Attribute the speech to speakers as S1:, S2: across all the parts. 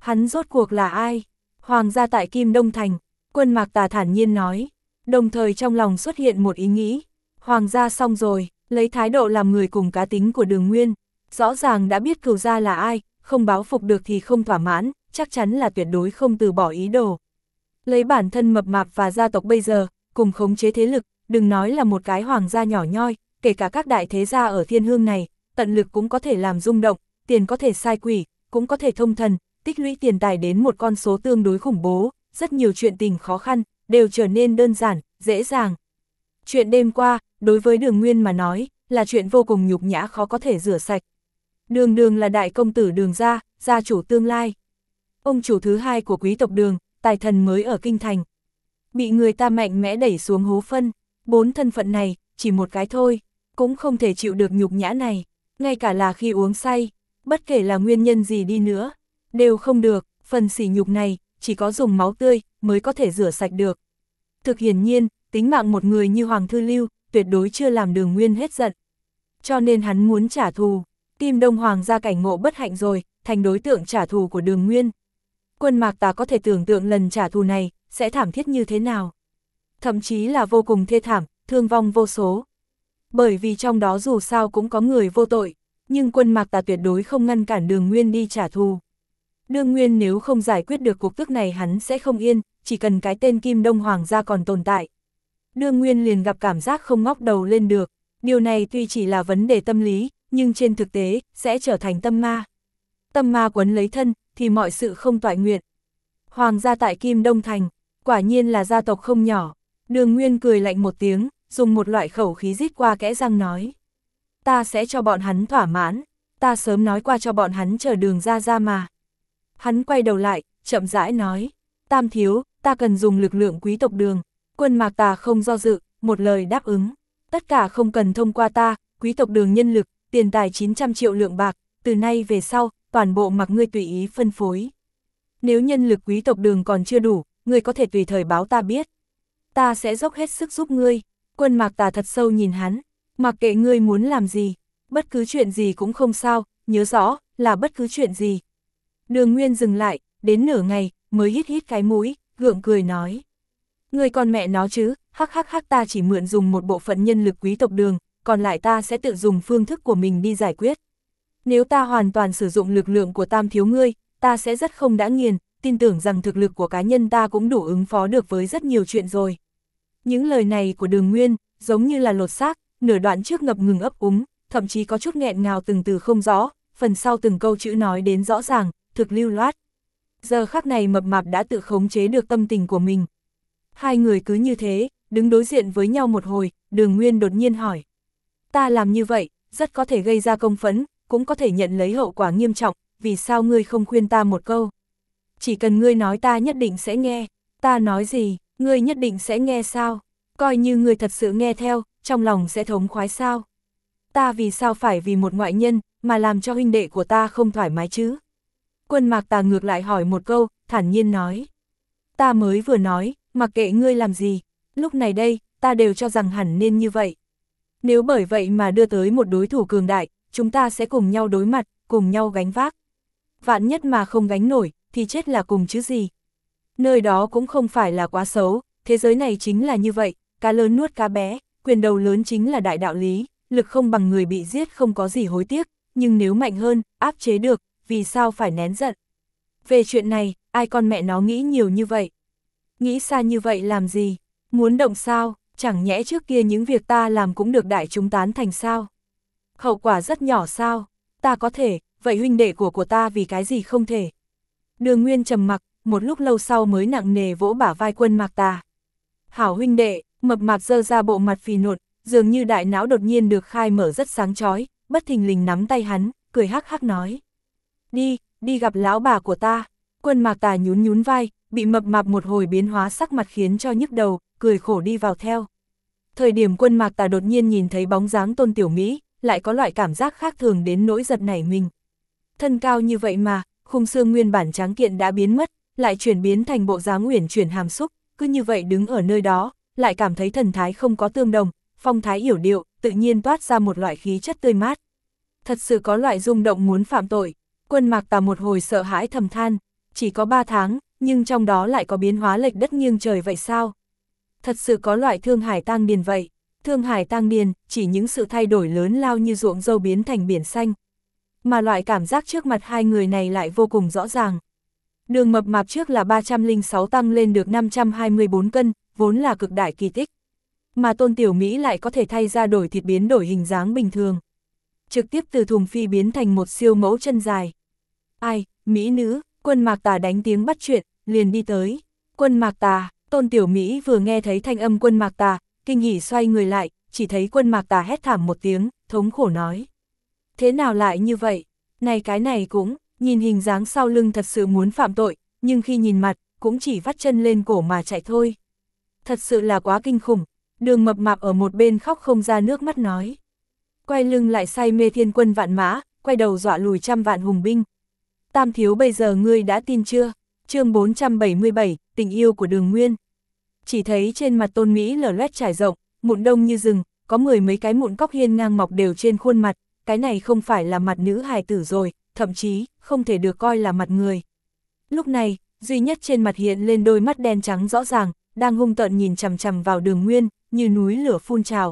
S1: Hắn rốt cuộc là ai? Hoàng gia tại Kim Đông Thành, Quân Mạc Tà thản nhiên nói, đồng thời trong lòng xuất hiện một ý nghĩ, Hoàng gia xong rồi, lấy thái độ làm người cùng cá tính của Đường Nguyên, rõ ràng đã biết cửu gia là ai, không báo phục được thì không thỏa mãn, chắc chắn là tuyệt đối không từ bỏ ý đồ. Lấy bản thân mập mạp và gia tộc bây giờ, cùng khống chế thế lực, đừng nói là một cái hoàng gia nhỏ nhoi, kể cả các đại thế gia ở thiên hương này, tận lực cũng có thể làm rung động, tiền có thể sai quỷ, cũng có thể thông thần, tích lũy tiền tài đến một con số tương đối khủng bố, rất nhiều chuyện tình khó khăn, đều trở nên đơn giản, dễ dàng. Chuyện đêm qua, đối với Đường Nguyên mà nói, là chuyện vô cùng nhục nhã khó có thể rửa sạch. Đường Đường là đại công tử Đường gia, gia chủ tương lai. Ông chủ thứ hai của quý tộc Đường, tài thần mới ở kinh thành. Bị người ta mạnh mẽ đẩy xuống hố phân, 4 thân phận này, chỉ một cái thôi, cũng không thể chịu được nhục nhã này, ngay cả là khi uống say, bất kể là nguyên nhân gì đi nữa, đều không được, phần sỉ nhục này, chỉ có dùng máu tươi, mới có thể rửa sạch được. Thực hiển nhiên, tính mạng một người như Hoàng Thư Lưu, tuyệt đối chưa làm Đường Nguyên hết giận. Cho nên hắn muốn trả thù, Kim Đông Hoàng gia cảnh ngộ bất hạnh rồi, thành đối tượng trả thù của Đường Nguyên. Quân Mạc Tà có thể tưởng tượng lần trả thù này, sẽ thảm thiết như thế nào. Thậm chí là vô cùng thê thảm, thương vong vô số. Bởi vì trong đó dù sao cũng có người vô tội, nhưng Quân Mạc Tà tuyệt đối không ngăn cản Đường Nguyên đi trả thù. Đường Nguyên nếu không giải quyết được cuộc tức này hắn sẽ không yên, chỉ cần cái tên Kim Đông Hoàng gia còn tồn tại. Đường Nguyên liền gặp cảm giác không ngóc đầu lên được, điều này tuy chỉ là vấn đề tâm lý, nhưng trên thực tế, sẽ trở thành tâm ma. Tâm ma quấn lấy thân, thì mọi sự không toại nguyện. Hoàng gia tại Kim Đông Thành, quả nhiên là gia tộc không nhỏ. Đường Nguyên cười lạnh một tiếng, dùng một loại khẩu khí rít qua kẽ răng nói. Ta sẽ cho bọn hắn thỏa mãn, ta sớm nói qua cho bọn hắn chờ Đường ra mà. Hắn quay đầu lại, chậm rãi nói, Tam thiếu, ta cần dùng lực lượng quý tộc Đường. Quân Mạc Tà không do dự, một lời đáp ứng. Tất cả không cần thông qua ta, quý tộc Đường nhân lực, tiền tài 900 triệu lượng bạc, từ nay về sau, toàn bộ mặc ngươi tùy ý phân phối. Nếu nhân lực quý tộc Đường còn chưa đủ, ngươi có thể tùy thời báo ta biết. Ta sẽ dốc hết sức giúp ngươi. Quân Mạc Tà thật sâu nhìn hắn, mặc kệ ngươi muốn làm gì, bất cứ chuyện gì cũng không sao, nhớ rõ, là bất cứ chuyện gì. Đường Nguyên dừng lại, đến nửa ngày, mới hít hít cái mũi, gượng cười nói. Ngươi con mẹ nó chứ, hắc ta chỉ mượn dùng một bộ phận nhân lực quý tộc Đường, còn lại ta sẽ tự dùng phương thức của mình đi giải quyết. Nếu ta hoàn toàn sử dụng lực lượng của Tam thiếu ngươi, ta sẽ rất không đã nghiền, tin tưởng rằng thực lực của cá nhân ta cũng đủ ứng phó được với rất nhiều chuyện rồi. Những lời này của Đường Nguyên, giống như là lột xác, nửa đoạn trước ngập ngừng ấp úng, thậm chí có chút nghẹn ngào từng từ không rõ, phần sau từng câu chữ nói đến rõ ràng, thực lưu loát. Giờ khắc này mập mạp đã tự khống chế được tâm tình của mình. Hai người cứ như thế, đứng đối diện với nhau một hồi, Đường Nguyên đột nhiên hỏi. Ta làm như vậy, rất có thể gây ra công phẫn, cũng có thể nhận lấy hậu quả nghiêm trọng, vì sao ngươi không khuyên ta một câu? Chỉ cần ngươi nói ta nhất định sẽ nghe, ta nói gì, ngươi nhất định sẽ nghe sao? Coi như ngươi thật sự nghe theo, trong lòng sẽ thống khoái sao? Ta vì sao phải vì một ngoại nhân, mà làm cho huynh đệ của ta không thoải mái chứ? Quân Mạc Tà ngược lại hỏi một câu, thản nhiên nói. Ta mới vừa nói, mặc kệ ngươi làm gì, lúc này đây, ta đều cho rằng hẳn nên như vậy. Nếu bởi vậy mà đưa tới một đối thủ cường đại, chúng ta sẽ cùng nhau đối mặt, cùng nhau gánh vác. Vạn nhất mà không gánh nổi, thì chết là cùng chứ gì. Nơi đó cũng không phải là quá xấu, thế giới này chính là như vậy, cá lớn nuốt cá bé, quyền đầu lớn chính là đại đạo lý, lực không bằng người bị giết không có gì hối tiếc, nhưng nếu mạnh hơn, áp chế được, vì sao phải nén giận. Về chuyện này, ai con mẹ nó nghĩ nhiều như vậy? Nghĩ xa như vậy làm gì? Muốn động sao? Chẳng nhẽ trước kia những việc ta làm cũng được đại chúng tán thành sao? Hậu quả rất nhỏ sao? Ta có thể, vậy huynh đệ của ta vì cái gì không thể? Đường Nguyên trầm mặc, một lúc lâu sau mới nặng nề vỗ bả vai Quân Mạc Tà. Hảo huynh đệ, mập mạp giơ ra bộ mặt phì nộn, dường như đại não đột nhiên được khai mở rất sáng chói, bất thình lình nắm tay hắn, cười hắc hắc nói. Đi gặp lão bà của ta. Quân Mạc Tà nhún nhún vai, bị mập mạp một hồi biến hóa sắc mặt khiến cho nhức đầu, cười khổ đi vào theo. Thời điểm Quân Mạc Tà đột nhiên nhìn thấy bóng dáng Tôn Tiểu Mỹ, lại có loại cảm giác khác thường đến nỗi giật nảy mình. Thân cao như vậy mà, khung xương nguyên bản tráng kiện đã biến mất, lại chuyển biến thành bộ dáng uyển chuyển hàm xúc, cứ như vậy đứng ở nơi đó, lại cảm thấy thần thái không có tương đồng, phong thái yểu điệu, tự nhiên toát ra một loại khí chất tươi mát. Thật sự có loại rung động muốn phạm tội. Quân Mạc Tà một hồi sợ hãi thầm than, Chỉ có 3 tháng, nhưng trong đó lại có biến hóa lệch đất nghiêng trời vậy sao? Thật sự có loại thương hải tang điền vậy. Thương hải tang điền, chỉ những sự thay đổi lớn lao như ruộng dâu biến thành biển xanh. Mà loại cảm giác trước mặt hai người này lại vô cùng rõ ràng. Đường mập mạp trước là 306 tăng lên được 524 cân, vốn là cực đại kỳ tích. Mà Tôn Tiểu Mỹ lại có thể thay ra đổi thịt biến đổi hình dáng bình thường. Trực tiếp từ thùng phi biến thành một siêu mẫu chân dài. Ai, Mỹ nữ, Quân Mạc Tà đánh tiếng bắt chuyện, liền đi tới. Quân Mạc Tà, Tôn Tiểu Mỹ vừa nghe thấy thanh âm Quân Mạc Tà, kinh hỉ xoay người lại, chỉ thấy Quân Mạc Tà hét thảm một tiếng, thống khổ nói. Thế nào lại như vậy? Này cái này cũng, nhìn hình dáng sau lưng thật sự muốn phạm tội, nhưng khi nhìn mặt, cũng chỉ vắt chân lên cổ mà chạy thôi. Thật sự là quá kinh khủng. Đường mập mạp ở một bên khóc không ra nước mắt nói. Quay lưng lại say mê thiên quân vạn mã, quay đầu dọa lùi 100 vạn hùng binh. Tam thiếu bây giờ ngươi đã tin chưa? Chương 477, tình yêu của Đường Nguyên. Chỉ thấy trên mặt Tôn Mỹ lở loét trải rộng, mụn đông như rừng, có 10 mấy cái mụn cóc hiên ngang mọc đều trên khuôn mặt, cái này không phải là mặt nữ hài tử rồi, thậm chí không thể được coi là mặt người. Lúc này, duy nhất trên mặt hiện lên đôi mắt đen trắng rõ ràng, đang hung tợn nhìn chằm chằm vào Đường Nguyên, như núi lửa phun trào.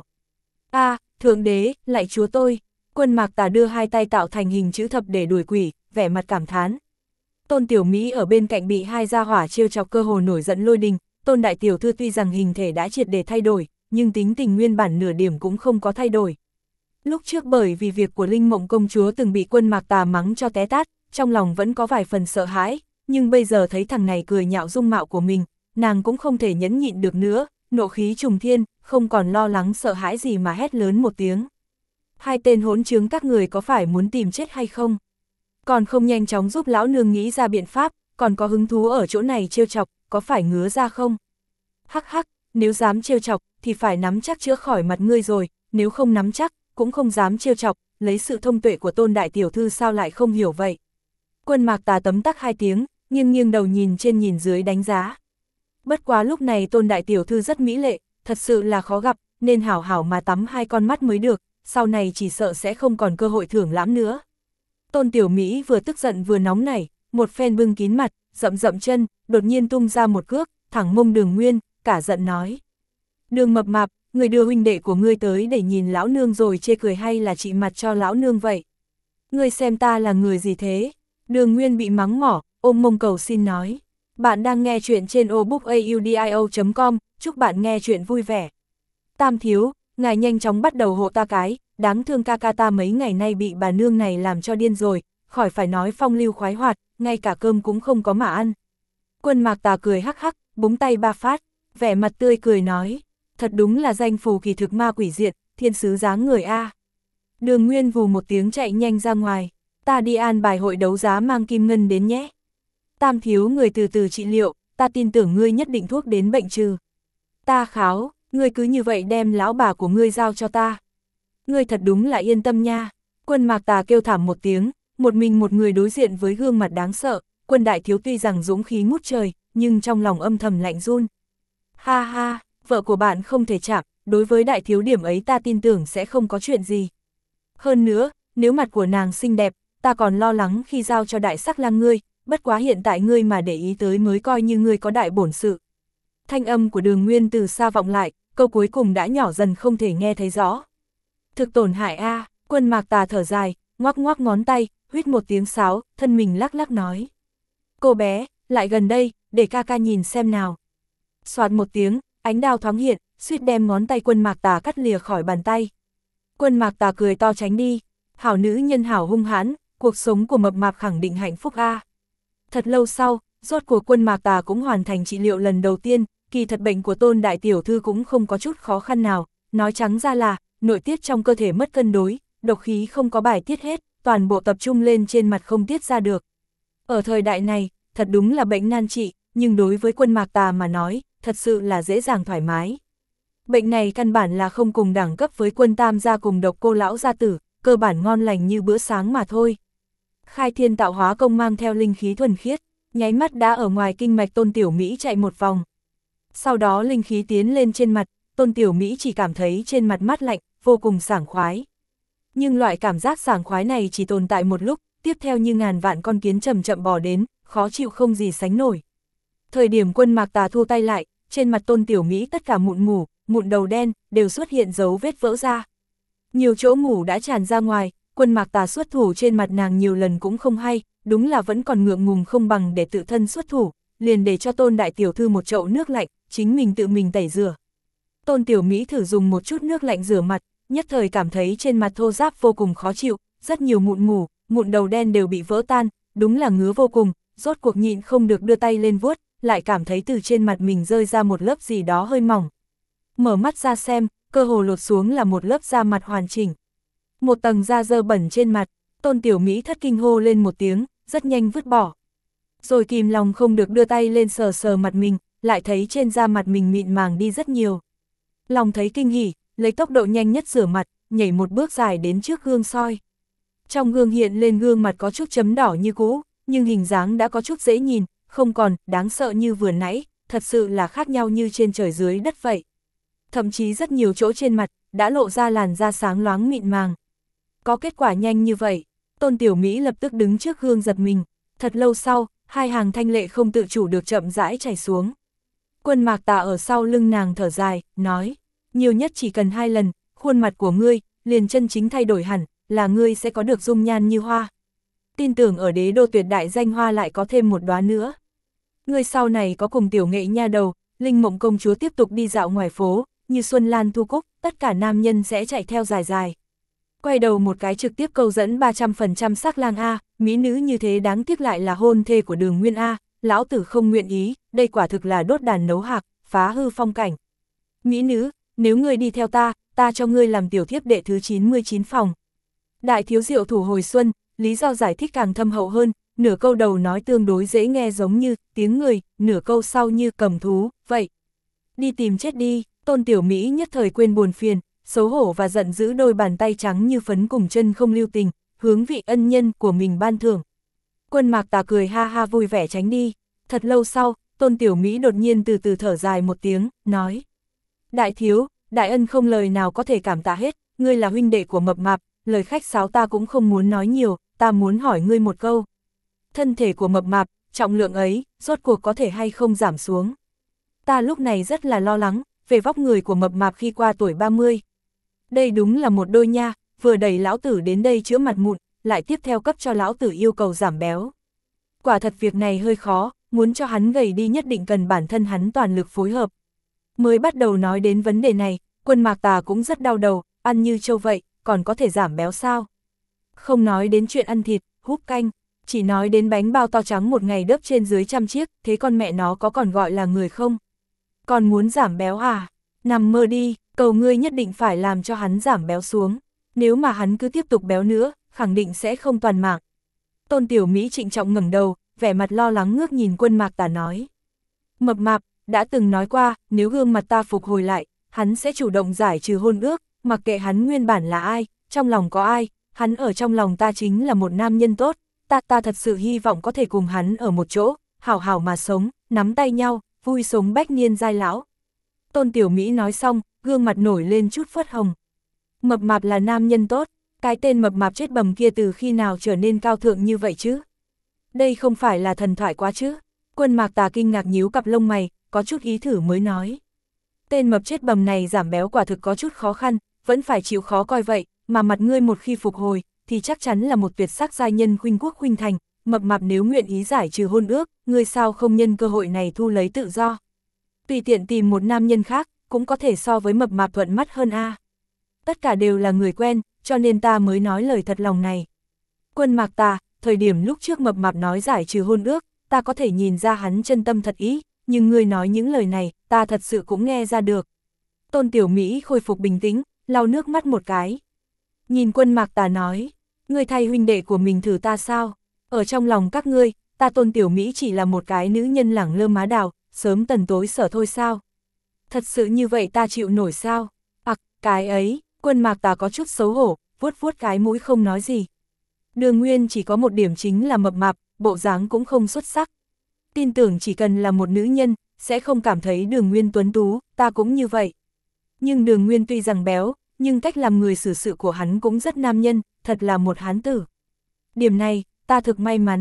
S1: A, thượng đế, lạy chúa tôi. Quân Mạc Tà đưa hai tay tạo thành hình chữ thập để đuổi quỷ, vẻ mặt cảm thán. Tôn Tiểu Mỹ ở bên cạnh bị hai gia hỏa trêu chọc cơ hồ nổi giận lôi đình. Tôn đại tiểu thư tuy rằng hình thể đã triệt để thay đổi, nhưng tính tình nguyên bản nửa điểm cũng không có thay đổi. Lúc trước bởi vì việc của Linh Mộng công chúa từng bị Quân Mạc Tà mắng cho té tát, trong lòng vẫn có vài phần sợ hãi, nhưng bây giờ thấy thằng này cười nhạo dung mạo của mình, nàng cũng không thể nhẫn nhịn được nữa, nộ khí trùng thiên, không còn lo lắng sợ hãi gì mà hét lớn một tiếng. Hai tên hỗn trướng các người có phải muốn tìm chết hay không? Còn không nhanh chóng giúp lão nương nghĩ ra biện pháp, còn có hứng thú ở chỗ này trêu chọc, có phải ngứa ra không? Hắc hắc, nếu dám trêu chọc, thì phải nắm chắc chữa khỏi mặt ngươi rồi, nếu không nắm chắc, cũng không dám trêu chọc, lấy sự thông tuệ của Tôn đại tiểu thư sao lại không hiểu vậy? Quân Mạc Tà tấm tắc hai tiếng, nghiêng nghiêng đầu nhìn trên nhìn dưới đánh giá. Bất quá lúc này Tôn đại tiểu thư rất mỹ lệ, thật sự là khó gặp, nên hảo hảo mà tắm hai con mắt mới được, sau này chỉ sợ sẽ không còn cơ hội thưởng lãm nữa. Tôn Tiểu Mỹ vừa tức giận vừa nóng nảy, một phen bưng kín mặt, dậm dậm chân, đột nhiên tung ra một cước, thẳng mông Đường Nguyên, cả giận nói. Đường mập mạp, người đưa huynh đệ của ngươi tới để nhìn lão nương rồi chê cười hay là trị mặt cho lão nương vậy? Ngươi xem ta là người gì thế? Đường Nguyên bị mắng mỏ, ôm mông cầu xin nói. Bạn đang nghe chuyện trên obookaudio.com, chúc bạn nghe chuyện vui vẻ. Tam thiếu, ngài nhanh chóng bắt đầu hộ ta cái, đáng thương ca ca ta mấy ngày nay bị bà nương này làm cho điên rồi, khỏi phải nói phong lưu khoái hoạt, ngay cả cơm cũng không có mà ăn. Quân Mạc Tà cười hắc hắc, búng tay ba phát, vẻ mặt tươi cười nói, thật đúng là danh phù kỳ thực ma quỷ diệt, thiên sứ dáng người a. Đường Nguyên vù một tiếng chạy nhanh ra ngoài, ta đi an bài hội đấu giá mang kim ngân đến nhé. Tam thiếu người từ từ trị liệu, ta tin tưởng ngươi nhất định thuốc đến bệnh trừ. Ta kháo, ngươi cứ như vậy đem lão bà của ngươi giao cho ta. Ngươi thật đúng là yên tâm nha. Quân Mạc Tà kêu thảm một tiếng, một mình một người đối diện với gương mặt đáng sợ. Quân đại thiếu tuy rằng dũng khí ngút trời, nhưng trong lòng âm thầm lạnh run. Ha ha, vợ của bạn không thể chạm, đối với đại thiếu điểm ấy ta tin tưởng sẽ không có chuyện gì. Hơn nữa, nếu mặt của nàng xinh đẹp, ta còn lo lắng khi giao cho đại sắc lang ngươi, bất quá hiện tại ngươi mà để ý tới mới coi như ngươi có đại bổn sự. Thanh âm của Đường Nguyên từ xa vọng lại, câu cuối cùng đã nhỏ dần không thể nghe thấy rõ. Thực tổn hại a. Quân Mạc Tà thở dài, ngoắc ngoắc ngón tay, huýt một tiếng sáo, thân mình lắc lắc nói. Cô bé, lại gần đây, để ca ca nhìn xem nào. Soạt một tiếng, ánh đao thoáng hiện, suýt đem ngón tay Quân Mạc Tà cắt lìa khỏi bàn tay. Quân Mạc Tà cười to tránh đi, hảo nữ nhân hảo hung hãn, cuộc sống của mập mạp khẳng định hạnh phúc a. Thật lâu sau, rốt cuộc Quân Mạc Tà cũng hoàn thành trị liệu lần đầu tiên, kỳ thật bệnh của Tôn đại tiểu thư cũng không có chút khó khăn nào, nói trắng ra là, nội tiết trong cơ thể mất cân đối, độc khí không có bài tiết hết, toàn bộ tập trung lên trên mặt không tiết ra được. Ở thời đại này, thật đúng là bệnh nan trị, nhưng đối với Quân Mạc Tà mà nói, thật sự là dễ dàng thoải mái. Bệnh này căn bản là không cùng đẳng cấp với Quân Tam gia cùng Độc Cô lão gia tử, cơ bản ngon lành như bữa sáng mà thôi. Khai thiên tạo hóa công mang theo linh khí thuần khiết, nháy mắt đã ở ngoài kinh mạch Tôn Tiểu Mỹ chạy một vòng. Sau đó linh khí tiến lên trên mặt, Tôn Tiểu Mỹ chỉ cảm thấy trên mặt mát lạnh, vô cùng sảng khoái. Nhưng loại cảm giác sảng khoái này chỉ tồn tại một lúc, tiếp theo như ngàn vạn con kiến chậm chậm bò đến, khó chịu không gì sánh nổi. Thời điểm Quân Mạc Tà thu tay lại, trên mặt Tôn Tiểu Mỹ tất cả mụn mủ, mụn đầu đen, đều xuất hiện dấu vết vỡ ra. Nhiều chỗ mủ đã tràn ra ngoài, Quân Mạc Tà xuất thủ trên mặt nàng nhiều lần cũng không hay, đúng là vẫn còn ngượng ngùng không bằng để tự thân xuất thủ, liền để cho Tôn đại tiểu thư một chậu nước lạnh, chính mình tự mình tẩy rửa. Tôn Tiểu Mỹ thử dùng một chút nước lạnh rửa mặt, nhất thời cảm thấy trên mặt thô ráp vô cùng khó chịu, rất nhiều mụn mủ, mụn đầu đen đều bị vỡ tan, đúng là ngứa vô cùng, rốt cuộc nhịn không được đưa tay lên vuốt, lại cảm thấy từ trên mặt mình rơi ra một lớp gì đó hơi mỏng. Mở mắt ra xem, cơ hồ lột xuống là một lớp da mặt hoàn chỉnh. Một tầng da dơ bẩn trên mặt, Tôn Tiểu Mỹ thất kinh hô lên một tiếng, rất nhanh vứt bỏ. Rồi kìm lòng không được đưa tay lên sờ sờ mặt mình, lại thấy trên da mặt mình mịn màng đi rất nhiều. Lòng thấy kinh hỉ, lấy tốc độ nhanh nhất rửa mặt, nhảy một bước dài đến trước gương soi. Trong gương hiện lên gương mặt có chút chấm đỏ như cũ, nhưng hình dáng đã có chút dễ nhìn, không còn đáng sợ như vừa nãy, thật sự là khác nhau như trên trời dưới đất vậy. Thậm chí rất nhiều chỗ trên mặt, đã lộ ra làn da sáng loáng mịn màng. Có kết quả nhanh như vậy, Tôn Tiểu Mỹ lập tức đứng trước gương giật mình, thật lâu sau, hai hàng thanh lệ không tự chủ được chậm rãi chảy xuống. Quân Mạc Tà ở sau lưng nàng thở dài, nói, nhiều nhất chỉ cần 2 lần, khuôn mặt của ngươi, liền chân chính thay đổi hẳn, là ngươi sẽ có được dung nhan như hoa. Tin tưởng ở đế đô tuyệt đại danh hoa lại có thêm một đóa nữa. Ngươi sau này có cùng tiểu nghệ nha đầu, Linh Mộng công chúa tiếp tục đi dạo ngoài phố, như Xuân Lan Thu Cúc, tất cả nam nhân sẽ chạy theo dài dài. Quay đầu một cái trực tiếp câu dẫn 300% sắc lang A, mỹ nữ như thế đáng tiếc lại là hôn thê của Đường Nguyên A, lão tử không nguyện ý, đây quả thực là đốt đàn nấu hạc, phá hư phong cảnh. Mỹ nữ, nếu ngươi đi theo ta cho ngươi làm tiểu thiếp đệ thứ 99 phòng. Đại thiếu diệu thủ hồi xuân, lý do giải thích càng thâm hậu hơn, nửa câu đầu nói tương đối dễ nghe giống như tiếng người, nửa câu sau như cầm thú, vậy. Đi tìm chết đi, Tôn Tiểu Mỹ nhất thời quên buồn phiền, xấu hổ và giận dữ đôi bàn tay trắng như phấn cùng chân không lưu tình, hướng vị ân nhân của mình ban thưởng. Quân Mạc Tà cười ha ha vui vẻ tránh đi, thật lâu sau, Tôn Tiểu Mỹ đột nhiên từ từ thở dài một tiếng, nói. Đại thiếu, đại ân không lời nào có thể cảm tạ hết, ngươi là huynh đệ của Mập Mạp, lời khách sáo ta cũng không muốn nói nhiều, ta muốn hỏi ngươi một câu. Thân thể của Mập Mạp, trọng lượng ấy, rốt cuộc có thể hay không giảm xuống. Ta lúc này rất là lo lắng, về vóc người của Mập Mạp khi qua tuổi 30. Đây đúng là một đôi nha, vừa đẩy lão tử đến đây chữa mặt mụn, lại tiếp theo cấp cho lão tử yêu cầu giảm béo. Quả thật việc này hơi khó, muốn cho hắn gầy đi nhất định cần bản thân hắn toàn lực phối hợp. Mới bắt đầu nói đến vấn đề này, Quân Mạc Tà cũng rất đau đầu, ăn như trâu vậy, còn có thể giảm béo sao? Không nói đến chuyện ăn thịt, húp canh, chỉ nói đến bánh bao to trắng một ngày đớp trên dưới 100 chiếc, thế con mẹ nó có còn gọi là người không? Còn muốn giảm béo à? Nằm mơ đi, cầu ngươi nhất định phải làm cho hắn giảm béo xuống, nếu mà hắn cứ tiếp tục béo nữa, khẳng định sẽ không toàn mạng. Tôn Tiểu Mỹ trịnh trọng ngẩng đầu, vẻ mặt lo lắng ngước nhìn Quân Mạc Tà nói. Mập Mạp, đã từng nói qua, nếu gương mặt ta phục hồi lại, hắn sẽ chủ động giải trừ hôn ước, mặc kệ hắn nguyên bản là ai, trong lòng có ai, hắn ở trong lòng ta chính là một nam nhân tốt, ta thật sự hy vọng có thể cùng hắn ở một chỗ, hảo hảo mà sống, nắm tay nhau, vui sống bách niên giai lão. Tôn Tiểu Mỹ nói xong, gương mặt nổi lên chút phớt hồng. Mập Mạp là nam nhân tốt, cái tên Mập Mạp chết bầm kia từ khi nào trở nên cao thượng như vậy chứ? Đây không phải là thần thoại quá chứ? Quân Mạc Tà kinh ngạc nhíu cặp lông mày, có chút ý thử mới nói. Tên mập chết bầm này giảm béo quả thực có chút khó khăn, vẫn phải chịu khó coi vậy, mà mặt ngươi một khi phục hồi, thì chắc chắn là một tuyệt sắc giai nhân khuynh quốc khuynh thành, Mập Mạp nếu nguyện ý giải trừ hôn ước, ngươi sao không nhân cơ hội này thu lấy tự do. Tùy tiện tìm một nam nhân khác, cũng có thể so với Mập Mạp thuận mắt hơn a. Tất cả đều là người quen, cho nên ta mới nói lời thật lòng này. Quân Mạc Tà, thời điểm lúc trước Mập Mạp nói giải trừ hôn ước, ta có thể nhìn ra hắn chân tâm thật ý, nhưng ngươi nói những lời này, ta thật sự cũng nghe ra được. Tôn Tiểu Mỹ khôi phục bình tĩnh, lau nước mắt một cái. Nhìn Quân Mạc Tà nói, ngươi thay huynh đệ của mình thử ta sao? Ở trong lòng các ngươi, ta Tôn Tiểu Mỹ chỉ là một cái nữ nhân lẳng lơ má đào, sớm tần tối sở thôi sao? Thật sự như vậy ta chịu nổi sao? Cái ấy, Quân Mạc Tà có chút xấu hổ, vuốt vuốt cái mũi không nói gì. Đường Nguyên chỉ có một điểm chính là mập mạp, bộ dáng cũng không xuất sắc. Tin tưởng chỉ cần là một nữ nhân, sẽ không cảm thấy Đường Nguyên tuấn tú, ta cũng như vậy. Nhưng Đường Nguyên tuy rằng béo, nhưng cách làm người xử sự của hắn cũng rất nam nhân, thật là một hán tử. Điểm này, ta thực may mắn.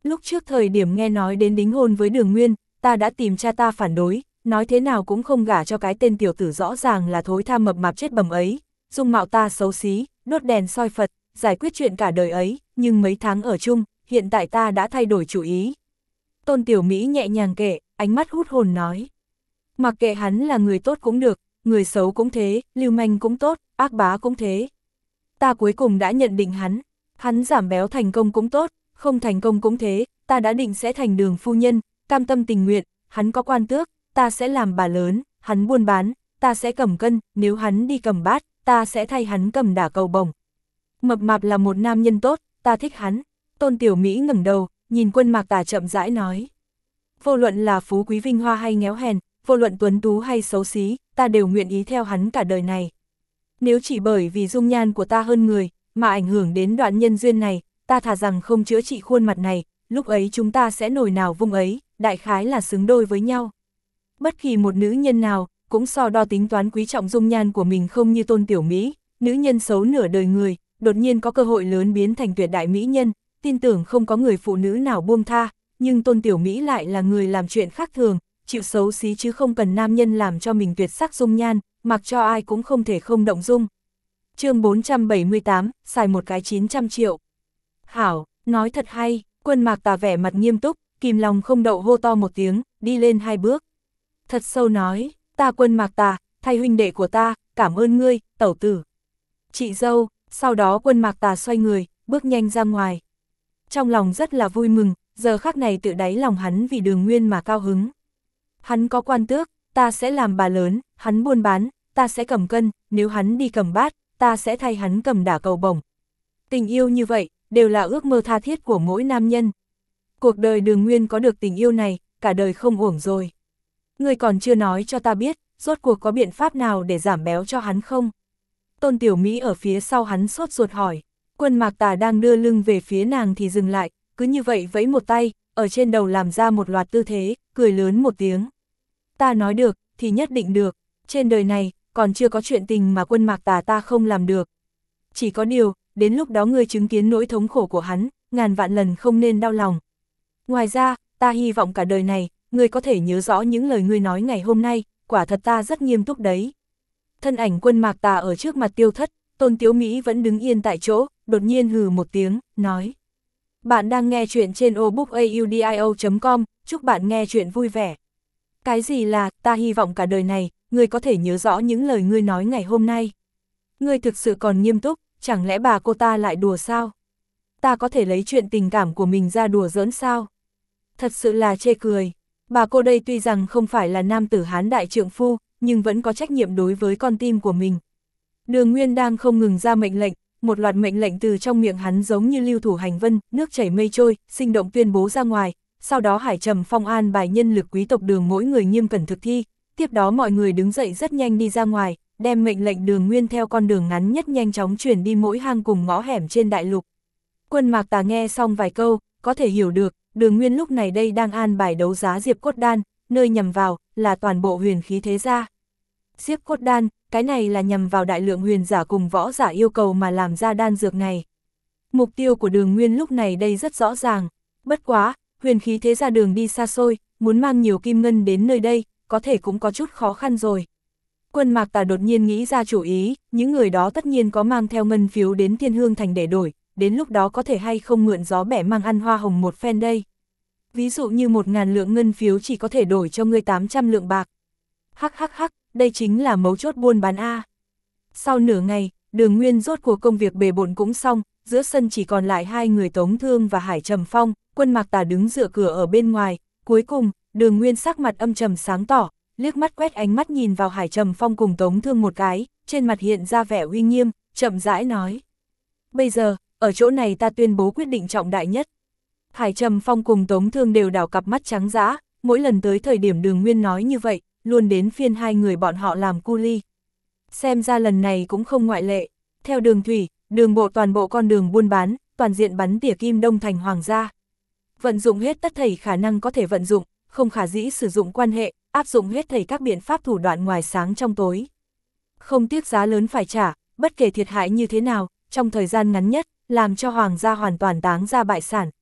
S1: Lúc trước thời điểm nghe nói đến đính hôn với Đường Nguyên, ta đã tìm cha ta phản đối, nói thế nào cũng không gả cho cái tên tiểu tử rõ ràng là thối tha mập mạp chết bầm ấy, dung mạo ta xấu xí, đốt đèn soi Phật, giải quyết chuyện cả đời ấy, nhưng mấy tháng ở chung, hiện tại ta đã thay đổi chủ ý. Tôn Tiểu Mỹ nhẹ nhàng kể, ánh mắt hút hồn nói. Mặc kệ hắn là người tốt cũng được, người xấu cũng thế, lưu manh cũng tốt, ác bá cũng thế. Ta cuối cùng đã nhận định hắn giảm béo thành công cũng tốt, không thành công cũng thế, ta đã định sẽ thành Đường phu nhân, cam tâm tình nguyện, hắn có quan tước, ta sẽ làm bà lớn, hắn buôn bán, ta sẽ cầm cân, nếu hắn đi cầm bát, ta sẽ thay hắn cầm đả cầu bổng. Mập mạp là một nam nhân tốt, ta thích hắn. Tôn Tiểu Mỹ ngẩng đầu, nhìn Quân Mạc Tà chậm rãi nói. Vô luận là phú quý vinh hoa hay nghèo hèn, vô luận tuấn tú hay xấu xí, ta đều nguyện ý theo hắn cả đời này. Nếu chỉ bởi vì dung nhan của ta hơn người, mà ảnh hưởng đến đoạn nhân duyên này, ta thà rằng không chữa trị khuôn mặt này, lúc ấy chúng ta sẽ nổi nào vung ấy, đại khái là xứng đôi với nhau. Bất kỳ một nữ nhân nào, cũng so đo tính toán quý trọng dung nhan của mình không như Tôn Tiểu Mỹ, nữ nhân xấu nửa đời người, đột nhiên có cơ hội lớn biến thành tuyệt đại mỹ nhân, tin tưởng không có người phụ nữ nào buông tha, nhưng Tôn Tiểu Mỹ lại là người làm chuyện khác thường, chịu xấu xí chứ không cần nam nhân làm cho mình tuyệt sắc dung nhan, mặc cho ai cũng không thể không động dung. Chương 478, xài một cái 900 triệu. Hảo, nói thật hay, Quân Mạc Tà vẻ mặt nghiêm túc, kìm lòng không đậu hô to một tiếng, đi lên 2 bước. Thật sâu nói, ta Quân Mạc Tà, thay huynh đệ của ta, cảm ơn ngươi, tẩu tử. Chị dâu, sau đó Quân Mạc Tà xoay người, bước nhanh ra ngoài. Trong lòng rất là vui mừng, giờ khắc này tự đáy lòng hắn vì Đường Nguyên mà cao hứng. Hắn có quan tước, ta sẽ làm bà lớn, hắn buôn bán, ta sẽ cầm cân, nếu hắn đi cầm bát, ta sẽ thay hắn cầm đả cầu bổng. Tình yêu như vậy, đều là ước mơ tha thiết của mỗi nam nhân. Cuộc đời Đường Nguyên có được tình yêu này, cả đời không uổng rồi. Ngươi còn chưa nói cho ta biết, rốt cuộc có biện pháp nào để giảm béo cho hắn không? Tôn Tiểu Mỹ ở phía sau hắn sốt ruột hỏi. Quân Mạc Tà đang đưa lưng về phía nàng thì dừng lại, cứ như vậy vẫy một tay, ở trên đầu làm ra một loạt tư thế, cười lớn một tiếng. Ta nói được, thì nhất định được, trên đời này, còn chưa có chuyện tình mà Quân Mạc Tà ta không làm được. Chỉ có điều, đến lúc đó ngươi chứng kiến nỗi thống khổ của hắn, ngàn vạn lần không nên đau lòng. Ngoài ra, ta hy vọng cả đời này, ngươi có thể nhớ rõ những lời ngươi nói ngày hôm nay, quả thật ta rất nghiêm túc đấy. Thân ảnh Quân Mạc Tà ở trước mặt tiêu thất, Tôn Tiểu Mỹ vẫn đứng yên tại chỗ, đột nhiên hừ một tiếng, nói. Bạn đang nghe chuyện trên audiobook.com, chúc bạn nghe chuyện vui vẻ. Cái gì là, ta hy vọng cả đời này, ngươi có thể nhớ rõ những lời ngươi nói ngày hôm nay. Ngươi thực sự còn nghiêm túc, chẳng lẽ bà cô ta lại đùa sao? Ta có thể lấy chuyện tình cảm của mình ra đùa giỡn sao? Thật sự là chê cười. Bà cô đây tuy rằng không phải là nam tử Hán đại trượng phu, nhưng vẫn có trách nhiệm đối với con tim của mình. Đường Nguyên đang không ngừng ra mệnh lệnh, một loạt mệnh lệnh từ trong miệng hắn giống như lưu thủ hành vân, nước chảy mây trôi, sinh động tuyên bố ra ngoài, sau đó Hải Trầm Phong an bài nhân lực quý tộc Đường mỗi người nghiêm cẩn thực thi, tiếp đó mọi người đứng dậy rất nhanh đi ra ngoài, đem mệnh lệnh Đường Nguyên theo con đường ngắn nhất nhanh chóng chuyển đi mỗi hang cùng ngõ hẻm trên đại lục. Quân Mạc Tà nghe xong vài câu, có thể hiểu được, Đường Nguyên lúc này đây đang an bài đấu giá Diệp Cốt Đan, nơi nhằm vào, là toàn bộ huyền khí thế gia. Diệp Cốt Đan, cái này là nhằm vào đại lượng huyền giả cùng võ giả yêu cầu mà làm ra đan dược này. Mục tiêu của Đường Nguyên lúc này đây rất rõ ràng, bất quá, huyền khí thế gia đường đi xa xôi, muốn mang nhiều kim ngân đến nơi đây, có thể cũng có chút khó khăn rồi. Quân Mạc Tà đột nhiên nghĩ ra chủ ý, những người đó tất nhiên có mang theo ngân phiếu đến Thiên Hương Thành để đổi, đến lúc đó có thể hay không mượn gió bẻ mang ăn hoa hồng một phen đây. Ví dụ như 1000 lượng ngân phiếu chỉ có thể đổi cho ngươi 800 lượng bạc. Hắc hắc hắc, đây chính là mấu chốt buôn bán A. Sau nửa ngày, Đường Nguyên rốt cuộc công việc bề bộn cũng xong, giữa sân chỉ còn lại 2 người Tống Thương và Hải Trầm Phong, Quân Mạc Tà đứng dựa cửa ở bên ngoài, cuối cùng, Đường Nguyên sắc mặt âm trầm sáng tỏ, liếc mắt quét ánh mắt nhìn vào Hải Trầm Phong cùng Tống Thương một cái, trên mặt hiện ra vẻ uy nghiêm, chậm rãi nói. Bây giờ, ở chỗ này ta tuyên bố quyết định trọng đại nhất. Hải Trầm Phong cùng Tống Thương đều đảo cặp mắt trắng dã, mỗi lần tới thời điểm Đường Nguyên nói như vậy, luôn đến phiên 2 người bọn họ làm cu li. Xem ra lần này cũng không ngoại lệ, theo đường thủy, đường bộ toàn bộ con đường buôn bán, toàn diện bắn tỉa Kim Đông Thành hoàng gia. Vận dụng hết tất thảy khả năng có thể vận dụng, không khả dĩ sử dụng quan hệ, áp dụng hết thảy các biện pháp thủ đoạn ngoài sáng trong tối. Không tiếc giá lớn phải trả, bất kể thiệt hại như thế nào, trong thời gian ngắn nhất, làm cho hoàng gia hoàn toàn táng ra bại sản.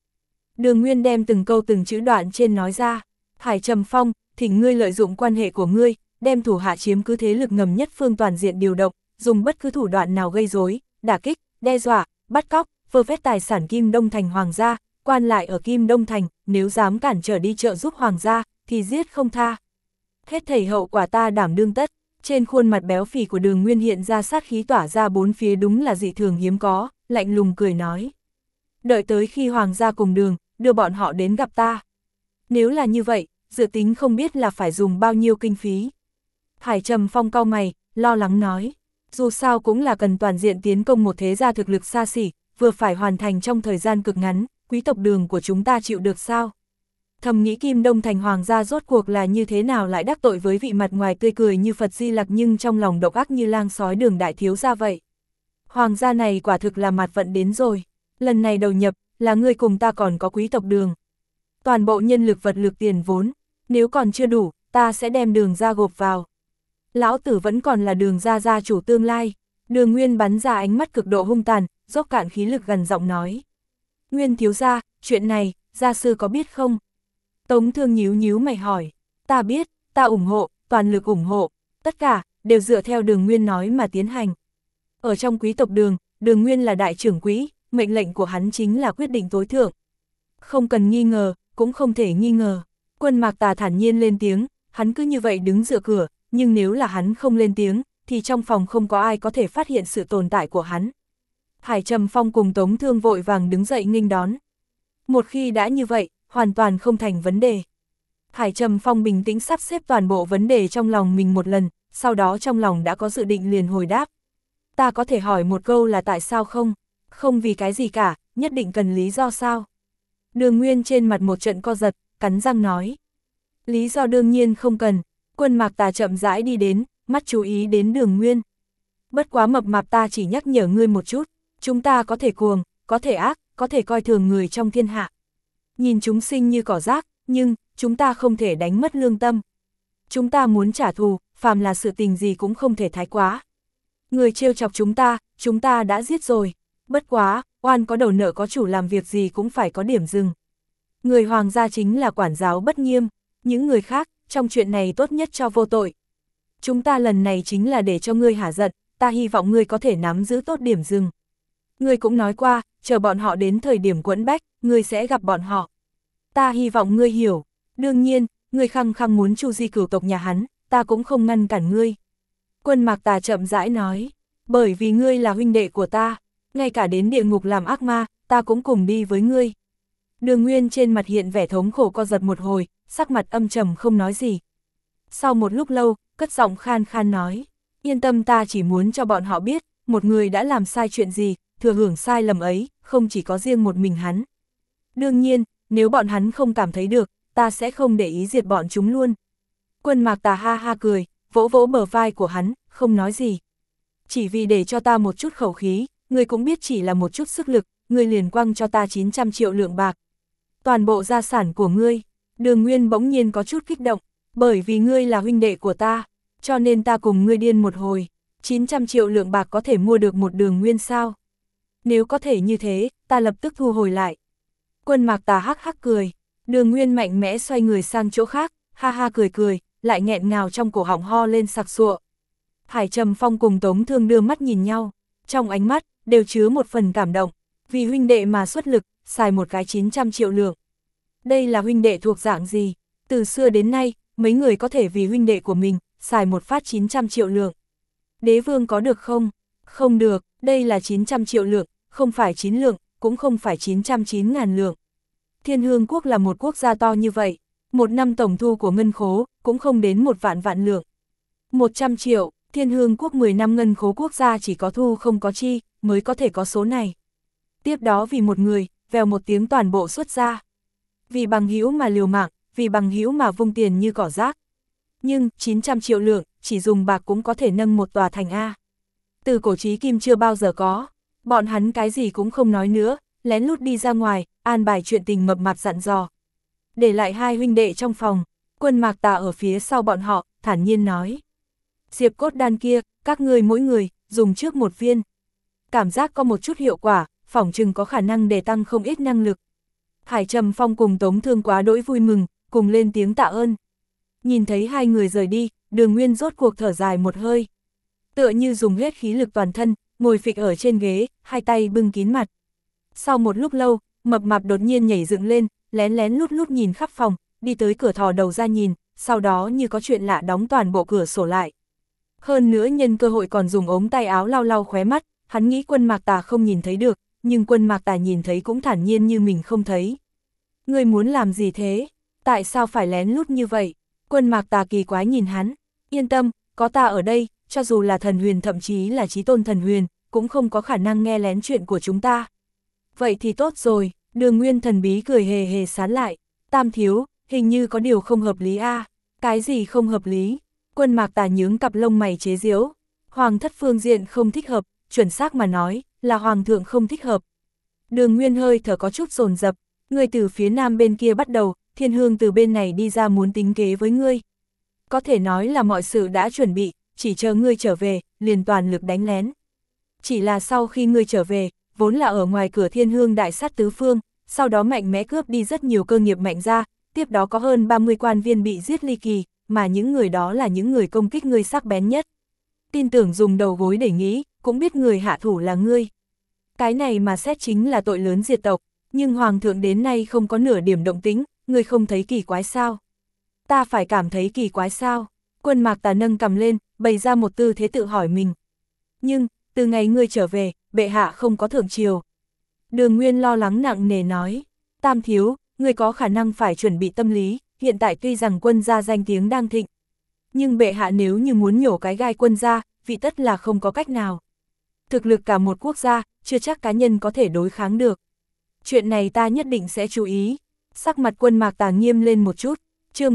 S1: Đường Nguyên đem từng câu từng chữ đoạn trên nói ra. Hải Trầm Phong, thỉnh ngươi lợi dụng quan hệ của ngươi, đem thủ hạ chiếm cứ thế lực ngầm nhất phương toàn diện điều động, dùng bất cứ thủ đoạn nào gây rối, đả kích, đe dọa, bắt cóc, vơ vét tài sản Kim Đông Thành Hoàng gia, quan lại ở Kim Đông Thành, nếu dám cản trở đi trợ giúp Hoàng gia, thì giết không tha. Hết thảy hậu quả ta đảm đương tất. Trên khuôn mặt béo phì của Đường Nguyên hiện ra sát khí tỏa ra bốn phía, đúng là dị thường hiếm có, lạnh lùng cười nói. Đợi tới khi Hoàng gia cùng Đường, đưa bọn họ đến gặp ta. Nếu là như vậy, dự tính không biết là phải dùng bao nhiêu kinh phí. Hải Trầm Phong cau mày, lo lắng nói. Dù sao cũng là cần toàn diện tiến công một thế gia thực lực xa xỉ, vừa phải hoàn thành trong thời gian cực ngắn, quý tộc Đường của chúng ta chịu được sao? Thầm nghĩ Kim Đông Thành Hoàng gia rốt cuộc là như thế nào lại đắc tội với vị mặt ngoài tươi cười như Phật Di Lặc nhưng trong lòng độc ác như lang sói Đường đại thiếu gia vậy. Hoàng gia này quả thực là mặt vận đến rồi. Lần này đầu nhập, là ngươi cùng ta còn có quý tộc Đường. Toàn bộ nhân lực vật lực tiền vốn, nếu còn chưa đủ, ta sẽ đem Đường ra gộp vào. Lão tử vẫn còn là Đường gia gia chủ tương lai. Đường Nguyên bắn ra ánh mắt cực độ hung tàn, dốc cạn khí lực gần giọng nói. Nguyên thiếu gia, chuyện này, gia sư có biết không? Tống Thương nhíu nhíu mày hỏi. Ta biết, ta ủng hộ, toàn lực ủng hộ, tất cả, đều dựa theo Đường Nguyên nói mà tiến hành. Ở trong quý tộc Đường, Đường Nguyên là đại trưởng quỹ, mệnh lệnh của hắn chính là quyết định tối thượng. Không cần nghi ngờ, cũng không thể nghi ngờ. Quân Mạc Tà thản nhiên lên tiếng, hắn cứ như vậy đứng dựa cửa, nhưng nếu là hắn không lên tiếng, thì trong phòng không có ai có thể phát hiện sự tồn tại của hắn. Hải Trầm Phong cùng Tống Thương vội vàng đứng dậy nghênh đón. Một khi đã như vậy, hoàn toàn không thành vấn đề. Hải Trầm Phong bình tĩnh sắp xếp toàn bộ vấn đề trong lòng mình một lần, sau đó trong lòng đã có dự định liền hồi đáp. Ta có thể hỏi một câu là tại sao không? Không vì cái gì cả, nhất định cần lý do sao? Đường Nguyên trên mặt một trận co giật, cắn răng nói. Lý do đương nhiên không cần. Quân Mạc Tà chậm rãi đi đến, mắt chú ý đến Đường Nguyên. Bất quá mập mạp, ta chỉ nhắc nhở ngươi một chút, chúng ta có thể cuồng, có thể ác, có thể coi thường người trong thiên hạ. Nhìn chúng sinh như cỏ rác, nhưng chúng ta không thể đánh mất lương tâm. Chúng ta muốn trả thù, phàm là sự tình gì cũng không thể thái quá. Người trêu chọc chúng ta đã giết rồi. Bất quá, oan có đầu nợ có chủ, làm việc gì cũng phải có điểm dừng. Người Hoàng gia chính là quản giáo bất nghiêm, những người khác, trong chuyện này tốt nhất cho vô tội. Chúng ta lần này chính là để cho ngươi hả giận, ta hy vọng ngươi có thể nắm giữ tốt điểm dừng. Ngươi cũng nói qua, chờ bọn họ đến thời điểm quẫn bách, ngươi sẽ gặp bọn họ. Ta hy vọng ngươi hiểu, đương nhiên, ngươi khăng khăng muốn chu di cửu tộc nhà hắn, ta cũng không ngăn cản ngươi. Quân Mạc Tà chậm rãi nói, bởi vì ngươi là huynh đệ của ta, ngay cả đến địa ngục làm ác ma, ta cũng cùng đi với ngươi. Đường Nguyên trên mặt hiện vẻ thống khổ co giật một hồi, sắc mặt âm trầm không nói gì. Sau một lúc lâu, cất giọng khan khan nói, yên tâm, ta chỉ muốn cho bọn họ biết, một người đã làm sai chuyện gì, thừa hưởng sai lầm ấy, không chỉ có riêng một mình hắn. Đương nhiên, nếu bọn hắn không cảm thấy được, ta sẽ không để ý diệt bọn chúng luôn. Quân Mạc Tà ha ha cười, vỗ vỗ bờ vai của hắn, không nói gì. Chỉ vì để cho ta một chút khẩu khí, ngươi cũng biết chỉ là một chút sức lực, ngươi liền quăng cho ta 900 triệu lượng bạc. Toàn bộ gia sản của ngươi. Đường Nguyên bỗng nhiên có chút kích động, bởi vì ngươi là huynh đệ của ta, cho nên ta cùng ngươi điên một hồi. 900 triệu lượng bạc có thể mua được một Đường Nguyên sao? Nếu có thể như thế, ta lập tức thu hồi lại. Quân Mạc Tà hắc hắc cười, Đường Nguyên mạnh mẽ xoay người sang chỗ khác, ha ha cười cười, lại nghẹn ngào trong cổ họng ho lên sặc sụa. Hải Trầm Phong cùng Tống Thương đưa mắt nhìn nhau, trong ánh mắt, đều chứa một phần cảm động, vì huynh đệ mà xuất lực, xài một cái 900 triệu lượng. Đây là huynh đệ thuộc dạng gì? Từ xưa đến nay, mấy người có thể vì huynh đệ của mình, xài một phát 900 triệu lượng. Đế vương có được không? Không được, đây là 900 triệu lượng, không phải 9 lượng, cũng không phải 909.000 lượng. Thiên Hương quốc là một quốc gia to như vậy, một năm tổng thu của ngân khố, cũng không đến 1.000.000 lượng. 100 triệu, Thiên Hương quốc 10 năm ngân khố quốc gia chỉ có thu không có chi, mới có thể có số này. Tiếp đó vì một người, vèo một tiếng toàn bộ xuất ra. Vì bằng hữu mà liều mạng, vì bằng hữu mà vung tiền như cỏ rác. Nhưng, 900 triệu lượng, chỉ dùng bạc cũng có thể nâng một tòa thành A. Từ cổ chí kim chưa bao giờ có, bọn hắn cái gì cũng không nói nữa, lén lút đi ra ngoài, an bài chuyện tình mập mạp dặn dò. Để lại hai huynh đệ trong phòng, Quân Mạc Tà ở phía sau bọn họ, thản nhiên nói. Diệp cốt đan kia, các ngươi mỗi người, dùng trước một viên. Cảm giác có một chút hiệu quả, phỏng chừng có khả năng để tăng không ít năng lực. Hải Trầm Phong cùng Tống Thương quá đỗi vui mừng, cùng lên tiếng tạ ơn. Nhìn thấy hai người rời đi, Đường Nguyên rốt cuộc thở dài một hơi. Tựa như dùng hết khí lực toàn thân, ngồi phịch ở trên ghế, hai tay bưng kín mặt. Sau một lúc lâu, Mập Mạp đột nhiên nhảy dựng lên, lén lén lút lút nhìn khắp phòng, đi tới cửa thò đầu ra nhìn, sau đó như có chuyện lạ đóng toàn bộ cửa sổ lại. Hơn nữa nhân cơ hội còn dùng ống tay áo lau lau khóe mắt, hắn nghĩ Quân Mạc Tà không nhìn thấy được, nhưng Quân Mạc Tà nhìn thấy cũng thản nhiên như mình không thấy. Ngươi muốn làm gì thế? Tại sao phải lén lút như vậy? Quân Mạc Tà kỳ quái nhìn hắn. Yên tâm, có ta ở đây, cho dù là thần huyền thậm chí là chí tôn thần huyền, cũng không có khả năng nghe lén chuyện của chúng ta. Vậy thì tốt rồi, Đường Nguyên thần bí cười hề hề sán lại. Tam thiếu, hình như có điều không hợp lý a. Cái gì không hợp lý? Quân Mạc Tà nhướng cặp lông mày chế giễu. Hoàng thất phương diện không thích hợp, chuẩn xác mà nói, là hoàng thượng không thích hợp. Đường Nguyên hơi thở có chút dồn dập, ngươi từ phía nam bên kia bắt đầu, Thiên Hương từ bên này đi ra muốn tính kế với ngươi. Có thể nói là mọi sự đã chuẩn bị, chỉ chờ ngươi trở về, liền toàn lực đánh lén. Chỉ là sau khi ngươi trở về, vốn là ở ngoài cửa Thiên Hương đại sát tứ phương, sau đó mạnh mẽ cướp đi rất nhiều cơ nghiệp mạnh ra, tiếp đó có hơn 30 quan viên bị giết ly kỳ, mà những người đó là những người công kích ngươi sắc bén nhất. Tin tưởng dùng đầu gối để nghĩ, cũng biết người hạ thủ là ngươi. Cái này mà xét chính là tội lớn diệt tộc, nhưng Hoàng thượng đến nay không có nửa điểm động tĩnh, ngươi không thấy kỳ quái sao? Ta phải cảm thấy kỳ quái sao? Quân Mạc Tà nâng cầm lên, bày ra một tư thế tự hỏi mình. Nhưng, từ ngày ngươi trở về, bệ hạ không có thượng triều. Đường Nguyên lo lắng nặng nề nói, Tam thiếu, ngươi có khả năng phải chuẩn bị tâm lý, hiện tại tuy rằng quân gia danh tiếng đang thịnh. Nhưng bệ hạ nếu như muốn nhổ cái gai quân gia, vị tất là không có cách nào. Thực lực cả một quốc gia, chưa chắc cá nhân có thể đối kháng được. Chuyện này ta nhất định sẽ chú ý. Sắc mặt Quân Mạc Tà nghiêm lên một chút. Chương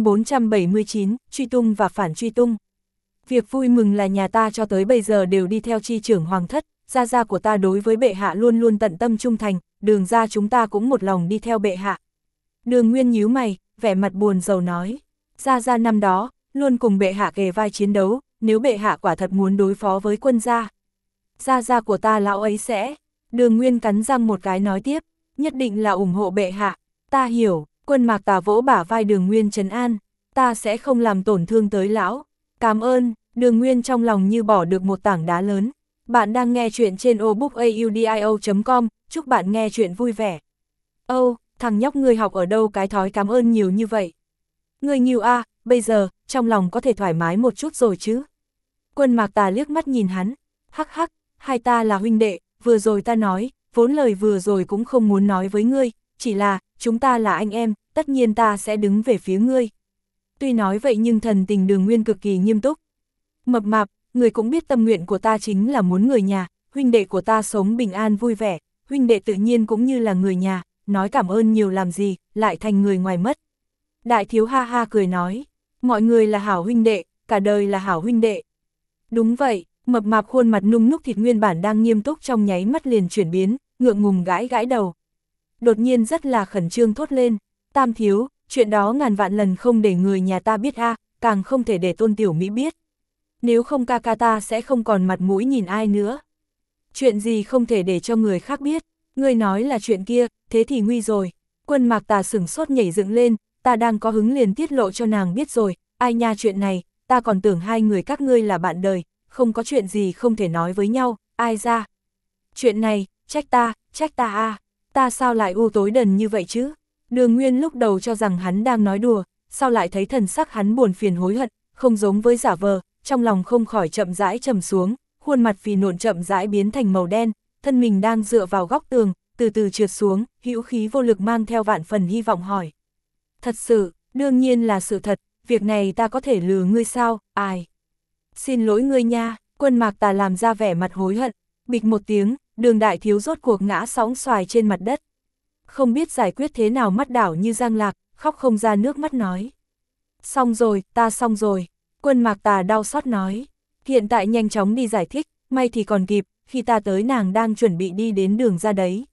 S1: 479, truy tung và phản truy tung. Việc vui mừng là nhà ta cho tới bây giờ đều đi theo chi trưởng hoàng thất, gia gia của ta đối với bệ hạ luôn luôn tận tâm trung thành, Đường gia chúng ta cũng một lòng đi theo bệ hạ. Đường Nguyên nhíu mày, vẻ mặt buồn rầu nói, gia gia năm đó, luôn cùng bệ hạ kề vai chiến đấu, nếu bệ hạ quả thật muốn đối phó với quân gia. Gia gia của ta lão ấy sẽ, Đường Nguyên cắn răng một cái nói tiếp, nhất định là ủng hộ bệ hạ, ta hiểu. Quân Mạc Tà vỗ bả vai Đường Nguyên trấn an, ta sẽ không làm tổn thương tới lão. Cảm ơn, Đường Nguyên trong lòng như bỏ được một tảng đá lớn. Bạn đang nghe chuyện trên obookaudio.com, chúc bạn nghe chuyện vui vẻ. Âu, thằng nhóc ngươi học ở đâu cái thói cảm ơn nhiều như vậy? Ngươi nghiêu a, bây giờ, trong lòng có thể thoải mái một chút rồi chứ? Quân Mạc Tà liếc mắt nhìn hắn, hắc hắc, hai ta là huynh đệ, vừa rồi ta nói, vốn lời vừa rồi cũng không muốn nói với ngươi, chỉ là, chúng ta là anh em, tất nhiên ta sẽ đứng về phía ngươi. Tuy nói vậy nhưng thần tình Đường Nguyên cực kỳ nghiêm túc. Mập Mạp, người cũng biết tâm nguyện của ta chính là muốn người nhà, huynh đệ của ta sống bình an vui vẻ, huynh đệ tự nhiên cũng như là người nhà, nói cảm ơn nhiều làm gì, lại thành người ngoài mất. Đại thiếu ha ha cười nói, mọi người là hảo huynh đệ, cả đời là hảo huynh đệ. Đúng vậy, Mập Mạp khuôn mặt nung núc thịt nguyên bản đang nghiêm túc trong nháy mắt liền chuyển biến, ngượng ngùng gãi gãi đầu. Đột nhiên rất là khẩn trương thốt lên, Tam thiếu, chuyện đó ngàn vạn lần không để người nhà ta biết a, càng không thể để Tôn Tiểu Mỹ biết. Nếu không ca ca ta sẽ không còn mặt mũi nhìn ai nữa. Chuyện gì không thể để cho người khác biết, ngươi nói là chuyện kia, thế thì nguy rồi. Quân Mạc Tà sửng sốt nhảy dựng lên, ta đang có hứng liền tiết lộ cho nàng biết rồi, ai nha chuyện này, ta còn tưởng hai người các ngươi là bạn đời, không có chuyện gì không thể nói với nhau, ai ra. Chuyện này, trách ta a. Ta sao lại u tối đần như vậy chứ? Đường Nguyên lúc đầu cho rằng hắn đang nói đùa, sau lại thấy thần sắc hắn buồn phiền hối hận, không giống với giả vờ, trong lòng không khỏi chậm rãi trầm xuống, khuôn mặt phì nộn chậm rãi biến thành màu đen, thân mình đang dựa vào góc tường, từ từ trượt xuống, hữu khí vô lực mang theo vạn phần hy vọng hỏi. Thật sự, đương nhiên là sự thật, việc này ta có thể lừa ngươi sao, ai? Xin lỗi ngươi nha, Quân Mạc Tà làm ra vẻ mặt hối hận, bịch một tiếng, Đường đại thiếu rốt cuộc ngã sóng xoài trên mặt đất. Không biết giải quyết thế nào mắt đảo như giang lạc, khóc không ra nước mắt nói. Xong rồi, ta xong rồi. Quân Mạc Tà đau xót nói. Hiện tại nhanh chóng đi giải thích, may thì còn kịp, khi ta tới nàng đang chuẩn bị đi đến đường ra đấy.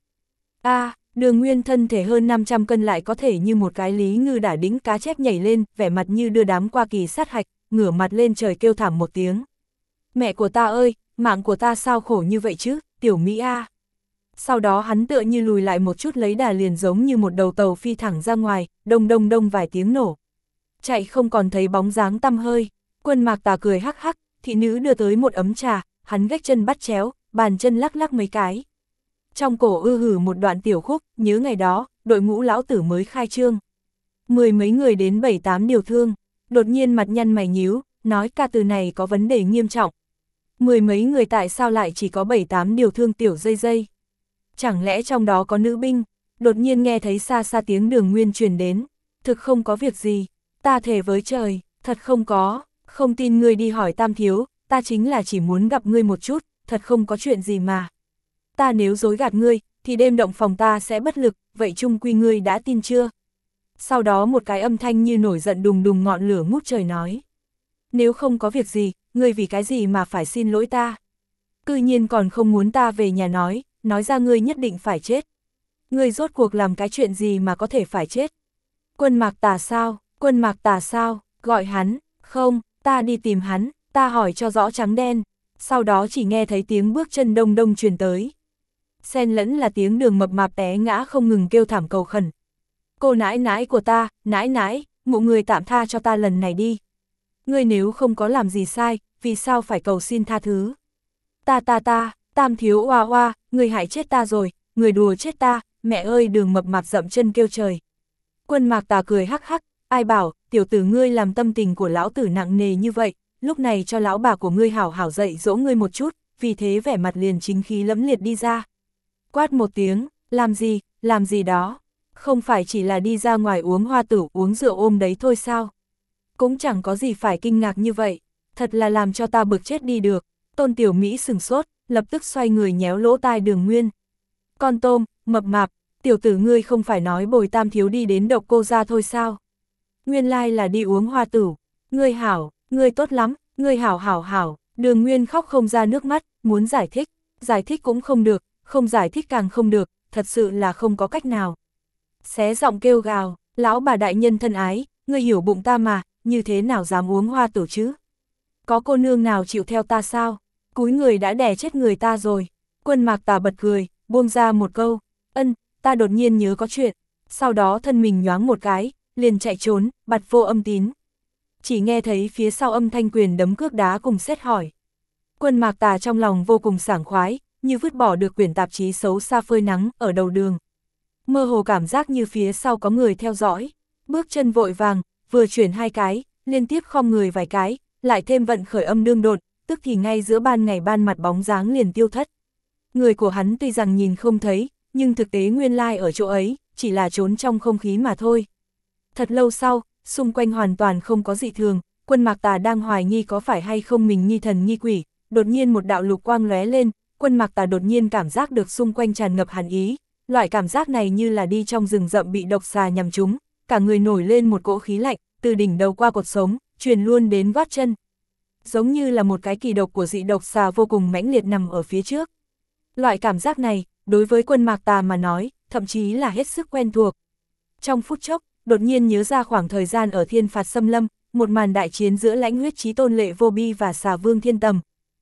S1: Đường Nguyên thân thể hơn 500 cân lại có thể như một cái lý ngư đả đĩnh cá chép nhảy lên, vẻ mặt như đưa đám qua kỳ sát hạch, ngửa mặt lên trời kêu thảm một tiếng. Mẹ của ta ơi, mạng của ta sao khổ như vậy chứ, Tiểu Mỹ a. Sau đó hắn tựa như lùi lại một chút lấy đà liền giống như một đầu tàu phi thẳng ra ngoài, đông đông đông vài tiếng nổ. Chạy không còn thấy bóng dáng tăm hơi, Quân Mạc Tà cười hắc hắc, thị nữ đưa tới một ấm trà, hắn gách chân bắt chéo, bàn chân lắc lắc mấy cái. Trong cổ hử một đoạn tiểu khúc, nhớ ngày đó, đội ngũ lão tử mới khai trương. 10 mấy người đến 7-8 điều thương, đột nhiên mặt nhăn mày nhíu, nói ca từ này có vấn đề nghiêm trọng. 10 mấy người tại sao lại chỉ có 7-8 điều thương tiểu dây dây? Chẳng lẽ trong đó có nữ binh? Đột nhiên nghe thấy xa xa tiếng Đường Nguyên truyền đến. Thực không có việc gì, ta thề với trời, thật không có, không tin ngươi đi hỏi Tam thiếu, ta chính là chỉ muốn gặp ngươi một chút, thật không có chuyện gì mà. Ta nếu dối gạt ngươi, thì đêm động phòng ta sẽ bất lực, vậy chung quy ngươi đã tin chưa? Sau đó một cái âm thanh như nổi giận đùng đùng ngọn lửa ngút trời nói. Nếu không có việc gì, ngươi vì cái gì mà phải xin lỗi ta? Cư nhiên còn không muốn ta về nhà nói ra ngươi nhất định phải chết. Ngươi rốt cuộc làm cái chuyện gì mà có thể phải chết? Quân Mạc Tà sao? Quân Mạc Tà sao? Gọi hắn, không, ta đi tìm hắn, ta hỏi cho rõ trắng đen. Sau đó chỉ nghe thấy tiếng bước chân đông đông truyền tới. Xen lẫn là tiếng Đường mập mạp té ngã không ngừng kêu thảm cầu khẩn. Cô nãi nãi của ta, nãi nãi, mụ người tạm tha cho ta lần này đi. Ngươi nếu không có làm gì sai, vì sao phải cầu xin tha thứ? Ta, Tam thiếu oa oa, người hại chết ta rồi, người đùa chết ta, mẹ ơi Đường mập mạp dậm chân kêu trời. Quân Mạc Tà cười hắc hắc, ai bảo, tiểu tử ngươi làm tâm tình của lão tử nặng nề như vậy, lúc này cho lão bà của ngươi hảo hảo dạy dỗ ngươi một chút, vì thế vẻ mặt liền chính khí lẫm liệt đi ra. Quát một tiếng, làm gì đó, không phải chỉ là đi ra ngoài uống hoa tử uống rượu ôm đấy thôi sao? Cũng chẳng có gì phải kinh ngạc như vậy, thật là làm cho ta bực chết đi được. Tôn Tiểu Mỹ sừng sốt, lập tức xoay người nhéo lỗ tai Đường Nguyên. Con tôm, mập mạp, tiểu tử ngươi không phải nói bồi Tam thiếu đi đến Độc Cô gia thôi sao? Nguyên lai là đi uống hoa tử, ngươi hảo, ngươi tốt lắm, ngươi hảo. Đường Nguyên khóc không ra nước mắt, muốn giải thích cũng không được, không giải thích càng không được, thật sự là không có cách nào. Xé giọng kêu gào, lão bà đại nhân thân ái, ngươi hiểu bụng ta mà, như thế nào dám uống hoa tử chứ? Có cô nương nào chịu theo ta sao? Cúi người đã đè chết người ta rồi. Quân Mạc Tà bật cười, buông ra một câu, ta đột nhiên nhớ có chuyện, sau đó thân mình nhoáng một cái, liền chạy trốn, bặt vô âm tín. Chỉ nghe thấy phía sau âm thanh quyền đấm cước đá cùng xét hỏi. Quân Mạc Tà trong lòng vô cùng sảng khoái, như vứt bỏ được quyển tạp chí xấu xa phơi nắng ở đầu đường. Mơ hồ cảm giác như phía sau có người theo dõi, bước chân vội vàng, vừa chuyển 2 cái, liên tiếp khom người vài cái, lại thêm vận khởi âm đương đột, tức thì ngay giữa ban ngày ban mặt bóng dáng liền tiêu thất. Người của hắn tuy rằng nhìn không thấy, nhưng thực tế nguyên lai ở chỗ ấy, chỉ là trốn trong không khí mà thôi. Thật lâu sau, xung quanh hoàn toàn không có dị thường, Quân Mạc Tà đang hoài nghi có phải hay không mình nghi thần nghi quỷ, đột nhiên một đạo lục quang lóe lên, Quân Mạc Tà đột nhiên cảm giác được xung quanh tràn ngập hàn ý, loại cảm giác này như là đi trong rừng rậm bị độc xà nhằm trúng, cả người nổi lên một cỗ khí lạnh, từ đỉnh đầu qua cột sống, truyền luôn đến gót chân. Giống như là một cái kỳ độc của dị độc xà vô cùng mãnh liệt nằm ở phía trước. Loại cảm giác này, đối với Quân Mạc Tà mà nói, thậm chí là hết sức quen thuộc. Trong phút chốc, đột nhiên nhớ ra khoảng thời gian ở Thiên Phạt Xâm Lâm, một màn đại chiến giữa Lãnh Huyết Chí Tôn Lệ Vô Bi và Xà Vương Thiên Tầm.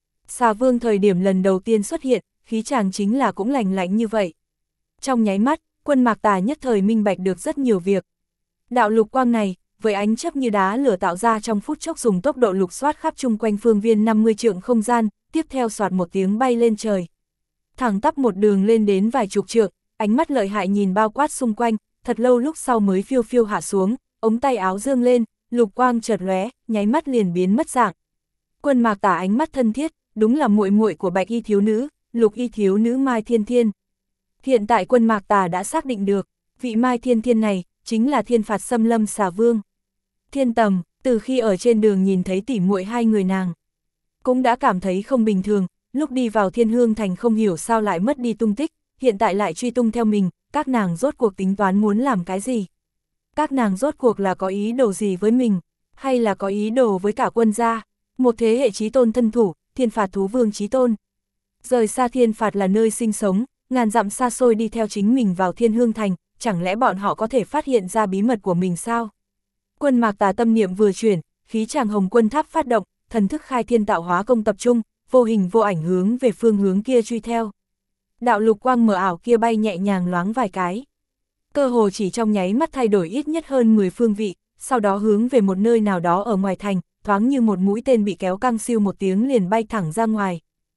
S1: Xà Vương thời điểm lần đầu tiên xuất hiện, khí chàng chính là cũng lành lạnh như vậy. Trong nháy mắt, Quân Mạc Tà nhất thời minh bạch được rất nhiều việc. Đạo lục quang này, với ánh chớp như đá lửa tạo ra trong phút chốc dùng tốc độ lục soát khắp chung quanh phương viên 50 trượng không gian, tiếp theo soạt một tiếng bay lên trời. Thẳng tắp một đường lên đến vài chục trượng, ánh mắt lợi hại nhìn bao quát xung quanh, thật lâu lúc sau mới phiêu phiêu hạ xuống, ống tay áo dương lên, lục quang chợt lóe, nháy mắt liền biến mất dạng. Quân Mạc Tà ánh mắt thân thiết, đúng là muội muội của Bạch Y thiếu nữ, Lục Y thiếu nữ Mai Thiên Thiên. Hiện tại Quân Mạc Tà đã xác định được, vị Mai Thiên Thiên này chính là Thiên Phạt Xâm Lâm Xà Vương. Thiên Tầm, từ khi ở trên đường nhìn thấy tỉ muội hai người nàng, cũng đã cảm thấy không bình thường, lúc đi vào Thiên Hương Thành không hiểu sao lại mất đi tung tích, hiện tại lại truy tung theo mình, các nàng rốt cuộc tính toán muốn làm cái gì? Các nàng rốt cuộc là có ý đồ gì với mình, hay là có ý đồ với cả Quân gia, một thế hệ chí tôn thân thủ, Thiên Phạt thú vương chí tôn. Rời xa Thiên Phạt là nơi sinh sống, ngàn dặm xa xôi đi theo chính mình vào Thiên Hương Thành, chẳng lẽ bọn họ có thể phát hiện ra bí mật của mình sao? Quân Mạc Tà tâm niệm vừa chuyển, khí tràng Hồng Quân Tháp phát động, thần thức khai thiên tạo hóa công tập trung, vô hình vô ảnh hướng về phương hướng kia truy theo. Đạo lục quang mờ ảo kia bay nhẹ nhàng loáng vài cái. Cơ hồ chỉ trong nháy mắt thay đổi ít nhất hơn 10 phương vị, sau đó hướng về một nơi nào đó ở ngoài thành, thoáng như một mũi tên bị kéo căng siêu một tiếng liền bay thẳng ra ngoài.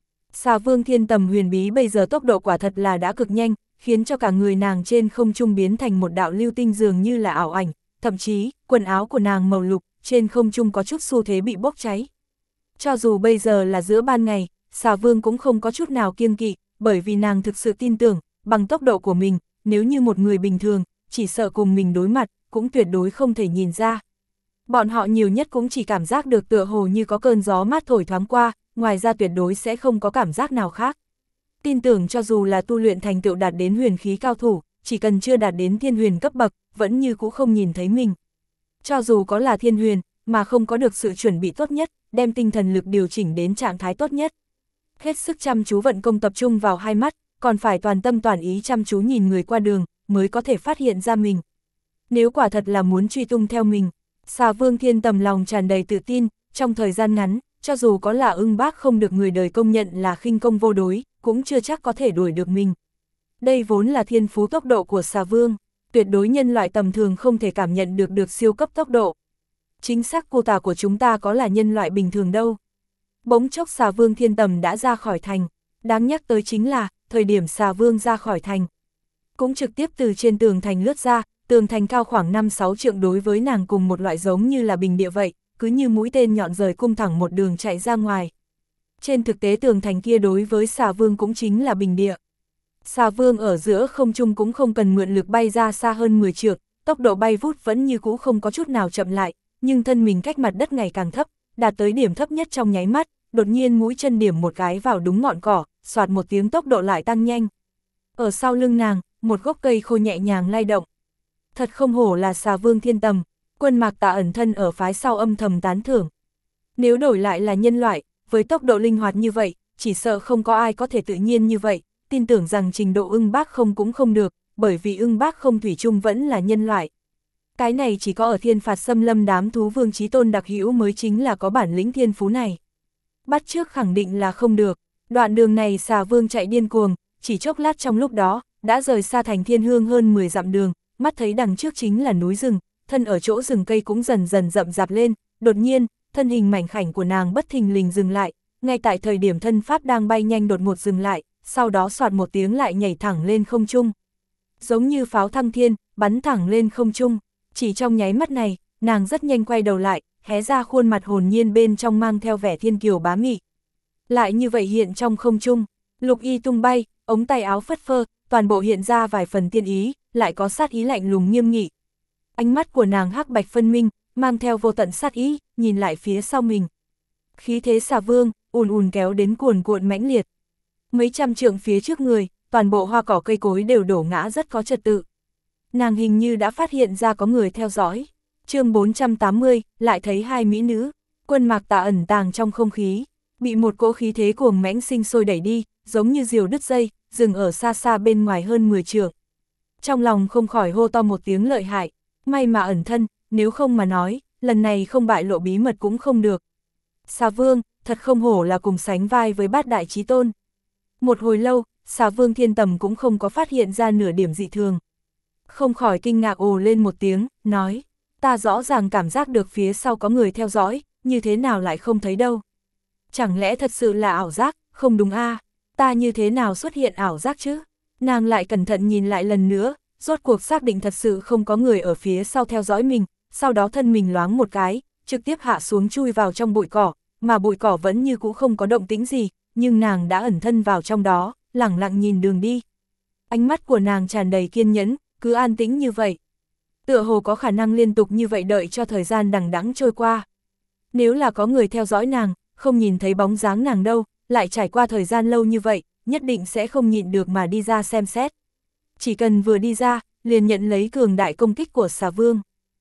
S1: Xà Vương Thiên Tầm huyền bí bây giờ tốc độ quả thật là đã cực nhanh, khiến cho cả người nàng trên không trung biến thành một đạo lưu tinh dường như là ảo ảnh, thậm chí, quần áo của nàng màu lục, trên không trung có chút xu thế bị bốc cháy. Cho dù bây giờ là giữa ban ngày, Xà Vương cũng không có chút nào kiêng kỵ, bởi vì nàng thực sự tin tưởng, bằng tốc độ của mình, nếu như một người bình thường, chỉ sợ cùng mình đối mặt, cũng tuyệt đối không thể nhìn ra. Bọn họ nhiều nhất cũng chỉ cảm giác được tựa hồ như có cơn gió mát thổi thoáng qua, ngoài ra tuyệt đối sẽ không có cảm giác nào khác. Tin tưởng cho dù là tu luyện thành tựu đạt đến huyền khí cao thủ, chỉ cần chưa đạt đến thiên huyền cấp bậc, vẫn như cũ không nhìn thấy mình. Cho dù có là thiên huyền, mà không có được sự chuẩn bị tốt nhất, đem tinh thần lực điều chỉnh đến trạng thái tốt nhất. Hết sức chăm chú vận công tập trung vào hai mắt, còn phải toàn tâm toàn ý chăm chú nhìn người qua đường, mới có thể phát hiện ra mình. Nếu quả thật là muốn truy tung theo mình, Xà Vương Thiên Tầm lòng tràn đầy tự tin, trong thời gian ngắn, cho dù có là ưng bác không được người đời công nhận là khinh công vô đối, cũng chưa chắc có thể đuổi được mình. Đây vốn là thiên phú tốc độ của Xà Vương, tuyệt đối nhân loại tầm thường không thể cảm nhận được siêu cấp tốc độ. Chính xác cô tả của chúng ta có là nhân loại bình thường đâu. Bỗng chốc Xà Vương Thiên Tầm đã ra khỏi thành, đáng nhắc tới chính là, thời điểm Xà Vương ra khỏi thành, cũng trực tiếp từ trên tường thành lướt ra, tường thành cao khoảng 5-6 trượng đối với nàng cùng một loại giống như là bình địa vậy, cứ như mũi tên nhọn rời cung thẳng một đường chạy ra ngoài. Trên thực tế tường thành kia đối với Xà Vương cũng chính là bình địa. Xà Vương ở giữa không trung cũng không cần mượn lực bay ra xa hơn 10 trượng, tốc độ bay vút vẫn như cũ không có chút nào chậm lại, nhưng thân mình cách mặt đất ngày càng thấp, đạt tới điểm thấp nhất trong nháy mắt, đột nhiên mũi chân điểm một cái vào đúng ngọn cỏ, xoạt một tiếng tốc độ lại tăng nhanh. Ở sau lưng nàng, một gốc cây khô nhẹ nhàng lay động. Thật không hổ là Xà Vương Thiên Tầm, Quân Mạc Tà ẩn thân ở phái sau âm thầm tán thưởng. Nếu đổi lại là nhân loại, với tốc độ linh hoạt như vậy, chỉ sợ không có ai có thể tự nhiên như vậy, tin tưởng rằng trình độ ưng bác không cũng không được, bởi vì ưng bác không thủy chung vẫn là nhân loại. Cái này chỉ có ở Thiên Phạt Xâm Lâm đám thú vương chí tôn đặc hữu mới chính là có bản lĩnh thiên phú này. Bắt trước khẳng định là không được, đoạn đường này Xà Vương chạy điên cuồng, chỉ chốc lát trong lúc đó, đã rời xa thành Thiên Hương hơn 10 dặm đường, mắt thấy đằng trước chính là núi rừng, thân ở chỗ rừng cây cũng dần dần rậm rạp lên, đột nhiên, thân hình mảnh khảnh của nàng bất thình lình dừng lại, ngay tại thời điểm thân pháp đang bay nhanh đột ngột dừng lại, sau đó xoạt một tiếng lại nhảy thẳng lên không trung. Giống như pháo thăng thiên, bắn thẳng lên không trung, chỉ trong nháy mắt này, nàng rất nhanh quay đầu lại, hé ra khuôn mặt hồn nhiên bên trong mang theo vẻ thiên kiều bá mị. Lại như vậy hiện trong không trung, lục y tung bay, ống tay áo phất phơ, toàn bộ hiện ra vài phần tiên ý, lại có sát ý lạnh lùng nghiêm nghị. Ánh mắt của nàng hắc bạch phân minh, mang theo vô tận sát ý, nhìn lại phía sau mình. Khí thế Xà Vương, ùn ùn kéo đến cuồn cuộn mãnh liệt. Mấy trăm trượng phía trước người, toàn bộ hoa cỏ cây cối đều đổ ngã rất có trật tự. Nàng hình như đã phát hiện ra có người theo dõi. Chương 480, lại thấy hai mỹ nữ. Quân Mạc Tà ẩn tàng trong không khí, bị một cỗ khí thế cuồng mãnh sinh sôi đẩy đi, giống như diều đứt dây, dừng ở xa xa bên ngoài hơn 10 trượng. Trong lòng không khỏi hô to một tiếng lợi hại, may mà ẩn thân, nếu không mà nói, lần này không bại lộ bí mật cũng không được. Xà Vương, thật không hổ là cùng sánh vai với bát đại chí tôn. Một hồi lâu, Xà Vương Thiên Tầm cũng không có phát hiện ra nửa điểm dị thường. Không khỏi kinh ngạc ồ lên một tiếng, nói, ta rõ ràng cảm giác được phía sau có người theo dõi, như thế nào lại không thấy đâu. Chẳng lẽ thật sự là ảo giác, không đúng a? Ta như thế nào xuất hiện ảo giác chứ? Nàng lại cẩn thận nhìn lại lần nữa, rốt cuộc xác định thật sự không có người ở phía sau theo dõi mình, sau đó thân mình loáng một cái, trực tiếp hạ xuống chui vào trong bụi cỏ, mà bụi cỏ vẫn như cũ không có động tĩnh gì, nhưng nàng đã ẩn thân vào trong đó, lẳng lặng nhìn đường đi. Ánh mắt của nàng tràn đầy kiên nhẫn, cứ an tĩnh như vậy. Tựa hồ có khả năng liên tục như vậy đợi cho thời gian đằng đẵng trôi qua. Nếu là có người theo dõi nàng, không nhìn thấy bóng dáng nàng đâu, lại trải qua thời gian lâu như vậy, nhất định sẽ không nhịn được mà đi ra xem xét. Chỉ cần vừa đi ra, liền nhận lấy cường đại công kích của Xà Vương.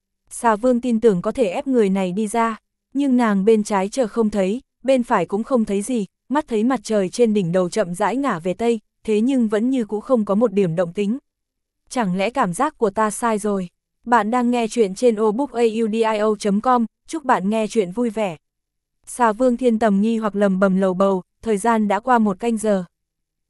S1: Xà Vương tin tưởng có thể ép người này đi ra, nhưng nàng bên trái chờ không thấy, bên phải cũng không thấy gì, mắt thấy mặt trời trên đỉnh đầu chậm rãi ngả về tây, thế nhưng vẫn như cũ không có một điểm động tĩnh. Chẳng lẽ cảm giác của ta sai rồi? Bạn đang nghe chuyện trên audiobook.com, chúc bạn nghe chuyện vui vẻ. Xà Vương Thiên Tầm nghi hoặc lầm bầm lầu bầu, thời gian đã qua 1 canh giờ.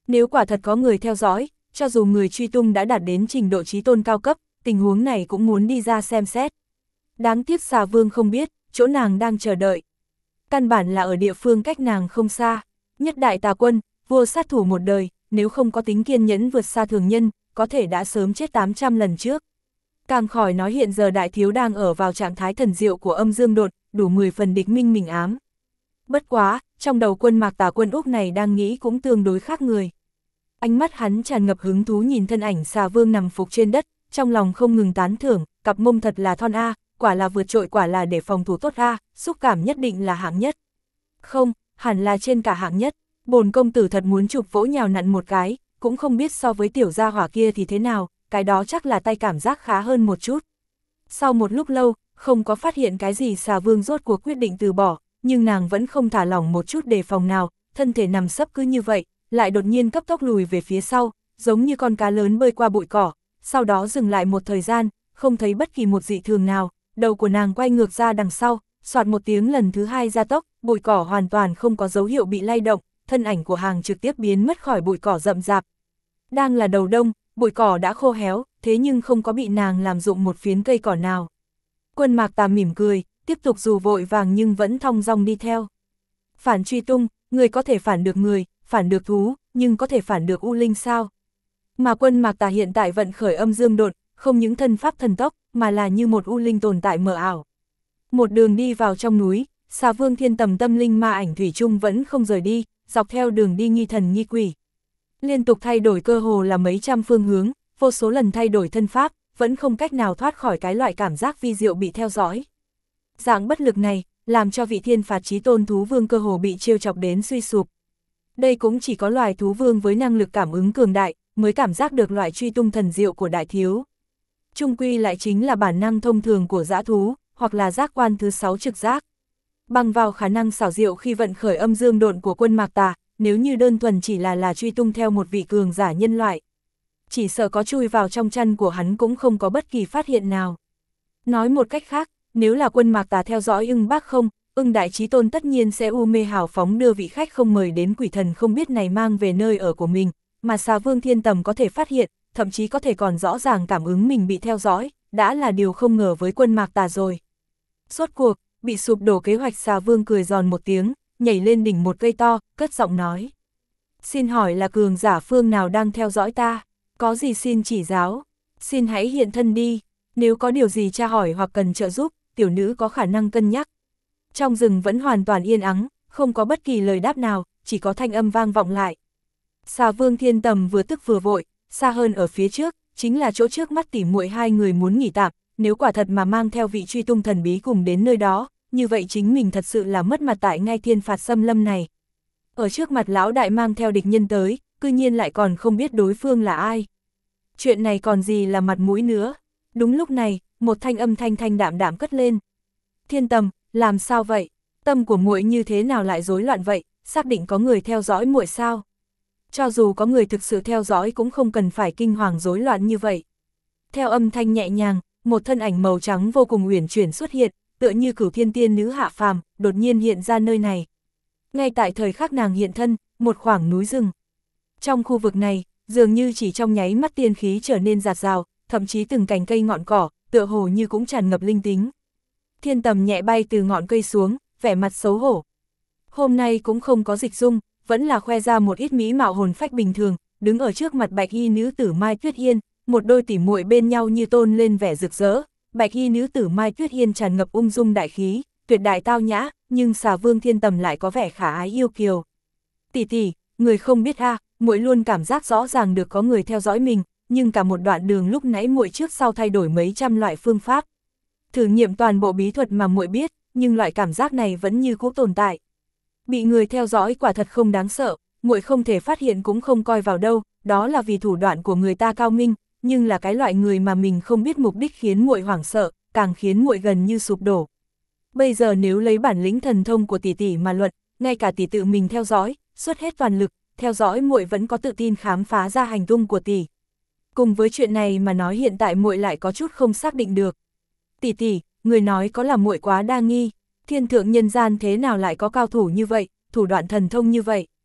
S1: Nếu quả thật có người theo dõi, cho dù người truy tung đã đạt đến trình độ trí tôn cao cấp, tình huống này cũng muốn đi ra xem xét. Đáng tiếc xà vương không biết, chỗ nàng đang chờ đợi. Căn bản là ở địa phương cách nàng không xa. Nhất đại tà quân, vua sát thủ một đời, nếu không có tính kiên nhẫn vượt xa thường nhân, có thể đã sớm chết 800 lần trước. Càng khỏi nói hiện giờ đại thiếu đang ở vào trạng thái thần diệu của âm dương đột, đủ 10 phần địch minh mình ám. Bất quá, trong đầu quân Mạc Tà Quân Úc này đang nghĩ cũng tương đối khác người. Ánh mắt hắn tràn ngập hứng thú nhìn thân ảnh xà vương nằm phục trên đất, trong lòng không ngừng tán thưởng, cặp mông thật là thon a, quả là vượt trội, quả là để phòng thủ tốt a, xúc cảm nhất định là hạng nhất. Không, hẳn là trên cả hạng nhất, bổn công tử thật muốn chụp vỗ nhào nặn một cái, cũng không biết so với tiểu gia hỏa kia thì thế nào, cái đó chắc là tay cảm giác khá hơn một chút. Sau một lúc lâu, không có phát hiện cái gì, xà vương rốt cuộc quyết định từ bỏ, nhưng nàng vẫn không thả lỏng một chút đề phòng nào, thân thể nằm sấp cứ như vậy, lại đột nhiên cấp tốc lùi về phía sau, giống như con cá lớn bơi qua bụi cỏ, sau đó dừng lại một thời gian, không thấy bất kỳ một dị thường nào, đầu của nàng quay ngược ra đằng sau, soạt một tiếng lần thứ hai gia tốc, bụi cỏ hoàn toàn không có dấu hiệu bị lay động, thân ảnh của hàng trực tiếp biến mất khỏi bụi cỏ rậm rạp. Đang là đầu đông, bụi cỏ đã khô héo, thế nhưng không có bị nàng làm rụng một phiến cây cỏ nào. Quân Mạc Tà mỉm cười, tiếp tục dù vội vàng nhưng vẫn thong dong đi theo. Phản truy tung, người có thể phản được người, phản được thú, nhưng có thể phản được u linh sao? Mà quân Mạc Tà hiện tại vận khởi âm dương độn, không những thân pháp thần tốc, mà là như một u linh tồn tại mờ ảo. Một đường đi vào trong núi, xà vương thiên tầm tâm linh ma ảnh thủy chung vẫn không rời đi, dọc theo đường đi nghi thần nghi quỷ. Liên tục thay đổi cơ hồ là mấy trăm phương hướng, vô số lần thay đổi thân pháp, vẫn không cách nào thoát khỏi cái loại cảm giác vi diệu bị theo dõi. Dạng bất lực này, làm cho vị thiên phạt chí tôn thú vương cơ hồ bị trêu chọc đến suy sụp. Đây cũng chỉ có loài thú vương với năng lực cảm ứng cường đại, mới cảm giác được loại truy tung thần diệu của đại thiếu. Trung quy lại chính là bản năng thông thường của dã thú, hoặc là giác quan thứ 6 trực giác. Bằng vào khả năng xảo diệu khi vận khởi âm dương độn của quân Mạc Tà, nếu như đơn thuần chỉ là truy tung theo một vị cường giả nhân loại, chỉ sợ có chui vào trong chăn của hắn cũng không có bất kỳ phát hiện nào. Nói một cách khác, nếu là quân Mạc Tà theo dõi ưng bác không, ưng đại chí tôn tất nhiên sẽ u mê hào phóng đưa vị khách không mời đến quỷ thần không biết này mang về nơi ở của mình, mà xà vương thiên tầm có thể phát hiện, thậm chí có thể còn rõ ràng cảm ứng mình bị theo dõi, đã là điều không ngờ với quân Mạc Tà rồi. Rốt cuộc, bị sụp đổ kế hoạch, xà vương cười giòn một tiếng, nhảy lên đỉnh một cây to, cất giọng nói. Xin hỏi là cường giả phương nào đang theo dõi ta? Có gì xin chỉ giáo? Xin hãy hiện thân đi, nếu có điều gì tra hỏi hoặc cần trợ giúp, tiểu nữ có khả năng cân nhắc. Trong rừng vẫn hoàn toàn yên ắng, không có bất kỳ lời đáp nào, chỉ có thanh âm vang vọng lại. Xà vương thiên tầm vừa tức vừa vội, xa hơn ở phía trước, chính là chỗ trước mắt tỉ muội hai người muốn nghỉ tạm, nếu quả thật mà mang theo vị truy tung thần bí cùng đến nơi đó, như vậy chính mình thật sự là mất mặt tại ngay thiên phạt xâm lâm này. Ở trước mặt lão đại mang theo địch nhân tới, cư nhiên lại còn không biết đối phương là ai. Chuyện này còn gì là mặt mũi nữa. Đúng lúc này, một thanh âm thanh thanh đạm đạm cất lên. Thiên tầm, làm sao vậy? Tâm của muội như thế nào lại rối loạn vậy? Xác định có người theo dõi muội sao? Cho dù có người thực sự theo dõi cũng không cần phải kinh hoàng rối loạn như vậy. Theo âm thanh nhẹ nhàng, một thân ảnh màu trắng vô cùng uyển chuyển xuất hiện, tựa như Cửu Thiên tiên nữ hạ phàm, đột nhiên hiện ra nơi này. Ngay tại thời khắc nàng hiện thân, một khoảng núi rừng. Trong khu vực này, dường như chỉ trong nháy mắt tiên khí trở nên rạt rào, thậm chí từng cành cây ngọn cỏ, tựa hồ như cũng tràn ngập linh tính. Thiên tầm nhẹ bay từ ngọn cây xuống, vẻ mặt xấu hổ. Hôm nay cũng không có dịch dung, vẫn là khoe ra một ít mỹ mạo hồn phách bình thường, đứng ở trước mặt bạch y nữ tử Mai Tuyết Yên, một đôi tỉ muội bên nhau như tôn lên vẻ rực rỡ. Bạch y nữ tử Mai Tuyết Yên tràn ngập ung dung đại khí, tuyệt đại tao nhã, nhưng xà vương thiên tầm lại có vẻ khả ái yêu kiều. Tỷ tỷ, người không biết a, muội luôn cảm giác rõ ràng được có người theo dõi mình, nhưng cả một đoạn đường lúc nãy muội trước sau thay đổi mấy trăm loại phương pháp. Thử nghiệm toàn bộ bí thuật mà muội biết, nhưng loại cảm giác này vẫn như cũ tồn tại. Bị người theo dõi quả thật không đáng sợ, muội không thể phát hiện cũng không coi vào đâu, đó là vì thủ đoạn của người ta cao minh, nhưng là cái loại người mà mình không biết mục đích khiến muội hoảng sợ, càng khiến muội gần như sụp đổ. Bây giờ nếu lấy bản lĩnh thần thông của tỷ tỷ mà luận, ngay cả tỷ tự mình theo dõi, xuất hết toàn lực, theo dõi muội vẫn có tự tin khám phá ra hành tung của tỷ. Cùng với chuyện này mà nói hiện tại muội lại có chút không xác định được. Tỷ tỷ, người nói có là muội quá đa nghi, thiên thượng nhân gian thế nào lại có cao thủ như vậy, thủ đoạn thần thông như vậy.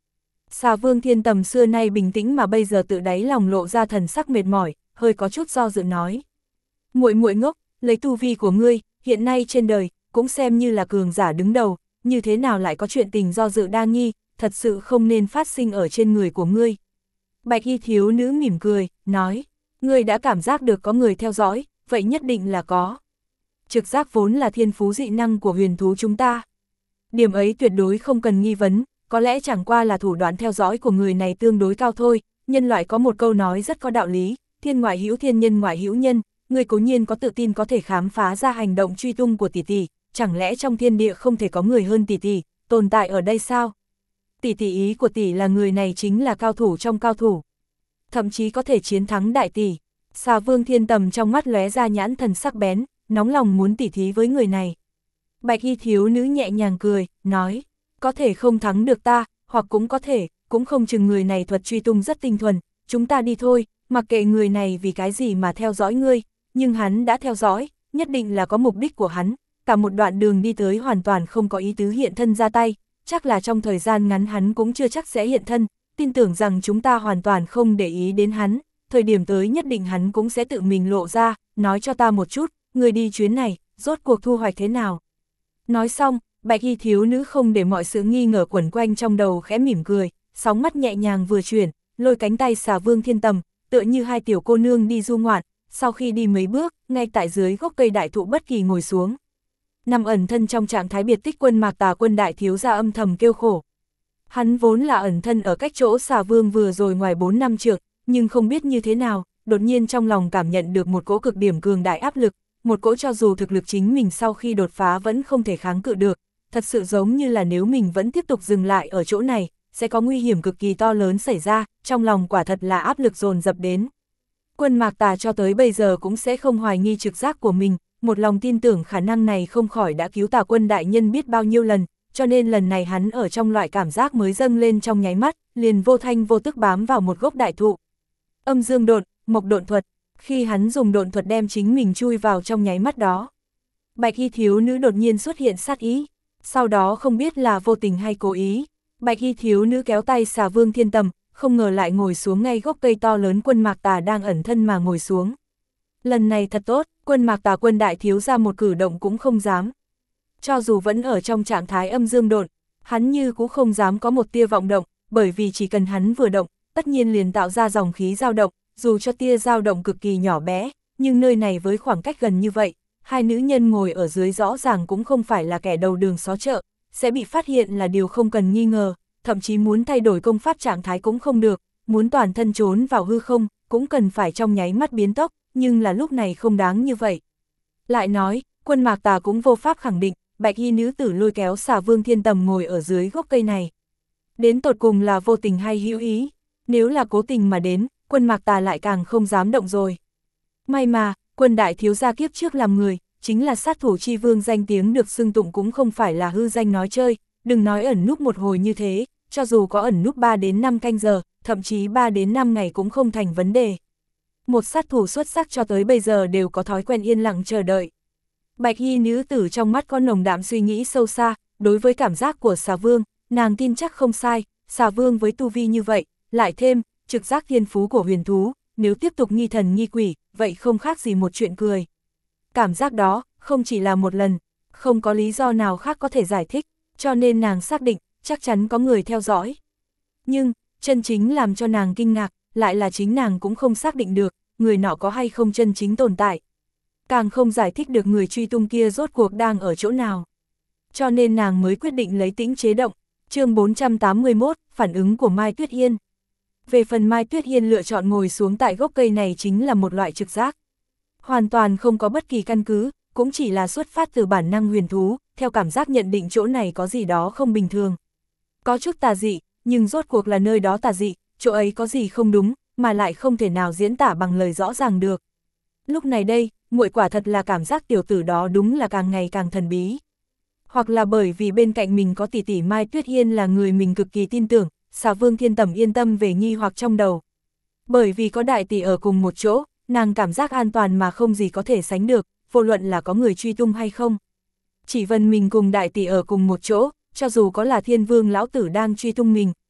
S1: Xà Vương Thiên Tầm xưa nay bình tĩnh mà bây giờ tự đáy lòng lộ ra thần sắc mệt mỏi, hơi có chút do dự nói. Muội muội ngốc, lấy tu vi của ngươi, hiện nay trên đời, cũng xem như là cường giả đứng đầu, như thế nào lại có chuyện tình do dự đa nghi, thật sự không nên phát sinh ở trên người của ngươi. Bạch y thiếu nữ mỉm cười, nói, ngươi đã cảm giác được có người theo dõi, vậy nhất định là có. Trực giác vốn là thiên phú dị năng của huyền thú chúng ta. Điểm ấy tuyệt đối không cần nghi vấn, có lẽ chẳng qua là thủ đoạn theo dõi của người này tương đối cao thôi, nhân loại có một câu nói rất có đạo lý, thiên ngoại hữu thiên nhân ngoại hữu nhân, người cố nhiên có tự tin có thể khám phá ra hành động truy tung của tỷ tỷ, chẳng lẽ trong thiên địa không thể có người hơn tỷ tỷ, tồn tại ở đây sao? Tỷ tỷ ý của tỷ là người này chính là cao thủ trong cao thủ, thậm chí có thể chiến thắng đại tỷ. Xà Vương Thiên Tầm trong mắt lóe ra nhãn thần sắc bén, nóng lòng muốn tỉ thí với người này. Bạch y thiếu nữ nhẹ nhàng cười, nói, có thể không thắng được ta, hoặc cũng có thể, cũng không chừng người này thuật truy tung rất tinh thuần, chúng ta đi thôi, mặc kệ người này vì cái gì mà theo dõi ngươi, nhưng hắn đã theo dõi, nhất định là có mục đích của hắn, cả một đoạn đường đi tới hoàn toàn không có ý tứ hiện thân ra tay, chắc là trong thời gian ngắn hắn cũng chưa chắc sẽ hiện thân, tin tưởng rằng chúng ta hoàn toàn không để ý đến hắn, thời điểm tới nhất định hắn cũng sẽ tự mình lộ ra, nói cho ta một chút, người đi chuyến này, rốt cuộc thu hoạch thế nào. Nói xong, bạch y thiếu nữ không để mọi sự nghi ngờ quẩn quanh trong đầu khẽ mỉm cười, sóng mắt nhẹ nhàng vừa chuyển, lôi cánh tay Xà Vương Thiên Tầm, tựa như hai tiểu cô nương đi du ngoạn, sau khi đi mấy bước, ngay tại dưới gốc cây đại thụ bất kỳ ngồi xuống. Nằm ẩn thân trong trạng thái biệt tích Quân Mạc Tà Quân đại thiếu gia âm thầm kêu khổ. Hắn vốn là ẩn thân ở cách chỗ Xà Vương vừa rồi ngoài 4 năm trượng, nhưng không biết như thế nào, đột nhiên trong lòng cảm nhận được một cỗ cực điểm cường đại áp lực, một cỗ cho dù thực lực chính mình sau khi đột phá vẫn không thể kháng cự được, thật sự giống như là nếu mình vẫn tiếp tục dừng lại ở chỗ này, sẽ có nguy hiểm cực kỳ to lớn xảy ra, trong lòng quả thật là áp lực dồn dập đến. Quân Mạc Tà cho tới bây giờ cũng sẽ không hoài nghi trực giác của mình, một lòng tin tưởng khả năng này không khỏi đã cứu Tà Quân đại nhân biết bao nhiêu lần, cho nên lần này hắn ở trong loại cảm giác mới dâng lên trong nháy mắt, liền vô thanh vô tức bám vào một gốc đại thụ. Âm dương độn, mộc độn thuật, khi hắn dùng độn thuật đem chính mình chui vào trong nháy mắt đó. Bạch y thiếu nữ đột nhiên xuất hiện sát ý, sau đó không biết là vô tình hay cố ý, bạch y thiếu nữ kéo tay Xà Vương Thiên Tầm, không ngờ lại ngồi xuống ngay gốc cây to lớn Quân Mạc Tà đang ẩn thân mà ngồi xuống. Lần này thật tốt, Quân Mạc Tà Quân đại thiếu ra một cử động cũng không dám. Cho dù vẫn ở trong trạng thái âm dương độn, hắn như cũng không dám có một tia vọng động, bởi vì chỉ cần hắn vừa động, tất nhiên liền tạo ra dòng khí dao động, dù cho tia dao động cực kỳ nhỏ bé, nhưng nơi này với khoảng cách gần như vậy, hai nữ nhân ngồi ở dưới rõ ràng cũng không phải là kẻ đầu đường xó chợ, sẽ bị phát hiện là điều không cần nghi ngờ, thậm chí muốn thay đổi công pháp trạng thái cũng không được, muốn toàn thân trốn vào hư không, cũng cần phải trong nháy mắt biến tốc, nhưng là lúc này không đáng như vậy. Lại nói, Quân Mạc Tà cũng vô pháp khẳng định, bạch y nữ tử lôi kéo Xà Vương Thiên Tầm ngồi ở dưới gốc cây này. Đến tột cùng là vô tình hay hữu ý, nếu là cố tình mà đến, Quân Mạc Tà lại càng không dám động rồi. May mà, Quân đại thiếu gia kiếp trước làm người, chính là sát thủ chi vương danh tiếng được xưng tụng cũng không phải là hư danh nói chơi, đừng nói ẩn núp một hồi như thế, cho dù có ẩn núp 3 đến 5 canh giờ, thậm chí 3 đến 5 ngày cũng không thành vấn đề. Một sát thủ xuất sắc cho tới bây giờ đều có thói quen yên lặng chờ đợi. Bạch y nữ tử trong mắt có nồng đạm suy nghĩ sâu xa, đối với cảm giác của Xà Vương, nàng tin chắc không sai, Xà Vương với tu vi như vậy, lại thêm, trực giác thiên phú của huyền thú, nếu tiếp tục nghi thần nghi quỷ, vậy không khác gì một chuyện cười. Cảm giác đó, không chỉ là một lần, không có lý do nào khác có thể giải thích, cho nên nàng xác định, chắc chắn có người theo dõi. Nhưng, chân chính làm cho nàng kinh ngạc, lại là chính nàng cũng không xác định được, người nọ có hay không chân chính tồn tại. Càng không giải thích được người truy tung kia rốt cuộc đang ở chỗ nào. Cho nên nàng mới quyết định lấy tĩnh chế động. Chương 481, phản ứng của Mai Tuyết Yên. Về phần Mai Tuyết Yên lựa chọn ngồi xuống tại gốc cây này chính là một loại trực giác. Hoàn toàn không có bất kỳ căn cứ, cũng chỉ là xuất phát từ bản năng huyền thú, theo cảm giác nhận định chỗ này có gì đó không bình thường. Có chút tà dị, nhưng rốt cuộc là nơi đó tà dị, chỗ ấy có gì không đúng, mà lại không thể nào diễn tả bằng lời rõ ràng được. Lúc này đây, muội quả thật là cảm giác tiểu tử đó đúng là càng ngày càng thần bí. Hoặc là bởi vì bên cạnh mình có tỷ tỷ Mai Tuyết Yên là người mình cực kỳ tin tưởng, Xà Vương Thiên Tầm yên tâm về nghi hoặc trong đầu. Bởi vì có đại tỷ ở cùng một chỗ, nàng cảm giác an toàn mà không gì có thể sánh được, vô luận là có người truy tung hay không. Chỉ cần mình cùng đại tỷ ở cùng một chỗ, cho dù có là Thiên Vương lão tử đang truy tung mình,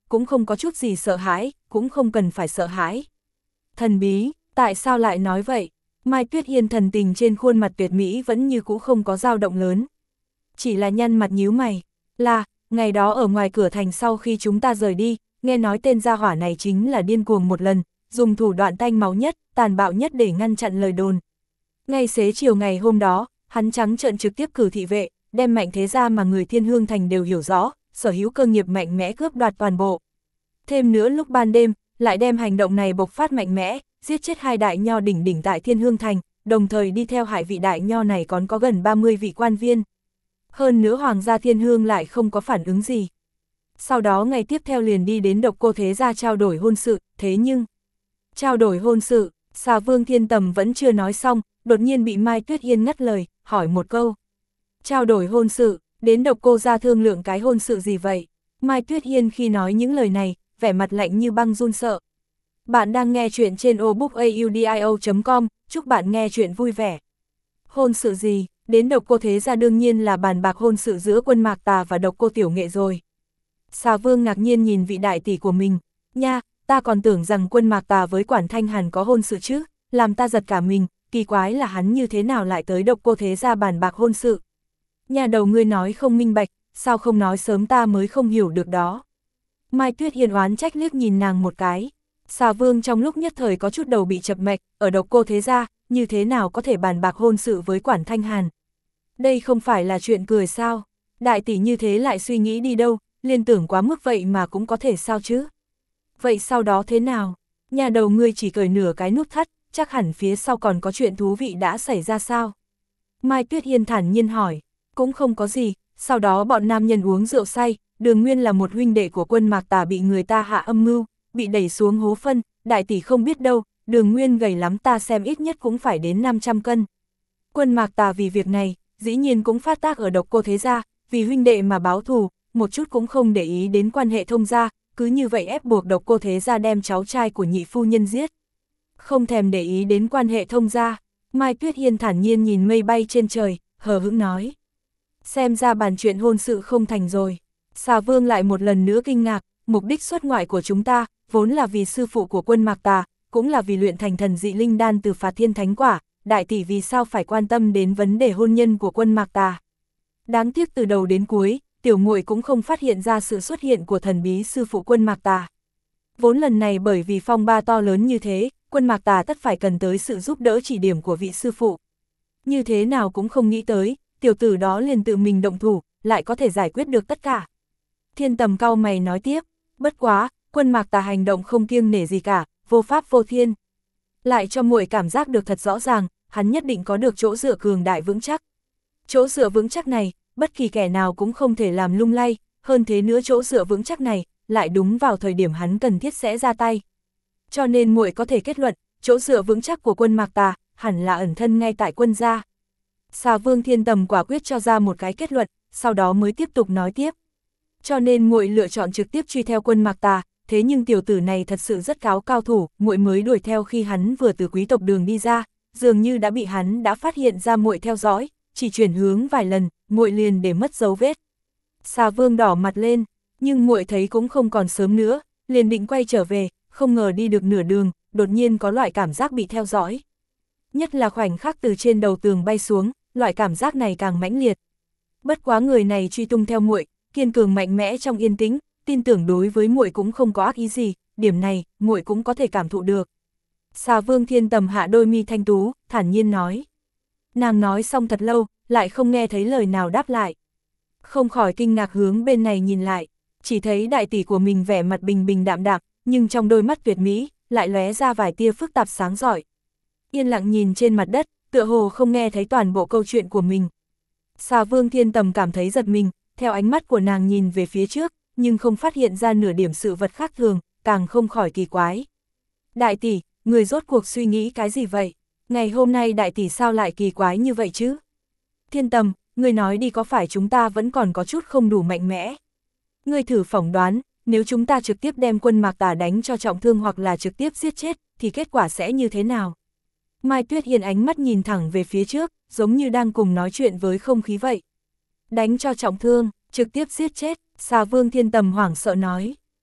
S1: cũng không có chút gì sợ hãi, cũng không cần phải sợ hãi. Thần bí, tại sao lại nói vậy? Mai Tuyết Hiên thần tình trên khuôn mặt tuyệt mỹ vẫn như cũ không có dao động lớn. Chỉ là nhăn mặt nhíu mày, là, ngày đó ở ngoài cửa thành sau khi chúng ta rời đi, nghe nói tên gia hỏa này chính là điên cuồng một lần, dùng thủ đoạn tanh máu nhất, tàn bạo nhất để ngăn chặn lời đồn. Ngay xế chiều ngày hôm đó, hắn trắng trợn trực tiếp cử thị vệ, đem Mạnh Thế Gia mà người Thiên Hương Thành đều hiểu rõ, sở hữu cơ nghiệp mạnh mẽ cướp đoạt toàn bộ. Thêm nữa lúc ban đêm, lại đem hành động này bộc phát mạnh mẽ, giết chết 2 đại nho đỉnh đỉnh tại Thiên Hương Thành, đồng thời đi theo hại vị đại nho này còn có gần 30 vị quan viên. Hơn nữa Hoàng gia Thiên Hương lại không có phản ứng gì. Sau đó ngày tiếp theo liền đi đến Độc Cô Thế Gia trao đổi hôn sự, thế nhưng... Trao đổi hôn sự, Xà Vương Thiên Tầm vẫn chưa nói xong, đột nhiên bị Mai Tuyết Hiên ngắt lời, hỏi một câu. Trao đổi hôn sự, đến Độc Cô gia thương lượng cái hôn sự gì vậy? Mai Tuyết Hiên khi nói những lời này, vẻ mặt lạnh như băng run sợ. Bạn đang nghe chuyện trên obookaudio.com, chúc bạn nghe chuyện vui vẻ. Hôn sự gì? Đến Độc Cô Thế Gia đương nhiên là bàn bạc hôn sự giữa Quân Mạc Tà và Độc Cô Tiểu Nghệ rồi. Xà Vương ngạc nhiên nhìn vị đại tỷ của mình. Nha, ta còn tưởng rằng Quân Mạc Tà với Quản Thanh Hàn có hôn sự chứ, làm ta giật cả mình, kỳ quái là hắn như thế nào lại tới Độc Cô Thế Gia bàn bạc hôn sự. Nhà đầu ngươi nói không minh bạch, sao không nói sớm ta mới không hiểu được đó. Mai Tuyết Hiên oán trách liếc nhìn nàng một cái. Xà Vương trong lúc nhất thời có chút đầu bị chập mạch, ở Độc Cô Thế Gia, như thế nào có thể bàn bạc hôn sự với Quản Thanh Hàn. Đây không phải là chuyện cười sao, đại tỷ như thế lại suy nghĩ đi đâu, liên tưởng quá mức vậy mà cũng có thể sao chứ. Vậy sau đó thế nào? Nhà đầu ngươi chỉ cởi nửa cái nút thắt, chắc hẳn phía sau còn có chuyện thú vị đã xảy ra sao? Mai Tuyết Hiên thản nhiên hỏi, cũng không có gì, sau đó bọn nam nhân uống rượu say, Đường Nguyên là một huynh đệ của Quân Mạc Tà bị người ta hạ âm mưu, bị đẩy xuống hố phân, đại tỷ không biết đâu, Đường Nguyên gầy lắm ta xem ít nhất cũng phải đến 500 cân. Quân Mạc Tà vì việc này, dĩ nhiên cũng phát tác ở Độc Cô Thế Gia, vì huynh đệ mà báo thù, một chút cũng không để ý đến quan hệ thông gia, cứ như vậy ép buộc Độc Cô Thế Gia đem cháu trai của nhị phu nhân giết. Không thèm để ý đến quan hệ thông gia, Mai Tuyết Hiên thản nhiên nhìn mây bay trên trời, hờ hững nói. Xem ra bàn chuyện hôn sự không thành rồi. Xà Vương lại một lần nữa kinh ngạc, mục đích xuất ngoại của chúng ta, vốn là vì sư phụ của Quân Mạc Tà, cũng là vì luyện thành thần dị linh đan từ Phạt Thiên Thánh Quả, đại tỷ vì sao phải quan tâm đến vấn đề hôn nhân của Quân Mạc Tà. Đáng tiếc từ đầu đến cuối, tiểu muội cũng không phát hiện ra sự xuất hiện của thần bí sư phụ Quân Mạc Tà. Vốn lần này bởi vì phong ba to lớn như thế, Quân Mạc Tà tất phải cần tới sự giúp đỡ chỉ điểm của vị sư phụ. Như thế nào cũng không nghĩ tới, tiểu tử đó liền tự mình động thủ, lại có thể giải quyết được tất cả. Thiên Tầm cau mày nói tiếp, bất quá, Quân Mạc Tà hành động không kiêng nể gì cả, vô pháp vô thiên. Lại cho muội cảm giác được thật rõ ràng, hắn nhất định có được chỗ dựa cường đại vững chắc. Chỗ dựa vững chắc này, bất kỳ kẻ nào cũng không thể làm lung lay, hơn thế nữa chỗ dựa vững chắc này, lại đúng vào thời điểm hắn cần thiết sẽ ra tay. Cho nên muội có thể kết luận, chỗ dựa vững chắc của Quân Mạc Tà, hẳn là ẩn thân ngay tại Quân gia. Xà Vương Thiên Tầm quả quyết cho ra một cái kết luận, sau đó mới tiếp tục nói tiếp. Cho nên muội lựa chọn trực tiếp truy theo Quân Mạc Tà, thế nhưng tiểu tử này thật sự rất cao thủ, muội mới đuổi theo khi hắn vừa từ quý tộc đường đi ra, dường như đã bị hắn đã phát hiện ra muội theo dõi, chỉ chuyển hướng vài lần, muội liền để mất dấu vết. Xà Vương đỏ mặt lên, nhưng muội thấy cũng không còn sớm nữa, liền định quay trở về, không ngờ đi được nửa đường, đột nhiên có loại cảm giác bị theo dõi. Nhất là khoảnh khắc từ trên đầu tường bay xuống, loại cảm giác này càng mãnh liệt. Bất quá người này truy tung theo muội, kiên cường mạnh mẽ trong yên tĩnh, tin tưởng đối với muội cũng không có ác ý gì, điểm này muội cũng có thể cảm thụ được. Xà Vương Thiên Tầm hạ đôi mi thanh tú, thản nhiên nói. Nàng nói xong thật lâu, lại không nghe thấy lời nào đáp lại. Không khỏi kinh ngạc hướng bên này nhìn lại, chỉ thấy đại tỷ của mình vẻ mặt bình bình đạm đạm, nhưng trong đôi mắt tuyệt mỹ, lại lóe ra vài tia phức tạp sáng rọi. Yên lặng nhìn trên mặt đất, tựa hồ không nghe thấy toàn bộ câu chuyện của mình. Xà Vương Thiên Tầm cảm thấy giật mình, theo ánh mắt của nàng nhìn về phía trước, nhưng không phát hiện ra nửa điểm sự vật khác thường, càng không khỏi kỳ quái. Đại tỷ, người rốt cuộc suy nghĩ cái gì vậy? Ngày hôm nay đại tỷ sao lại kỳ quái như vậy chứ? Thiên Tầm, người nói đi có phải chúng ta vẫn còn có chút không đủ mạnh mẽ? Người thử phỏng đoán, nếu chúng ta trực tiếp đem Quân Mạc Tà đánh cho trọng thương hoặc là trực tiếp giết chết, thì kết quả sẽ như thế nào? Mai Tuyết Hiên ánh mắt nhìn thẳng về phía trước, giống như đang cùng nói chuyện với không khí vậy. Đánh cho trọng thương, trực tiếp giết chết, Xà Vương Thiên Tầm hoảng sợ nói.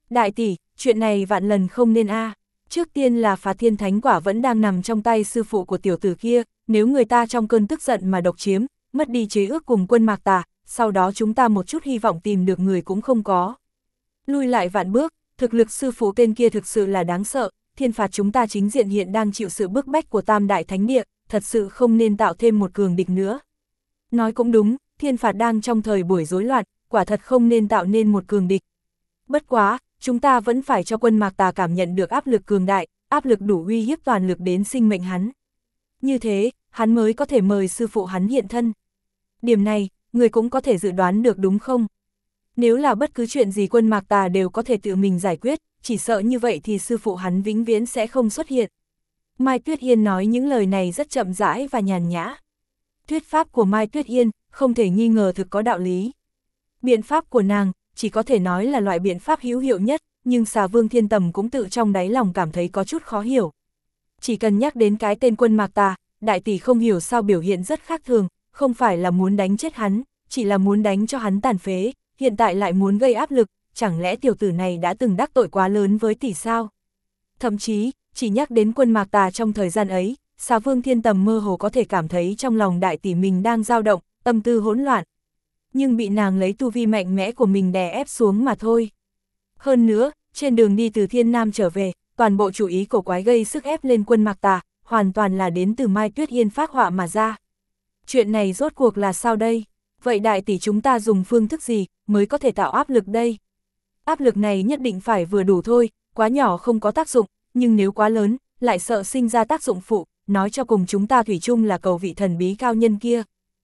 S1: Đại tỷ, chuyện này vạn lần không nên a. Trước tiên là phá thiên thánh quả vẫn đang nằm trong tay sư phụ của tiểu tử kia, nếu người ta trong cơn tức giận mà độc chiếm, mất đi chế ước cùng Quân Mạc Tà, sau đó chúng ta một chút hy vọng tìm được người cũng không có. Lui lại vạn bước, thực lực sư phụ tên kia thực sự là đáng sợ, thiên phạt chúng ta chính diện hiện đang chịu sự bức bách của Tam Đại Thánh Địa, thật sự không nên tạo thêm một cường địch nữa. Nói cũng đúng, thiên phạt đang trong thời buổi rối loạn, quả thật không nên tạo nên một cường địch. Bất quá, chúng ta vẫn phải cho Quân Mạc Tà cảm nhận được áp lực cường đại, áp lực đủ uy hiếp toàn lực đến sinh mệnh hắn. Như thế, hắn mới có thể mời sư phụ hắn hiện thân. Điểm này, người cũng có thể dự đoán được đúng không? Nếu là bất cứ chuyện gì Quân Mạc Tà đều có thể tự mình giải quyết, chỉ sợ như vậy thì sư phụ hắn vĩnh viễn sẽ không xuất hiện. Mai Tuyết Yên nói những lời này rất chậm rãi và nhàn nhã. Thuyết pháp của Mai Tuyết Yên không thể nghi ngờ thực có đạo lý. Biện pháp của nàng chỉ có thể nói là loại biện pháp hữu hiệu nhất, nhưng Xà Vương Thiên Tầm cũng tự trong đáy lòng cảm thấy có chút khó hiểu. Chỉ cần nhắc đến cái tên Quân Mạc Tà, đại tỷ không hiểu sao biểu hiện rất khác thường, không phải là muốn đánh chết hắn, chỉ là muốn đánh cho hắn tàn phế, hiện tại lại muốn gây áp lực, chẳng lẽ tiểu tử này đã từng đắc tội quá lớn với tỷ sao? Thậm chí, chỉ nhắc đến Quân Mạc Tà trong thời gian ấy, Xà Vương Thiên Tầm mơ hồ có thể cảm thấy trong lòng đại tỷ mình đang dao động, tâm tư hỗn loạn. Nhưng bị nàng lấy tu vi mạnh mẽ của mình đè ép xuống mà thôi. Hơn nữa, trên đường đi từ Thiên Nam trở về, toàn bộ chủ ý cổ quái gây sức ép lên Quân Mạc Tà, hoàn toàn là đến từ Mai Tuyết Yên phác họa mà ra. Chuyện này rốt cuộc là sao đây? Vậy đại tỷ chúng ta dùng phương thức gì mới có thể tạo áp lực đây? Áp lực này nhất định phải vừa đủ thôi, quá nhỏ không có tác dụng, nhưng nếu quá lớn, lại sợ sinh ra tác dụng phụ, nói cho cùng chúng ta thủy chung là cầu vị thần bí cao nhân kia.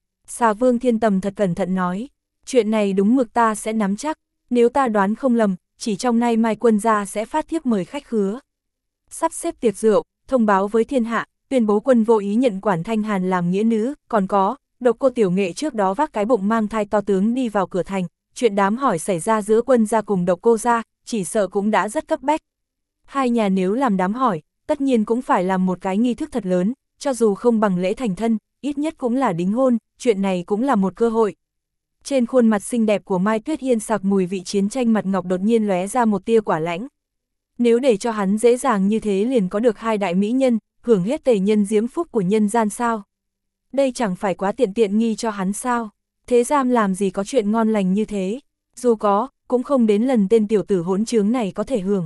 S1: Xà Vương Thiên Tầm thật cẩn thận nói, chuyện này đúng mực ta sẽ nắm chắc, nếu ta đoán không lầm, chỉ trong nay mai quân gia sẽ phát thiếp mời khách khứa. Sắp xếp tiệc rượu, thông báo với thiên hạ, tuyên bố quân vô ý nhận Quản Thanh Hàn làm nghĩa nữ, còn có, Độc Cô Tiểu Nghệ trước đó vác cái bụng mang thai to tướng đi vào cửa thành, chuyện đám hỏi xảy ra giữa quân gia cùng Độc Cô gia, chỉ sợ cũng đã rất cấp bách. Hai nhà nếu làm đám hỏi, tất nhiên cũng phải làm một cái nghi thức thật lớn, cho dù không bằng lễ thành thân, ít nhất cũng là đính hôn, chuyện này cũng là một cơ hội. Trên khuôn mặt xinh đẹp của Mai Tuyết Yên sặc mùi vị chiến tranh mặt ngọc đột nhiên lóe ra một tia quả lãnh. Nếu để cho hắn dễ dàng như thế liền có được hai đại mỹ nhân, hưởng hết tề nhân diễm phúc của nhân gian sao? Đây chẳng phải quá tiện nghi cho hắn sao? Thế giam làm gì có chuyện ngon lành như thế? Dù có, cũng không đến lần tên tiểu tử hỗn trướng này có thể hưởng.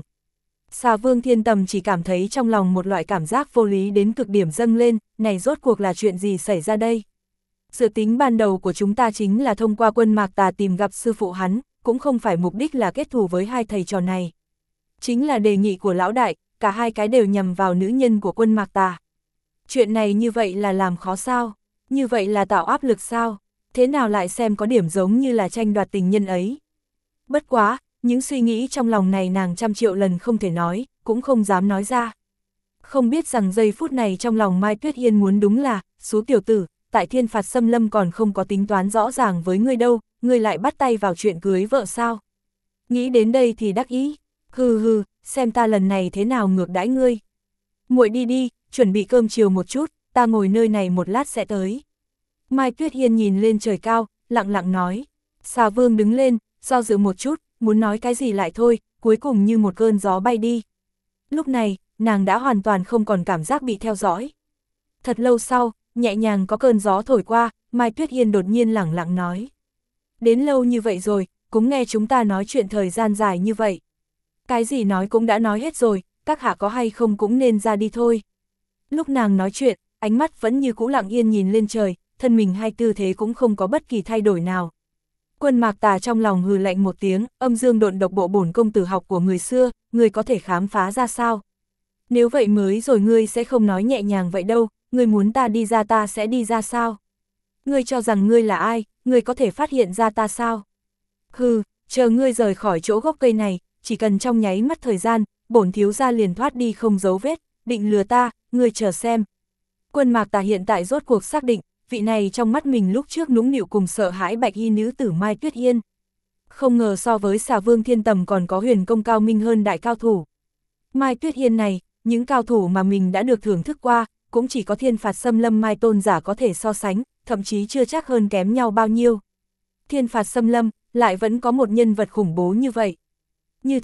S1: Xà Vương Thiên Tầm chỉ cảm thấy trong lòng một loại cảm giác vô lý đến cực điểm dâng lên, này rốt cuộc là chuyện gì xảy ra đây? Dự tính ban đầu của chúng ta chính là thông qua Quân Mạc Tà tìm gặp sư phụ hắn, cũng không phải mục đích là kết thù với hai thầy trò này. Chính là đề nghị của lão đại, cả hai cái đều nhằm vào nữ nhân của Quân Mạc Tà. Chuyện này như vậy là làm khó sao? Như vậy là tạo áp lực sao? Thế nào lại xem có điểm giống như là tranh đoạt tình nhân ấy? Bất quá, những suy nghĩ trong lòng này nàng trăm triệu lần không thể nói, cũng không dám nói ra. Không biết rằng giây phút này trong lòng Mai Tuyết Yên muốn đúng là, số tiểu tử, tại Thiên Phạt Xâm Lâm còn không có tính toán rõ ràng với ngươi đâu, ngươi lại bắt tay vào chuyện cưới vợ sao? Nghĩ đến đây thì đắc ý, hừ, xem ta lần này thế nào ngược đãi ngươi. Muội đi đi, chuẩn bị cơm chiều một chút, ta ngồi nơi này một lát sẽ tới. Mai Tuyết Yên nhìn lên trời cao, lặng lặng nói. Xà Vương đứng lên, do dự một chút, muốn nói cái gì lại thôi, cuối cùng như một cơn gió bay đi. Lúc này, nàng đã hoàn toàn không còn cảm giác bị theo dõi. Thật lâu sau, nhẹ nhàng có cơn gió thổi qua, Mai Tuyết Yên đột nhiên lẳng lặng nói. Đến lâu như vậy rồi, cũng nghe chúng ta nói chuyện thời gian dài như vậy. Cái gì nói cũng đã nói hết rồi, các hạ có hay không cũng nên ra đi thôi. Lúc nàng nói chuyện, ánh mắt vẫn như cũ lặng yên nhìn lên trời, thân mình hay tư thế cũng không có bất kỳ thay đổi nào. Quân Mạc Tà trong lòng hừ lạnh một tiếng, âm dương độn độc bộ bổn công tử học của người xưa, người có thể khám phá ra sao? Nếu vậy mới rồi ngươi sẽ không nói nhẹ nhàng vậy đâu, ngươi muốn ta đi ra ta sẽ đi ra sao? Ngươi cho rằng ngươi là ai, ngươi có thể phát hiện ra ta sao? Hừ, chờ ngươi rời khỏi chỗ gốc cây này, chỉ cần trong nháy mắt thời gian, bổn thiếu gia liền thoát đi không dấu vết, định lừa ta, ngươi chờ xem. Quân Mạc Tà hiện tại rốt cuộc xác định, vị này trong mắt mình lúc trước nũng nịu cùng sợ hãi bạch y nữ tử Mai Tuyết Yên. Không ngờ so với Xà Vương Thiên Tầm còn có huyền công cao minh hơn đại cao thủ. Mai Tuyết Yên này, những cao thủ mà mình đã được thưởng thức qua, cũng chỉ có Thiên Phạt Xâm Lâm Mai Tôn giả có thể so sánh, thậm chí chưa chắc hơn kém nhau bao nhiêu. Thiên Phạt Xâm Lâm, lại vẫn có một nhân vật khủng bố như vậy. Như thế,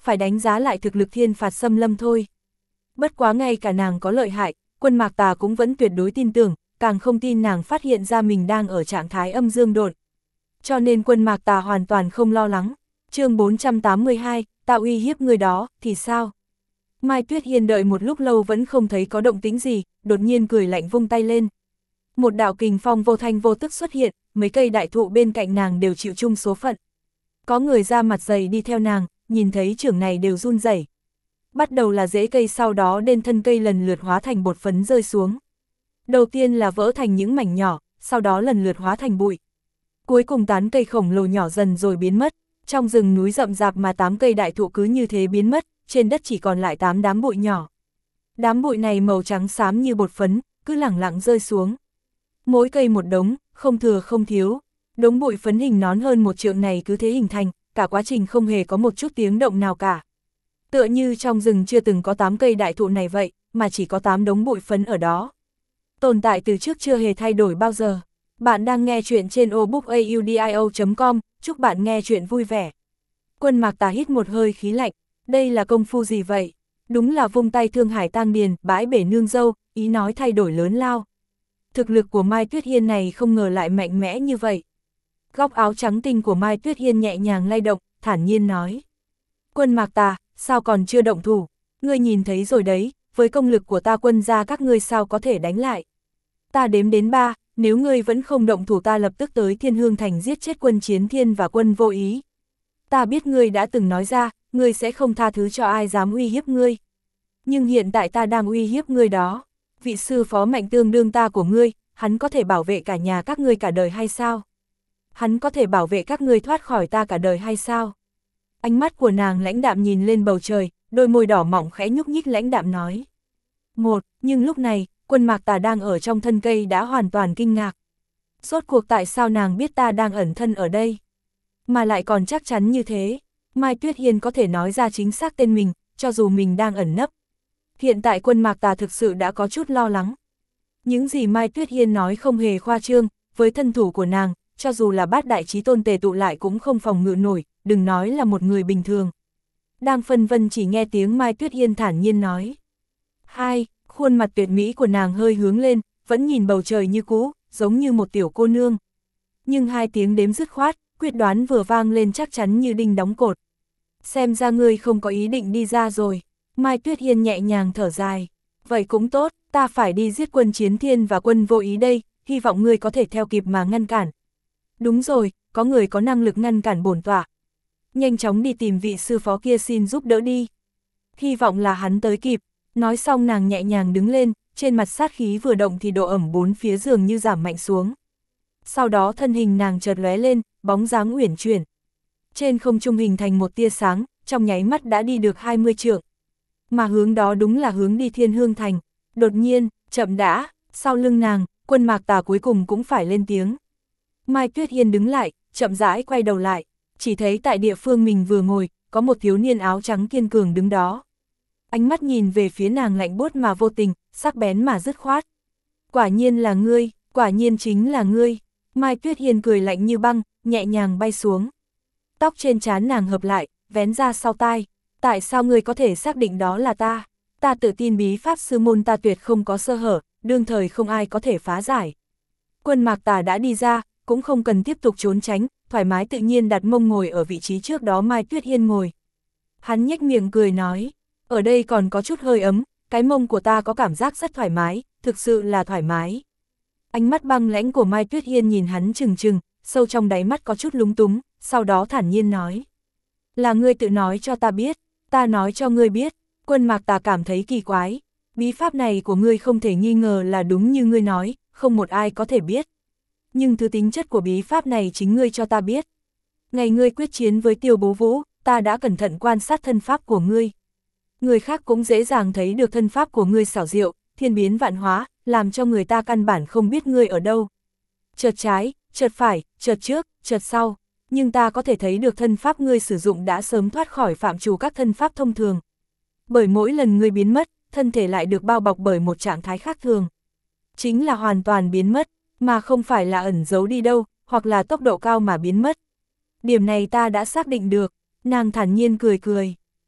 S1: phải đánh giá lại thực lực thiên phạt xâm lâm thôi. Bất quá ngay cả nàng có lợi hại, Quân Mạc Tà cũng vẫn tuyệt đối tin tưởng, càng không tin nàng phát hiện ra mình đang ở trạng thái âm dương độn. Cho nên Quân Mạc Tà hoàn toàn không lo lắng. Chương 482, ta uy hiếp người đó, thì sao? Mai Tuyết Hiên đợi một lúc lâu vẫn không thấy có động tĩnh gì, đột nhiên cười lạnh vung tay lên. Một đạo kình phong vô thanh vô tức xuất hiện, mấy cây đại thụ bên cạnh nàng đều chịu chung số phận. Có người ra mặt dày đi theo nàng, nhìn thấy trưởng này đều run rẩy. Bắt đầu là rễ cây, sau đó đến thân cây lần lượt hóa thành bột phấn rơi xuống. Đầu tiên là vỡ thành những mảnh nhỏ, sau đó lần lượt hóa thành bụi. Cuối cùng tán cây khổng lồ nhỏ dần rồi biến mất, trong rừng núi rậm rạp mà 8 cây đại thụ cứ như thế biến mất, trên đất chỉ còn lại 8 đám bụi nhỏ. Đám bụi này màu trắng xám như bột phấn, cứ lẳng lặng rơi xuống. Mỗi cây một đống, không thừa không thiếu. Đống bụi phấn hình nón hơn 1 trượng này cứ thế hình thành, cả quá trình không hề có một chút tiếng động nào cả. Tựa như trong rừng chưa từng có 8 cây đại thụ này vậy, mà chỉ có 8 đống bụi phấn ở đó. Tồn tại từ trước chưa hề thay đổi bao giờ. Bạn đang nghe chuyện trên obookaudio.com, chúc bạn nghe chuyện vui vẻ. Quân Mạc Tà hít một hơi khí lạnh, đây là công phu gì vậy? Đúng là vung tay thương hải tang điền, bãi bể nương dâu, ý nói thay đổi lớn lao. Thực lực của Mai Tuyết Hiên này không ngờ lại mạnh mẽ như vậy. Góc áo trắng tinh của Mai Tuyết Hiên nhẹ nhàng lay động, thản nhiên nói. Quân Mạc Tà, sao còn chưa động thủ? Ngươi nhìn thấy rồi đấy, với công lực của ta Quân gia các ngươi sao có thể đánh lại? Ta đếm đến 3, nếu ngươi vẫn không động thủ ta lập tức tới Thiên Hương Thành giết chết Quân Chiến Thiên và Quân Vô Ý. Ta biết ngươi đã từng nói ra, ngươi sẽ không tha thứ cho ai dám uy hiếp ngươi. Nhưng hiện tại ta đang uy hiếp ngươi đó. Vị sư phó mạnh tương đương ta của ngươi, hắn có thể bảo vệ cả nhà các ngươi cả đời hay sao? Hắn có thể bảo vệ các ngươi thoát khỏi ta cả đời hay sao? Ánh mắt của nàng lãnh đạm nhìn lên bầu trời, đôi môi đỏ mỏng khẽ nhúc nhích lãnh đạm nói. Nhưng lúc này, Quân Mạc Tà đang ở trong thân cây đã hoàn toàn kinh ngạc. Rốt cuộc tại sao nàng biết ta đang ẩn thân ở đây? Mà lại còn chắc chắn như thế, Mai Tuyết Hiên có thể nói ra chính xác tên mình, cho dù mình đang ẩn nấp. Hiện tại Quân Mạc Tà thực sự đã có chút lo lắng. Những gì Mai Tuyết Hiên nói không hề khoa trương, với thân thủ của nàng, cho dù là bát đại chí tôn tề tụ lại cũng không phòng ngự nổi, đừng nói là một người bình thường. Đang phân vân chỉ nghe tiếng Mai Tuyết Hiên thản nhiên nói. Khuôn mặt tuyệt mỹ của nàng hơi hướng lên, vẫn nhìn bầu trời như cũ, giống như một tiểu cô nương. Nhưng 2 tiếng đếm dứt khoát, quyết đoán vừa vang lên chắc chắn như đinh đóng cột. Xem ra ngươi không có ý định đi ra rồi. Mai Tuyết Hiên nhẹ nhàng thở dài. Vậy cũng tốt, ta phải đi giết Quân Chiến Thiên và Quân Vô Ý đây, hy vọng ngươi có thể theo kịp mà ngăn cản. Đúng rồi, có người có năng lực ngăn cản bổn tọa. Nhanh chóng đi tìm vị sư phó kia xin giúp đỡ đi. Hy vọng là hắn tới kịp. Nói xong nàng nhẹ nhàng đứng lên, trên mặt sát khí vừa động thì độ ẩm 4 phía dường như giảm mạnh xuống. Sau đó thân hình nàng chợt lóe lên, bóng dáng uyển chuyển. Trên không trung hình thành một tia sáng, trong nháy mắt đã đi được 20 trượng. Mà hướng đó đúng là hướng đi Thiên Hương Thành. Đột nhiên, chậm đã, sau lưng nàng, Quân Mạc Tà cuối cùng cũng phải lên tiếng. Mai Tuyết Hiên đứng lại, chậm rãi quay đầu lại, chỉ thấy tại địa phương mình vừa ngồi, có một thiếu niên áo trắng kiên cường đứng đó. Ánh mắt nhìn về phía nàng lạnh buốt mà vô tình, sắc bén mà dứt khoát. Quả nhiên là ngươi, quả nhiên chính là ngươi. Mai Tuyết Hiên cười lạnh như băng, nhẹ nhàng bay xuống. Tóc trên trán nàng hợp lại, vén ra sau tai. Tại sao ngươi có thể xác định đó là ta? Ta tự tin bí pháp sư môn ta tuyệt không có sơ hở, đương thời không ai có thể phá giải. Quân Mạc Tà đã đi ra, cũng không cần tiếp tục trốn tránh, thoải mái tự nhiên đặt mông ngồi ở vị trí trước đó Mai Tuyết Hiên ngồi. Hắn nhếch miệng cười nói, ở đây còn có chút hơi ấm, cái mông của ta có cảm giác rất thoải mái, thực sự là thoải mái. Ánh mắt băng lãnh của Mai Tuyết Hiên nhìn hắn trừng trừng, sâu trong đáy mắt có chút lúng túng, sau đó thản nhiên nói. Là ngươi tự nói cho ta biết, ta nói cho ngươi biết. Quân Mạc Tà cảm thấy kỳ quái, bí pháp này của ngươi không thể nghi ngờ là đúng như ngươi nói, không một ai có thể biết. Nhưng thứ tính chất của bí pháp này chính ngươi cho ta biết. Ngày ngươi quyết chiến với Tiêu Bố Vũ, ta đã cẩn thận quan sát thân pháp của ngươi. Người khác cũng dễ dàng thấy được thân pháp của ngươi xảo diệu, thiên biến vạn hóa, làm cho người ta căn bản không biết ngươi ở đâu. Chợt trái, chợt phải, chợt trước, chợt sau, nhưng ta có thể thấy được thân pháp ngươi sử dụng đã sớm thoát khỏi phạm trù các thân pháp thông thường. Bởi mỗi lần ngươi biến mất, thân thể lại được bao bọc bởi một trạng thái khác thường. Chính là hoàn toàn biến mất, mà không phải là ẩn giấu đi đâu, hoặc là tốc độ cao mà biến mất. Điểm này ta đã xác định được, nàng thản nhiên cười cười.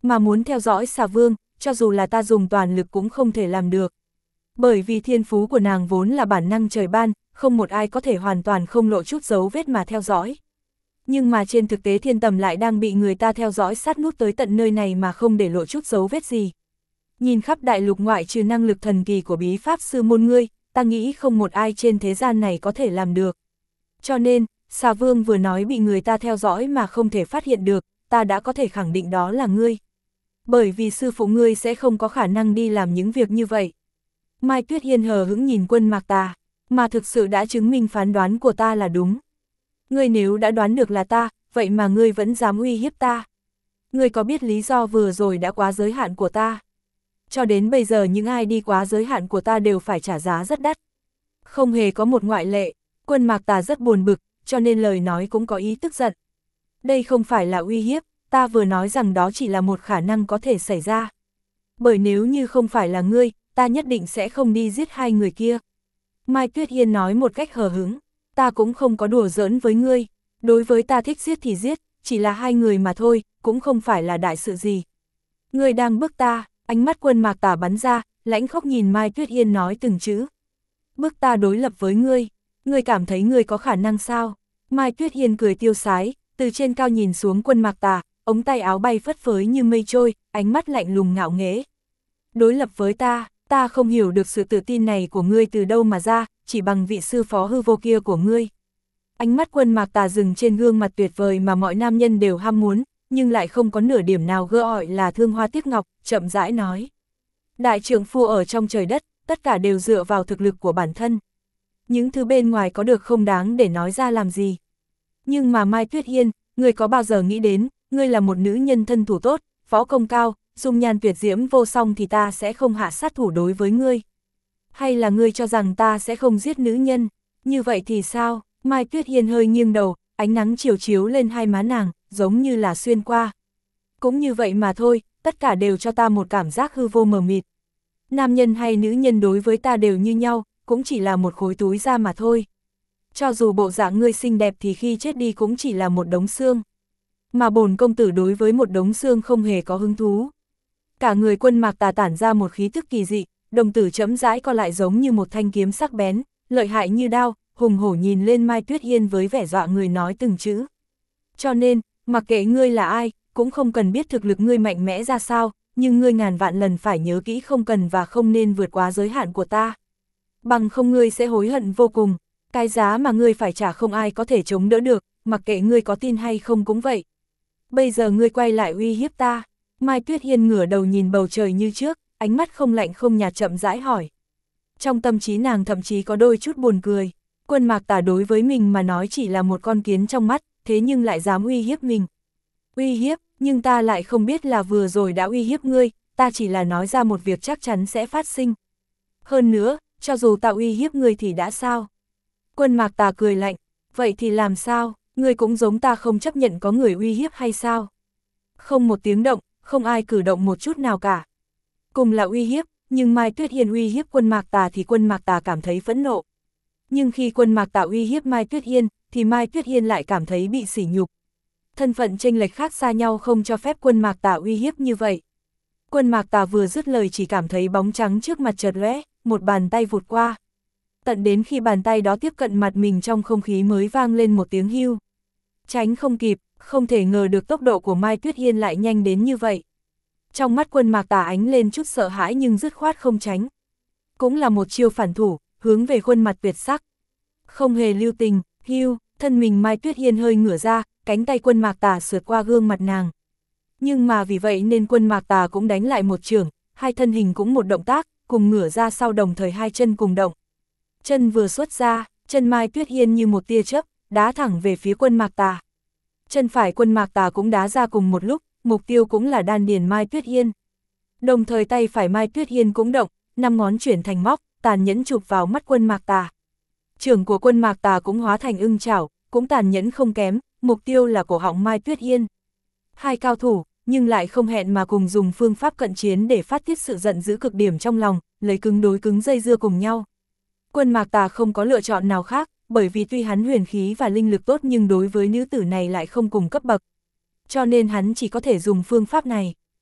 S1: mà muốn theo dõi xà vương, cho dù là ta dùng toàn lực cũng không thể làm được. Bởi vì thiên phú của nàng vốn là bản năng trời ban, không một ai có thể hoàn toàn không lộ chút dấu vết mà theo dõi. Nhưng mà trên thực tế Thiên Tầm lại đang bị người ta theo dõi sát nút tới tận nơi này mà không để lộ chút dấu vết gì. Nhìn khắp đại lục ngoại trừ năng lực thần kỳ của bí pháp sư môn ngươi, ta nghĩ không một ai trên thế gian này có thể làm được. Cho nên, xà vương vừa nói bị người ta theo dõi mà không thể phát hiện được, ta đã có thể khẳng định đó là ngươi. Bởi vì sư phụ ngươi sẽ không có khả năng đi làm những việc như vậy. Mai Tuyết Hiên hờ hững nhìn Quân Mạc Tà, mà thực sự đã chứng minh phán đoán của ta là đúng. Ngươi nếu đã đoán được là ta, vậy mà ngươi vẫn dám uy hiếp ta. Ngươi có biết lý do vừa rồi đã quá giới hạn của ta? Cho đến bây giờ những ai đi quá giới hạn của ta đều phải trả giá rất đắt. Không hề có một ngoại lệ. Quân Mạc Tà rất buồn bực, cho nên lời nói cũng có ý tức giận. Đây không phải là uy hiếp, ta vừa nói rằng đó chỉ là một khả năng có thể xảy ra. Bởi nếu như không phải là ngươi, ta nhất định sẽ không đi giết hai người kia. Mai Tuyết Hiên nói một cách hờ hững, ta cũng không có đùa giỡn với ngươi. Đối với ta thích giết thì giết, chỉ là hai người mà thôi, cũng không phải là đại sự gì. Ngươi đang bức ta, ánh mắt Quân Mạc Tà bắn ra, lãnh khốc nhìn Mai Tuyết Hiên nói từng chữ. Bức ta đối lập với ngươi, ngươi cảm thấy ngươi có khả năng sao? Mai Tuyết Hiên cười tiêu sái, từ trên cao nhìn xuống Quân Mạc Tà, ống tay áo bay phất phới như mây trôi, ánh mắt lạnh lùng ngạo nghễ. Đối lập với ta, ta không hiểu được sự tự tin này của ngươi từ đâu mà ra, chỉ bằng vị sư phó hư vô kia của ngươi. Ánh mắt Quân Mạc Tà dừng trên gương mặt tuyệt vời mà mọi nam nhân đều ham muốn, nhưng lại không có nửa điểm nào gơ ỏi là thương hoa tiếc ngọc, chậm rãi nói. Đại trượng phu ở trong trời đất, tất cả đều dựa vào thực lực của bản thân. Những thứ bên ngoài có được không đáng để nói ra làm gì. Nhưng mà Mai Tuyết Hiên, ngươi có bao giờ nghĩ đến, ngươi là một nữ nhân thân thủ tốt, võ công cao, dung nhan tuyệt diễm vô song thì ta sẽ không hạ sát thủ đối với ngươi. Hay là ngươi cho rằng ta sẽ không giết nữ nhân, như vậy thì sao? Mai Tuyết Hiên hơi nghiêng đầu, ánh nắng chiều chiếu lên hai má nàng, giống như là xuyên qua. Cũng như vậy mà thôi, tất cả đều cho ta một cảm giác hư vô mờ mịt. Nam nhân hay nữ nhân đối với ta đều như nhau, cũng chỉ là một khối túi da mà thôi. Cho dù bộ dạng ngươi xinh đẹp thì khi chết đi cũng chỉ là một đống xương. Mà bổn công tử đối với một đống xương không hề có hứng thú. Cả người Quân Mạc Tà tản ra một khí thức kỳ dị, đồng tử chẫm rãi co lại giống như một thanh kiếm sắc bén, lợi hại như đao, hùng hổ nhìn lên Mai Tuyết Hiên với vẻ dọa người nói từng chữ. Cho nên, mặc kệ ngươi là ai, cũng không cần biết thực lực ngươi mạnh mẽ ra sao, nhưng ngươi ngàn vạn lần phải nhớ kỹ không cần và không nên vượt quá giới hạn của ta. Bằng không ngươi sẽ hối hận vô cùng, cái giá mà ngươi phải trả không ai có thể chống đỡ được, mặc kệ ngươi có tin hay không cũng vậy. Bây giờ ngươi quay lại uy hiếp ta. Mai Tuyết Hiên ngửa đầu nhìn bầu trời như trước, ánh mắt không lạnh không nhạt chậm rãi hỏi. Trong tâm trí nàng thậm chí có đôi chút buồn cười. Quân Mạc Tà đối với mình mà nói chỉ là một con kiến trong mắt, thế nhưng lại dám uy hiếp mình. Uy hiếp, nhưng ta lại không biết là vừa rồi đã uy hiếp ngươi, ta chỉ là nói ra một việc chắc chắn sẽ phát sinh. Hơn nữa, cho dù ta uy hiếp ngươi thì đã sao? Quân Mạc Tà cười lạnh, vậy thì làm sao, ngươi cũng giống ta không chấp nhận có người uy hiếp hay sao? Không một tiếng động, không ai cử động một chút nào cả. Cùng là uy hiếp, nhưng Mai Tuyết Hiên uy hiếp Quân Mạc Tà thì Quân Mạc Tà cảm thấy phẫn nộ. Nhưng khi Quân Mạc Tà uy hiếp Mai Tuyết Hiên, thì Mai Tuyết Hiên lại cảm thấy bị sỉ nhục. Thân phận chênh lệch khác xa nhau không cho phép Quân Mạc Tà uy hiếp như vậy. Quân Mạc Tà vừa dứt lời chỉ cảm thấy bóng trắng trước mặt chợt lóe, một bàn tay vụt qua. Tận đến khi bàn tay đó tiếp cận mặt mình trong không khí mới vang lên một tiếng hưu. Tránh không kịp, không thể ngờ được tốc độ của Mai Tuyết Hiên lại nhanh đến như vậy. Trong mắt Quân Mạc Tà ánh lên chút sợ hãi nhưng dứt khoát không tránh. Cũng là một chiêu phản thủ, hướng về khuôn mặt tuyệt sắc. Không hề lưu tình, hưu, thân mình Mai Tuyết Hiên hơi ngửa ra, cánh tay Quân Mạc Tà sượt qua gương mặt nàng. Nhưng mà vì vậy nên Quân Mạc Tà cũng đánh lại một chưởng, hai thân hình cũng một động tác, cùng ngửa ra sau đồng thời hai chân cùng động. Chân vừa xuất ra, chân Mai Tuyết Hiên như một tia chớp, đá thẳng về phía Quân Mạc Tà. Chân phải Quân Mạc Tà cũng đá ra cùng một lúc, mục tiêu cũng là đan điền Mai Tuyết Hiên. Đồng thời tay phải Mai Tuyết Hiên cũng động, 5 ngón chuyển thành móc, tàn nhẫn chụp vào mắt Quân Mạc Tà. Chưởng của Quân Mạc Tà cũng hóa thành ưng chảo, cũng tàn nhẫn không kém, mục tiêu là cổ họng Mai Tuyết Hiên. Hai cao thủ, nhưng lại không hẹn mà cùng dùng phương pháp cận chiến để phát tiết sự giận dữ cực điểm trong lòng, lấy cứng đối cứng dây dưa cùng nhau. Quân Mạc Tà không có lựa chọn nào khác, bởi vì tuy hắn huyền khí và linh lực tốt nhưng đối với nữ tử này lại không cùng cấp bậc. Cho nên hắn chỉ có thể dùng phương pháp này.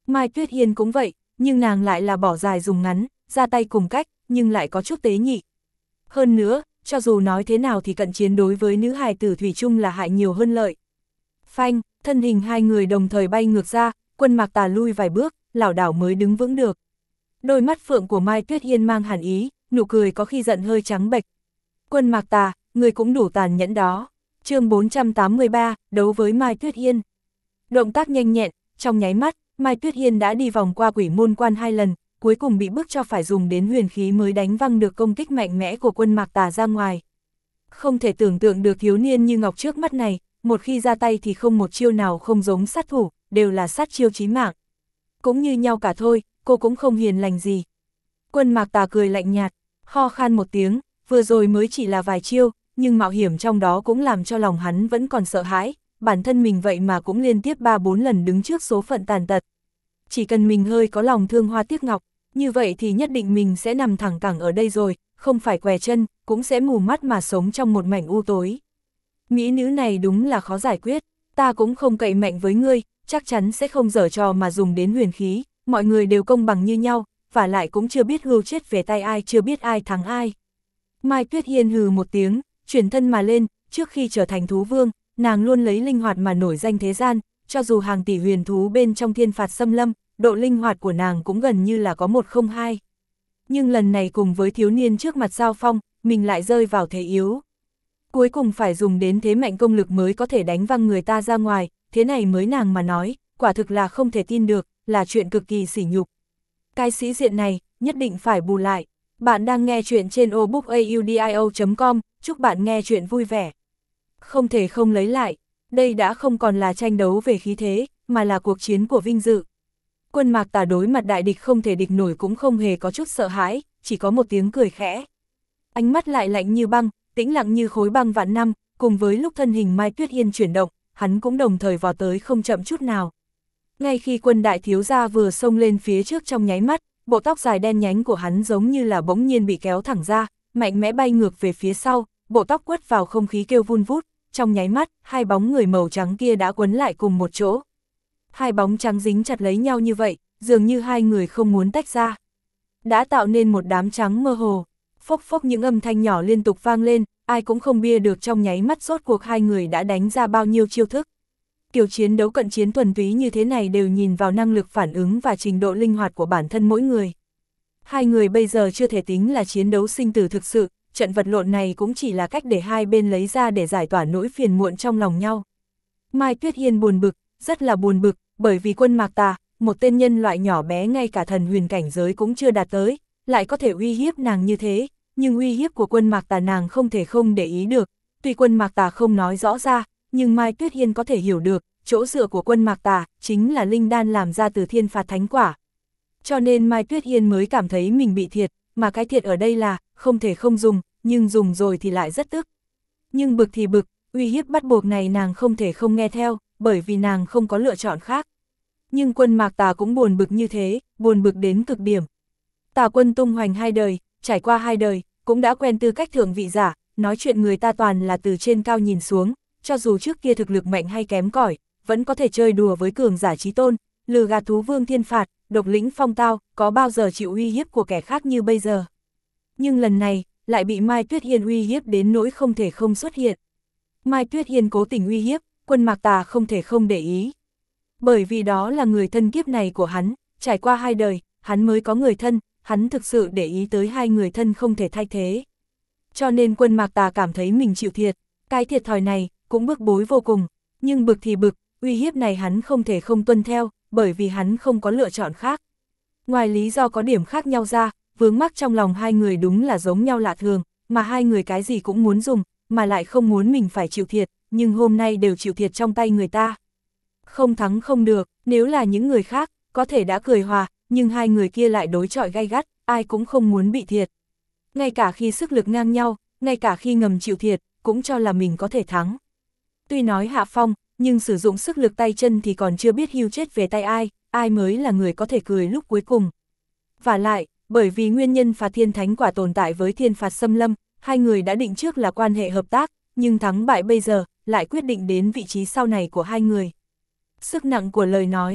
S1: Mai Tuyết Hiên cũng vậy, nhưng nàng lại là bỏ dài dùng ngắn, ra tay cùng cách, nhưng lại có chút tế nhị. Hơn nữa, cho dù nói thế nào thì cận chiến đối với nữ hài tử thủy chung là hại nhiều hơn lợi. Phanh, thân hình hai người đồng thời bay ngược ra, Quân Mạc Tà lui vài bước, lảo đảo mới đứng vững được. Đôi mắt phượng của Mai Tuyết Hiên mang hàn ý, nụ cười có khi giận hơi trắng bệch. Quân Mạc Tà, người cũng đủ tàn nhẫn đó. Chương 483, đấu với Mai Tuyết Hiên. Động tác nhanh nhẹn, trong nháy mắt, Mai Tuyết Hiên đã đi vòng qua quỷ môn quan 2 lần, cuối cùng bị bức cho phải dùng đến huyền khí mới đánh văng được công kích mạnh mẽ của Quân Mạc Tà ra ngoài. Không thể tưởng tượng được thiếu niên như ngọc trước mắt này, một khi ra tay thì không một chiêu nào không giống sát thủ, đều là sát chiêu chí mạng. Cũng như nhau cả thôi, cô cũng không hiền lành gì. Quân Mạc Tà cười lạnh nhạt, ho khan một tiếng, vừa rồi mới chỉ là vài chiêu, nhưng mạo hiểm trong đó cũng làm cho lòng hắn vẫn còn sợ hãi, bản thân mình vậy mà cũng liên tiếp 3-4 lần đứng trước số phận tàn tật. Chỉ cần mình hơi có lòng thương hoa tiếc ngọc, như vậy thì nhất định mình sẽ nằm thẳng cẳng ở đây rồi, không phải què chân, cũng sẽ mù mắt mà sống trong một mảnh u tối. Mỹ nữ này đúng là khó giải quyết, ta cũng không cậy mạnh với ngươi, chắc chắn sẽ không giở trò mà dùng đến huyền khí, mọi người đều công bằng như nhau, và lại cũng chưa biết hưu chết về tay ai, chưa biết ai thắng ai. Mai Tuyết Hiên hừ một tiếng, chuyển thân mà lên, trước khi trở thành thú vương, nàng luôn lấy linh hoạt mà nổi danh thế gian, cho dù hàng tỷ huyền thú bên trong thiên phạt xâm lâm, độ linh hoạt của nàng cũng gần như là có 1-0-2. Nhưng lần này cùng với thiếu niên trước mặt giao phong, mình lại rơi vào thế yếu. Cuối cùng phải dùng đến thế mạnh công lực mới có thể đánh văng người ta ra ngoài, thế này mới nàng mà nói, quả thực là không thể tin được, là chuyện cực kỳ sỉ nhục. Cái sĩ diện này, nhất định phải bù lại. Bạn đang nghe chuyện trên obookaudio.com, chúc bạn nghe chuyện vui vẻ. Không thể không lấy lại, đây đã không còn là tranh đấu về khí thế, mà là cuộc chiến của vinh dự. Quân Mạc Tà đối mặt đại địch không thể địch nổi cũng không hề có chút sợ hãi, chỉ có một tiếng cười khẽ. Ánh mắt lại lạnh như băng, tĩnh lặng như khối băng vạn năm, cùng với lúc thân hình Mai Tuyết Hiên chuyển động, hắn cũng đồng thời vào tới không chậm chút nào. Ngay khi Quân đại thiếu gia vừa xông lên phía trước trong nháy mắt, bộ tóc dài đen nhánh của hắn giống như là bỗng nhiên bị kéo thẳng ra, mạnh mẽ bay ngược về phía sau, bộ tóc quất vào không khí kêu vun vút, trong nháy mắt, hai bóng người màu trắng kia đã quấn lại cùng một chỗ. Hai bóng trắng dính chặt lấy nhau như vậy, dường như hai người không muốn tách ra. Đã tạo nên một đám trắng mơ hồ, phốc phốc những âm thanh nhỏ liên tục vang lên, ai cũng không bia được trong nháy mắt rốt cuộc hai người đã đánh ra bao nhiêu chiêu thức. Kiểu chiến đấu cận chiến thuần túy như thế này đều nhìn vào năng lực phản ứng và trình độ linh hoạt của bản thân mỗi người. Hai người bây giờ chưa thể tính là chiến đấu sinh tử thực sự, trận vật lộn này cũng chỉ là cách để hai bên lấy ra để giải tỏa nỗi phiền muộn trong lòng nhau. Mai Tuyết Hiên buồn bực, rất là buồn bực, bởi vì Quân Mạc Tà, một tên nhân loại nhỏ bé ngay cả thần huyền cảnh giới cũng chưa đạt tới, lại có thể uy hiếp nàng như thế, nhưng uy hiếp của Quân Mạc Tà nàng không thể không để ý được, tuy Quân Mạc Tà không nói rõ ra, nhưng Mai Tuyết Hiên có thể hiểu được, chỗ dựa của Quân Mạc Tà chính là linh đan làm ra từ thiên phạt thánh quả. Cho nên Mai Tuyết Hiên mới cảm thấy mình bị thiệt, mà cái thiệt ở đây là, không thể không dùng, nhưng dùng rồi thì lại rất tức. Nhưng bực thì bực, uy hiếp bắt buộc này nàng không thể không nghe theo, bởi vì nàng không có lựa chọn khác. Nhưng Quân Mạc Tà cũng buồn bực như thế, buồn bực đến cực điểm. Tà Quân tung hoành 2 đời, trải qua 2 đời, cũng đã quen tư cách thượng vị giả, nói chuyện người ta toàn là từ trên cao nhìn xuống, cho dù trước kia thực lực mạnh hay kém cỏi, vẫn có thể chơi đùa với cường giả chí tôn, lừa gạt thú vương thiên phạt, độc lĩnh phong tao, có bao giờ chịu uy hiếp của kẻ khác như bây giờ. Nhưng lần này, lại bị Mai Tuyết Hiên uy hiếp đến nỗi không thể không xuất hiện. Mai Tuyết Hiên cố tình uy hiếp, Quân Mạc Tà không thể không để ý. Bởi vì đó là người thân kiếp này của hắn, trải qua 2 đời, hắn mới có người thân, hắn thực sự để ý tới 2 người thân không thể thay thế. Cho nên Quân Mạc Tà cảm thấy mình chịu thiệt, cái thiệt thòi này cũng bức bối vô cùng, nhưng bực thì bực, uy hiếp này hắn không thể không tuân theo, bởi vì hắn không có lựa chọn khác. Ngoài lý do có điểm khác nhau ra, vướng mắc trong lòng hai người đúng là giống nhau lạ thường, mà hai người cái gì cũng muốn dùng, mà lại không muốn mình phải chịu thiệt, nhưng hôm nay đều chịu thiệt trong tay người ta. Không thắng không được, nếu là những người khác, có thể đã cười hòa, nhưng hai người kia lại đối chọi gay gắt, ai cũng không muốn bị thiệt. Ngay cả khi sức lực ngang nhau, ngay cả khi ngầm chịu thiệt, cũng cho là mình có thể thắng. Tuy nói hạ phong, nhưng sử dụng sức lực tay chân thì còn chưa biết hưu chết về tay ai mới là người có thể cười lúc cuối cùng. Và lại, bởi vì nguyên nhân phạt thiên thánh quả tồn tại với thiên phạt xâm lâm, hai người đã định trước là quan hệ hợp tác, nhưng thắng bại bây giờ, lại quyết định đến vị trí sau này của hai người. Sức nặng của lời nói,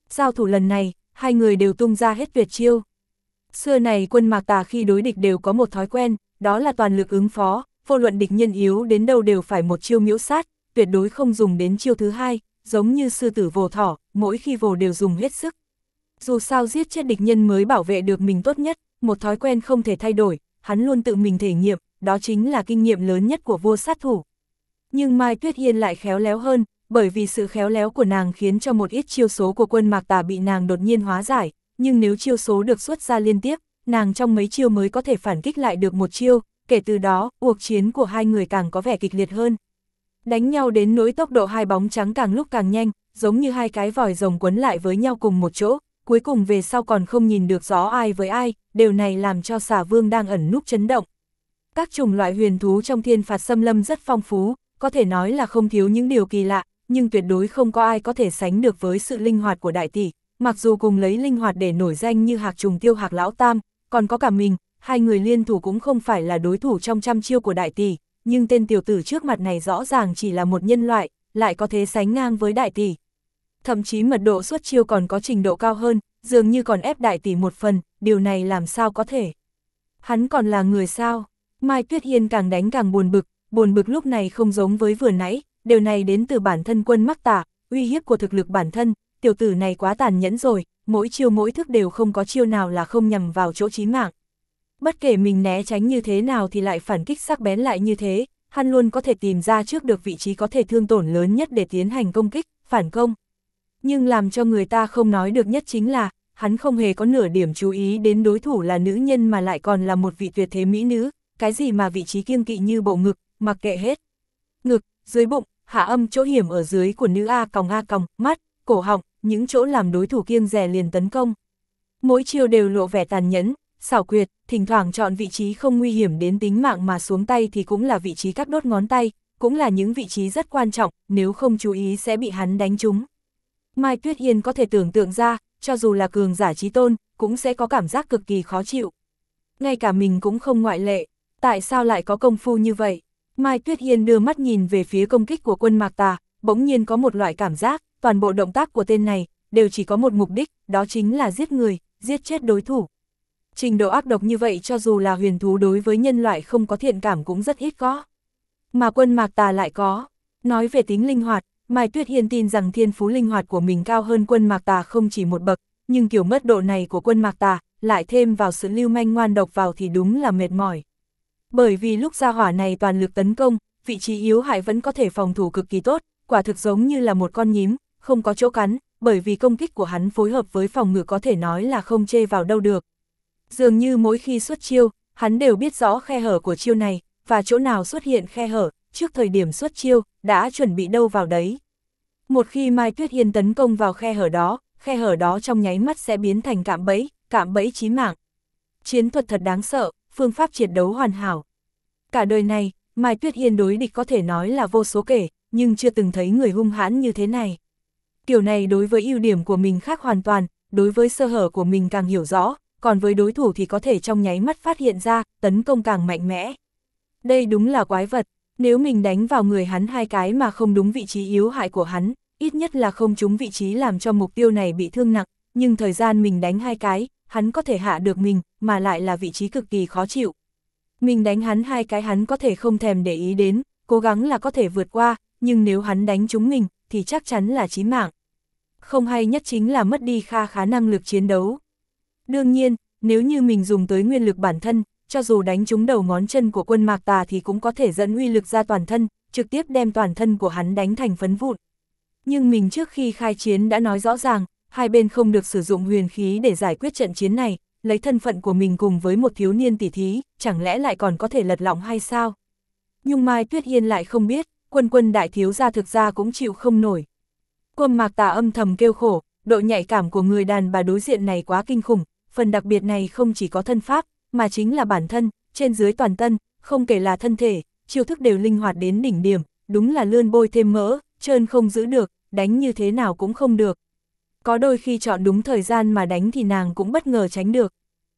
S1: Giao thủ lần này, hai người đều tung ra hết tuyệt chiêu. Xưa này Quân Mạc Tà khi đối địch đều có một thói quen, đó là toàn lực ứng phó, vô luận địch nhân yếu đến đâu đều phải một chiêu miễu sát, tuyệt đối không dùng đến chiêu thứ hai, giống như sư tử vồ thỏ, mỗi khi vồ đều dùng hết sức. Dù sao giết chết địch nhân mới bảo vệ được mình tốt nhất, một thói quen không thể thay đổi, hắn luôn tự mình thể nghiệm, đó chính là kinh nghiệm lớn nhất của vua sát thủ. Nhưng Mai Tuyết Hiên lại khéo léo hơn, bởi vì sự khéo léo của nàng khiến cho một ít chiêu số của Quân Mạc Tà bị nàng đột nhiên hóa giải, nhưng nếu chiêu số được xuất ra liên tiếp, nàng trong mấy chiêu mới có thể phản kích lại được một chiêu, kể từ đó, cuộc chiến của hai người càng có vẻ kịch liệt hơn. Đánh nhau đến nỗi tốc độ hai bóng trắng càng lúc càng nhanh, giống như hai cái vòi rồng quấn lại với nhau cùng một chỗ, cuối cùng về sau còn không nhìn được rõ ai với ai, điều này làm cho Xà Vương đang ẩn núp chấn động. Các chủng loại huyền thú trong Thiên Phạt Xâm Lâm rất phong phú, có thể nói là không thiếu những điều kỳ lạ, nhưng tuyệt đối không có ai có thể sánh được với sự linh hoạt của đại tỷ, mặc dù cùng lấy linh hoạt để nổi danh như Hạc Trùng Tiêu Hạc Lão Tam, còn có cả mình, hai người liên thủ cũng không phải là đối thủ trong trăm chiêu của đại tỷ, nhưng tên tiểu tử trước mặt này rõ ràng chỉ là một nhân loại, lại có thể sánh ngang với đại tỷ. Thậm chí mật độ xuất chiêu còn có trình độ cao hơn, dường như còn ép đại tỷ một phần, điều này làm sao có thể. Hắn còn là người sao? Mai Tuyết Hiên càng đánh càng buồn bực lúc này không giống với vừa nãy, điều này đến từ bản thân Quân Mạc Tà, uy hiếp của thực lực bản thân, tiểu tử này quá tàn nhẫn rồi, mỗi chiêu mỗi thức đều không có chiêu nào là không nhằm vào chỗ chí mạng. Bất kể mình né tránh như thế nào thì lại phản kích sắc bén lại như thế, hắn luôn có thể tìm ra trước được vị trí có thể thương tổn lớn nhất để tiến hành công kích, phản công. Nhưng làm cho người ta không nói được nhất chính là, hắn không hề có nửa điểm chú ý đến đối thủ là nữ nhân mà lại còn là một vị tuyệt thế mỹ nữ, cái gì mà vị trí kiêng kỵ như bộ ngực, mặc kệ hết. Ngực, dưới bụng, hạ âm chỗ hiểm ở dưới của nữ A còng, mắt, cổ họng, những chỗ làm đối thủ kiêng dè liền tấn công. Mỗi chiêu đều lộ vẻ tàn nhẫn, xảo quyệt, thỉnh thoảng chọn vị trí không nguy hiểm đến tính mạng mà xuống tay thì cũng là vị trí các đốt ngón tay, cũng là những vị trí rất quan trọng, nếu không chú ý sẽ bị hắn đánh trúng. Mai Tuyết Hiên có thể tưởng tượng ra, cho dù là cường giả chí tôn, cũng sẽ có cảm giác cực kỳ khó chịu. Ngay cả mình cũng không ngoại lệ, tại sao lại có công phu như vậy? Mai Tuyết Hiên đưa mắt nhìn về phía công kích của Quân Mạc Tà, bỗng nhiên có một loại cảm giác, toàn bộ động tác của tên này, đều chỉ có một mục đích, đó chính là giết người, giết chết đối thủ. Trình độ ác độc như vậy cho dù là huyền thú đối với nhân loại không có thiện cảm cũng rất ít có. Mà Quân Mạc Tà lại có. Nói về tính linh hoạt, Mai Tuyết Hiên tin rằng thiên phú linh hoạt của mình cao hơn Quân Mạc Tà không chỉ một bậc, nhưng kiểu mất độ này của Quân Mạc Tà, lại thêm vào sự lưu manh ngoan độc vào thì đúng là mệt mỏi. Bởi vì lúc gia hỏa này toàn lực tấn công, vị trí yếu hại vẫn có thể phòng thủ cực kỳ tốt, quả thực giống như là một con nhím, không có chỗ cắn, bởi vì công kích của hắn phối hợp với phòng ngự có thể nói là không chê vào đâu được. Dường như mỗi khi xuất chiêu, hắn đều biết rõ khe hở của chiêu này, và chỗ nào xuất hiện khe hở, trước thời điểm xuất chiêu, đã chuẩn bị đâu vào đấy. Một khi Mai Tuyết Hiên tấn công vào khe hở đó trong nháy mắt sẽ biến thành cạm bẫy chí mạng. Chiến thuật thật đáng sợ, phương pháp chiến đấu hoàn hảo. Cả đời này, Mai Tuyết Hiên đối địch có thể nói là vô số kể, nhưng chưa từng thấy người hung hãn như thế này. Kiểu này đối với ưu điểm của mình khác hoàn toàn, đối với sơ hở của mình càng hiểu rõ, còn với đối thủ thì có thể trong nháy mắt phát hiện ra, tấn công càng mạnh mẽ. Đây đúng là quái vật, nếu mình đánh vào người hắn hai cái mà không đúng vị trí yếu hại của hắn, ít nhất là không trúng vị trí làm cho mục tiêu này bị thương nặng, nhưng thời gian mình đánh hai cái, hắn có thể hạ được mình, mà lại là vị trí cực kỳ khó chịu. Mình đánh hắn hai cái hắn có thể không thèm để ý đến, cố gắng là có thể vượt qua, nhưng nếu hắn đánh trúng mình, thì chắc chắn là chí mạng. Không hay nhất chính là mất đi khá năng lực chiến đấu. Đương nhiên, nếu như mình dùng tới nguyên lực bản thân, cho dù đánh trúng đầu ngón chân của Quân Mạc Tà thì cũng có thể dẫn uy lực ra toàn thân, trực tiếp đem toàn thân của hắn đánh thành phấn vụn. Nhưng mình trước khi khai chiến đã nói rõ ràng, hai bên không được sử dụng huyền khí để giải quyết trận chiến này, lấy thân phận của mình cùng với một thiếu niên tỷ thí, chẳng lẽ lại còn có thể lật lọng hay sao? Nhưng Mai Tuyết Hiên lại không biết, Quân đại thiếu gia thực ra cũng chịu không nổi. Quân Mạc Tà âm thầm kêu khổ, độ nhạy cảm của người đàn bà đối diện này quá kinh khủng, phần đặc biệt này không chỉ có thân pháp, mà chính là bản thân, trên dưới toàn thân, không kể là thân thể, chiêu thức đều linh hoạt đến đỉnh điểm, đúng là lươn bôi thêm mỡ, trơn không giữ được, đánh như thế nào cũng không được. Có đôi khi chọn đúng thời gian mà đánh thì nàng cũng bất ngờ tránh được.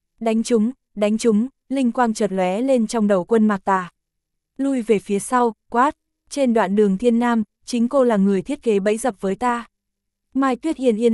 S1: Đánh trúng, linh quang chợt lóe lên trong đầu Quân Mạc Tà. Lui về phía sau, quát, trên đoạn đường Thiên Nam, chính cô là người thiết kế bẫy dập với ta. Mai Tuyết Hiên yên lặng,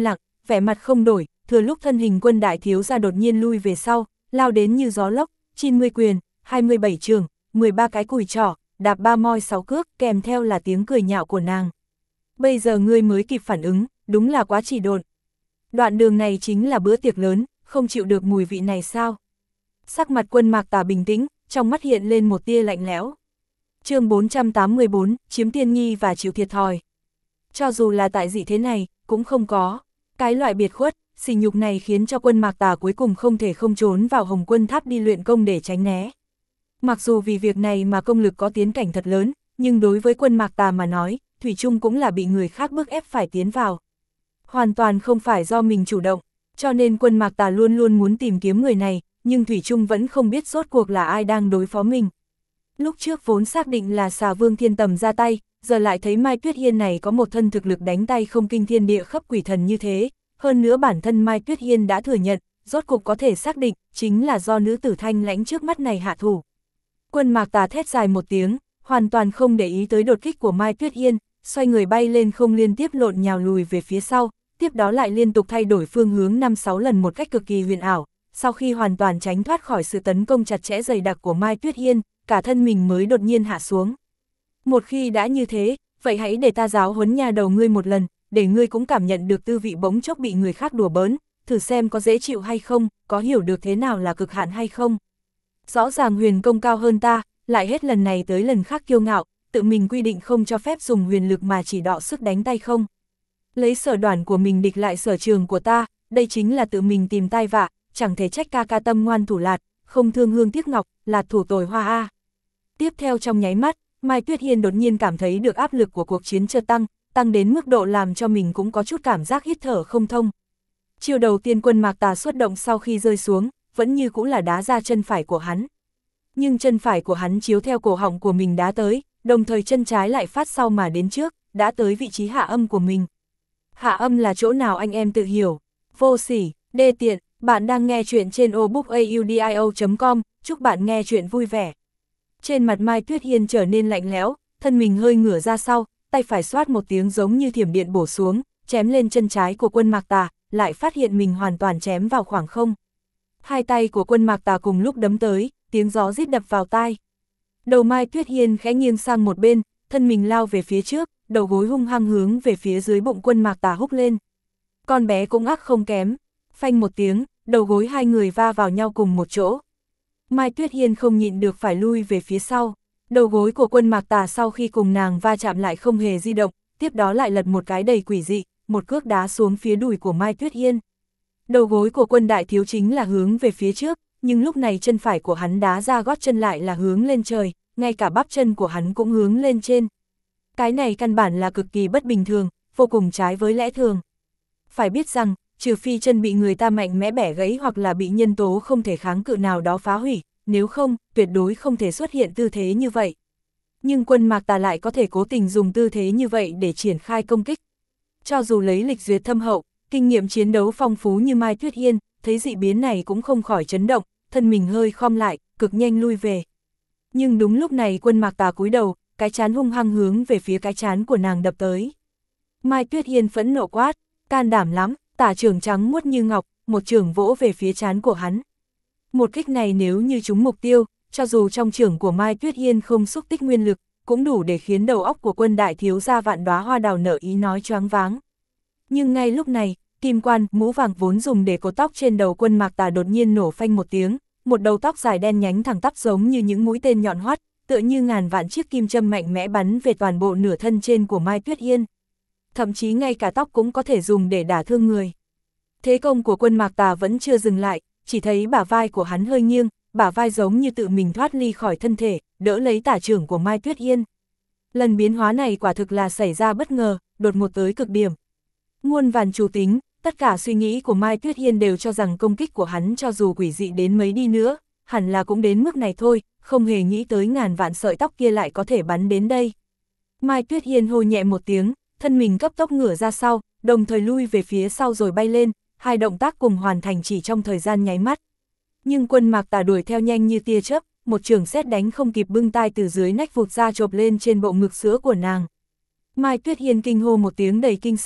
S1: vẻ mặt không đổi, thừa lúc thân hình Quân đại thiếu gia đột nhiên lui về sau, lao đến như gió lốc, 90 quyền, 27 trường, 13 cái cùi trỏ, đạp 3 moi 6 cước, kèm theo là tiếng cười nhạo của nàng. Bây giờ ngươi mới kịp phản ứng, đúng là quá chỉ độn. Đoạn đường này chính là bữa tiệc lớn, không chịu được mùi vị này sao? Sắc mặt Quân Mạc Tà bình tĩnh, trong mắt hiện lên một tia lạnh lẽo. Chương 484, chiếm tiên nghi và chịu thiệt thòi. Cho dù là tại dị thế này, cũng không có. Cái loại biệt khuất, sỉ nhục này khiến cho Quân Mạc Tà cuối cùng không thể không trốn vào Hồng Quân Tháp đi luyện công để tránh né. Mặc dù vì việc này mà công lực có tiến cảnh thật lớn, nhưng đối với Quân Mạc Tà mà nói, thủy chung cũng là bị người khác bức ép phải tiến vào. Hoàn toàn không phải do mình chủ động, cho nên Quân Mạc Tà luôn luôn muốn tìm kiếm người này, nhưng thủy chung vẫn không biết rốt cuộc là ai đang đối phó mình. Lúc trước vốn xác định là Xà Vương Thiên Tầm ra tay, giờ lại thấy Mai Tuyết Hiên này có một thân thực lực đánh tay không kinh thiên địa khắp quỷ thần như thế, hơn nữa bản thân Mai Tuyết Hiên đã thừa nhận, rốt cục có thể xác định, chính là do nữ tử thanh lãnh trước mắt này hạ thủ. Quân Mạc Tà thét dài một tiếng, hoàn toàn không để ý tới đột kích của Mai Tuyết Hiên, xoay người bay lên không liên tiếp lộn nhào lùi về phía sau, tiếp đó lại liên tục thay đổi phương hướng 5-6 lần một cách cực kỳ huyền ảo, sau khi hoàn toàn tránh thoát khỏi sự tấn công chặt chẽ dày đặc của Mai Tuyết Hiên, cả thân mình mới đột nhiên hạ xuống. Một khi đã như thế, vậy hãy để ta giáo huấn nhà đầu ngươi một lần, để ngươi cũng cảm nhận được tư vị bỗng chốc bị người khác đùa bỡn, thử xem có dễ chịu hay không, có hiểu được thế nào là cực hạn hay không. Rõ ràng huyền công cao hơn ta, lại hết lần này tới lần khác kiêu ngạo, tự mình quy định không cho phép dùng huyền lực mà chỉ đọ sức đánh tay không. Lấy sở đoản của mình địch lại sở trường của ta, đây chính là tự mình tìm tai vạ, chẳng thể trách ca ca tâm ngoan thủ lạt, không thương hương tiếc ngọc, lạt thủ tồi hoa a. Tiếp theo trong nháy mắt, Mai Tuyết Hiên đột nhiên cảm thấy được áp lực của cuộc chiến chợt tăng đến mức độ làm cho mình cũng có chút cảm giác hít thở không thông. Chiêu đầu tiên Quân Mạc Tà xuất động sau khi rơi xuống, vẫn như cũng là đá ra chân phải của hắn. Nhưng chân phải của hắn chiếu theo cổ họng của mình đá tới, đồng thời chân trái lại phát sau mà đến trước, đã tới vị trí hạ âm của mình. Hạ âm là chỗ nào anh em tự hiểu. Vô sỉ, đê tiện, bạn đang nghe chuyện trên obookaudio.com, chúc bạn nghe chuyện vui vẻ. Trên mặt Mai Tuyết Hiên trở nên lạnh lẽo, thân mình hơi ngửa ra sau, tay phải xoát một tiếng giống như thiểm điện bổ xuống, chém lên chân trái của Quân Mạc Tà, lại phát hiện mình hoàn toàn chém vào khoảng không. Hai tay của Quân Mạc Tà cùng lúc đấm tới, tiếng gió rít đập vào tai. Đầu Mai Tuyết Hiên khẽ nghiêng sang một bên, thân mình lao về phía trước, đầu gối hung hăng hướng về phía dưới bụng Quân Mạc Tà húc lên. Con bé cũng ác không kém, phanh một tiếng, đầu gối hai người va vào nhau cùng một chỗ. Mai Tuyết Hiên không nhịn được phải lui về phía sau, đầu gối của Quân Mạc Tà sau khi cùng nàng va chạm lại không hề di động, tiếp đó lại lật một cái đầy quỷ dị, một cước đá xuống phía đùi của Mai Tuyết Hiên. Đầu gối của Quân đại thiếu chính là hướng về phía trước, nhưng lúc này chân phải của hắn đá ra gót chân lại là hướng lên trời, ngay cả bắp chân của hắn cũng hướng lên trên. Cái này căn bản là cực kỳ bất bình thường, vô cùng trái với lẽ thường. Phải biết rằng, trừ phi chân bị người ta mạnh mẽ bẻ gãy hoặc là bị nhân tố không thể kháng cự nào đó phá hủy, nếu không, tuyệt đối không thể xuất hiện tư thế như vậy. Nhưng Quân Mạc Tà lại có thể cố tình dùng tư thế như vậy để triển khai công kích. Cho dù lấy lịch duyệt thâm hậu, kinh nghiệm chiến đấu phong phú như Mai Tuyết Hiên, thấy dị biến này cũng không khỏi chấn động, thân mình hơi khom lại, cực nhanh lui về. Nhưng đúng lúc này Quân Mạc Tà cúi đầu, cái trán hung hăng hướng về phía cái trán của nàng đập tới. Mai Tuyết Hiên phẫn nộ quát, can đảm lắm, tả trưởng trắng muốt như ngọc, một chưởng vỗ về phía trán của hắn. Một kích này nếu như trúng mục tiêu, cho dù trong chưởng của Mai Tuyết Hiên không xúc tích nguyên lực, cũng đủ để khiến đầu óc của Quân đại thiếu gia vạn đóa hoa đào nở ý nói choáng váng. Nhưng ngay lúc này, kim quan, mũ vàng vốn dùng để cột tóc trên đầu Quân Mạc Tà đột nhiên nổ phanh một tiếng, một đầu tóc dài đen nhánh thẳng tắp giống như những mũi tên nhọn hoắt, tựa như ngàn vạn chiếc kim châm mạnh mẽ bắn về toàn bộ nửa thân trên của Mai Tuyết Hiên. Thậm chí ngay cả tóc cũng có thể dùng để đả thương người. Thế công của Quân Mạc Tà vẫn chưa dừng lại, chỉ thấy bả vai của hắn hơi nghiêng, bả vai giống như tự mình thoát ly khỏi thân thể, đỡ lấy tả chưởng của Mai Tuyết Hiên. Lần biến hóa này quả thực là xảy ra bất ngờ, đột ngột tới cực điểm. Muôn vàn chủ tính, tất cả suy nghĩ của Mai Tuyết Hiên đều cho rằng công kích của hắn cho dù quỷ dị đến mấy đi nữa, hẳn là cũng đến mức này thôi, không hề nghĩ tới ngàn vạn sợi tóc kia lại có thể bắn đến đây. Mai Tuyết Hiên hô nhẹ một tiếng, thân mình cấp tốc ngửa ra sau, đồng thời lui về phía sau rồi bay lên, hai động tác cùng hoàn thành chỉ trong thời gian nháy mắt. Nhưng Quân Mạc Tà đuổi theo nhanh như tia chớp, một chưởng sét đánh không kịp bưng tai từ dưới nách vụt ra chộp lên trên bộ ngực sữa của nàng. Mai Tuyết Hiên kinh hô một tiếng đầy kinh sợ,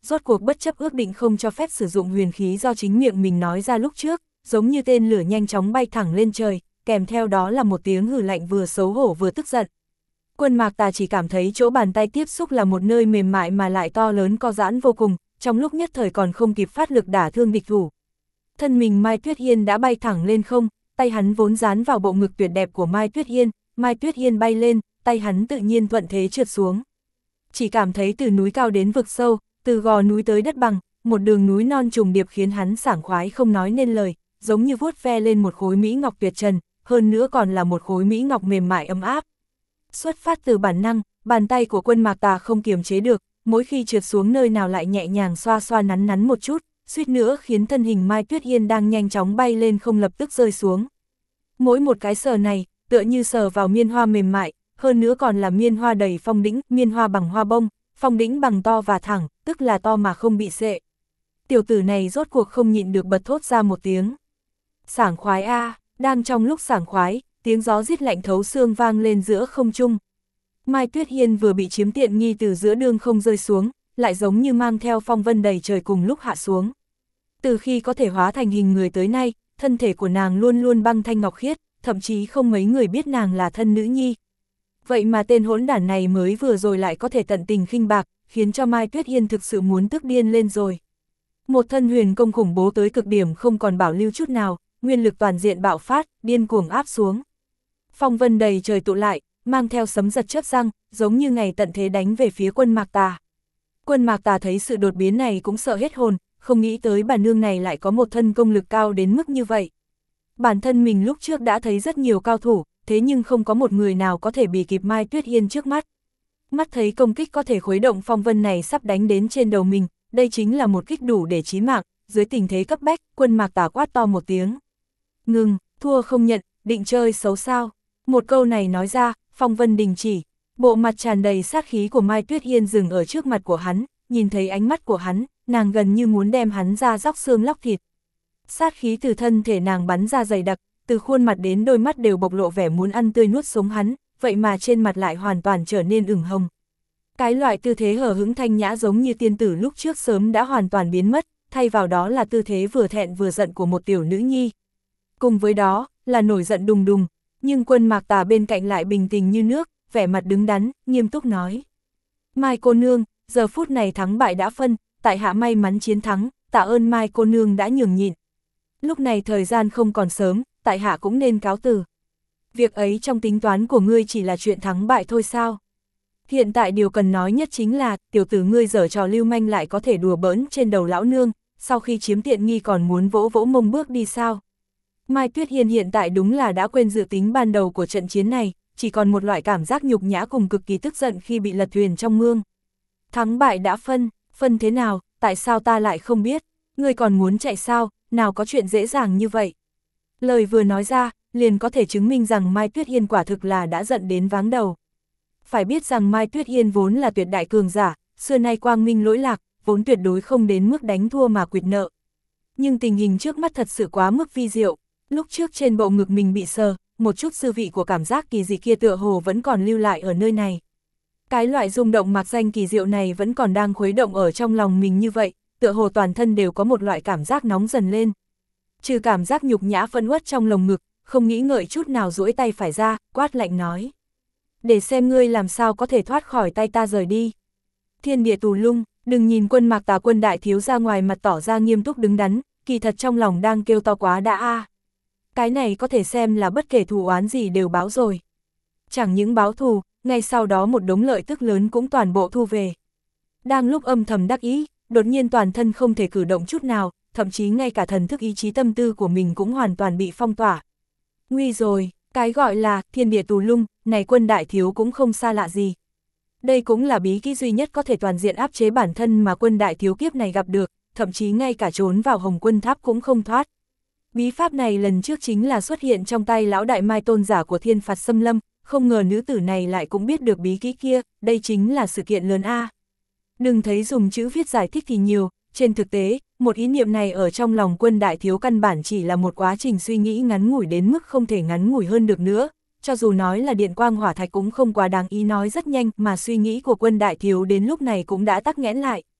S1: rốt cuộc bất chấp ước định không cho phép sử dụng huyền khí do chính miệng mình nói ra lúc trước, giống như tên lửa nhanh chóng bay thẳng lên trời, kèm theo đó là một tiếng hừ lạnh vừa xấu hổ vừa tức giận. Quân Mạc Tà chỉ cảm thấy chỗ bàn tay tiếp xúc là một nơi mềm mại mà lại to lớn co giãn vô cùng, trong lúc nhất thời còn không kịp phát lực đả thương địch thủ. Thân mình Mai Tuyết Hiên đã bay thẳng lên không, tay hắn vốn dán vào bộ ngực tuyệt đẹp của Mai Tuyết Hiên bay lên, tay hắn tự nhiên thuận thế trượt xuống. Chỉ cảm thấy từ núi cao đến vực sâu, từ gò núi tới đất bằng, một đường núi non trùng điệp khiến hắn sảng khoái không nói nên lời, giống như vuốt ve lên một khối mỹ ngọc tuyệt trần, hơn nữa còn là một khối mỹ ngọc mềm mại ấm áp. Xuất phát từ bản năng, bàn tay của Quân Mạc Tà không kiềm chế được, mỗi khi trượt xuống nơi nào lại nhẹ nhàng xoa xoa nắn nắn một chút, suýt nữa khiến thân hình Mai Tuyết Hiên đang nhanh chóng bay lên không lập tức rơi xuống. Mỗi một cái sờ này, tựa như sờ vào miên hoa mềm mại, hơn nữa còn là miên hoa đầy phong đĩnh, miên hoa bằng hoa bông, phong đĩnh bằng to và thẳng, tức là to mà không bị sệ. Tiểu tử này rốt cuộc không nhịn được bật thốt ra một tiếng. Sảng khoái a, đang trong lúc sảng khoái, tiếng gió rít lạnh thấu xương vang lên giữa không trung. Mai Tuyết Hiên vừa bị chiếm tiện nghi từ giữa đường không rơi xuống, lại giống như mang theo phong vân đầy trời cùng lúc hạ xuống. Từ khi có thể hóa thành hình người tới nay, thân thể của nàng luôn luôn băng thanh ngọc khiết, thậm chí không mấy người biết nàng là thân nữ nhi. Vậy mà tên hỗn đản này mới vừa rồi lại có thể tận tình khinh bạc, khiến cho Mai Tuyết Hiên thực sự muốn tức điên lên rồi. Một thân huyền công khủng bố tới cực điểm không còn bảo lưu chút nào, nguyên lực toàn diện bạo phát, điên cuồng áp xuống. Phong vân đầy trời tụ lại, mang theo sấm giật chớp giăng, giống như ngày tận thế đánh về phía Quân Mạc Tà. Quân Mạc Tà thấy sự đột biến này cũng sợ hết hồn, không nghĩ tới bà nương này lại có một thân công lực cao đến mức như vậy. Bản thân mình lúc trước đã thấy rất nhiều cao thủ, thế nhưng không có một người nào có thể bì kịp Mai Tuyết Hiên trước mắt. Mắt thấy công kích có thể khuấy động phong vân này sắp đánh đến trên đầu mình, đây chính là một kích đủ để chí mạng, dưới tình thế cấp bách, Quân Mạc Tà quát to một tiếng. Ngừng, thua không nhận, định chơi xấu sao. Một câu này nói ra, phong vân đình chỉ, bộ mặt tràn đầy sát khí của Mai Tuyết Hiên dừng ở trước mặt của hắn, nhìn thấy ánh mắt của hắn, nàng gần như muốn đem hắn ra róc xương lóc thịt. Sát khí từ thân thể nàng bắn ra dày đặc, từ khuôn mặt đến đôi mắt đều bộc lộ vẻ muốn ăn tươi nuốt sống hắn, vậy mà trên mặt lại hoàn toàn trở nên ửng hồng. Cái loại tư thế hở hững thanh nhã giống như tiên tử lúc trước sớm đã hoàn toàn biến mất, thay vào đó là tư thế vừa thẹn vừa giận của một tiểu nữ nhi. Cùng với đó, là nổi giận đùng đùng, nhưng Quân Mạc Tà bên cạnh lại bình tĩnh như nước, vẻ mặt đứng đắn, nghiêm túc nói. Mai cô nương, giờ phút này thắng bại đã phân, tại hạ may mắn chiến thắng, tạ ơn Mai cô nương đã nhường nhịn. Lúc này thời gian không còn sớm, tại hạ cũng nên cáo từ. Việc ấy trong tính toán của ngươi chỉ là chuyện thắng bại thôi sao? Hiện tại điều cần nói nhất chính là, tiểu tử ngươi giở trò lưu manh lại có thể đùa bỡn trên đầu lão nương, sau khi chiếm tiện nghi còn muốn vỗ vỗ mông bước đi sao? Mai Tuyết Hiên hiện tại đúng là đã quên dự tính ban đầu của trận chiến này, chỉ còn một loại cảm giác nhục nhã cùng cực kỳ tức giận khi bị lật thuyền trong mương. Thắng bại đã phân thế nào, tại sao ta lại không biết, ngươi còn muốn chạy sao, nào có chuyện dễ dàng như vậy. Lời vừa nói ra, liền có thể chứng minh rằng Mai Tuyết Hiên quả thực là đã giận đến váng đầu. Phải biết rằng Mai Tuyết Hiên vốn là tuyệt đại cường giả, xưa nay quang minh lỗi lạc, vốn tuyệt đối không đến mức đánh thua mà quỵt nợ. Nhưng tình hình trước mắt thật sự quá mức vi diệu, lúc trước trên bộ ngực mình bị sờ, một chút dư vị của cảm giác kỳ dị kia tựa hồ vẫn còn lưu lại ở nơi này. Cái loại rung động mạc danh kỳ diệu này vẫn còn đang khuấy động ở trong lòng mình như vậy, tựa hồ toàn thân đều có một loại cảm giác nóng dần lên. Trừ cảm giác nhục nhã phẫn uất trong lồng ngực, không nghĩ ngợi chút nào duỗi tay phải ra, quát lạnh nói. Để xem ngươi làm sao có thể thoát khỏi tay ta rời đi. Thiên địa tù lung, đừng nhìn Quân Mạc Tà Quân đại thiếu ra ngoài mặt tỏ ra nghiêm túc đứng đắn, kỳ thật trong lòng đang kêu to quá đã a. Cái này có thể xem là bất kể thù oán gì đều báo rồi. Chẳng những báo thù, ngay sau đó một đống lợi tức lớn cũng toàn bộ thu về. Đang lúc âm thầm đắc ý, đột nhiên toàn thân không thể cử động chút nào, thậm chí ngay cả thần thức ý chí tâm tư của mình cũng hoàn toàn bị phong tỏa. Nguy rồi, cái gọi là thiên địa tù lung, này Quân đại thiếu cũng không xa lạ gì. Đây cũng là bí kỹ duy nhất có thể toàn diện áp chế bản thân mà Quân đại thiếu kiếp này gặp được, thậm chí ngay cả trốn vào Hồng Quân Tháp cũng không thoát. Bí pháp này lần trước chính là xuất hiện trong tay lão đại mai tôn giả của Thiên Phạt Xâm Lâm, không ngờ nữ tử này lại cũng biết được bí kỹ kia, đây chính là sự kiện lớn a. Đừng thấy dùng chữ viết giải thích thì nhiều, trên thực tế, một ý niệm này ở trong lòng Quân đại thiếu căn bản chỉ là một quá trình suy nghĩ ngắn ngủi đến mức không thể ngắn ngủi hơn được nữa, cho dù nói là điện quang hỏa thạch cũng không quá đáng ý nói rất nhanh mà suy nghĩ của Quân đại thiếu đến lúc này cũng đã tắc nghẽn lại.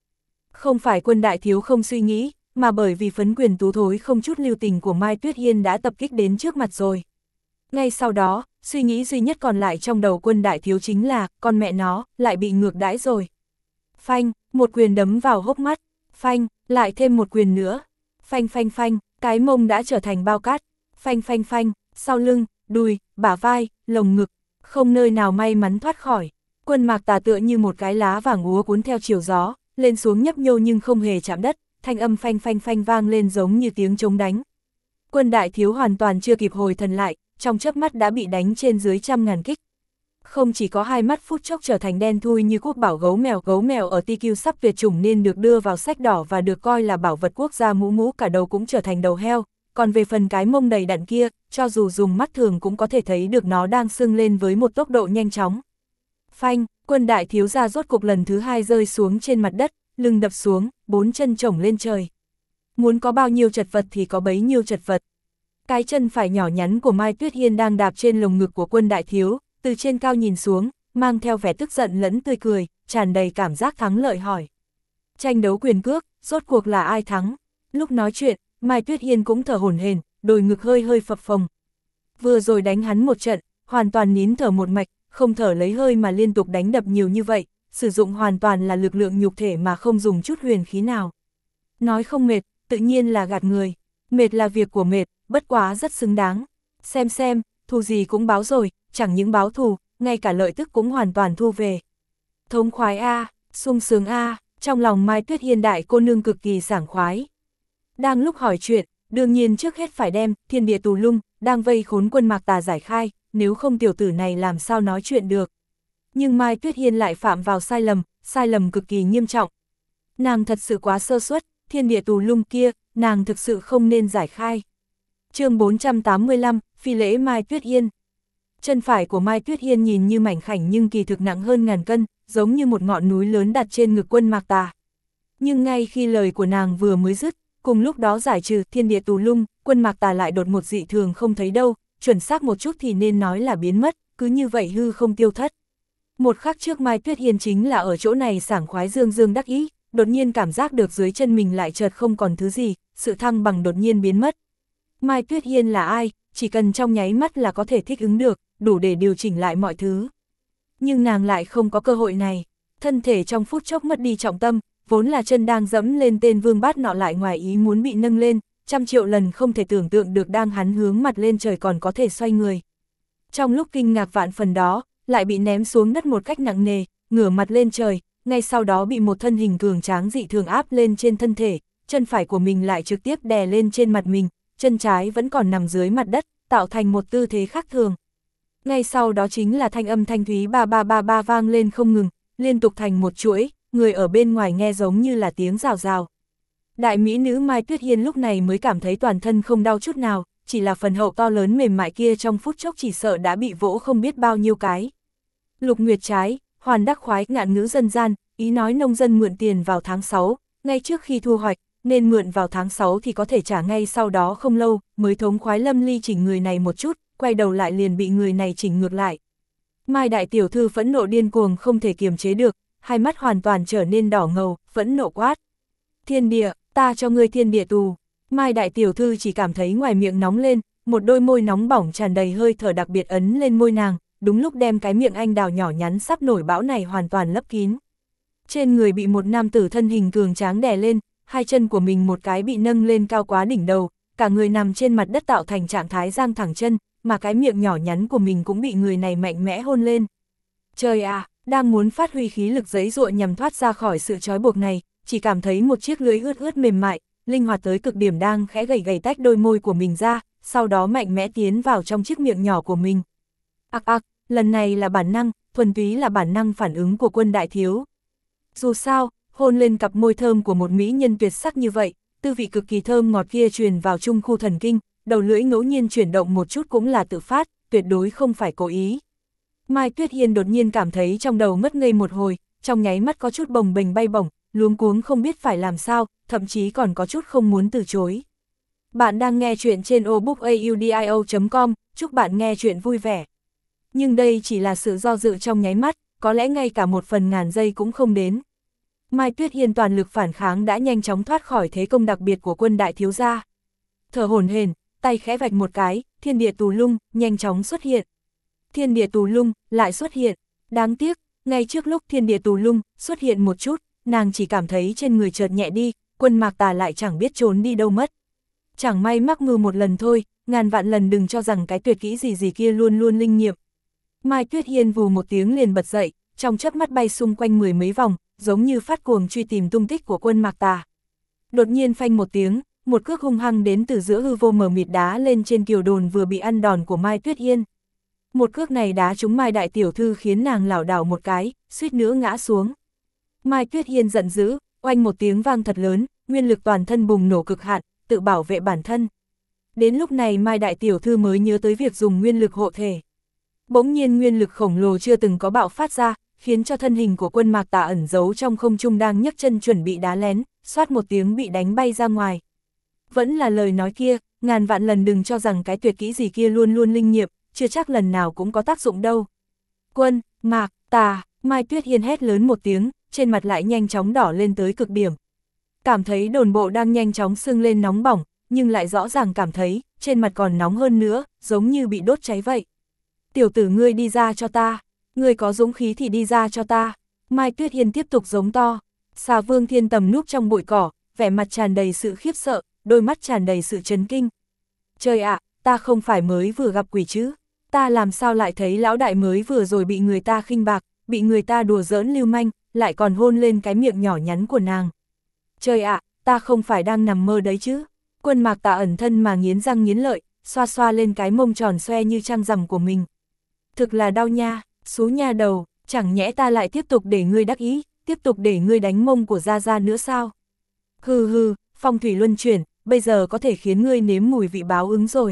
S1: Không phải Quân đại thiếu không suy nghĩ, mà bởi vì phấn quyền tú thối không chút lưu tình của Mai Tuyết Hiên đã tập kích đến trước mặt rồi. Ngay sau đó, suy nghĩ duy nhất còn lại trong đầu Quân đại thiếu chính là, con mẹ nó, lại bị ngược đãi rồi. Phanh, một quyền đấm vào hốc mắt, phanh, lại thêm một quyền nữa. Phanh phanh phanh, cái mông đã trở thành bao cát. Phanh phanh phanh, sau lưng, đùi, bả vai, lồng ngực, không nơi nào may mắn thoát khỏi. Quân Mạc Tà tựa như một cái lá vàng úa cuốn theo chiều gió, lên xuống nhấp nhô nhưng không hề chạm đất, thanh âm phanh phanh phanh vang lên giống như tiếng trống đánh. Quân đại thiếu hoàn toàn chưa kịp hồi thần lại, trong chớp mắt đã bị đánh trên dưới 100.000 kích. Không chỉ có hai mắt phút chốc trở thành đen thui như quốc bảo gấu mèo ở TQ sắp tuyệt chủng nên được đưa vào sách đỏ và được coi là bảo vật quốc gia, mũ cả đầu cũng trở thành đầu heo, còn về phần cái mông đầy đặn kia, cho dù dùng mắt thường cũng có thể thấy được nó đang sưng lên với một tốc độ nhanh chóng. Phanh, Quân đại thiếu gia rốt cục lần thứ hai rơi xuống trên mặt đất, lưng đập xuống, bốn chân chổng lên trời. Muốn có bao nhiêu chật vật thì có bấy nhiêu chật vật. Cái chân phải nhỏ nhắn của Mai Tuyết Hiên đang đạp trên lồng ngực của Quân đại thiếu, từ trên cao nhìn xuống, mang theo vẻ tức giận lẫn tươi cười, tràn đầy cảm giác thắng lợi hỏi. Tranh đấu quyền cước, rốt cuộc là ai thắng? Lúc nói chuyện, Mai Tuyết Hiên cũng thở hổn hển, đôi ngực hơi hơi phập phồng. Vừa rồi đánh hắn một trận, hoàn toàn nín thở một mạch, không thở lấy hơi mà liên tục đánh đập nhiều như vậy, sử dụng hoàn toàn là lực lượng nhục thể mà không dùng chút huyền khí nào. Nói không mệt, tự nhiên là gạt người. Mệt là việc của mệt, bất quá rất xứng đáng. Xem, thù gì cũng báo rồi, chẳng những báo thù, ngay cả lợi tức cũng hoàn toàn thu về. Thống khoái a, sung sướng a, trong lòng Mai Tuyết Hiên đại cô nương cực kỳ sảng khoái. Đang lúc hỏi chuyện, đương nhiên trước hết phải đem thiên địa tù lung, đang vây khốn Quân Mạc Tà giải khai, nếu không tiểu tử này làm sao nói chuyện được. Nhưng Mai Tuyết Hiên lại phạm vào sai lầm cực kỳ nghiêm trọng. Nàng thật sự quá sơ suất, thiên địa tù lung kia, nàng thực sự không nên giải khai. Chương 485, phi lễ Mai Tuyết Hiên. Chân phải của Mai Tuyết Hiên nhìn như mảnh khảnh nhưng kỳ thực nặng hơn ngàn cân, giống như một ngọn núi lớn đặt trên ngực Quân Mạc Tà. Nhưng ngay khi lời của nàng vừa mới dứt, cùng lúc đó giải trừ thiên địa tù lung, Quân Mạc Tà lại đột một dị thường không thấy đâu, chuẩn xác một chút thì nên nói là biến mất, cứ như vậy hư không tiêu thất. Một khắc trước Mai Tuyết Hiên chính là ở chỗ này sảng khoái dương đắc ý, đột nhiên cảm giác được dưới chân mình lại chợt không còn thứ gì, sự thăng bằng đột nhiên biến mất. Mai Tuyết Hiên là ai, chỉ cần trong nháy mắt là có thể thích ứng được, đủ để điều chỉnh lại mọi thứ. Nhưng nàng lại không có cơ hội này, thân thể trong phút chốc mất đi trọng tâm, vốn là chân đang dẫm lên tên vương bát nọ lại ngoài ý muốn bị nâng lên, 100.000.000 lần không thể tưởng tượng được đang hắn hướng mặt lên trời còn có thể xoay người. Trong lúc kinh ngạc vạn phần đó, lại bị ném xuống đất một cách nặng nề, ngửa mặt lên trời, ngay sau đó bị một thân hình cường tráng dị thường áp lên trên thân thể, chân phải của mình lại trực tiếp đè lên trên mặt mình, chân trái vẫn còn nằm dưới mặt đất, tạo thành một tư thế khác thường. Ngay sau đó chính là thanh âm thanh thúy ba ba ba ba vang lên không ngừng, liên tục thành một chuỗi, người ở bên ngoài nghe giống như là tiếng rào rào. Đại mỹ nữ Mai Tuyết Hiên lúc này mới cảm thấy toàn thân không đau chút nào, chỉ là phần hậu to lớn mềm mại kia trong phút chốc chỉ sợ đã bị vỗ không biết bao nhiêu cái. Lục Nguyệt trái, hoàn đắc khoái, ngạn ngữ dân gian, ý nói nông dân mượn tiền vào tháng 6, ngay trước khi thu hoạch, nên mượn vào tháng 6 thì có thể trả ngay sau đó không lâu, mới thống khoái lâm ly chỉnh người này một chút, quay đầu lại liền bị người này chỉnh ngược lại. Mai đại tiểu thư phẫn nộ điên cuồng không thể kiềm chế được, hai mắt hoàn toàn trở nên đỏ ngầu, phẫn nộ quát. Thiên địa, ta cho ngươi thiên địa tù. Mai đại tiểu thư chỉ cảm thấy ngoài miệng nóng lên, một đôi môi nóng bỏng tràn đầy hơi thở đặc biệt ấn lên môi nàng, đúng lúc đem cái miệng anh đào nhỏ nhắn sắp nổi bão này hoàn toàn lấp kín. Trên người bị một nam tử thân hình cường tráng đè lên, hai chân của mình một cái bị nâng lên cao quá đỉnh đầu, cả người nằm trên mặt đất tạo thành trạng thái giang thẳng chân, mà cái miệng nhỏ nhắn của mình cũng bị người này mạnh mẽ hôn lên. Trời à, đang muốn phát huy khí lực giãy giụa nhằm thoát ra khỏi sự trói buộc này, chỉ cảm thấy một chiếc lưỡi ướt mềm mại, linh hoạt tới cực điểm đang khẽ gẩy tách đôi môi của mình ra, sau đó mạnh mẽ tiến vào trong chiếc miệng nhỏ của mình. Lần này là bản năng, thuần túy là bản năng phản ứng của Quân đại thiếu. Dù sao, hôn lên cặp môi thơm của một mỹ nhân tuyệt sắc như vậy, tư vị cực kỳ thơm ngọt kia truyền vào trung khu thần kinh, đầu lưỡi ngẫu nhiên chuyển động một chút cũng là tự phát, tuyệt đối không phải cố ý. Mai Tuyết Hiên đột nhiên cảm thấy trong đầu mất ngây một hồi, trong nháy mắt có chút bồng bềnh bay bổng, luống cuống không biết phải làm sao, thậm chí còn có chút không muốn từ chối. Bạn đang nghe chuyện trên obookaudio.com, chúc bạn nghe chuyện vui vẻ. Nhưng đây chỉ là sự do dự trong nháy mắt, có lẽ ngay cả 1/1000 giây cũng không đến. Mai Tuyết Hiên toàn lực phản kháng đã nhanh chóng thoát khỏi thế công đặc biệt của Quân đại thiếu gia. Thở hổn hển, tay khẽ vạch một cái, thiên địa tù lung nhanh chóng xuất hiện. Thiên địa tù lung lại xuất hiện, đáng tiếc, ngay trước lúc thiên địa tù lung xuất hiện một chút, nàng chỉ cảm thấy trên người chợt nhẹ đi, Quân Mạc Tà lại chẳng biết trốn đi đâu mất. Chẳng may mắc mưu một lần thôi, ngàn vạn lần đừng cho rằng cái tuyệt kỹ gì kia luôn luôn linh nghiệm. Mai Tuyết Hiên vù một tiếng liền bật dậy, trong chớp mắt bay xung quanh mười mấy vòng, giống như phát cuồng truy tìm tung tích của Quân Mạc Tà. Đột nhiên phanh một tiếng, một cước hung hăng đến từ giữa hư vô mờ mịt đá lên trên kiều đồn vừa bị ăn đòn của Mai Tuyết Hiên. Một cước này đá trúng Mai đại tiểu thư khiến nàng lảo đảo một cái, suýt nữa ngã xuống. Mai Tuyết Hiên giận dữ, oanh một tiếng vang thật lớn, nguyên lực toàn thân bùng nổ cực hạn, tự bảo vệ bản thân. Đến lúc này Mai đại tiểu thư mới nhớ tới việc dùng nguyên lực hộ thể. Bỗng nhiên nguyên lực khổng lồ chưa từng có bạo phát ra, khiến cho thân hình của Quân Mạc Tà ẩn giấu trong không trung đang nhấc chân chuẩn bị đá lén, xoát một tiếng bị đánh bay ra ngoài. Vẫn là lời nói kia, ngàn vạn lần đừng cho rằng cái tuyệt kỹ gì kia luôn luôn linh nghiệm, chưa chắc lần nào cũng có tác dụng đâu. Quân Mạc Tà, Mai Tuyết Hiên hét lớn một tiếng, trên mặt lại nhanh chóng đỏ lên tới cực điểm. Cảm thấy đồn bộ đang nhanh chóng sưng lên nóng bỏng, nhưng lại rõ ràng cảm thấy, trên mặt còn nóng hơn nữa, giống như bị đốt cháy vậy. Tiểu tử ngươi đi ra cho ta, ngươi có dũng khí thì đi ra cho ta. Mai Tuyết Hiên tiếp tục giống to. Xà Vương Thiên Tầm núp trong bụi cỏ, vẻ mặt tràn đầy sự khiếp sợ, đôi mắt tràn đầy sự chấn kinh. Trời ạ, ta không phải mới vừa gặp quỷ chứ, ta làm sao lại thấy lão đại mới vừa rồi bị người ta khinh bạc, bị người ta đùa giỡn lưu manh, lại còn hôn lên cái miệng nhỏ nhắn của nàng. Trời ạ, ta không phải đang nằm mơ đấy chứ. Quân Mạc Tà ẩn thân mà nghiến răng nghiến lợi, xoa xoa lên cái mông tròn xoe như trăng rằm của mình. Thực là đau nha, xú nha đầu, chẳng nhẽ ta lại tiếp tục để ngươi đắc ý, tiếp tục để ngươi đánh mông của Gia Gia nữa sao? Hừ hừ, phong thủy luân chuyển, bây giờ có thể khiến ngươi nếm mùi vị báo ứng rồi.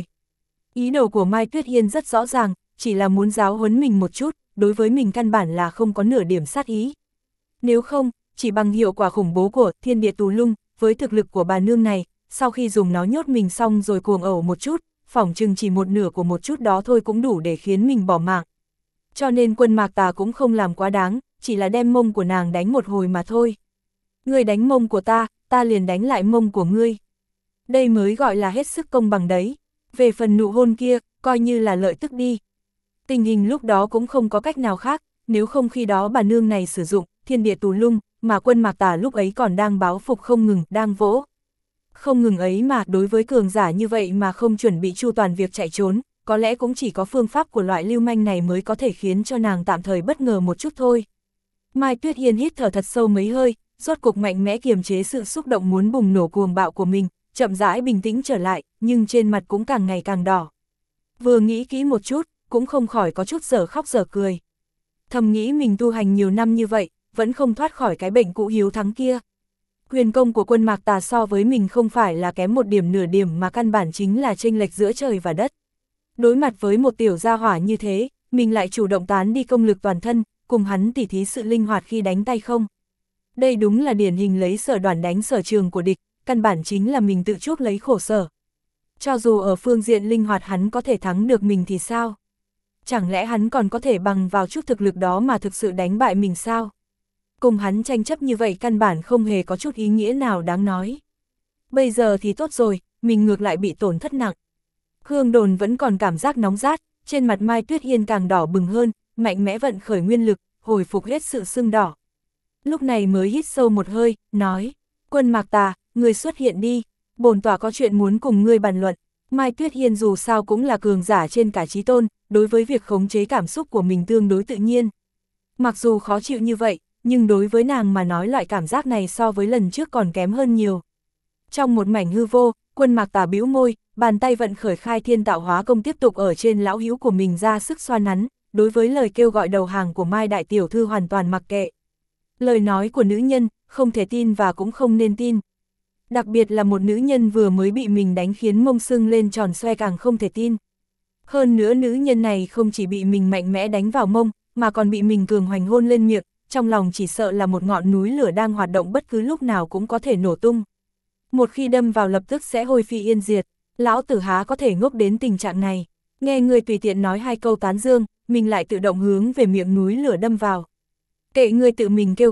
S1: Ý đồ của Mai Tuyết Hiên rất rõ ràng, chỉ là muốn giáo huấn mình một chút, đối với mình căn bản là không có nửa điểm sát ý. Nếu không, chỉ bằng hiệu quả khủng bố của thiên địa tù lung, với thực lực của bà nương này, sau khi dùng nó nhốt mình xong rồi cuồng ẩu một chút, phỏng chừng chỉ một nửa của một chút đó thôi cũng đủ để khiến mình bỏ mạng. Cho nên Quân Mạc Tà cũng không làm quá đáng, chỉ là đem mông của nàng đánh một hồi mà thôi. Ngươi đánh mông của ta, ta liền đánh lại mông của ngươi. Đây mới gọi là hết sức công bằng đấy. Về phần nụ hôn kia, coi như là lợi tức đi. Tình hình lúc đó cũng không có cách nào khác, nếu không khi đó bà nương này sử dụng thiên địa tù lung, mà Quân Mạc Tà lúc ấy còn đang báo phục không ngừng, đang vỗ. Không ngừng ấy mà đối với cường giả như vậy mà không chuẩn bị chu toàn việc chạy trốn, có lẽ cũng chỉ có phương pháp của loại lưu manh này mới có thể khiến cho nàng tạm thời bất ngờ một chút thôi. Mai Tuyết Hiên hít thở thật sâu mấy hơi, rốt cục mạnh mẽ kiềm chế sự xúc động muốn bùng nổ cuồng bạo của mình, chậm rãi bình tĩnh trở lại, nhưng trên mặt cũng càng ngày càng đỏ. Vừa nghĩ kỹ một chút, cũng không khỏi có chút dở khóc dở cười. Thầm nghĩ mình tu hành nhiều năm như vậy, vẫn không thoát khỏi cái bệnh cũ hiếu thắng kia. Quyền công của Quân Mạc Tà so với mình không phải là kém một điểm nửa điểm mà căn bản chính là chênh lệch giữa trời và đất. Đối mặt với một tiểu gia hỏa như thế, mình lại chủ động tán đi công lực toàn thân, cùng hắn tỉ thí sự linh hoạt khi đánh tay không. Đây đúng là điển hình lấy sở đoàn đánh sở trường của địch, căn bản chính là mình tự chuốc lấy khổ sở. Cho dù ở phương diện linh hoạt hắn có thể thắng được mình thì sao? Chẳng lẽ hắn còn có thể bằng vào chút thực lực đó mà thực sự đánh bại mình sao? Cùng hắn tranh chấp như vậy căn bản không hề có chút ý nghĩa nào đáng nói. Bây giờ thì tốt rồi, mình ngược lại bị tổn thất nặng. Hương đồn vẫn còn cảm giác nóng rát, trên mặt Mai Tuyết Hiên càng đỏ bừng hơn, mạnh mẽ vận khởi nguyên lực, hồi phục hết sự sưng đỏ. Lúc này mới hít sâu một hơi, nói, Quân Mạc Tà, ngươi xuất hiện đi, bổn tọa có chuyện muốn cùng ngươi bàn luận. Mai Tuyết Hiên dù sao cũng là cường giả trên cả chí tôn, đối với việc khống chế cảm xúc của mình tương đối tự nhiên. Mặc dù khó chịu như vậy, nhưng đối với nàng mà nói loại cảm giác này so với lần trước còn kém hơn nhiều. Trong một mảnh hư vô, Quân Mạc Tà bĩu môi, bàn tay vận khởi khai thiên tạo hóa công tiếp tục ở trên lão hữu của mình ra sức xoa nắn, đối với lời kêu gọi đầu hàng của Mai đại tiểu thư hoàn toàn mặc kệ. Lời nói của nữ nhân, không thể tin và cũng không nên tin. Đặc biệt là một nữ nhân vừa mới bị mình đánh khiến mông sưng lên tròn xoe càng không thể tin. Hơn nữa nữ nhân này không chỉ bị mình mạnh mẽ đánh vào mông, mà còn bị mình cường hoành hôn lên miệng, trong lòng chỉ sợ là một ngọn núi lửa đang hoạt động bất cứ lúc nào cũng có thể nổ tung. Một khi đâm vào lập tức sẽ hôi phi yên diệt, lão tử há có thể ngốc đến tình trạng này. Nghe người tùy tiện nói hai câu tán dương, mình lại tự động hướng về miệng núi lửa đâm vào. Kệ ngươi tự mình kêu gào,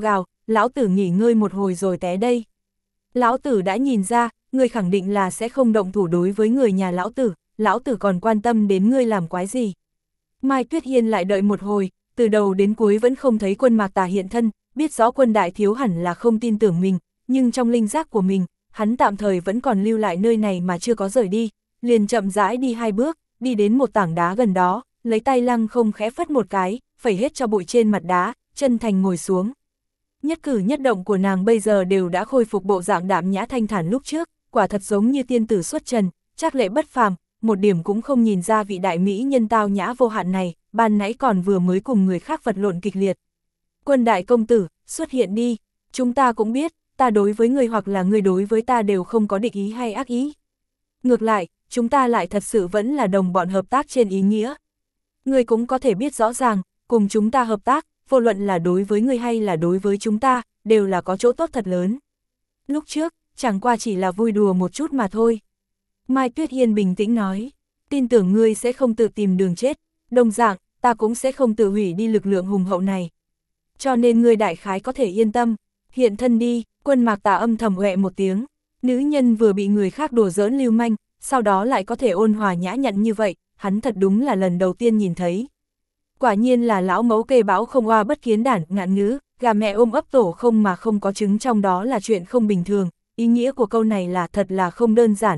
S1: lão tử nghỉ ngơi một hồi rồi té đây. Lão tử đã nhìn ra, ngươi khẳng định là sẽ không động thủ đối với người nhà lão tử còn quan tâm đến ngươi làm quái gì. Mai Tuyết Hiên lại đợi một hồi, từ đầu đến cuối vẫn không thấy Quân Mạc Tà hiện thân, biết rõ Quân đại thiếu hẳn là không tin tưởng mình, nhưng trong linh giác của mình, hắn tạm thời vẫn còn lưu lại nơi này mà chưa có rời đi, liền chậm rãi đi 2 bước, đi đến một tảng đá gần đó, lấy tay lăng không khẽ phất một cái, phẩy hết cho bụi trên mặt đá, chân thành ngồi xuống. Nhất cử nhất động của nàng bây giờ đều đã khôi phục bộ dạng đạm nhã thanh thản lúc trước, quả thật giống như tiên tử xuất trần, trác lệ bất phàm, một điểm cũng không nhìn ra vị đại mỹ nhân tao nhã vô hạn này, ban nãy còn vừa mới cùng người khác vật lộn kịch liệt. Quân đại công tử, xuất hiện đi, chúng ta cũng biết, ta đối với người hoặc là người đối với ta đều không có địch ý hay ác ý. Ngược lại, chúng ta lại thật sự vẫn là đồng bọn hợp tác trên ý nghĩa. Người cũng có thể biết rõ ràng, cùng chúng ta hợp tác, vô luận là đối với người hay là đối với chúng ta, đều là có chỗ tốt thật lớn. Lúc trước, chẳng qua chỉ là vui đùa một chút mà thôi. Mai Tuyết Hiên bình tĩnh nói, tin tưởng ngươi sẽ không tự tìm đường chết, đồng dạng, ta cũng sẽ không tự hủy đi lực lượng hùng hậu này. Cho nên ngươi đại khái có thể yên tâm, hiện thân đi. Quân Mạc Tà âm thầm uệ một tiếng, nữ nhân vừa bị người khác đùa giỡn lưu manh, sau đó lại có thể ôn hòa nhã nhặn như vậy, hắn thật đúng là lần đầu tiên nhìn thấy. Quả nhiên là lão mẫu kê bão không oa bất kiến đản, ngạn ngữ, gà mẹ ôm ấp tổ không mà không có trứng trong đó là chuyện không bình thường, ý nghĩa của câu này là thật là không đơn giản,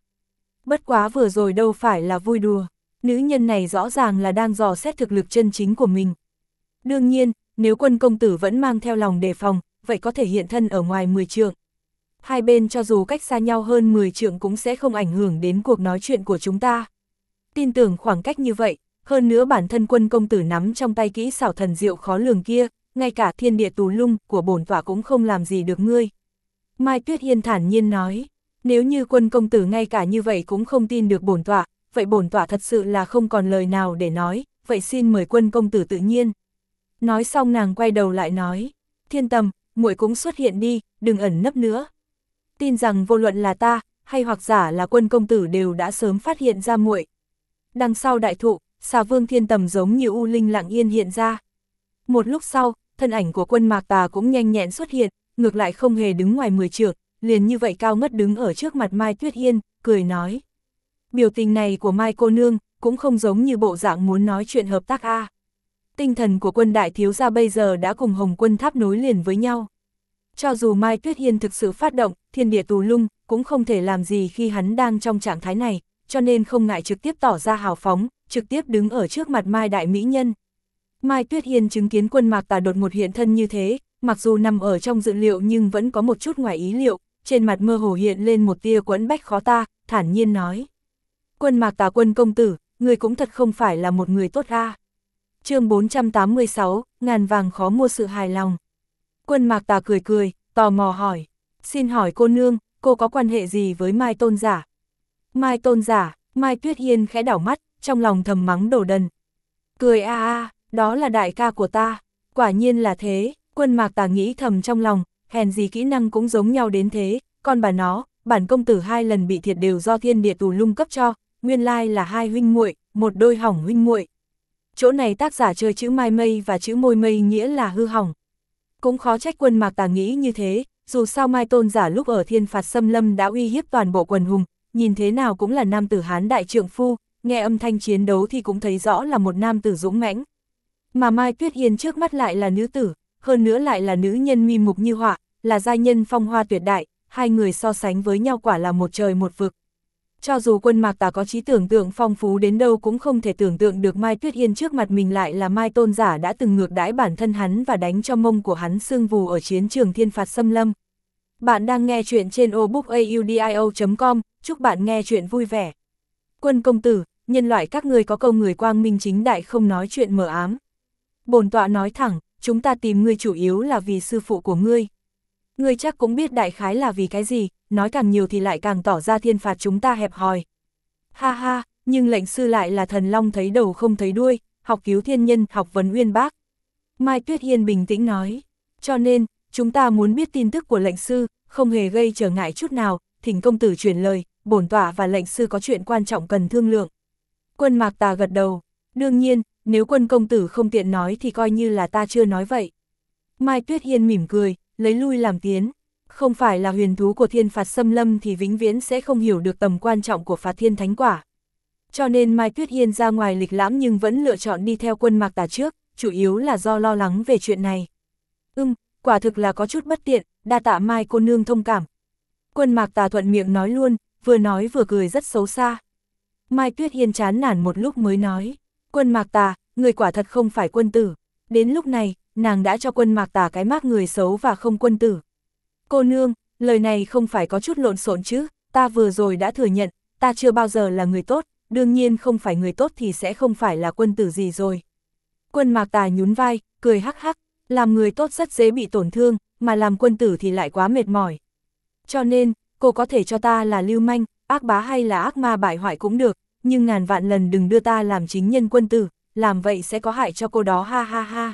S1: bất quá vừa rồi đâu phải là vui đùa, nữ nhân này rõ ràng là đang dò xét thực lực chân chính của mình. Đương nhiên, nếu Quân công tử vẫn mang theo lòng đề phòng, vậy có thể hiện thân ở ngoài 10 trượng. Hai bên cho dù cách xa nhau hơn 10 trượng cũng sẽ không ảnh hưởng đến cuộc nói chuyện của chúng ta. Tin tưởng khoảng cách như vậy, hơn nữa bản thân Quân công tử nắm trong tay kỹ xảo thần diệu khó lường kia, ngay cả thiên địa tù lung của bổn tọa cũng không làm gì được ngươi. Mai Tuyết Hiên thản nhiên nói, nếu như Quân công tử ngay cả như vậy cũng không tin được bổn tọa, vậy bổn tọa thật sự là không còn lời nào để nói, vậy xin mời Quân công tử tự nhiên. Nói xong nàng quay đầu lại nói, Thiên Tầm, muội cũng xuất hiện đi, đừng ẩn nấp nữa. Tin rằng vô luận là ta, hay hoặc giả là Quân công tử đều đã sớm phát hiện ra muội. Đằng sau đại thụ, Xà Vương Thiên Tầm giống như u linh lặng yên hiện ra. Một lúc sau, thân ảnh của Quân Mạc Tà cũng nhanh nhẹn xuất hiện, ngược lại không hề đứng ngoài 10 trượng, liền như vậy cao ngất đứng ở trước mặt Mai Tuyết Hiên, cười nói. Biểu tình này của Mai cô nương, cũng không giống như bộ dạng muốn nói chuyện hợp tác Tinh thần của Quân đại thiếu gia bây giờ đã cùng Hồng Quân Tháp nối liền với nhau. Cho dù Mai Tuyết Hiên thực sự phát động, thiên địa tù lung, cũng không thể làm gì khi hắn đang trong trạng thái này, cho nên không ngại trực tiếp tỏ ra hào phóng, trực tiếp đứng ở trước mặt Mai đại mỹ nhân. Mai Tuyết Hiên chứng kiến Quân Mạc Tà đột ngột hiện thân như thế, mặc dù nằm ở trong dự liệu nhưng vẫn có một chút ngoài ý liệu, trên mặt mơ hồ hiện lên một tia quẫn bách khó ta, thản nhiên nói. Quân Mạc Tà Quân công tử, người cũng thật không phải là một người tốt chương 486, ngàn vàng khó mua sự hài lòng. Quân Mạc Tà cười cười, tò mò hỏi, xin hỏi cô nương, cô có quan hệ gì với Mai tôn giả? Mai tôn giả, Mai Tuyết Hiên khẽ đảo mắt, trong lòng thầm mắng đồ đần. Cười đó là đại ca của ta, quả nhiên là thế. Quân Mạc Tà nghĩ thầm trong lòng, hèn gì kỹ năng cũng giống nhau đến thế, con bà nó, bản công tử 2 lần bị thiệt đều do thiên địa tù lung cấp cho, nguyên lai là 2 huynh muội, một đôi hỏng huynh muội. Chỗ này tác giả chơi chữ mai mây và chữ môi mây nghĩa là hư hỏng. Cũng khó trách Quân Mạc Tà nghĩ như thế, dù sao Mai tôn giả lúc ở Thiên Phạt Xâm Lâm đã uy hiếp toàn bộ quần hùng, nhìn thế nào cũng là nam tử Hán đại trượng phu, nghe âm thanh chiến đấu thì cũng thấy rõ là một nam tử dũng mãnh. Mà Mai Tuyết Hiên trước mắt lại là nữ tử, hơn nữa lại là nữ nhân mi mục như họa, là giai nhân phong hoa tuyệt đại, hai người so sánh với nhau quả là một trời một vực. Cho dù Quân Mạc Tà có trí tưởng tượng phong phú đến đâu cũng không thể tưởng tượng được Mai Tuyết Hiên trước mặt mình lại là Mai tôn giả đã từng ngược đãi bản thân hắn và đánh cho mông của hắn sưng vù ở chiến trường Thiên Phạt Xâm Lâm. Bạn đang nghe chuyện trên obookaudio.com, chúc bạn nghe chuyện vui vẻ. Quân công tử, nhân loại các ngươi có câu người quang minh chính đại không nói chuyện mờ ám. Bổn tọa nói thẳng, chúng ta tìm ngươi chủ yếu là vì sư phụ của ngươi. Ngươi chắc cũng biết đại khái là vì cái gì, nói càng nhiều thì lại càng tỏ ra thiên phạt chúng ta hẹp hòi. Ha ha, nhưng lệnh sư lại là thần long thấy đầu không thấy đuôi, học cứu thiên nhân, học vấn uyên bác. Mai Tuyết Hiên bình tĩnh nói, cho nên, chúng ta muốn biết tin tức của lệnh sư, không hề gây trở ngại chút nào, thỉnh công tử truyền lời, bổn tọa và lệnh sư có chuyện quan trọng cần thương lượng. Quân Mạc Tà gật đầu, đương nhiên, nếu Quân công tử không tiện nói thì coi như là ta chưa nói vậy. Mai Tuyết Hiên mỉm cười, lấy lui làm tiến. Không phải là huyền thú của thiên phạt xâm lâm thì vĩnh viễn sẽ không hiểu được tầm quan trọng của phạt thiên thánh quả. Cho nên Mai Tuyết Hiên ra ngoài lịch lãm nhưng vẫn lựa chọn đi theo Quân Mạc Tà trước, chủ yếu là do lo lắng về chuyện này. Quả thực là có chút bất tiện, đa tạ Mai cô nương thông cảm. Quân Mạc Tà thuận miệng nói luôn, vừa nói vừa cười rất xấu xa. Mai Tuyết Hiên chán nản một lúc mới nói, Quân Mạc Tà, người quả thật không phải quân tử. Đến lúc này, nàng đã cho Quân Mạc Tà cái mác người xấu và không quân tử. Cô nương, lời này không phải có chút lộn xộn chứ, ta vừa rồi đã thừa nhận, ta chưa bao giờ là người tốt, đương nhiên không phải người tốt thì sẽ không phải là quân tử gì rồi. Quân Mạc Tà nhún vai, cười hắc hắc, làm người tốt rất dễ bị tổn thương, mà làm quân tử thì lại quá mệt mỏi. Cho nên, cô có thể cho ta là lưu manh, ác bá hay là ác ma bại hoại cũng được, nhưng ngàn vạn lần đừng đưa ta làm chính nhân quân tử, làm vậy sẽ có hại cho cô đó ha ha ha.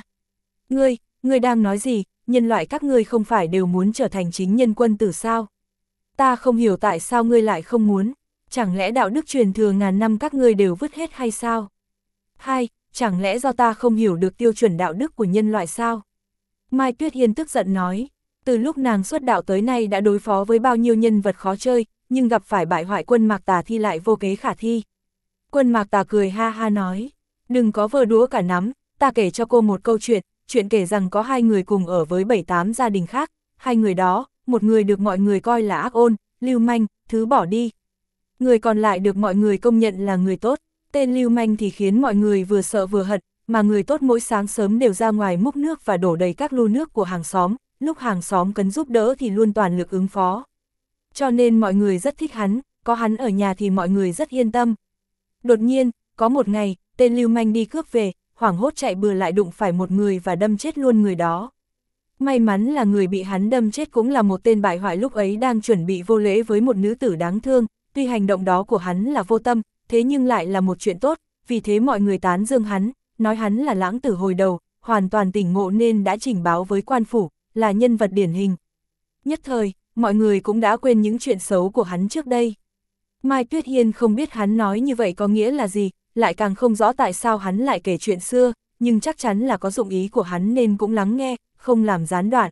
S1: Ngươi đang nói gì, nhân loại các ngươi không phải đều muốn trở thành chính nhân quân tử sao? Ta không hiểu tại sao ngươi lại không muốn, chẳng lẽ đạo đức truyền thừa ngàn năm các ngươi đều vứt hết hay sao? Hai, chẳng lẽ do ta không hiểu được tiêu chuẩn đạo đức của nhân loại sao? Mai Tuyết Hiên tức giận nói, từ lúc nàng xuất đạo tới nay đã đối phó với bao nhiêu nhân vật khó chơi, nhưng gặp phải bại hoại Quân Mạc Tà thì lại vô kế khả thi. Quân Mạc Tà cười ha ha nói, đừng có vơ đũa cả nắm, ta kể cho cô một câu chuyện kể rằng có hai người cùng ở với 7-8 gia đình khác, hai người đó, một người được mọi người coi là ác ôn, lưu manh, thứ bỏ đi. Người còn lại được mọi người công nhận là người tốt, tên lưu manh thì khiến mọi người vừa sợ vừa hận, mà người tốt mỗi sáng sớm đều ra ngoài múc nước và đổ đầy các lu nước của hàng xóm, lúc hàng xóm cần giúp đỡ thì luôn toàn lực ứng phó. Cho nên mọi người rất thích hắn, có hắn ở nhà thì mọi người rất yên tâm. Đột nhiên, có một ngày, tên lưu manh đi cướp về, hoảng hốt chạy bừa lại đụng phải một người và đâm chết luôn người đó. May mắn là người bị hắn đâm chết cũng là một tên bại hoại lúc ấy đang chuẩn bị vô lễ với một nữ tử đáng thương, tuy hành động đó của hắn là vô tâm, thế nhưng lại là một chuyện tốt, vì thế mọi người tán dương hắn, nói hắn là lãng tử hồi đầu, hoàn toàn tỉnh ngộ nên đã trình báo với quan phủ, là nhân vật điển hình. Nhất thời, mọi người cũng đã quên những chuyện xấu của hắn trước đây. Mai Tuyết Hiên không biết hắn nói như vậy có nghĩa là gì, lại càng không rõ tại sao hắn lại kể chuyện xưa, nhưng chắc chắn là có dụng ý của hắn nên cũng lắng nghe, không làm gián đoạn.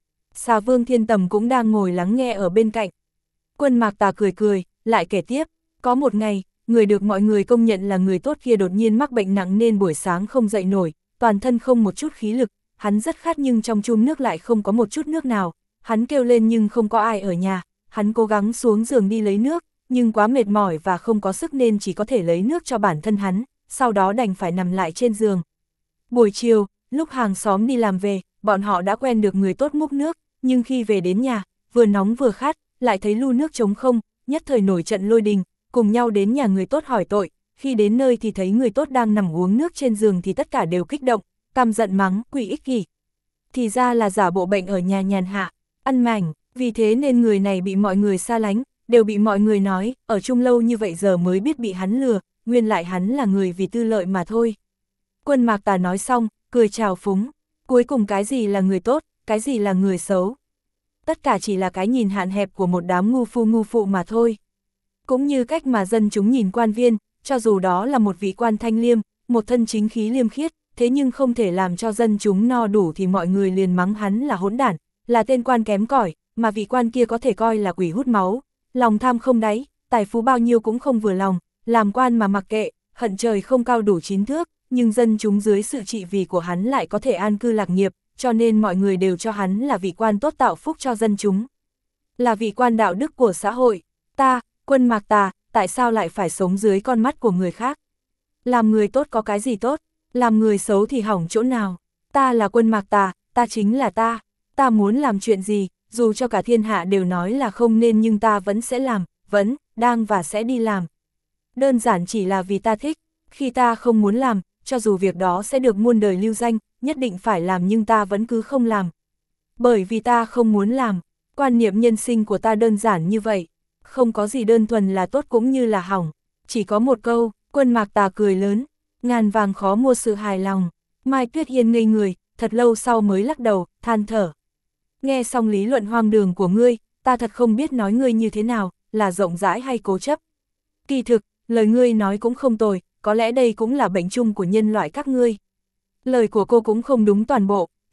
S1: Xà Vương Thiên Tầm cũng đang ngồi lắng nghe ở bên cạnh. Quân Mạc Tà cười cười, lại kể tiếp, có một ngày, người được mọi người công nhận là người tốt kia đột nhiên mắc bệnh nặng nên buổi sáng không dậy nổi, toàn thân không một chút khí lực, hắn rất khát nhưng trong chum nước lại không có một chút nước nào, hắn kêu lên nhưng không có ai ở nhà, hắn cố gắng xuống giường đi lấy nước, nhưng quá mệt mỏi và không có sức nên chỉ có thể lấy nước cho bản thân hắn, sau đó đành phải nằm lại trên giường. Buổi chiều, lúc hàng xóm đi làm về, bọn họ đã quen được người tốt múc nước, nhưng khi về đến nhà, vừa nóng vừa khát, lại thấy lu nước trống không, nhất thời nổi trận lôi đình, cùng nhau đến nhà người tốt hỏi tội, khi đến nơi thì thấy người tốt đang nằm uống nước trên giường thì tất cả đều kích động, căm giận mắng, quỷ ích kỷ. Thì ra là giả bộ bệnh ở nhà nhàn hạ, ăn mảnh, vì thế nên người này bị mọi người xa lánh, đều bị mọi người nói, ở chung lâu như vậy giờ mới biết bị hắn lừa, nguyên lại hắn là người vì tư lợi mà thôi. Quân Mạc Tà nói xong, cười chào phúng, cuối cùng cái gì là người tốt, cái gì là người xấu. Tất cả chỉ là cái nhìn hạn hẹp của một đám ngu phụ mà thôi. Cũng như cách mà dân chúng nhìn quan viên, cho dù đó là một vị quan thanh liêm, một thân chính khí liêm khiết, thế nhưng không thể làm cho dân chúng no đủ thì mọi người liền mắng hắn là hỗn đản, là tên quan kém cỏi, mà vị quan kia có thể coi là quỷ hút máu, lòng tham không đáy, tài phú bao nhiêu cũng không vừa lòng, làm quan mà mặc kệ, hận trời không cao đủ 9 thước, nhưng dân chúng dưới sự trị vì của hắn lại có thể an cư lạc nghiệp, cho nên mọi người đều cho hắn là vị quan tốt tạo phúc cho dân chúng. Là vị quan đạo đức của xã hội, ta, Quân Mạc Tà, tại sao lại phải sống dưới con mắt của người khác? Làm người tốt có cái gì tốt, làm người xấu thì hỏng chỗ nào? Ta là Quân Mạc Tà, ta chính là ta muốn làm chuyện gì, dù cho cả thiên hạ đều nói là không nên nhưng ta vẫn sẽ làm, vẫn, đang và sẽ đi làm. Đơn giản chỉ là vì ta thích, khi ta không muốn làm, cho dù việc đó sẽ được muôn đời lưu danh, nhất định phải làm nhưng ta vẫn cứ không làm. Bởi vì ta không muốn làm, quan niệm nhân sinh của ta đơn giản như vậy, không có gì đơn thuần là tốt cũng như là hỏng, chỉ có một câu. Quân Mạc Tà cười lớn, ngàn vàng khó mua sự hài lòng. Mai Tuyết Hiên ngây người, thật lâu sau mới lắc đầu, than thở. Nghe xong lý luận hoang đường của ngươi, ta thật không biết nói ngươi như thế nào, là rộng rãi hay cố chấp. Kỳ thực, lời ngươi nói cũng không tồi, có lẽ đây cũng là bệnh chung của nhân loại các ngươi. Lời của cô cũng không đúng toàn bộ,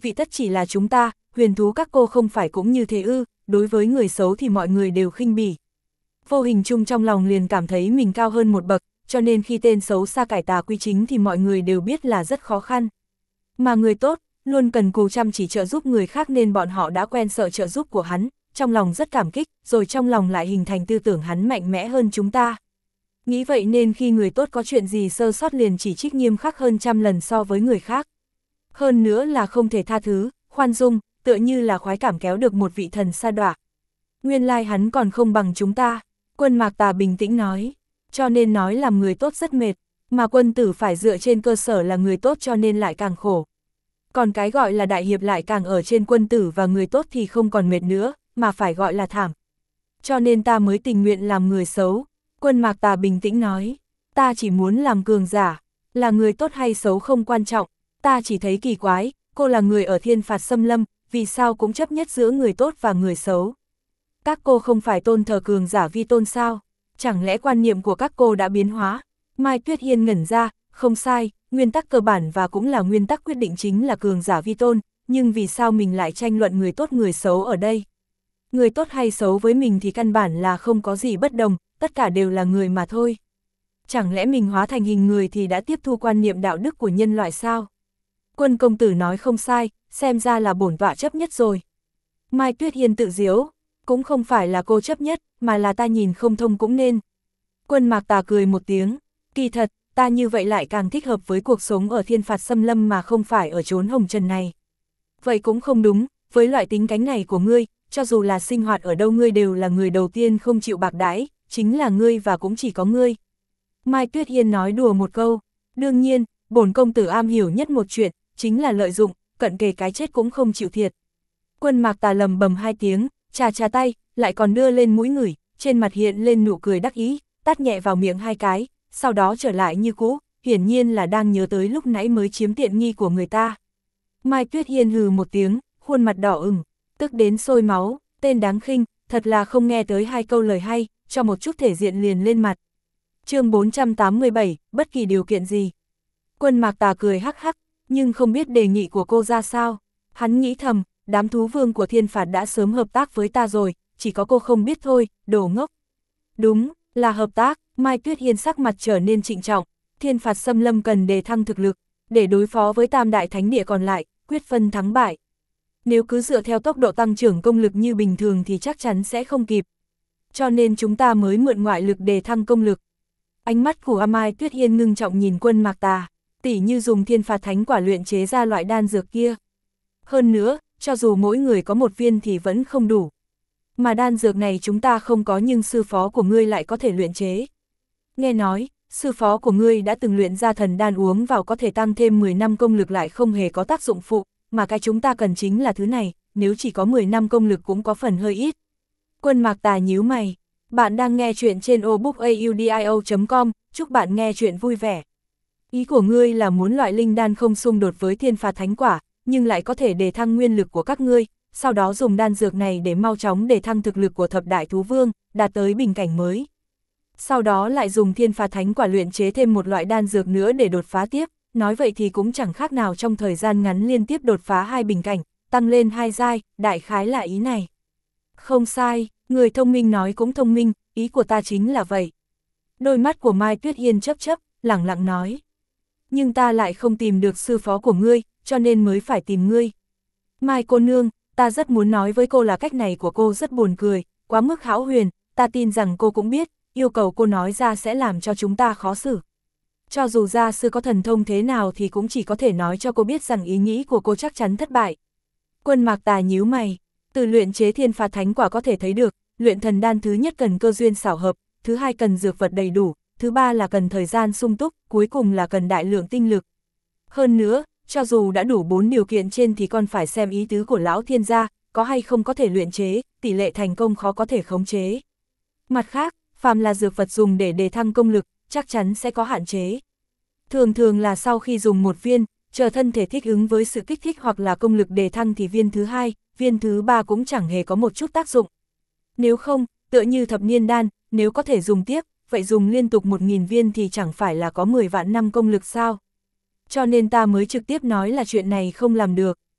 S1: vị tất chỉ là chúng ta, huyền thú các cô không phải cũng như thế ư, đối với người xấu thì mọi người đều khinh bỉ. Vô hình chung trong lòng liền cảm thấy mình cao hơn một bậc, cho nên khi tên xấu xa cải tà quy chính thì mọi người đều biết là rất khó khăn. Mà người tốt, luôn cần cù chăm chỉ trợ giúp người khác nên bọn họ đã quen sợ trợ giúp của hắn, trong lòng rất cảm kích, rồi trong lòng lại hình thành tư tưởng hắn mạnh mẽ hơn chúng ta. Nghĩ vậy nên khi người tốt có chuyện gì sơ sót liền chỉ trích nghiêm khắc hơn trăm lần so với người khác. Hơn nữa là không thể tha thứ, khoan dung, tựa như là khoái cảm kéo được một vị thần sa đọa. Nguyên lai hắn còn không bằng chúng ta, Quân Mạc Tà bình tĩnh nói, cho nên nói làm người tốt rất mệt, mà quân tử phải dựa trên cơ sở là người tốt cho nên lại càng khổ. Còn cái gọi là đại hiệp lại càng ở trên quân tử và người tốt thì không còn mệt nữa, mà phải gọi là thảm. Cho nên ta mới tình nguyện làm người xấu. Quân Mạc Tà bình tĩnh nói, ta chỉ muốn làm cường giả, là người tốt hay xấu không quan trọng, ta chỉ thấy kỳ quái, cô là người ở thiên phạt xâm lâm, vì sao cũng chấp nhất giữa người tốt và người xấu. Các cô không phải tôn thờ cường giả vi tôn sao, chẳng lẽ quan niệm của các cô đã biến hóa? Mai Tuyết Hiên ngẩn ra, không sai, nguyên tắc cơ bản và cũng là nguyên tắc quyết định chính là cường giả vi tôn, nhưng vì sao mình lại tranh luận người tốt người xấu ở đây? Người tốt hay xấu với mình thì căn bản là không có gì bất đồng, tất cả đều là người mà thôi. Chẳng lẽ mình hóa thành hình người thì đã tiếp thu quan niệm đạo đức của nhân loại sao? Quân công tử nói không sai, xem ra là bổn tọa chấp nhất rồi. Mai Tuyết Hiên tự diếu, cũng không phải là cô chấp nhất, mà là ta nhìn không thông cũng nên. Quân Mạc Tà cười một tiếng, kỳ thật, ta như vậy lại càng thích hợp với cuộc sống ở thiên phạt xâm lâm mà không phải ở chốn hồng trần này. Vậy cũng không đúng, với loại tính cánh này của ngươi, cho dù là sinh hoạt ở đâu ngươi đều là người đầu tiên không chịu bạc đãi, chính là ngươi và cũng chỉ có ngươi. Mai Tuyết Hiên nói đùa một câu, đương nhiên, bổn công tử am hiểu nhất một chuyện, chính là lợi dụng, cận kề cái chết cũng không chịu thiệt. Quân Mạc Tà lầm bầm hai tiếng, chà chà tay, lại còn đưa lên mũi ngửi, trên mặt hiện lên nụ cười đắc ý, tát nhẹ vào miệng hai cái, sau đó trở lại như cũ, hiển nhiên là đang nhớ tới lúc nãy mới chiếm tiện nghi của người ta. Mai Tuyết Hiên hừ một tiếng, khuôn mặt đỏ ửng, tức đến sôi máu, tên đáng khinh, thật là không nghe tới hai câu lời hay, cho một chút thể diện liền lên mặt. Chương 487, bất kỳ điều kiện gì. Quân Mạc Tà cười hắc hắc, nhưng không biết đề nghị của cô ra sao. Hắn nghĩ thầm, đám thú vương của thiên phạt đã sớm hợp tác với ta rồi, chỉ có cô không biết thôi, đồ ngốc. Đúng, là hợp tác, Mai Tuyết Hiên sắc mặt trở nên trịnh trọng, thiên phạt xâm lâm cần đề thăng thực lực, để đối phó với tam đại thánh địa còn lại, quyết phân thắng bại. Nếu cứ dựa theo tốc độ tăng trưởng công lực như bình thường thì chắc chắn sẽ không kịp. Cho nên chúng ta mới mượn ngoại lực đề thăng công lực. Ánh mắt của Mai Tuyết Hiên ngưng trọng nhìn Quân Mạc Tà, tỉ như dùng thiên phạt thánh quả luyện chế ra loại đan dược kia. Hơn nữa, cho dù mỗi người có một viên thì vẫn không đủ. Mà đan dược này chúng ta không có nhưng sư phó của ngươi lại có thể luyện chế. Nghe nói, sư phó của ngươi đã từng luyện ra thần đan uống vào có thể tăng thêm 10 năm công lực lại không hề có tác dụng phụ, mà cái chúng ta cần chính là thứ này, nếu chỉ có 10 năm công lực cũng có phần hơi ít. Quân Mạc Tà nhíu mày, bạn đang nghe chuyện trên obookaudio.com, chúc bạn nghe chuyện vui vẻ. Ý của ngươi là muốn loại linh đan không xung đột với thiên phạt thánh quả, nhưng lại có thể đề thăng nguyên lực của các ngươi, sau đó dùng đan dược này để mau chóng đề thăng thực lực của thập đại thú vương, đạt tới bình cảnh mới. Sau đó lại dùng thiên phạt thánh quả luyện chế thêm một loại đan dược nữa để đột phá tiếp, nói vậy thì cũng chẳng khác nào trong thời gian ngắn liên tiếp đột phá 2 bình cảnh, tăng lên 2 giai, đại khái là ý này. Không sai, người thông minh nói cũng thông minh, ý của ta chính là vậy. Đôi mắt của Mai Tuyết Hiên chớp chớp, lẳng lặng nói. Nhưng ta lại không tìm được sư phó của ngươi, cho nên mới phải tìm ngươi. Mai cô nương, ta rất muốn nói với cô là cách này của cô rất buồn cười, quá mức hão huyền, ta tin rằng cô cũng biết, yêu cầu cô nói ra sẽ làm cho chúng ta khó xử. Cho dù gia sư có thần thông thế nào thì cũng chỉ có thể nói cho cô biết rằng ý nghĩ của cô chắc chắn thất bại. Quân Mạc Tà nhíu mày, từ luyện chế thiên phạt thánh quả có thể thấy được, luyện thần đan thứ nhất cần cơ duyên xảo hợp, thứ hai cần dược vật đầy đủ, thứ ba là cần thời gian sung túc, cuối cùng là cần đại lượng tinh lực. Hơn nữa, cho dù đã đủ 4 điều kiện trên thì còn phải xem ý tứ của lão thiên gia, có hay không có thể luyện chế, tỷ lệ thành công khó có thể khống chế. Mặt khác, phàm là dược vật dùng để đề thăng công lực, chắc chắn sẽ có hạn chế. Thường thường là sau khi dùng một viên, chờ thân thể thích ứng với sự kích thích hoặc là công lực đề thăng thì viên thứ hai, viên thứ ba cũng chẳng hề có một chút tác dụng. Nếu không, tựa như thập niên đan, nếu có thể dùng tiếp, vậy dùng liên tục 1000 viên thì chẳng phải là có 10 vạn năm công lực sao? Cho nên ta mới trực tiếp nói là chuyện này không làm được.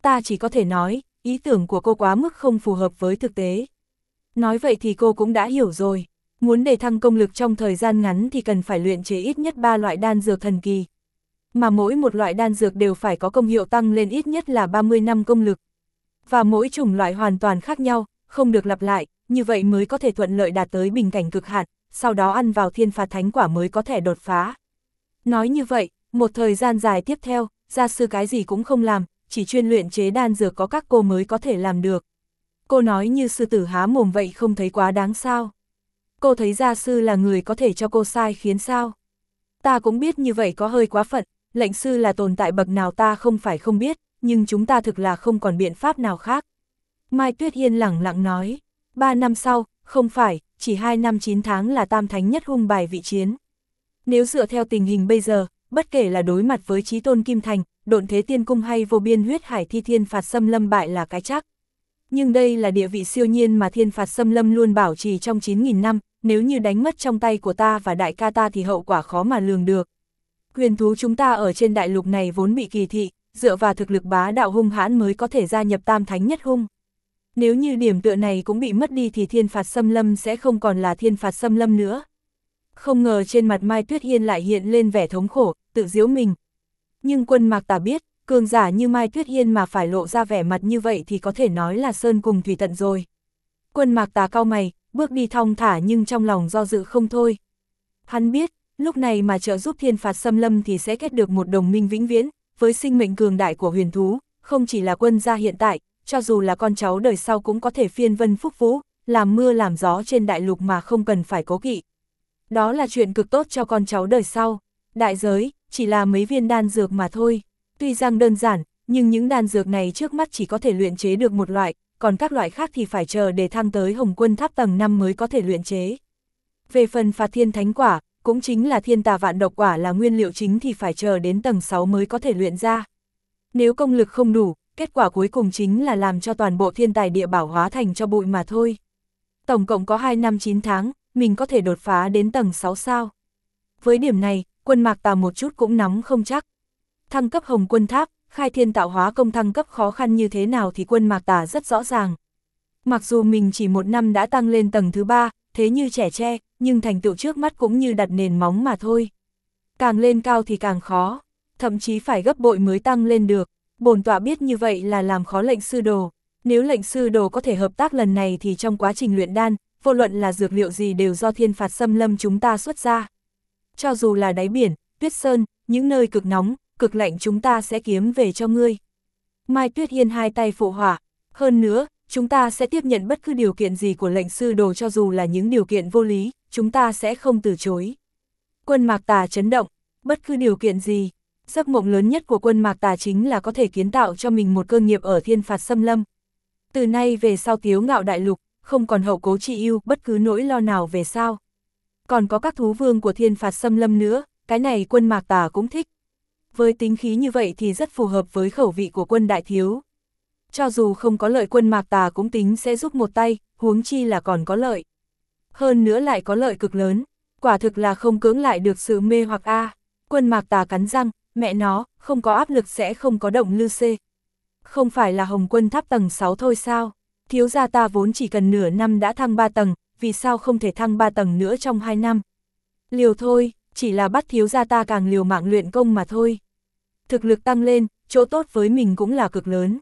S1: Ta chỉ có thể nói, ý tưởng của cô quá mức không phù hợp với thực tế. Nói vậy thì cô cũng đã hiểu rồi, muốn để thăng công lực trong thời gian ngắn thì cần phải luyện chế ít nhất 3 loại đan dược thần kỳ. Mà mỗi một loại đan dược đều phải có công hiệu tăng lên ít nhất là 30 năm công lực. Và mỗi chủng loại hoàn toàn khác nhau, không được lặp lại, như vậy mới có thể thuận lợi đạt tới bình cảnh cực hạn, sau đó ăn vào thiên phạt thánh quả mới có thể đột phá. Nói như vậy, một thời gian dài tiếp theo, gia sư cái gì cũng không làm, chỉ chuyên luyện chế đan dược có các cô mới có thể làm được. Cô nói như sư tử há mồm vậy không thấy quá đáng sao? Cô thấy gia sư là người có thể cho cô sai khiến sao? Ta cũng biết như vậy có hơi quá phận, lệnh sư là tồn tại bậc nào ta không phải không biết, nhưng chúng ta thực là không còn biện pháp nào khác. Mai Tuyết Hiên lẳng lặng nói, 3 năm sau, không phải, chỉ 2 năm 9 tháng là tam thánh nhất hung bài vị chiến. Nếu dựa theo tình hình bây giờ, bất kể là đối mặt với Chí Tôn Kim Thành, Độn Thế Tiên Cung hay vô biên huyết hải thi thiên phạt xâm lâm bại là cái chắc. Nhưng đây là địa vị siêu nhiên mà thiên phạt xâm lâm luôn bảo trì trong 9.000 năm, nếu như đánh mất trong tay của ta và đại ca ta thì hậu quả khó mà lường được. Huyền thú chúng ta ở trên đại lục này vốn bị kỳ thị, dựa vào thực lực bá đạo hung hãn mới có thể gia nhập tam thánh nhất hung. Nếu như điểm tựa này cũng bị mất đi thì thiên phạt xâm lâm sẽ không còn là thiên phạt xâm lâm nữa. Không ngờ trên mặt Mai Tuyết Hiên lại hiện lên vẻ thống khổ, tự giễu mình. Nhưng Quân Mạc Tà biết, cường giả như Mai Tuyết Hiên mà phải lộ ra vẻ mặt như vậy thì có thể nói là sơn cùng thủy tận rồi. Quân Mạc Tà cau mày, bước đi thong thả nhưng trong lòng do dự không thôi. Hắn biết, lúc này mà trợ giúp thiên phạt xâm lâm thì sẽ kết được một đồng minh vĩnh viễn, với sinh mệnh cường đại của huyền thú, không chỉ là quân gia hiện tại, cho dù là con cháu đời sau cũng có thể phiên vân phúc vũ, làm mưa làm gió trên đại lục mà không cần phải cố kỵ. Đó là chuyện cực tốt cho con cháu đời sau. Đại giới, chỉ là mấy viên đan dược mà thôi. Tuy rằng đơn giản, nhưng những đan dược này trước mắt chỉ có thể luyện chế được một loại, còn các loại khác thì phải chờ để thăng tới Hồng Quân Tháp tầng 5 mới có thể luyện chế. Về phần phạt thiên thánh quả, cũng chính là thiên tà vạn độc quả là nguyên liệu chính thì phải chờ đến tầng 6 mới có thể luyện ra. Nếu công lực không đủ, kết quả cuối cùng chính là làm cho toàn bộ thiên tài địa bảo hóa thành cho bụi mà thôi. Tổng cộng có 2 năm 9 tháng, mình có thể đột phá đến tầng 6 sao. Với điểm này, Quân Mạc Tà một chút cũng nắm không chắc. Thăng cấp Hồng Quân Tháp, khai thiên tạo hóa công thăng cấp khó khăn như thế nào thì Quân Mạc Tà rất rõ ràng. Mặc dù mình chỉ 1 năm đã tăng lên tầng thứ 3, thế như trẻ tre, nhưng thành tựu trước mắt cũng như đặt nền móng mà thôi. Càng lên cao thì càng khó, thậm chí phải gấp bội mới tăng lên được. Bổn tọa biết như vậy là làm khó lệnh sư đồ. Nếu lệnh sư đồ có thể hợp tác lần này thì trong quá trình luyện đan, vô luận là dược liệu gì đều do thiên phạt xâm lâm chúng ta xuất ra. Cho dù là đáy biển, tuyết sơn, những nơi cực nóng, cực lạnh chúng ta sẽ kiếm về cho ngươi. Mai Tuyết Hiên hai tay phụ họa. Hơn nữa, chúng ta sẽ tiếp nhận bất cứ điều kiện gì của lệnh sư đồ cho dù là những điều kiện vô lý, chúng ta sẽ không từ chối. Quân Mạc Tà chấn động, bất cứ điều kiện gì. Giấc mộng lớn nhất của Quân Mạc Tà chính là có thể kiến tạo cho mình một cơ nghiệp ở thiên phạt xâm lâm. Từ nay về sau Tiếu Ngạo đại lục, không còn hậu cố trị yêu bất cứ nỗi lo nào về sau. Còn có các thú vương của thiên phạt xâm lâm nữa, cái này Quân Mạc Tà cũng thích. Với tính khí như vậy thì rất phù hợp với khẩu vị của Quân đại thiếu. Cho dù không có lợi Quân Mạc Tà cũng tính sẽ giúp một tay, huống chi là còn có lợi. Hơn nữa lại có lợi cực lớn, quả thực là không cưỡng lại được sự mê hoặc a. Quân Mạc Tà cắn răng, mẹ nó, không có áp lực sẽ không có động lư xê. Không phải là Hồng Quân Tháp tầng 6 thôi sao? Thiếu gia ta vốn chỉ cần nửa năm đã thăng 3 tầng, vì sao không thể thăng 3 tầng nữa trong 2 năm? Liều thôi, chỉ là bắt thiếu gia ta càng liều mạng luyện công mà thôi. Thực lực tăng lên, chỗ tốt với mình cũng là cực lớn.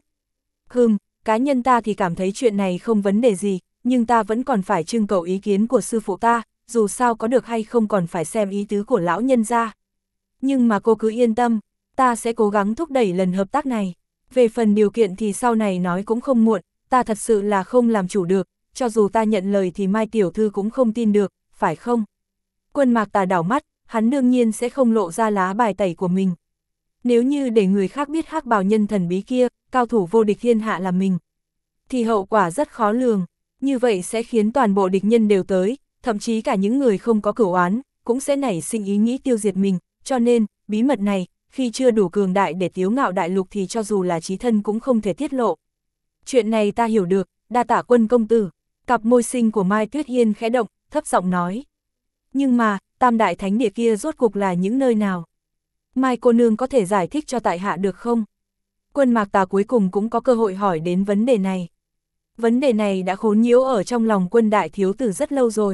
S1: Cá nhân ta thì cảm thấy chuyện này không vấn đề gì, nhưng ta vẫn còn phải trưng cầu ý kiến của sư phụ ta, dù sao có được hay không còn phải xem ý tứ của lão nhân gia. Nhưng mà cô cứ yên tâm, ta sẽ cố gắng thúc đẩy lần hợp tác này. Về phần điều kiện thì sau này nói cũng không muộn, ta thật sự là không làm chủ được, cho dù ta nhận lời thì Mai tiểu thư cũng không tin được, phải không? Quân Mạc Tà đảo mắt, hắn đương nhiên sẽ không lộ ra lá bài tẩy của mình. Nếu như để người khác biết hắc bào nhân thần bí kia, cao thủ vô địch thiên hạ là mình, thì hậu quả rất khó lường, như vậy sẽ khiến toàn bộ địch nhân đều tới, thậm chí cả những người không có cửu oán, cũng sẽ nảy sinh ý nghĩ tiêu diệt mình, cho nên, bí mật này, khi chưa đủ cường đại để Tiếu Ngạo đại lục thì cho dù là chí thân cũng không thể tiết lộ. Chuyện này ta hiểu được, đa tạ Quân công tử. Cặp môi xinh của Mai Tuyết Hiên khẽ động, thấp giọng nói. Nhưng mà, tam đại thánh địa kia rốt cuộc là những nơi nào? Mai cô nương có thể giải thích cho tại hạ được không? Quân Mạc Tà cuối cùng cũng có cơ hội hỏi đến vấn đề này. Vấn đề này đã khốn nhiễu ở trong lòng Quân đại thiếu từ rất lâu rồi.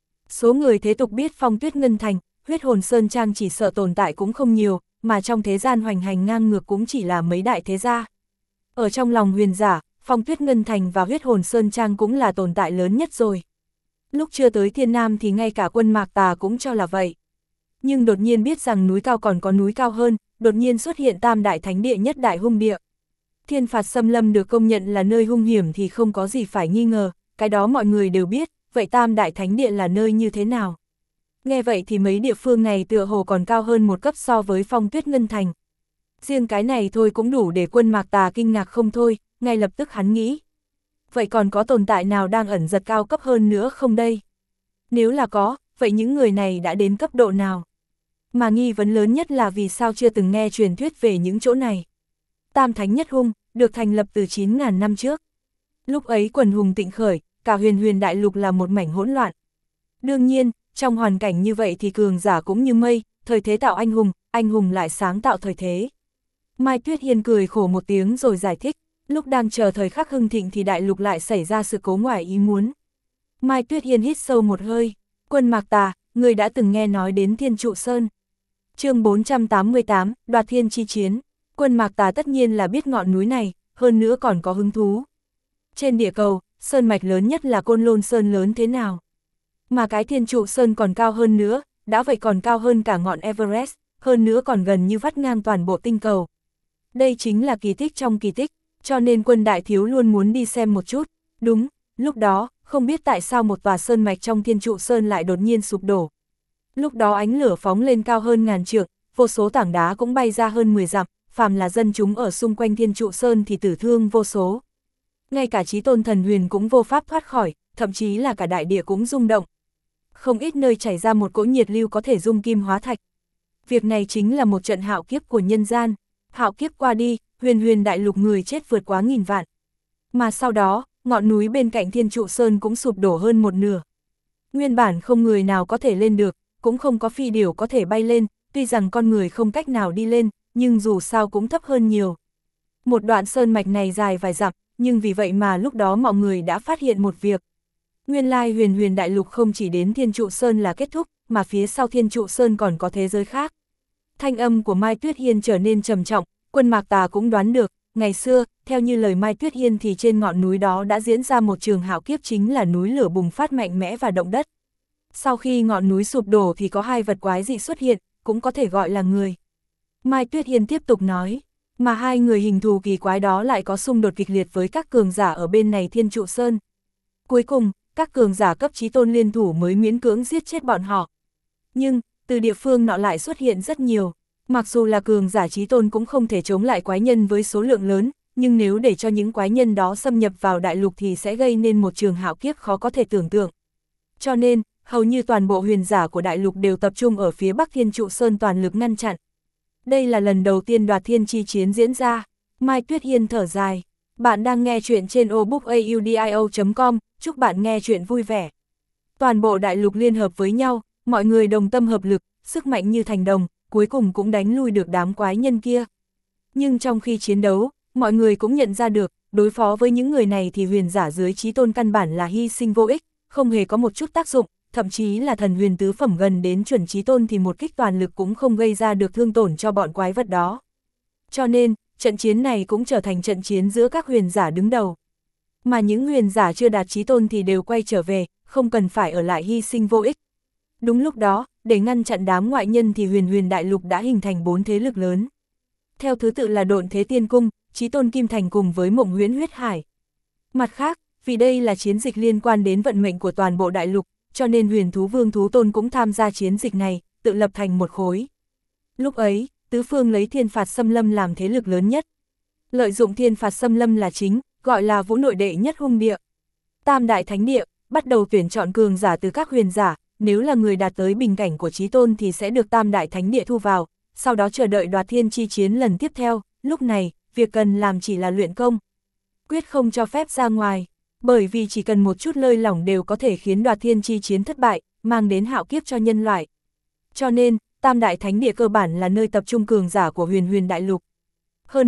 S1: Số người thế tục biết Phong Tuyết Ngân Thành, Huyết Hồn Sơn Trang chỉ sợ tồn tại cũng không nhiều, mà trong thế gian hoành hành ngang ngược cũng chỉ là mấy đại thế gia. Ở trong lòng huyền giả, Phong Tuyết Ngân Thành và Huyết Hồn Sơn Trang cũng là tồn tại lớn nhất rồi. Lúc chưa tới Thiên Nam thì ngay cả Quân Mạc Tà cũng cho là vậy. Nhưng đột nhiên biết rằng núi cao còn có núi cao hơn, đột nhiên xuất hiện Tam Đại Thánh Địa nhất đại hung địa. Thiên Phạt Xâm Lâm được công nhận là nơi hung hiểm thì không có gì phải nghi ngờ, cái đó mọi người đều biết, vậy Tam Đại Thánh Địa là nơi như thế nào? Nghe vậy thì mấy địa phương này tựa hồ còn cao hơn một cấp so với Phong Tuyết Ngân Thành. Riêng cái này thôi cũng đủ để Quân Mạc Tà kinh ngạc không thôi, ngay lập tức hắn nghĩ. Vậy còn có tồn tại nào đang ẩn giật cao cấp hơn nữa không đây? Nếu là có, vậy những người này đã đến cấp độ nào? Mà nghi vấn lớn nhất là vì sao chưa từng nghe truyền thuyết về những chỗ này. Tam Thánh Nhất Hung, được thành lập từ 9.000 năm trước. Lúc ấy quần hùng tịnh khởi, cả huyền đại lục là một mảnh hỗn loạn. Đương nhiên, trong hoàn cảnh như vậy thì cường giả cũng như mây, thời thế tạo anh hùng lại sáng tạo thời thế. Mai Tuyết Hiên cười khổ một tiếng rồi giải thích, lúc đang chờ thời khắc hưng thịnh thì đại lục lại xảy ra sự cố ngoài ý muốn. Mai Tuyết Hiên hít sâu một hơi, Quân Mạc Tà, người đã từng nghe nói đến Thiên Trụ Sơn. Chương 488, Đoạt Thiên chi chiến. Quân Mạc Tà tất nhiên là biết ngọn núi này, hơn nữa còn có hứng thú. Trên địa cầu, sơn mạch lớn nhất là Côn Lôn Sơn lớn thế nào? Mà cái Thiên Trụ Sơn còn cao hơn nữa, đã vậy còn cao hơn cả ngọn Everest, hơn nữa còn gần như vắt ngang toàn bộ tinh cầu. Đây chính là kỳ tích trong kỳ tích, cho nên Quân đại thiếu luôn muốn đi xem một chút. Đúng, lúc đó, không biết tại sao một tòa sơn mạch trong Thiên Trụ Sơn lại đột nhiên sụp đổ. Lúc đó ánh lửa phóng lên cao hơn ngàn trượng, vô số tảng đá cũng bay ra hơn 10 dặm, phàm là dân chúng ở xung quanh Thiên Trụ Sơn thì tử thương vô số. Ngay cả Chí Tôn Thần Huyền cũng vô pháp thoát khỏi, thậm chí là cả đại địa cũng rung động. Không ít nơi chảy ra một cỗ nhiệt lưu có thể dung kim hóa thạch. Việc này chính là một trận hạo kiếp của nhân gian. Hạo kiếp qua đi, huyền đại lục người chết vượt quá 1000 vạn. Mà sau đó, ngọn núi bên cạnh Thiên Trụ Sơn cũng sụp đổ hơn một nửa. Nguyên bản không người nào có thể lên được, cũng không có phi điểu có thể bay lên, tuy rằng con người không cách nào đi lên, nhưng dù sao cũng thấp hơn nhiều. Một đoạn sơn mạch này dài vài dặm, nhưng vì vậy mà lúc đó mọi người đã phát hiện một việc. Nguyên lai huyền đại lục không chỉ đến Thiên Trụ Sơn là kết thúc, mà phía sau Thiên Trụ Sơn còn có thế giới khác. Thanh âm của Mai Tuyết Hiên trở nên trầm trọng, Quân Mạc Tà cũng đoán được, ngày xưa, theo như lời Mai Tuyết Hiên thì trên ngọn núi đó đã diễn ra một trường hạo kiếp, chính là núi lửa bùng phát mạnh mẽ và động đất. Sau khi ngọn núi sụp đổ thì có hai vật quái dị xuất hiện, cũng có thể gọi là người. Mai Tuyết Hiên tiếp tục nói, mà hai người hình thù kỳ quái đó lại có xung đột kịch liệt với các cường giả ở bên này Thiên Trụ Sơn. Cuối cùng, các cường giả cấp chí tôn liên thủ mới miễn cưỡng giết chết bọn họ. Nhưng, từ địa phương nọ lại xuất hiện rất nhiều. Mặc dù là cường giả chí tôn cũng không thể chống lại quái nhân với số lượng lớn, nhưng nếu để cho những quái nhân đó xâm nhập vào đại lục thì sẽ gây nên một trường hạo kiếp khó có thể tưởng tượng. Cho nên, hầu như toàn bộ huyền giả của đại lục đều tập trung ở phía Bắc Thiên Trụ Sơn toàn lực ngăn chặn. Đây là lần đầu tiên đoạt thiên chi chiến diễn ra. Mai Tuyết Hiên thở dài. Bạn đang nghe chuyện trên obookaudio.com, chúc bạn nghe chuyện vui vẻ. Toàn bộ đại lục liên hợp với nhau, mọi người đồng tâm hợp lực, sức mạnh như thành đồng, cuối cùng cũng đánh lui được đám quái nhân kia. Nhưng trong khi chiến đấu, mọi người cũng nhận ra được, đối phó với những người này thì huyền giả dưới chí tôn căn bản là hy sinh vô ích, không hề có một chút tác dụng, thậm chí là thần huyền tứ phẩm gần đến chuẩn chí tôn thì một kích toàn lực cũng không gây ra được thương tổn cho bọn quái vật đó. Cho nên, trận chiến này cũng trở thành trận chiến giữa các huyền giả đứng đầu. Mà những huyền giả chưa đạt chí tôn thì đều quay trở về, không cần phải ở lại hy sinh vô ích. Đúng lúc đó, để ngăn chặn đám ngoại nhân thì huyền đại lục đã hình thành 4 thế lực lớn. Theo thứ tự là Độn Thế Tiên Cung, Chí Tôn Kim Thành cùng với Mộng Huyễn Huyết Hải. Mặt khác, vì đây là chiến dịch liên quan đến vận mệnh của toàn bộ đại lục, cho nên Huyền Thú Vương Thú Tôn cũng tham gia chiến dịch này, tự lập thành một khối. Lúc ấy, tứ phương lấy Thiên Phạt Xâm Lâm làm thế lực lớn nhất. Lợi dụng Thiên Phạt Xâm Lâm là chính, gọi là vũ nội đệ nhất hung địa. Tam Đại Thánh Địa, bắt đầu tuyển chọn cường giả từ các huyền giả, nếu là người đạt tới bình cảnh của Chí Tôn thì sẽ được Tam Đại Thánh Địa thu vào, sau đó chờ đợi đoạt thiên chi chiến lần tiếp theo, lúc này, việc cần làm chỉ là luyện công. Quyết không cho phép ra ngoài, bởi vì chỉ cần một chút lơi lỏng đều có thể khiến đoạt thiên chi chiến thất bại, mang đến hạo kiếp cho nhân loại. Cho nên, Tam Đại Thánh Địa cơ bản là nơi tập trung cường giả của huyền đại lục. Hơn nữa,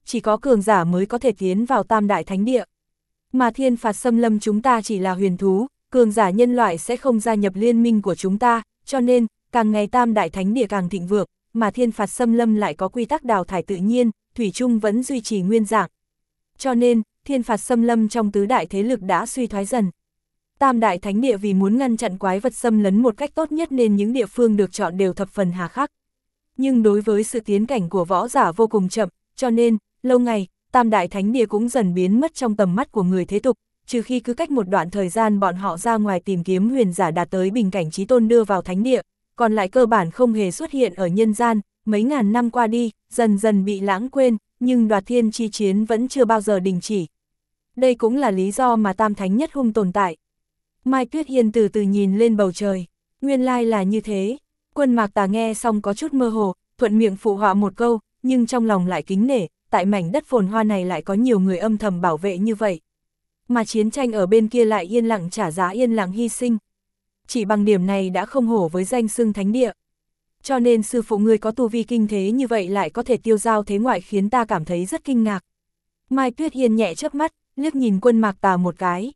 S1: chỉ có cường giả mới có thể tiến vào Tam Đại Thánh Địa. Mà thiên phạt xâm lâm chúng ta chỉ là huyền thú, cường giả nhân loại sẽ không gia nhập liên minh của chúng ta, cho nên, càng ngày Tam Đại Thánh Địa càng thịnh vượng, mà thiên phạt xâm lâm lại có quy tắc đào thải tự nhiên, thủy chung vẫn duy trì nguyên dạng. Cho nên, thiên phạt xâm lâm trong tứ đại thế lực đã suy thoái dần. Tam Đại Thánh Địa vì muốn ngăn chặn quái vật xâm lấn một cách tốt nhất nên những địa phương được chọn đều thập phần hà khắc. Nhưng đối với sự tiến cảnh của võ giả vô cùng chậm, cho nên, lâu ngày, Tam Đại Thánh Địa cũng dần biến mất trong tầm mắt của người thế tục, trừ khi cứ cách một đoạn thời gian bọn họ ra ngoài tìm kiếm huyền giả đạt tới bình cảnh chí tôn đưa vào Thánh Địa, còn lại cơ bản không hề xuất hiện ở nhân gian, mấy ngàn năm qua đi, dần dần bị lãng quên, nhưng đoạt thiên chi chiến vẫn chưa bao giờ đình chỉ. Đây cũng là lý do mà Tam Thánh Nhất Hung tồn tại. Mai Tuyết Hiên từ từ nhìn lên bầu trời, nguyên lai là như thế. Quân Mạc Tà nghe xong có chút mơ hồ, thuận miệng phụ họa một câu, nhưng trong lòng lại kính nể, tại mảnh đất phồn hoa này lại có nhiều người âm thầm bảo vệ như vậy. Mà chiến tranh ở bên kia lại yên lặng trả giá yên lặng hy sinh. Chỉ bằng điểm này đã không hổ với danh xưng Thánh Địa. Cho nên sư phụ ngươi có tu vi kinh thế như vậy lại có thể tiêu giao thế ngoại khiến ta cảm thấy rất kinh ngạc. Mai Tuyết Hiên nhẹ chớp mắt, liếc nhìn Quân Mạc Tà một cái.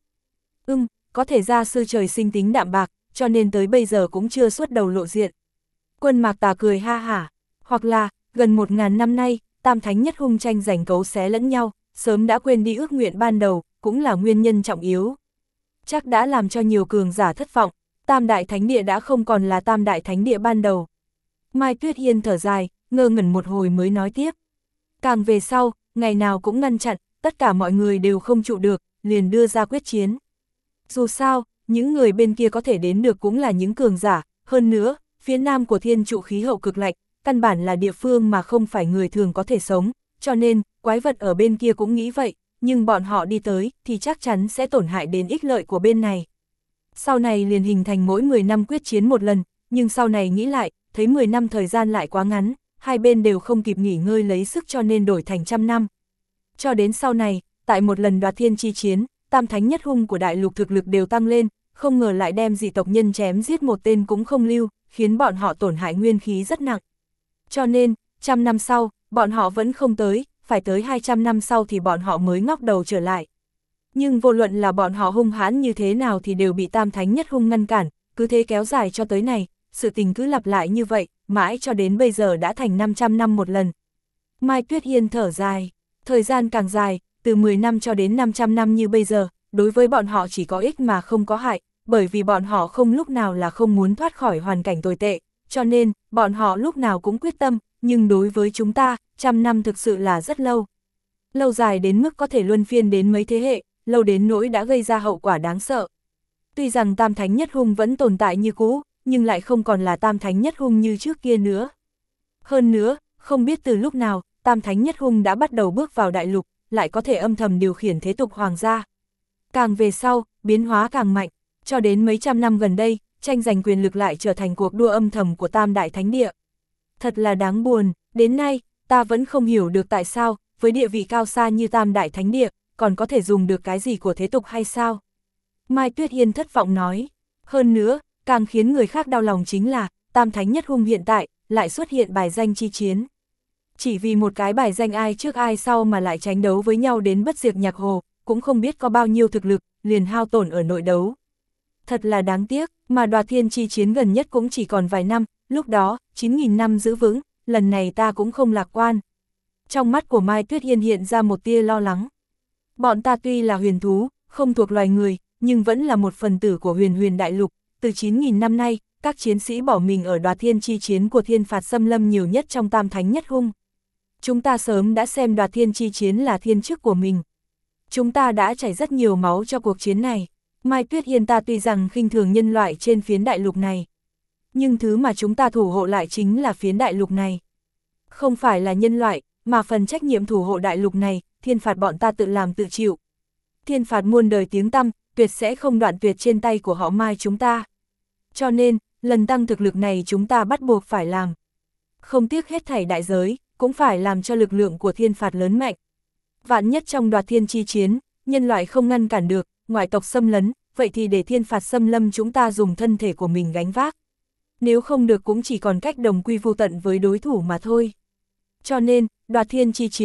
S1: Có thể gia sư trời sinh tính đạm bạc, cho nên tới bây giờ cũng chưa xuất đầu lộ diện. Quân Mạc Tà cười ha hả, hoặc là, gần 1000 năm nay, Tam Thánh Nhất Hung tranh giành cấu xé lẫn nhau, sớm đã quên đi ước nguyện ban đầu, cũng là nguyên nhân trọng yếu. Chắc đã làm cho nhiều cường giả thất vọng, Tam Đại Thánh Địa đã không còn là Tam Đại Thánh Địa ban đầu. Mai Tuyết Hiên thở dài, ngơ ngẩn một hồi mới nói tiếp. Càng về sau, ngày nào cũng ngăn chặn, tất cả mọi người đều không trụ được, liền đưa ra quyết chiến. Dù sao, những người bên kia có thể đến được cũng là những cường giả, hơn nữa, phía nam của thiên trụ khí hậu cực lạnh, căn bản là địa phương mà không phải người thường có thể sống, cho nên, quái vật ở bên kia cũng nghĩ vậy, nhưng bọn họ đi tới thì chắc chắn sẽ tổn hại đến ích lợi của bên này. Sau này liền hình thành mỗi 10 năm quyết chiến một lần, nhưng sau này nghĩ lại, thấy 10 năm thời gian lại quá ngắn, hai bên đều không kịp nghỉ ngơi lấy sức cho nên đổi thành 100 năm. Cho đến sau này, tại một lần đoạt thiên chi chiến, Tam Thánh Nhất Hung của đại lục thực lực đều tăng lên, không ngờ lại đem dị tộc nhân chém giết một tên cũng không lưu, khiến bọn họ tổn hại nguyên khí rất nặng. Cho nên, 100 năm sau, bọn họ vẫn không tới, phải tới 200 năm sau thì bọn họ mới ngóc đầu trở lại. Nhưng vô luận là bọn họ hung hãn như thế nào thì đều bị Tam Thánh Nhất Hung ngăn cản, cứ thế kéo dài cho tới này, sự tình cứ lặp lại như vậy, mãi cho đến bây giờ đã thành 500 năm một lần. Mai Tuyết Hiên thở dài, thời gian càng dài, từ 10 năm cho đến 500 năm như bây giờ, đối với bọn họ chỉ có ích mà không có hại, bởi vì bọn họ không lúc nào là không muốn thoát khỏi hoàn cảnh tồi tệ, cho nên, bọn họ lúc nào cũng quyết tâm, nhưng đối với chúng ta, 100 năm thực sự là rất lâu. Lâu dài đến mức có thể luân phiên đến mấy thế hệ, lâu đến nỗi đã gây ra hậu quả đáng sợ. Tuy rằng Tam Thánh Nhất Hung vẫn tồn tại như cũ, nhưng lại không còn là Tam Thánh Nhất Hung như trước kia nữa. Hơn nữa, không biết từ lúc nào, Tam Thánh Nhất Hung đã bắt đầu bước vào đại lục, lại có thể âm thầm điều khiển thế tục hoàng gia. Càng về sau, biến hóa càng mạnh, cho đến mấy trăm năm gần đây, tranh giành quyền lực lại trở thành cuộc đua âm thầm của Tam Đại Thánh Địa. Thật là đáng buồn, đến nay, ta vẫn không hiểu được tại sao, với địa vị cao xa như Tam Đại Thánh Địa, còn có thể dùng được cái gì của thế tục hay sao? Mai Tuyết Hiên thất vọng nói. Hơn nữa, càng khiến người khác đau lòng chính là, Tam Thánh Nhất Hung hiện tại, lại xuất hiện bài danh chi chiến. Chỉ vì một cái bài danh ai trước ai sau mà lại tranh đấu với nhau đến bất diệt nhạc hồ, cũng không biết có bao nhiêu thực lực, liền hao tổn ở nội đấu. Thật là đáng tiếc, mà đoạt thiên chi chiến gần nhất cũng chỉ còn vài năm, lúc đó, 9.000 năm giữ vững, lần này ta cũng không lạc quan. Trong mắt của Mai Tuyết Hiên hiện ra một tia lo lắng. Bọn ta tuy là huyền thú, không thuộc loài người, nhưng vẫn là một phần tử của huyền huyền đại lục, từ 9.000 năm nay, các chiến sĩ bỏ mình ở đoạt thiên chi chiến của thiên phạt xâm lâm nhiều nhất trong Tam Thánh Nhất Hung. Chúng ta sớm đã xem đoạt thiên chi chiến là thiên chức của mình. Chúng ta đã chảy rất nhiều máu cho cuộc chiến này. Mai Tuyết Hiên ta tuy rằng khinh thường nhân loại trên phiến đại lục này, nhưng thứ mà chúng ta thủ hộ lại chính là phiến đại lục này. Không phải là nhân loại, mà phần trách nhiệm thủ hộ đại lục này, thiên phạt bọn ta tự làm tự chịu. Thiên phạt muôn đời tiếng tăm, tuyệt sẽ không đoạn tuyệt trên tay của họ Mai chúng ta. Cho nên, lần tăng thực lực này chúng ta bắt buộc phải làm. Không tiếc hết thảy đại giới, cũng phải làm cho lực lượng của thiên phạt lớn mạnh. Vạn nhất trong đoạt thiên chi chiến, nhân loại không ngăn cản được, ngoại tộc xâm lấn, vậy thì để thiên phạt xâm lâm chúng ta dùng thân thể của mình gánh vác. Nếu không được cũng chỉ còn cách đồng quy vu tận với đối thủ mà thôi. Cho nên, đoạt thiên chi chiến,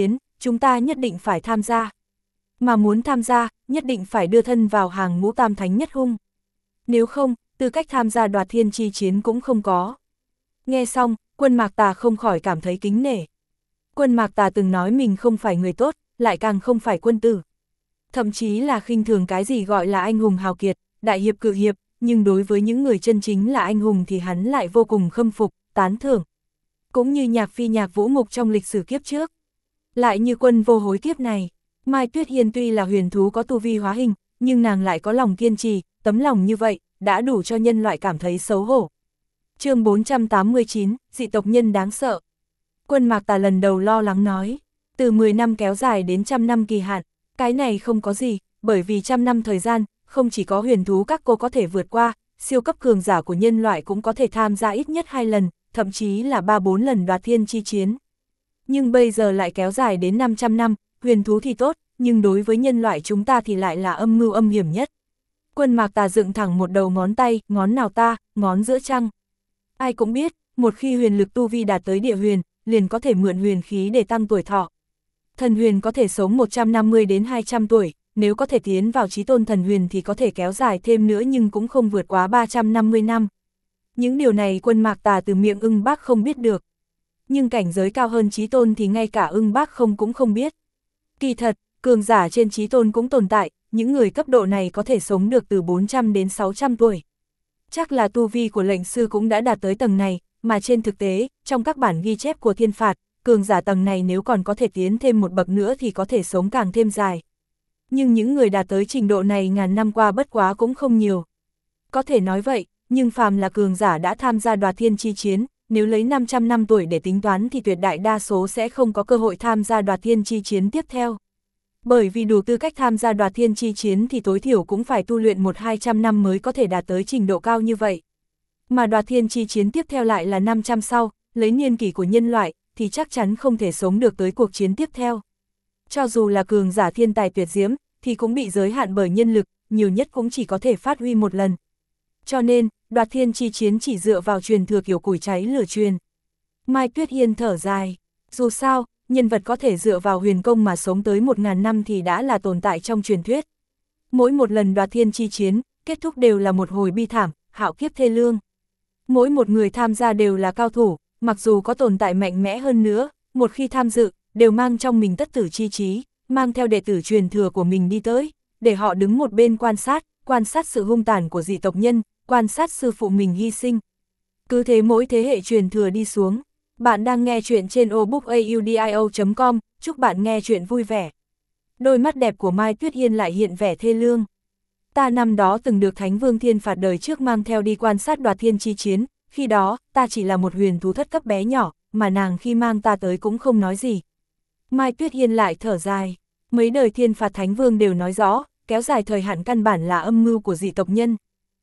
S1: chúng ta nhất định phải tham gia. Mà muốn tham gia, nhất định phải đưa thân vào hàng ngũ tam thánh nhất hung. Nếu không, tư cách tham gia đoạt thiên chi chiến cũng không có. Nghe xong, Quân Mạc Tà không khỏi cảm thấy kính nể. Quân Mạc Tà từng nói mình không phải người tốt, lại càng không phải quân tử. Thậm chí là khinh thường cái gì gọi là anh hùng hào kiệt, đại hiệp cự hiệp, nhưng đối với những người chân chính là anh hùng thì hắn lại vô cùng khâm phục, tán thưởng. Cũng như Nhạc Phi Nhạc Vũ Mục trong lịch sử kiếp trước. Lại như Quân Vô Hối kiếp này, Mai Tuyết Hiên tuy là huyền thú có tu vi hóa hình, nhưng nàng lại có lòng kiên trì, tấm lòng như vậy, đã đủ cho nhân loại cảm thấy xấu hổ. Chương 489, dị tộc nhân đáng sợ. Quân Mạc Tà lần đầu lo lắng nói, từ 10 năm kéo dài đến 100 năm kỳ hạn, cái này không có gì, bởi vì 100 năm thời gian, không chỉ có huyền thú các cô có thể vượt qua, siêu cấp cường giả của nhân loại cũng có thể tham gia ít nhất 2 lần, thậm chí là 3-4 lần đoạt thiên chi chiến. Nhưng bây giờ lại kéo dài đến 500 năm, huyền thú thì tốt, nhưng đối với nhân loại chúng ta thì lại là âm mưu âm hiểm nhất. Quân Mạc Tà dựng thẳng một đầu ngón tay, ngón nào ta, ngón giữa trăng. Ai cũng biết, một khi huyền lực tu vi đạt tới địa huyền, liền có thể mượn huyền khí để tăng tuổi thọ. Thần huyền có thể sống 150 đến 200 tuổi, nếu có thể tiến vào chí tôn thần huyền thì có thể kéo dài thêm nữa nhưng cũng không vượt quá 350 năm. Những điều này Quân Mạc Tà từ miệng Ưng Bác không biết được. Nhưng cảnh giới cao hơn chí tôn thì ngay cả Ưng Bác không cũng không biết. Kỳ thật, cường giả trên chí tôn cũng tồn tại, những người cấp độ này có thể sống được từ 400 đến 600 tuổi. Chắc là tu vi của lệnh sư cũng đã đạt tới tầng này, mà trên thực tế, trong các bản ghi chép của thiên phạt, cường giả tầng này nếu còn có thể tiến thêm một bậc nữa thì có thể sống càng thêm dài. Nhưng những người đạt tới trình độ này ngàn năm qua bất quá cũng không nhiều. Có thể nói vậy, nhưng phàm là cường giả đã tham gia đoạt thiên chi chiến, nếu lấy 500 năm tuổi để tính toán thì tuyệt đại đa số sẽ không có cơ hội tham gia đoạt thiên chi chiến tiếp theo. Bởi vì đủ tư cách tham gia đoạt thiên chi chiến thì tối thiểu cũng phải tu luyện 100-200 năm mới có thể đạt tới trình độ cao như vậy. Mà đoạt thiên chi chiến tiếp theo lại là 500 sau, lấy niên kỷ của nhân loại, thì chắc chắn không thể sống được tới cuộc chiến tiếp theo. Cho dù là cường giả thiên tài tuyệt diễm, thì cũng bị giới hạn bởi nhân lực, nhiều nhất cũng chỉ có thể phát huy một lần. Cho nên, đoạt thiên chi chiến chỉ dựa vào truyền thừa kiểu củi cháy lửa truyền. Mai Tuyết Hiên thở dài, dù sao, nhân vật có thể dựa vào huyền công mà sống tới 1000 năm thì đã là tồn tại trong truyền thuyết. Mỗi một lần đoạt thiên chi chiến, kết thúc đều là một hồi bi thảm, hạo kiếp thê lương. Mỗi một người tham gia đều là cao thủ, mặc dù có tồn tại mạnh mẽ hơn nữa, một khi tham dự, đều mang trong mình tất tử chi trí, mang theo đệ tử truyền thừa của mình đi tới, để họ đứng một bên quan sát sự hung tàn của dị tộc nhân, quan sát sư phụ mình hy sinh. Cứ thế mỗi thế hệ truyền thừa đi xuống. Bạn đang nghe chuyện trên obookaudio.com, chúc bạn nghe chuyện vui vẻ. Đôi mắt đẹp của Mai Tuyết Hiên lại hiện vẻ thê lương. Ta năm đó từng được Thánh Vương Thiên Phạt đời trước mang theo đi quan sát đoạt thiên chi chiến, khi đó, ta chỉ là một huyền thú thất cấp bé nhỏ, mà nàng khi mang ta tới cũng không nói gì. Mai Tuyết Hiên lại thở dài, mấy đời Thiên Phạt Thánh Vương đều nói rõ, kéo dài thời hạn căn bản là âm mưu của dị tộc nhân.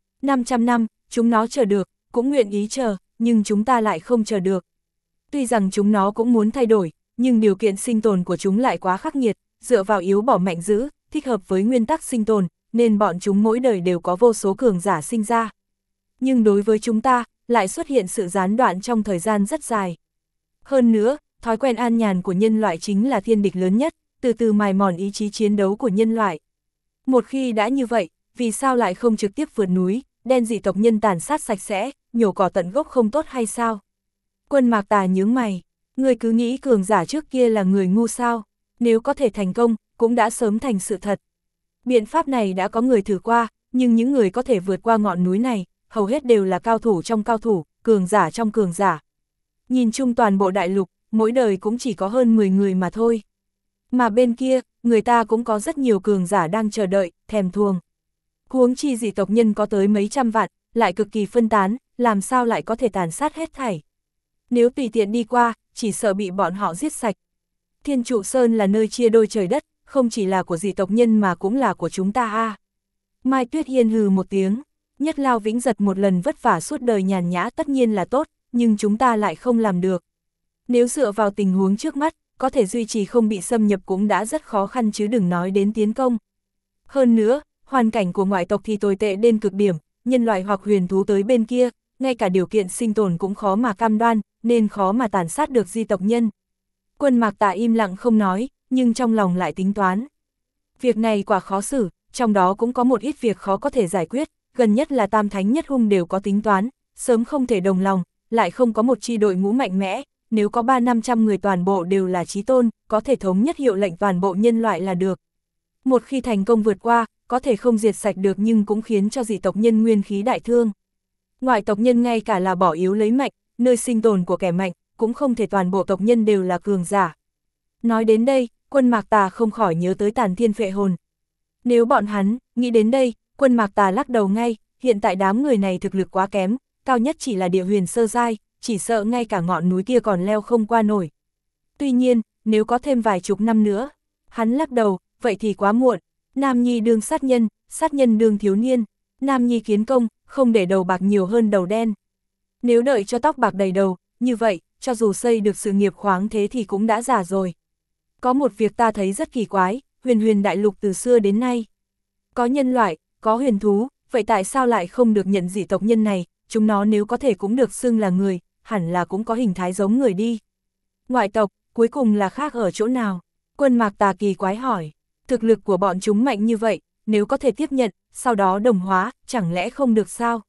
S1: 500 năm, chúng nó chờ được, cũng nguyện ý chờ, nhưng chúng ta lại không chờ được. Tuy rằng chúng nó cũng muốn thay đổi, nhưng điều kiện sinh tồn của chúng lại quá khắc nghiệt, dựa vào yếu bỏ mạnh giữ, thích hợp với nguyên tắc sinh tồn, nên bọn chúng mỗi đời đều có vô số cường giả sinh ra. Nhưng đối với chúng ta, lại xuất hiện sự gián đoạn trong thời gian rất dài. Hơn nữa, thói quen an nhàn của nhân loại chính là thiên địch lớn nhất, từ từ mài mòn ý chí chiến đấu của nhân loại. Một khi đã như vậy, vì sao lại không trực tiếp vượt núi, đem dị tộc nhân tàn sát sạch sẽ, nhổ cỏ tận gốc không tốt hay sao? Quân Mạc Tà nhướng mày, người cứ nghĩ cường giả trước kia là người ngu sao, nếu có thể thành công, cũng đã sớm thành sự thật. Biện pháp này đã có người thử qua, nhưng những người có thể vượt qua ngọn núi này, hầu hết đều là cao thủ trong cao thủ, cường giả trong cường giả. Nhìn chung toàn bộ đại lục, mỗi đời cũng chỉ có hơn 10 người mà thôi. Mà bên kia, người ta cũng có rất nhiều cường giả đang chờ đợi, thèm thuồng. Huống chi dị tộc nhân có tới mấy trăm vạn, lại cực kỳ phân tán, làm sao lại có thể tàn sát hết thảy. Nếu tùy tiện đi qua, chỉ sợ bị bọn họ giết sạch. Thiên Trụ Sơn là nơi chia đôi trời đất, không chỉ là của dị tộc nhân mà cũng là của chúng ta a. Mai Tuyết Hiên hừ một tiếng, Nhất Lao Vĩnh Giật một lần vất vả suốt đời nhàn nhã tất nhiên là tốt, nhưng chúng ta lại không làm được. Nếu dựa vào tình huống trước mắt, có thể duy trì không bị xâm nhập cũng đã rất khó khăn chứ đừng nói đến tiến công. Hơn nữa, hoàn cảnh của ngoại tộc thì tồi tệ đến cực điểm, nhân loại hoặc huyền thú tới bên kia, ngay cả điều kiện sinh tồn cũng khó mà cam đoan, nên khó mà tàn sát được di tộc nhân. Quân Mạc Tà im lặng không nói, nhưng trong lòng lại tính toán. Việc này quả khó xử, trong đó cũng có một ít việc khó có thể giải quyết, gần nhất là Tam Thánh Nhất Hung đều có tính toán, sớm không thể đồng lòng, lại không có một chi đội ngũ mạnh mẽ, nếu có 300-500 người toàn bộ đều là chí tôn, có thể thống nhất hiệu lệnh toàn bộ nhân loại là được. Một khi thành công vượt qua, có thể không diệt sạch được nhưng cũng khiến cho dị tộc nhân nguyên khí đại thương. Ngoại tộc nhân ngay cả là bỏ yếu lấy mạnh, nơi sinh tồn của kẻ mạnh, cũng không thể toàn bộ tộc nhân đều là cường giả. Nói đến đây, Quân Mạc Tà không khỏi nhớ tới Tàn Thiên Phệ Hồn. Nếu bọn hắn, nghĩ đến đây, Quân Mạc Tà lắc đầu ngay, hiện tại đám người này thực lực quá kém, cao nhất chỉ là địa huyền sơ giai, chỉ sợ ngay cả ngọn núi kia còn leo không qua nổi. Tuy nhiên, nếu có thêm vài chục năm nữa, hắn lắc đầu, vậy thì quá muộn. Nam nhi đương sát nhân đương thiếu niên, nam nhi kiến công, không để đầu bạc nhiều hơn đầu đen. Nếu đợi cho tóc bạc đầy đầu, như vậy, cho dù xây được sự nghiệp khoáng thế thì cũng đã già rồi. Có một việc ta thấy rất kỳ quái, huyền đại lục từ xưa đến nay. Có nhân loại, có huyền thú, vậy tại sao lại không được nhận dị tộc nhân này, chúng nó nếu có thể cũng được xưng là người, hẳn là cũng có hình thái giống người đi. Ngoại tộc, cuối cùng là khác ở chỗ nào? Quân Mạc Tà kỳ quái hỏi, thực lực của bọn chúng mạnh như vậy, nếu có thể tiếp nhận, sau đó đồng hóa, chẳng lẽ không được sao?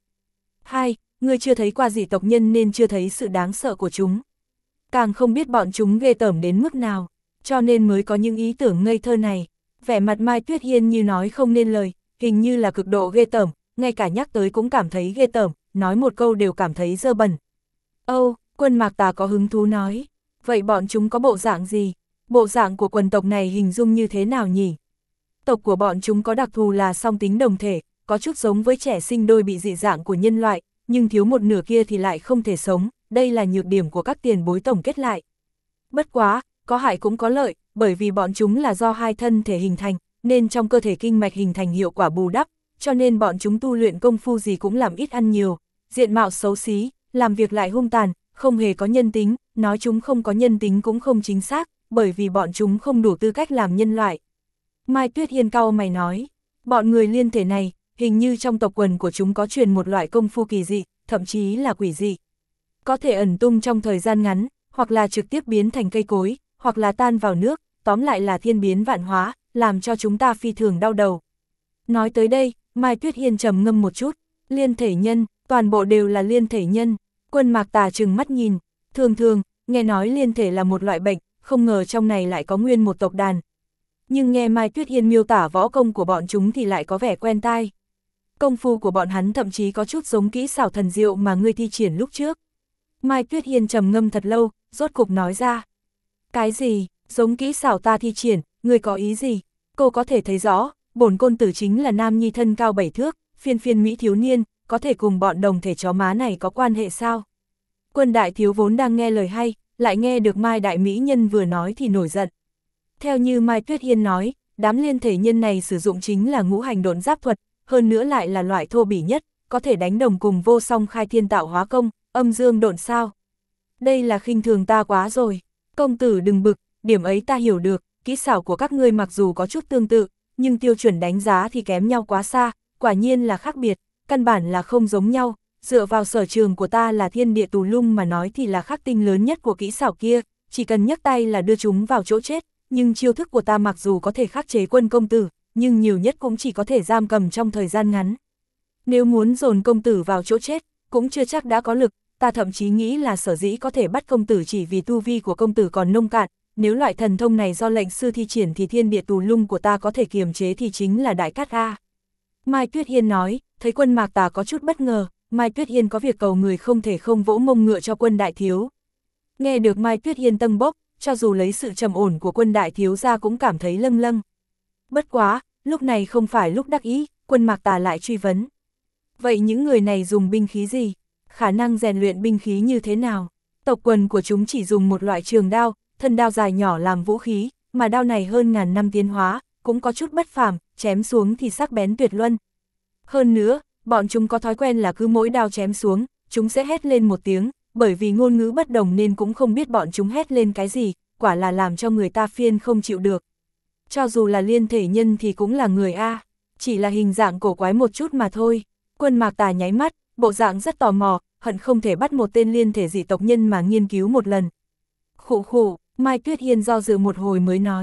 S1: 2. Ngươi chưa thấy qua dị tộc nhân nên chưa thấy sự đáng sợ của chúng. Càng không biết bọn chúng ghê tởm đến mức nào, cho nên mới có những ý tưởng ngây thơ này. Vẻ mặt Mai Tuyết Hiên như nói không nên lời, hình như là cực độ ghê tởm, ngay cả nhắc tới cũng cảm thấy ghê tởm, nói một câu đều cảm thấy dơ bẩn. Âu, Quân Mạc Tà có hứng thú nói, vậy bọn chúng có bộ dạng gì? Bộ dạng của quần tộc này hình dung như thế nào nhỉ? Tộc của bọn chúng có đặc thù là song tính đồng thể, có chút giống với trẻ sinh đôi bị dị dạng của nhân loại, nhưng thiếu một nửa kia thì lại không thể sống, đây là nhược điểm của các tiền bối tổng kết lại. Bất quá, có hại cũng có lợi, bởi vì bọn chúng là do hai thân thể hình thành, nên trong cơ thể kinh mạch hình thành hiệu quả bù đắp, cho nên bọn chúng tu luyện công phu gì cũng làm ít ăn nhiều, diện mạo xấu xí, làm việc lại hung tàn, không hề có nhân tính, nói chúng không có nhân tính cũng không chính xác, bởi vì bọn chúng không đủ tư cách làm nhân loại. Mai Tuyết Hiên cau mày nói, bọn người liên thể này, hình như trong tộc quần của chúng có truyền một loại công phu kỳ dị, thậm chí là quỷ dị. Có thể ẩn tung trong thời gian ngắn, hoặc là trực tiếp biến thành cây cối, hoặc là tan vào nước, tóm lại là thiên biến vạn hóa, làm cho chúng ta phi thường đau đầu. Nói tới đây, Mai Tuyết Hiên trầm ngâm một chút, liên thể nhân, toàn bộ đều là liên thể nhân. Quân Mạc Tà trừng mắt nhìn, thường, nghe nói liên thể là một loại bệnh, không ngờ trong này lại có nguyên một tộc đàn. Nhưng nghe Mai Tuyết Hiên miêu tả võ công của bọn chúng thì lại có vẻ quen tai. Công phu của bọn hắn thậm chí có chút giống kỹ xảo thần diệu mà ngươi thi triển lúc trước. Mai Tuyết Hiên trầm ngâm thật lâu, rốt cục nói ra. Cái gì, giống kỹ xảo ta thi triển, ngươi có ý gì? Cô có thể thấy rõ, bổn côn tử chính là nam nhi thân cao 7 thước, phiên mỹ thiếu niên, có thể cùng bọn đồng thể chó má này có quan hệ sao? Quân đại thiếu vốn đang nghe lời hay, lại nghe được Mai đại mỹ nhân vừa nói thì nổi giận. Theo như Mai Tuyết Hiên nói, đám liên thể nhân này sử dụng chính là ngũ hành độn giáp thuật, hơn nữa lại là loại thô bỉ nhất, có thể đánh đồng cùng vô song khai thiên tạo hóa công, âm dương độn sao. Đây là khinh thường ta quá rồi. Công tử đừng bực, điểm ấy ta hiểu được, kỹ xảo của các ngươi mặc dù có chút tương tự, nhưng tiêu chuẩn đánh giá thì kém nhau quá xa, quả nhiên là khác biệt, căn bản là không giống nhau, dựa vào sở trường của ta là thiên địa tù lung mà nói thì là khắc tinh lớn nhất của kỹ xảo kia, chỉ cần nhấc tay là đưa chúng vào chỗ chết, nhưng chiêu thức của ta mặc dù có thể khắc chế Quân công tử, nhưng nhiều nhất cũng chỉ có thể giam cầm trong thời gian ngắn. Nếu muốn dồn công tử vào chỗ chết, cũng chưa chắc đã có lực, ta thậm chí nghĩ là sở dĩ có thể bắt công tử chỉ vì tu vi của công tử còn nông cạn, nếu loại thần thông này do lệnh sư thi triển thì thiên địa tù lung của ta có thể kiềm chế thì chính là đại cát A. Mai Tuyết Hiên nói, thấy Quân Mạc Tà có chút bất ngờ, Mai Tuyết Hiên có việc cầu người không thể không vỗ mông ngựa cho Quân đại thiếu. Nghe được Mai Tuyết Hiên tâng bốc, cho dù lấy sự trầm ổn của Quân đại thiếu ra cũng cảm thấy lâng lâng. Bất quá, lúc này không phải lúc đắc ý, Quân Mạc Tà lại truy vấn. Vậy những người này dùng binh khí gì? Khả năng rèn luyện binh khí như thế nào? Tộc quần của chúng chỉ dùng một loại trường đao, thân đao dài nhỏ làm vũ khí, mà đao này hơn ngàn năm tiến hóa, cũng có chút bất phàm, chém xuống thì sắc bén tuyệt luân. Hơn nữa, bọn chúng có thói quen là cứ mỗi đao chém xuống, chúng sẽ hét lên một tiếng, bởi vì ngôn ngữ bất đồng nên cũng không biết bọn chúng hét lên cái gì, quả là làm cho người ta phiền không chịu được. Cho dù là liên thể nhân thì cũng là người A, chỉ là hình dạng cổ quái một chút mà thôi. Quân Mạc Tà nháy mắt, bộ dạng rất tò mò, hận không thể bắt một tên liên thể dị tộc nhân mà nghiên cứu một lần. Khụ khụ, Mai Tuyết Hiên do dự một hồi mới nói,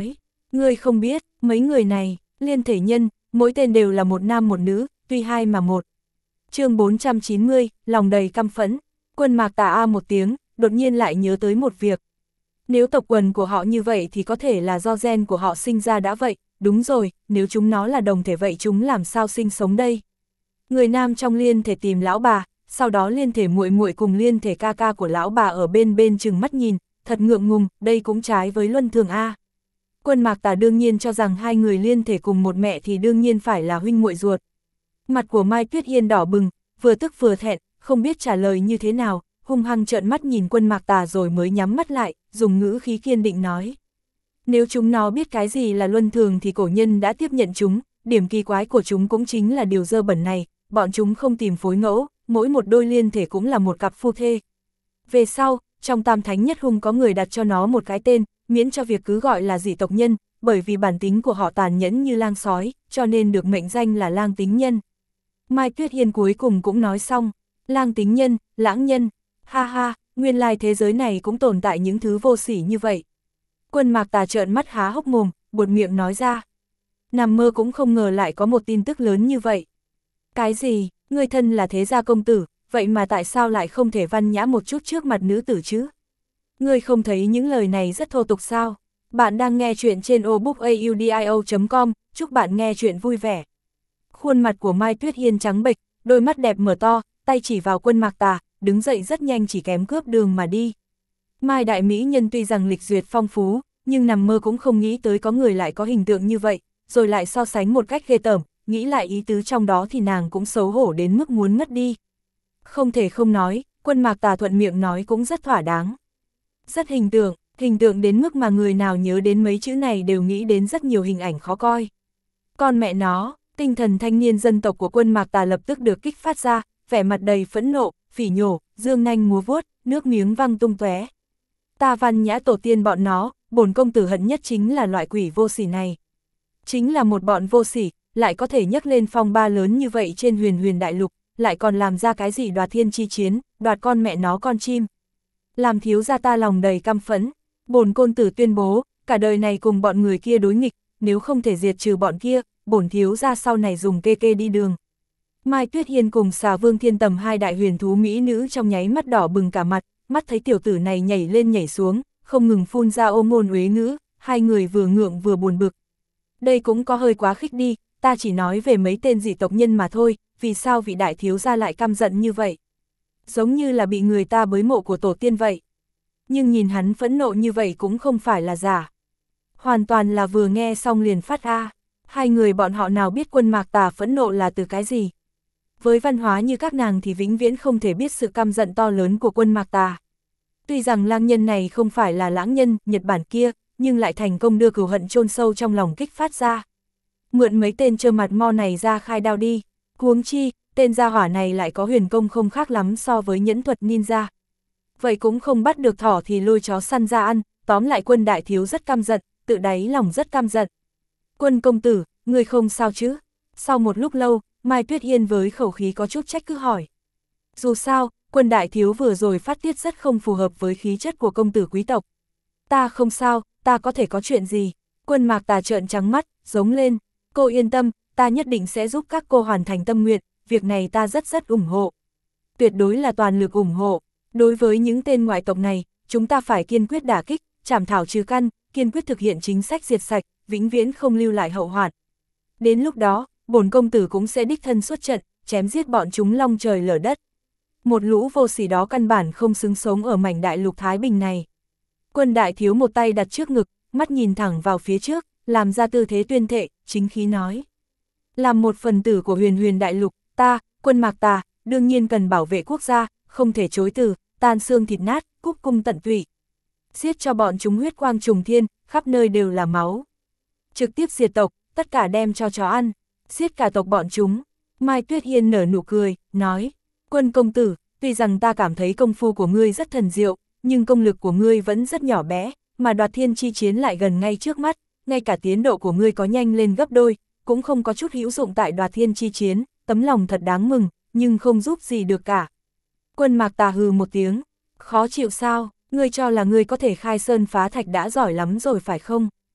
S1: Ngươi không biết, mấy người này, liên thể nhân, mỗi tên đều là một nam một nữ, tuy hai mà một. chương 490, lòng đầy căm phẫn, Quân Mạc Tà a một tiếng, đột nhiên lại nhớ tới một việc. Nếu tộc quần của họ như vậy thì có thể là do gen của họ sinh ra đã vậy, đúng rồi, nếu chúng nó là đồng thể vậy chúng làm sao sinh sống đây? Người nam trong liên thể tìm lão bà, sau đó liên thể muội muội cùng liên thể ca ca của lão bà ở bên bên chừng mắt nhìn, thật ngượng ngùng, đây cũng trái với luân thường a. Quân Mạc Tà đương nhiên cho rằng hai người liên thể cùng một mẹ thì đương nhiên phải là huynh muội ruột. Mặt của Mai Tuyết Yên đỏ bừng, vừa tức vừa thẹn, không biết trả lời như thế nào, hung hăng trợn mắt nhìn Quân Mạc Tà rồi mới nhắm mắt lại, dùng ngữ khí kiên định nói. Nếu chúng nó biết cái gì là luân thường thì cổ nhân đã tiếp nhận chúng, điểm kỳ quái của chúng cũng chính là điều dơ bẩn này, bọn chúng không tìm phối ngẫu, mỗi một đôi liên thể cũng là một cặp phu thê. Về sau, trong Tam Thánh Nhất Hung có người đặt cho nó một cái tên, miễn cho việc cứ gọi là dị tộc nhân, bởi vì bản tính của họ tàn nhẫn như lang sói, cho nên được mệnh danh là lang tính nhân. Mai Tuyết Hiên cuối cùng cũng nói xong, lang tính nhân, lãng nhân, ha ha, nguyên lai thế giới này cũng tồn tại những thứ vô sỉ như vậy. Quân Mạc Tà trợn mắt há hốc mồm, buột miệng nói ra. Nằm mơ cũng không ngờ lại có một tin tức lớn như vậy. Cái gì, người thân là thế gia công tử, vậy mà tại sao lại không thể văn nhã một chút trước mặt nữ tử chứ? Ngươi không thấy những lời này rất thô tục sao? Bạn đang nghe chuyện trên obookaudio.com, chúc bạn nghe chuyện vui vẻ. Khuôn mặt của Mai Tuyết Hiên trắng bệch, đôi mắt đẹp mở to, tay chỉ vào Quân Mạc Tà, đứng dậy rất nhanh chỉ kém cướp đường mà đi. Mai đại mỹ nhân tuy rằng lịch duyệt phong phú, nhưng nằm mơ cũng không nghĩ tới có người lại có hình tượng như vậy, rồi lại so sánh một cách ghê tởm, nghĩ lại ý tứ trong đó thì nàng cũng xấu hổ đến mức muốn ngất đi. Không thể không nói, Quân Mạc Tà thuận miệng nói cũng rất thỏa đáng. Rất hình tượng đến mức mà người nào nhớ đến mấy chữ này đều nghĩ đến rất nhiều hình ảnh khó coi. Con mẹ nó, tinh thần thanh niên dân tộc của Quân Mạc Tà lập tức được kích phát ra, vẻ mặt đầy phẫn nộ, phỉ nhổ, dương nanh múa vuốt, nước miếng văng tung tóe. Ta văn nhã tổ tiên bọn nó, bổn công tử hận nhất chính là loại quỷ vô sỉ này. Chính là một bọn vô sỉ, lại có thể nhấc lên phong ba lớn như vậy trên huyền huyền đại lục, lại còn làm ra cái gì đoạt thiên chi chiến, đoạt con mẹ nó con chim. Làm thiếu gia ta lòng đầy căm phẫn, bổn công tử tuyên bố, cả đời này cùng bọn người kia đối nghịch, nếu không thể diệt trừ bọn kia, bổn thiếu gia sau này dùng kê kê đi đường. Mai Tuyết Hiên cùng Xà Vương Thiên Tầm hai đại huyền thú mỹ nữ trong nháy mắt đỏ bừng cả mặt, mắt thấy tiểu tử này nhảy lên nhảy xuống, không ngừng phun ra ô ngôn uế ngữ, hai người vừa ngượng vừa buồn bực. Đây cũng có hơi quá khích đi, ta chỉ nói về mấy tên dị tộc nhân mà thôi, vì sao vị đại thiếu gia lại căm giận như vậy? Giống như là bị người ta bới mộ của tổ tiên vậy. Nhưng nhìn hắn phẫn nộ như vậy cũng không phải là giả. Hoàn toàn là vừa nghe xong liền phát a. Hai người bọn họ nào biết Quân Mạc Tà phẫn nộ là từ cái gì? Với văn hóa như các nàng thì vĩnh viễn không thể biết sự căm giận to lớn của Quân Mạc Tà. Tuy rằng lang nhân này không phải là lãng nhân Nhật Bản kia, nhưng lại thành công đưa cừu hận chôn sâu trong lòng kích phát ra. Mượn mấy tên trơ mặt mo này ra khai đao đi, huống chi, tên gia hỏa này lại có huyền công không khác lắm so với nhẫn thuật ninja. Vậy cũng không bắt được thỏ thì lôi chó săn ra ăn, tóm lại Quân đại thiếu rất căm giận, tự đáy lòng rất căm giận. Quân công tử, người không sao chứ? Sau một lúc lâu, Mai Tuyết Hiên với khẩu khí có chút trách cứ hỏi. Dù sao, Quân đại thiếu vừa rồi phát tiết rất không phù hợp với khí chất của công tử quý tộc. Ta không sao, ta có thể có chuyện gì? Quân Mạc Tà trợn trắng mắt, giống lên. Cô yên tâm, ta nhất định sẽ giúp các cô hoàn thành tâm nguyện, việc này ta rất ủng hộ. Tuyệt đối là toàn lực ủng hộ. Đối với những tên ngoại tộc này, chúng ta phải kiên quyết đả kích, trảm thảo trừ căn, kiên quyết thực hiện chính sách diệt sạch, vĩnh viễn không lưu lại hậu hoạn. Đến lúc đó, bổn công tử cũng sẽ đích thân xuất trận, chém giết bọn chúng long trời lở đất. Một lũ vô sỉ đó căn bản không xứng sống ở mảnh đại lục Thái Bình này. Quân đại thiếu một tay đặt trước ngực, mắt nhìn thẳng vào phía trước, làm ra tư thế tuyên thệ, chính khí nói. Làm một phần tử của huyền huyền đại lục, ta, Quân Mạc Tà, đương nhiên cần bảo vệ quốc gia, không thể chối từ, tan xương thịt nát, cúc cung tận tụy. Giết cho bọn chúng huyết quang trùng thiên, khắp nơi đều là máu. Trực tiếp diệt tộc, tất cả đem cho chó ăn, giết cả tộc bọn chúng. Mai Tuyết Hiên nở nụ cười, nói, Quân công tử, tuy rằng ta cảm thấy công phu của ngươi rất thần diệu, nhưng công lực của ngươi vẫn rất nhỏ bé, mà đoạt thiên chi chiến lại gần ngay trước mắt, ngay cả tiến độ của ngươi có nhanh lên gấp đôi, cũng không có chút hữu dụng tại đoạt thiên chi chiến, tấm lòng thật đáng mừng, nhưng không giúp gì được cả. Quân Mạc Tà hừ một tiếng, khó chịu sao, ngươi cho là ngươi có thể khai sơn phá thạch đã giỏi lắm rồi phải không?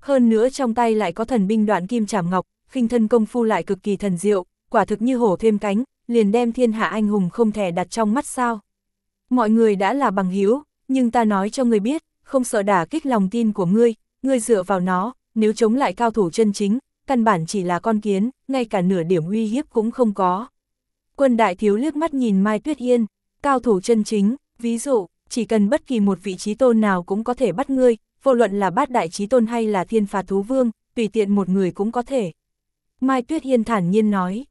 S1: Hơn nữa trong tay lại có thần binh Đoạn Kim Trảm Ngọc, khinh thân công phu lại cực kỳ thần diệu, quả thực như hổ thêm cánh, liền đem thiên hạ anh hùng không thể đặt trong mắt sao. Mọi người đã là bằng hữu, nhưng ta nói cho ngươi biết, không sợ đả kích lòng tin của ngươi dựa vào nó, nếu chống lại cao thủ chân chính, căn bản chỉ là con kiến, ngay cả nửa điểm uy hiếp cũng không có. Quân đại thiếu liếc mắt nhìn Mai Tuyết Yên, cao thủ chân chính, ví dụ, chỉ cần bất kỳ một vị chí tôn nào cũng có thể bắt ngươi, vô luận là bát đại chí tôn hay là thiên phạt thú vương, tùy tiện một người cũng có thể. Mai Tuyết Yên thản nhiên nói,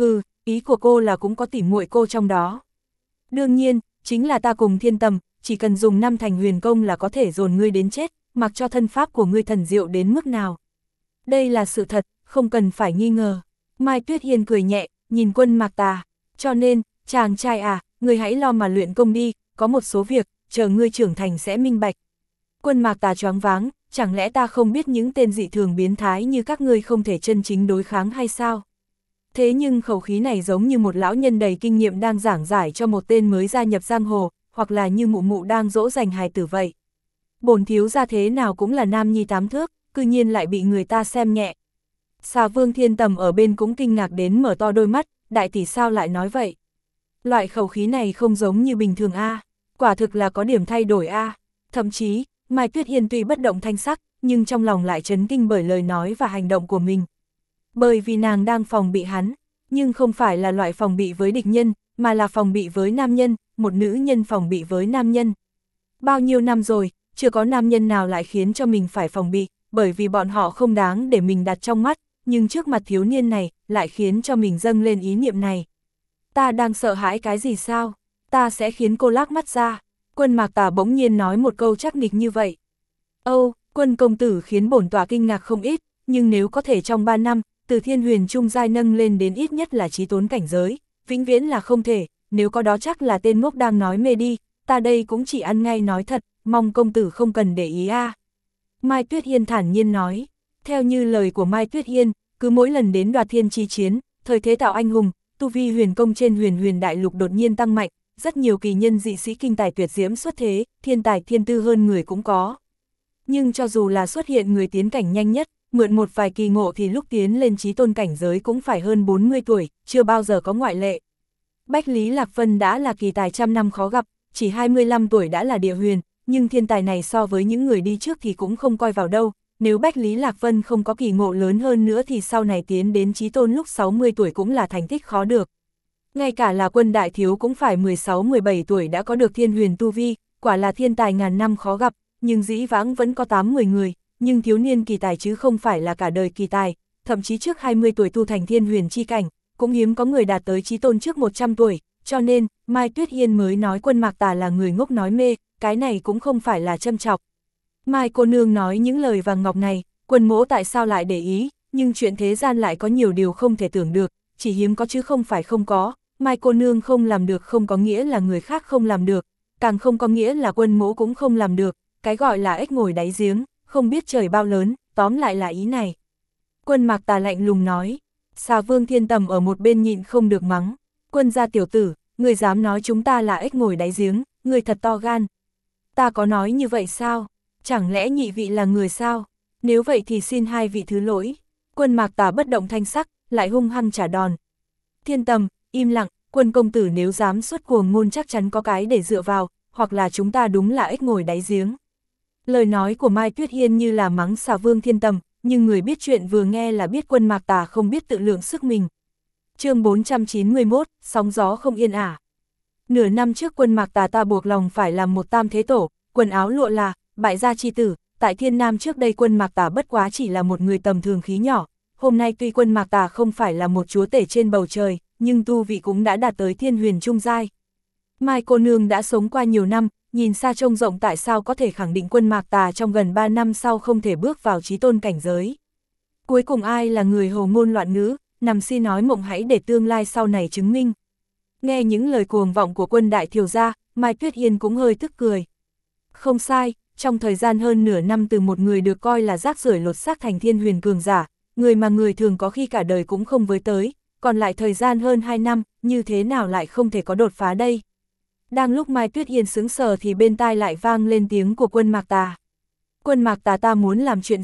S1: ý của cô là cũng có tỉ muội cô trong đó. Đương nhiên, chính là ta cùng Thiên Tầm, chỉ cần dùng 5 thành huyền công là có thể dồn ngươi đến chết, mặc cho thân pháp của ngươi thần diệu đến mức nào. Đây là sự thật, không cần phải nghi ngờ. Mai Tuyết Yên cười nhẹ, nhìn Quân Mạc Tà, cho nên, chàng trai à, ngươi hãy lo mà luyện công đi, có một số việc, chờ ngươi trưởng thành sẽ minh bạch. Quân Mạc Tà choáng váng, chẳng lẽ ta không biết những tên dị thường biến thái như các ngươi không thể chân chính đối kháng hay sao? Thế nhưng khẩu khí này giống như một lão nhân đầy kinh nghiệm đang giảng giải cho một tên mới gia nhập giang hồ, hoặc là như mụ mụ đang dỗ dành hài tử vậy. Bổn thiếu gia thế nào cũng là nam nhi 8 thước, cư nhiên lại bị người ta xem nhẹ. Xà Vương Thiên Tầm ở bên cũng kinh ngạc đến mở to đôi mắt, đại tỷ sao lại nói vậy? Loại khẩu khí này không giống như bình thường a, quả thực là có điểm thay đổi a. Thậm chí, Mai Tuyết Yên tuy bất động thanh sắc, nhưng trong lòng lại chấn kinh bởi lời nói và hành động của mình. Bởi vì nàng đang phòng bị hắn, nhưng không phải là loại phòng bị với địch nhân, mà là phòng bị với nam nhân, một nữ nhân phòng bị với nam nhân. Bao nhiêu năm rồi, chưa có nam nhân nào lại khiến cho mình phải phòng bị, bởi vì bọn họ không đáng để mình đặt trong mắt, nhưng trước mặt thiếu niên này, lại khiến cho mình dâng lên ý niệm này. Ta đang sợ hãi cái gì sao? Ta sẽ khiến cô lác mắt ra. Quân Mạc Tà bỗng nhiên nói một câu chắc nịch như vậy. Âu, Quân công tử khiến bổn tọa kinh ngạc không ít, nhưng nếu có thể trong 3 năm, từ thiên huyền trung giai nâng lên đến ít nhất là chí tôn cảnh giới, vĩnh viễn là không thể, nếu có đó chắc là tên ngốc đang nói mê đi, ta đây cũng chỉ ăn ngay nói thật, mong công tử không cần để ý a. Mai Tuyết Yên thản nhiên nói, theo như lời của Mai Tuyết Yên, cứ mỗi lần đến Đoạt Thiên chi chiến, thời thế tạo anh hùng, tu vi huyền công trên huyền đại lục đột nhiên tăng mạnh, rất nhiều kỳ nhân dị sĩ kinh tài tuyệt diễm xuất thế, thiên tài thiên tư hơn người cũng có. Nhưng cho dù là xuất hiện người tiến cảnh nhanh nhất, mượn một vài kỳ ngộ thì lúc tiến lên chí tôn cảnh giới cũng phải hơn 40 tuổi, chưa bao giờ có ngoại lệ. Bách Lý Lạc Vân đã là kỳ tài trăm năm khó gặp, chỉ 25 tuổi đã là địa huyền, nhưng thiên tài này so với những người đi trước thì cũng không coi vào đâu, nếu Bách Lý Lạc Vân không có kỳ ngộ lớn hơn nữa thì sau này tiến đến chí tôn lúc 60 tuổi cũng là thành tích khó được. Ngay cả là Quân đại thiếu cũng phải 16-17 tuổi đã có được thiên huyền tu vi, quả là thiên tài ngàn năm khó gặp, nhưng dĩ vãng vẫn có 8-10 người, nhưng thiếu niên kỳ tài chứ không phải là cả đời kỳ tài, thậm chí trước 20 tuổi tu thành thiên huyền chi cảnh, cũng hiếm có người đạt tới chí tôn trước 100 tuổi, cho nên, Mai Tuyết Yên mới nói Quân Mạc Tà là người ngốc nói mê, cái này cũng không phải là châm chọc. Mai cô nương nói những lời vàng ngọc này, Quân mỗ tại sao lại để ý, nhưng chuyện thế gian lại có nhiều điều không thể tưởng được, chỉ hiếm có chứ không phải không có, Mai cô nương không làm được không có nghĩa là người khác không làm được, càng không có nghĩa là Quân mỗ cũng không làm được, cái gọi là ếch ngồi đáy giếng, không biết trời bao lớn, tóm lại là ý này. Quân Mạc Tà lạnh lùng nói, Xà Vương Thiên Tầm ở một bên nhịn không được mắng, Quân gia tiểu tử, người dám nói chúng ta là ếch ngồi đáy giếng, người thật to gan. Ta có nói như vậy sao? Chẳng lẽ nhị vị là người sao? Nếu vậy thì xin hai vị thứ lỗi. Quân Mạc Tà bất động thanh sắc, lại hung hăng trả đòn. Thiên Tầm, im lặng, Quân công tử nếu dám xuất cuồng ngôn chắc chắn có cái để dựa vào, hoặc là chúng ta đúng là ếch ngồi đáy giếng. Lời nói của Mai Tuyết Yên như là mắng Xà Vương Thiên Tầm, nhưng người biết chuyện vừa nghe là biết Quân Mạc Tà không biết tự lượng sức mình. Chương 491, sóng gió không yên ả. Nửa năm trước Quân Mạc Tà ta buộc lòng phải làm một tam thế tổ, quần áo lụa là, bại gia chi tử, tại Thiên Nam trước đây Quân Mạc Tà bất quá chỉ là một người tầm thường khí nhỏ, hôm nay tuy Quân Mạc Tà không phải là một chúa tể trên bầu trời, nhưng tu vị cũng đã đạt tới thiên huyền trung giai. Mai cô nương đã sống qua nhiều năm, nhìn xa trông rộng tại sao có thể khẳng định Quân Mạc Tà trong gần 3 năm sau không thể bước vào chí tôn cảnh giới. Cuối cùng ai là người hồ ngôn loạn ngữ, nằm si nói mộng hãy để tương lai sau này chứng minh. Nghe những lời cuồng vọng của Quân đại thiếu gia, Mai Tuyết Yên cũng hơi tức cười. Không sai, trong thời gian hơn nửa năm từ một người được coi là rác rưởi lột xác thành thiên huyền cường giả, người mà người thường có khi cả đời cũng không với tới, còn lại thời gian hơn 2 năm, như thế nào lại không thể có đột phá đây? Đang lúc Mai Tuyết Yên sững sờ thì bên tai lại vang lên tiếng của Quân Mạc Tà. Quân Mạc Tà ta muốn làm chuyện gì,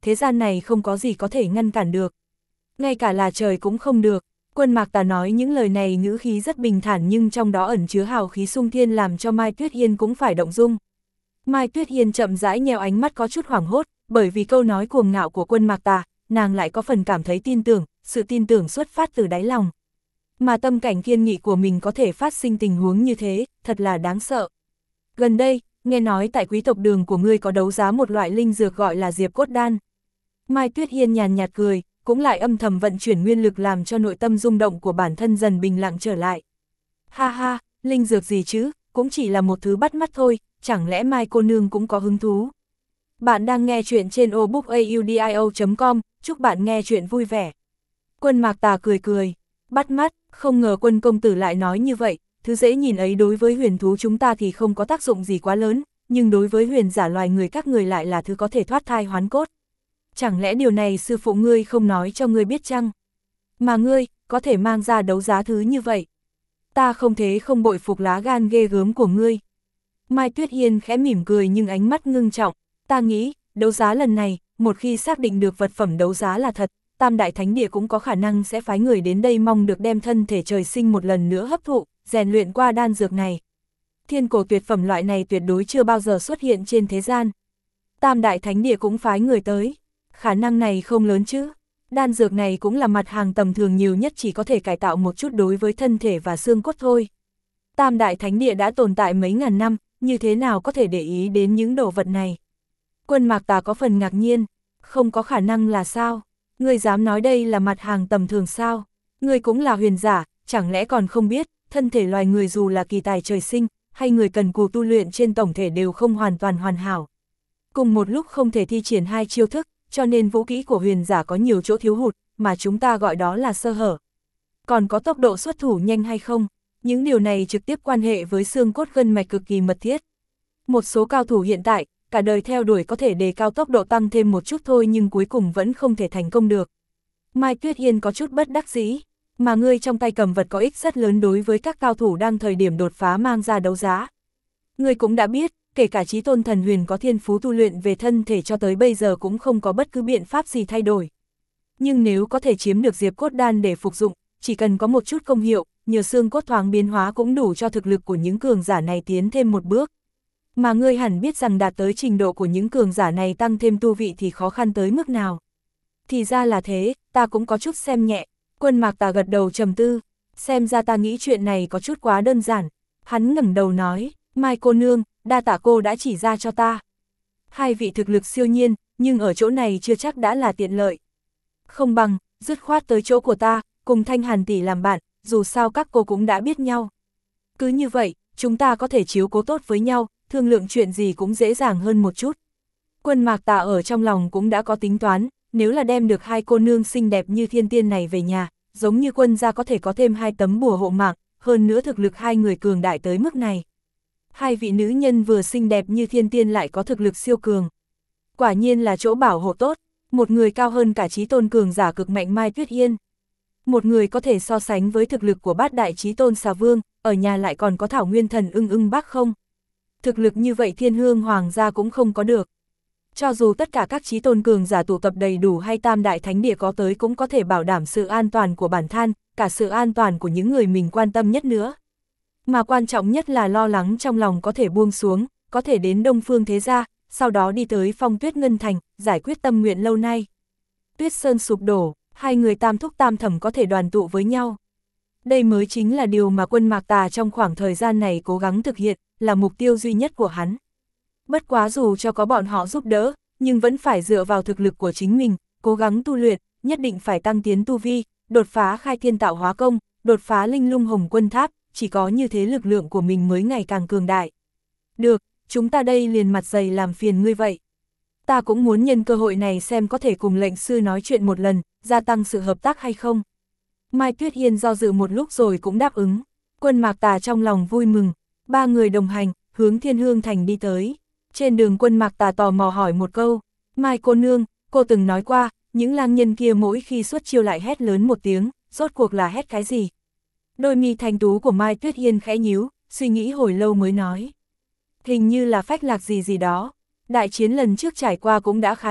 S1: thế gian này không có gì có thể ngăn cản được. Ngay cả là trời cũng không được. Quân Mạc Tà nói những lời này ngữ khí rất bình thản nhưng trong đó ẩn chứa hào khí sung thiên làm cho Mai Tuyết Hiên cũng phải động dung. Mai Tuyết Hiên chậm rãi nheo ánh mắt có chút hoảng hốt, bởi vì câu nói cuồng ngạo của Quân Mạc Tà, nàng lại có phần cảm thấy tin tưởng, sự tin tưởng xuất phát từ đáy lòng. Mà tâm cảnh kiên nghị của mình có thể phát sinh tình huống như thế, thật là đáng sợ. Gần đây, nghe nói tại quý tộc đường của ngươi có đấu giá một loại linh dược gọi là Diệp Cốt Đan. Mai Tuyết Hiên nhàn nhạt cười, cũng lại âm thầm vận chuyển nguyên lực làm cho nội tâm rung động của bản thân dần bình lặng trở lại. Ha ha, linh dược gì chứ, cũng chỉ là một thứ bắt mắt thôi, chẳng lẽ Mai cô nương cũng có hứng thú. Bạn đang nghe chuyện trên audiobookaudio.com, chúc bạn nghe chuyện vui vẻ. Quân Mạc Tà cười cười, bắt mắt, không ngờ Quân công tử lại nói như vậy, thứ dễ nhìn ấy đối với huyền thú chúng ta thì không có tác dụng gì quá lớn, nhưng đối với huyền giả loài người các người lại là thứ có thể thoát thai hoán cốt. Chẳng lẽ điều này sư phụ ngươi không nói cho ngươi biết chăng? Mà ngươi, có thể mang ra đấu giá thứ như vậy. Ta không thế không bội phục lá gan ghê gớm của ngươi. Mai Tuyết Hiên khẽ mỉm cười nhưng ánh mắt ngưng trọng. Ta nghĩ, đấu giá lần này, một khi xác định được vật phẩm đấu giá là thật, Tam Đại Thánh Địa cũng có khả năng sẽ phái người đến đây mong được đem thân thể trời sinh một lần nữa hấp thụ, rèn luyện qua đan dược này. Thiên cổ tuyệt phẩm loại này tuyệt đối chưa bao giờ xuất hiện trên thế gian. Tam Đại Thánh Địa cũng phái người tới. Khả năng này không lớn chứ. Đan dược này cũng là mặt hàng tầm thường, nhiều nhất chỉ có thể cải tạo một chút đối với thân thể và xương cốt thôi. Tam Đại Thánh Địa đã tồn tại mấy ngàn năm, như thế nào có thể để ý đến những đồ vật này? Quân Mạc Tà có phần ngạc nhiên, không có khả năng là sao? Ngươi dám nói đây là mặt hàng tầm thường sao? Ngươi cũng là huyền giả, chẳng lẽ còn không biết, thân thể loài người dù là kỳ tài trời sinh, hay người cần cù tu luyện trên tổng thể đều không hoàn toàn hoàn hảo. Cùng một lúc không thể thi triển hai chiêu thức, cho nên vũ kỹ của huyền giả có nhiều chỗ thiếu hụt, mà chúng ta gọi đó là sơ hở. Còn có tốc độ xuất thủ nhanh hay không? Những điều này trực tiếp quan hệ với xương cốt gân mạch cực kỳ mật thiết. Một số cao thủ hiện tại, cả đời theo đuổi có thể đề cao tốc độ tăng thêm một chút thôi nhưng cuối cùng vẫn không thể thành công được. Mai Tuyết Hiên có chút bất đắc dĩ, mà ngươi trong tay cầm vật có ích rất lớn đối với các cao thủ đang thời điểm đột phá mang ra đấu giá. Ngươi cũng đã biết, kể cả Chí Tôn Thần Huyền có thiên phú tu luyện về thân thể cho tới bây giờ cũng không có bất cứ biện pháp gì thay đổi. Nhưng nếu có thể chiếm được Diệp Cốt Đan để phục dụng, chỉ cần có một chút công hiệu, nhờ xương cốt thoáng biến hóa cũng đủ cho thực lực của những cường giả này tiến thêm một bước. Mà ngươi hẳn biết rằng đạt tới trình độ của những cường giả này tăng thêm tu vị thì khó khăn tới mức nào. Thì ra là thế, ta cũng có chút xem nhẹ. Quân Mạc Tà gật đầu trầm tư, xem ra ta nghĩ chuyện này có chút quá đơn giản. Hắn ngẩng đầu nói, Mai cô nương, đa tạ cô đã chỉ ra cho ta. Hai vị thực lực siêu nhiên, nhưng ở chỗ này chưa chắc đã là tiện lợi. Không bằng, dứt khoát tới chỗ của ta, cùng Thanh Hàn tỷ làm bạn, dù sao các cô cũng đã biết nhau. Cứ như vậy, chúng ta có thể chiếu cố tốt với nhau, thương lượng chuyện gì cũng dễ dàng hơn một chút. Quân Mạc Tà ở trong lòng cũng đã có tính toán, nếu là đem được hai cô nương xinh đẹp như thiên tiên này về nhà, giống như quân gia có thể có thêm 2 tấm bùa hộ mạng, hơn nữa thực lực hai người cường đại tới mức này. Hai vị nữ nhân vừa xinh đẹp như thiên tiên lại có thực lực siêu cường. Quả nhiên là chỗ bảo hộ tốt, một người cao hơn cả Chí Tôn cường giả cực mạnh Mai Tuyết Hiên. Một người có thể so sánh với thực lực của bát đại Chí Tôn Xà Vương, ở nhà lại còn có Thảo Nguyên Thần ưng bác không. Thực lực như vậy Thiên Hương Hoàng gia cũng không có được. Cho dù tất cả các Chí Tôn cường giả tụ tập đầy đủ hay Tam Đại Thánh Địa có tới cũng có thể bảo đảm sự an toàn của bản thân, cả sự an toàn của những người mình quan tâm nhất nữa. Mà quan trọng nhất là lo lắng trong lòng có thể buông xuống, có thể đến Đông Phương Thế Gia, sau đó đi tới Phong Tuyết Ngân Thành, giải quyết tâm nguyện lâu nay. Tuyết Sơn sụp đổ, hai người tam thúc tam thẩm có thể đoàn tụ với nhau. Đây mới chính là điều mà Quân Mạc Tà trong khoảng thời gian này cố gắng thực hiện, là mục tiêu duy nhất của hắn. Bất quá dù cho có bọn họ giúp đỡ, nhưng vẫn phải dựa vào thực lực của chính mình, cố gắng tu luyện, nhất định phải tăng tiến tu vi, đột phá khai thiên tạo hóa công, đột phá linh lung hồng quân tháp, chỉ có như thế lực lượng của mình mới ngày càng cường đại. Được, chúng ta đây liền mặt dày làm phiền ngươi vậy. Ta cũng muốn nhân cơ hội này xem có thể cùng lệnh sư nói chuyện một lần, gia tăng sự hợp tác hay không. Mai Tuyết Hiên do dự một lúc rồi cũng đáp ứng. Quân Mạc Tà trong lòng vui mừng, ba người đồng hành, hướng Thiên Hương Thành đi tới. Trên đường Quân Mạc Tà tò mò hỏi một câu, Mai cô nương, cô từng nói qua, những lang nhân kia mỗi khi xuất chiêu lại hét lớn một tiếng, rốt cuộc là hét cái gì? Đôi mi thanh tú của Mai Tuyết Hiên khẽ nhíu, suy nghĩ hồi lâu mới nói. Hình như là phách lạc gì gì đó. Đại chiến lần trước trải qua cũng đã khá lâu,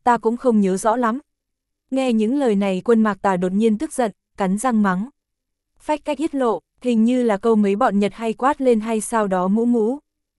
S1: ta cũng không nhớ rõ lắm. Nghe những lời này Quân Mạc Tà đột nhiên tức giận, cắn răng mắng. Phách cách hiết lộ, hình như là câu mấy bọn Nhật hay quát lên hay sao đó mũ mũ.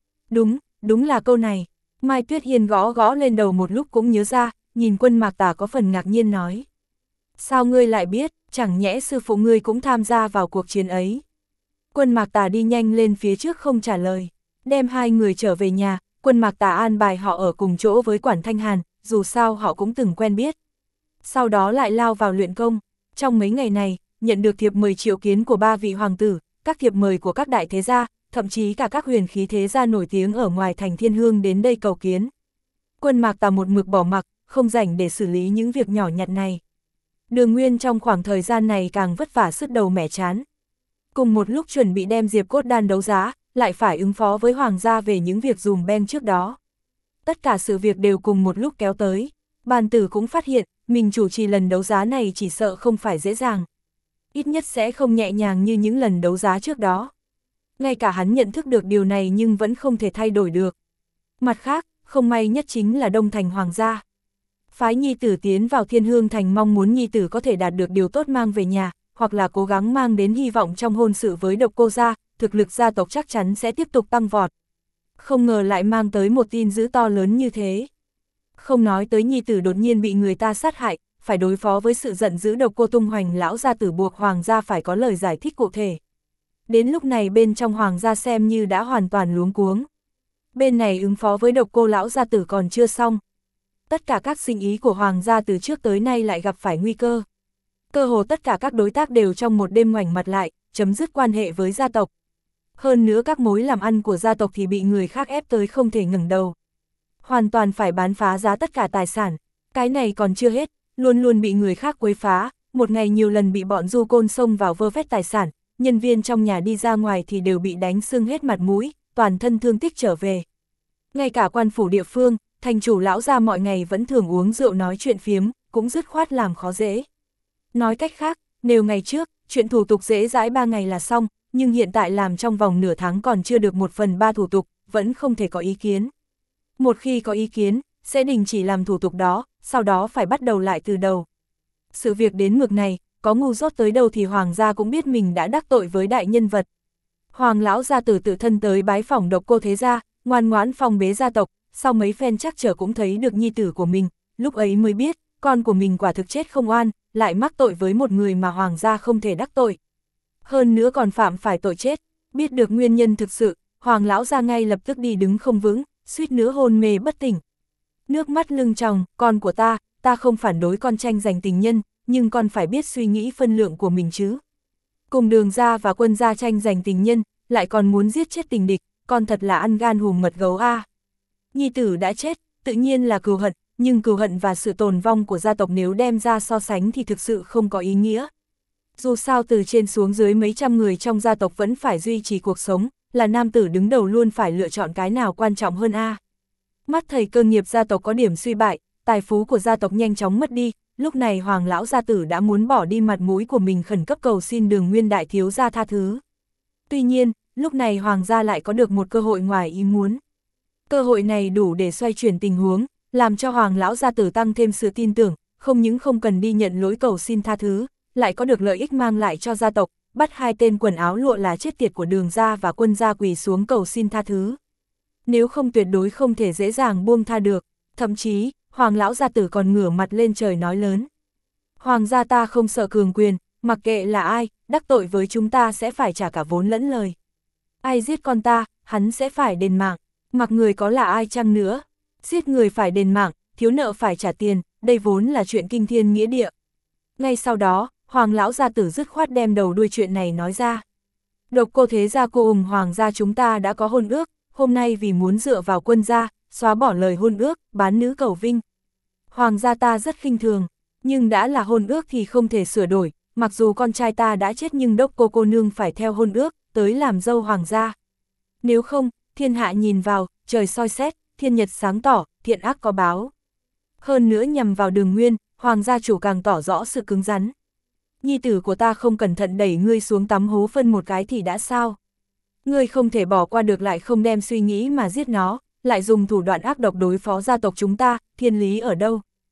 S1: Đúng là câu này. Mai Tuyết Hiên gõ gõ lên đầu một lúc cũng nhớ ra, nhìn Quân Mạc Tà có phần ngạc nhiên nói. Sao ngươi lại biết, chẳng nhẽ sư phụ ngươi cũng tham gia vào cuộc chiến ấy. Quân Mạc Tà đi nhanh lên phía trước không trả lời, đem hai người trở về nhà, Quân Mạc Tà an bài họ ở cùng chỗ với Quản Thanh Hàn, dù sao họ cũng từng quen biết. Sau đó lại lao vào luyện công, trong mấy ngày này, nhận được thiệp mời triệu kiến của 3 vị hoàng tử, các thiệp mời của các đại thế gia, thậm chí cả các huyền khí thế gia nổi tiếng ở ngoài thành Thiên Hương đến đây cầu kiến. Quân Mạc Tà một mực bỏ mặc, không rảnh để xử lý những việc nhỏ nhặt này. Đường Nguyên trong khoảng thời gian này càng vất vả sứt đầu mẻ chán. Cùng một lúc chuẩn bị đem Diệp Cốt Đan đấu giá, lại phải ứng phó với hoàng gia về những việc dùm beng trước đó. Tất cả sự việc đều cùng một lúc kéo tới. Bàn tử cũng phát hiện, mình chủ trì lần đấu giá này chỉ sợ không phải dễ dàng. Ít nhất sẽ không nhẹ nhàng như những lần đấu giá trước đó. Ngay cả hắn nhận thức được điều này nhưng vẫn không thể thay đổi được. Mặt khác, không may nhất chính là Đông Thành hoàng gia. Phái nhi tử tiến vào Thiên Hương Thành mong muốn nhi tử có thể đạt được điều tốt mang về nhà, hoặc là cố gắng mang đến hy vọng trong hôn sự với Độc Cô gia, thực lực gia tộc chắc chắn sẽ tiếp tục tăng vọt. Không ngờ lại mang tới một tin dữ to lớn như thế. Không nói tới nhi tử đột nhiên bị người ta sát hại, phải đối phó với sự giận dữ Độc Cô tung hoành lão gia tử buộc hoàng gia phải có lời giải thích cụ thể. Đến lúc này bên trong hoàng gia xem như đã hoàn toàn luống cuống. Bên này ứng phó với Độc Cô lão gia tử còn chưa xong. Tất cả các sinh ý của hoàng gia từ trước tới nay lại gặp phải nguy cơ. Cơ hồ tất cả các đối tác đều trong một đêm ngoảnh mặt lại, chấm dứt quan hệ với gia tộc. Hơn nữa các mối làm ăn của gia tộc thì bị người khác ép tới không thể ngẩng đầu. Hoàn toàn phải bán phá giá tất cả tài sản. Cái này còn chưa hết, luôn luôn bị người khác quấy phá, một ngày nhiều lần bị bọn du côn xông vào vơ vét tài sản, nhân viên trong nhà đi ra ngoài thì đều bị đánh sưng hết mặt mũi, toàn thân thương tích trở về. Ngay cả quan phủ địa phương, thành chủ lão gia mọi ngày vẫn thường uống rượu nói chuyện phiếm, cũng dứt khoát làm khó dễ. Nói cách khác, nếu ngày trước, chuyện thủ tục dễ dãi 3 ngày là xong, nhưng hiện tại làm trong vòng nửa tháng còn chưa được 1/3 thủ tục, vẫn không thể có ý kiến. Một khi có ý kiến, sẽ đình chỉ làm thủ tục đó, sau đó phải bắt đầu lại từ đầu. Sự việc đến mực này, có ngu dốt tới đâu thì hoàng gia cũng biết mình đã đắc tội với đại nhân vật. Hoàng lão gia tử tự thân tới bái phỏng Độc Cô thế gia, ngoan ngoãn phòng bế gia tộc, sau mấy phen chắc trở cũng thấy được nhi tử của mình, lúc ấy mới biết, con của mình quả thực chết không oan, lại mắc tội với một người mà hoàng gia không thể đắc tội. Hơn nữa còn phạm phải tội chết, biết được nguyên nhân thực sự, hoàng lão gia ngay lập tức đi đứng không vững, suýt nữa hôn mê bất tỉnh. Nước mắt lưng tròng, con của ta không phản đối con tranh giành tình nhân, nhưng con phải biết suy nghĩ phân lượng của mình chứ. Cùng Đường gia và Quân gia tranh giành tình nhân, lại còn muốn giết chết tình địch, con thật là ăn gan hùm mật gấu a. Nhi tử đã chết, tự nhiên là cừu hận, nhưng cừu hận và sự tồn vong của gia tộc nếu đem ra so sánh thì thực sự không có ý nghĩa. Dù sao từ trên xuống dưới mấy trăm người trong gia tộc vẫn phải duy trì cuộc sống, là nam tử đứng đầu luôn phải lựa chọn cái nào quan trọng hơn a. Mắt thầy cơ nghiệp gia tộc có điểm suy bại, tài phú của gia tộc nhanh chóng mất đi, lúc này hoàng lão gia tử đã muốn bỏ đi mặt mũi của mình khẩn cấp cầu xin Đường Nguyên đại thiếu gia tha thứ. Tuy nhiên, lúc này hoàng gia lại có được một cơ hội ngoài ý muốn. Cơ hội này đủ để xoay chuyển tình huống, làm cho hoàng lão gia tử tăng thêm sự tin tưởng, không những không cần đi nhận lỗi cầu xin tha thứ, lại có được lợi ích mang lại cho gia tộc, bắt hai tên quần áo lụa là chết tiệt của Đường gia và Quân gia quỳ xuống cầu xin tha thứ. Nếu không tuyệt đối không thể dễ dàng buông tha được, thậm chí, hoàng lão gia tử còn ngửa mặt lên trời nói lớn. Hoàng gia ta không sợ cường quyền, mặc kệ là ai, đắc tội với chúng ta sẽ phải trả cả vốn lẫn lời. Ai giết con ta, hắn sẽ phải đền mạng, mặc người có là ai chăng nữa. Giết người phải đền mạng, thiếu nợ phải trả tiền, đây vốn là chuyện kinh thiên nghĩa địa. Ngay sau đó, hoàng lão gia tử dứt khoát đem đầu đuôi chuyện này nói ra. Độc Cô thế gia cô hoàng gia chúng ta đã có hôn ước, hôm nay vì muốn dựa vào Quân gia, xóa bỏ lời hôn ước, bán nữ cầu vinh. Hoàng gia ta rất khinh thường, nhưng đã là hôn ước thì không thể sửa đổi, mặc dù con trai ta đã chết nhưng Độc Cô cô nương phải theo hôn ước, tới làm dâu hoàng gia. Nếu không, thiên hạ nhìn vào, trời soi xét, thiên nhật sáng tỏ, thiện ác có báo. Hơn nữa nhằm vào Đường Nguyên, hoàng gia chủ càng tỏ rõ sự cứng rắn. Nhi tử của ta không cẩn thận đẩy ngươi xuống tắm hố phân một cái thì đã sao? Ngươi không thể bỏ qua được lại không đem suy nghĩ mà giết nó, lại dùng thủ đoạn ác độc đối phó gia tộc chúng ta, thiên lý ở đâu?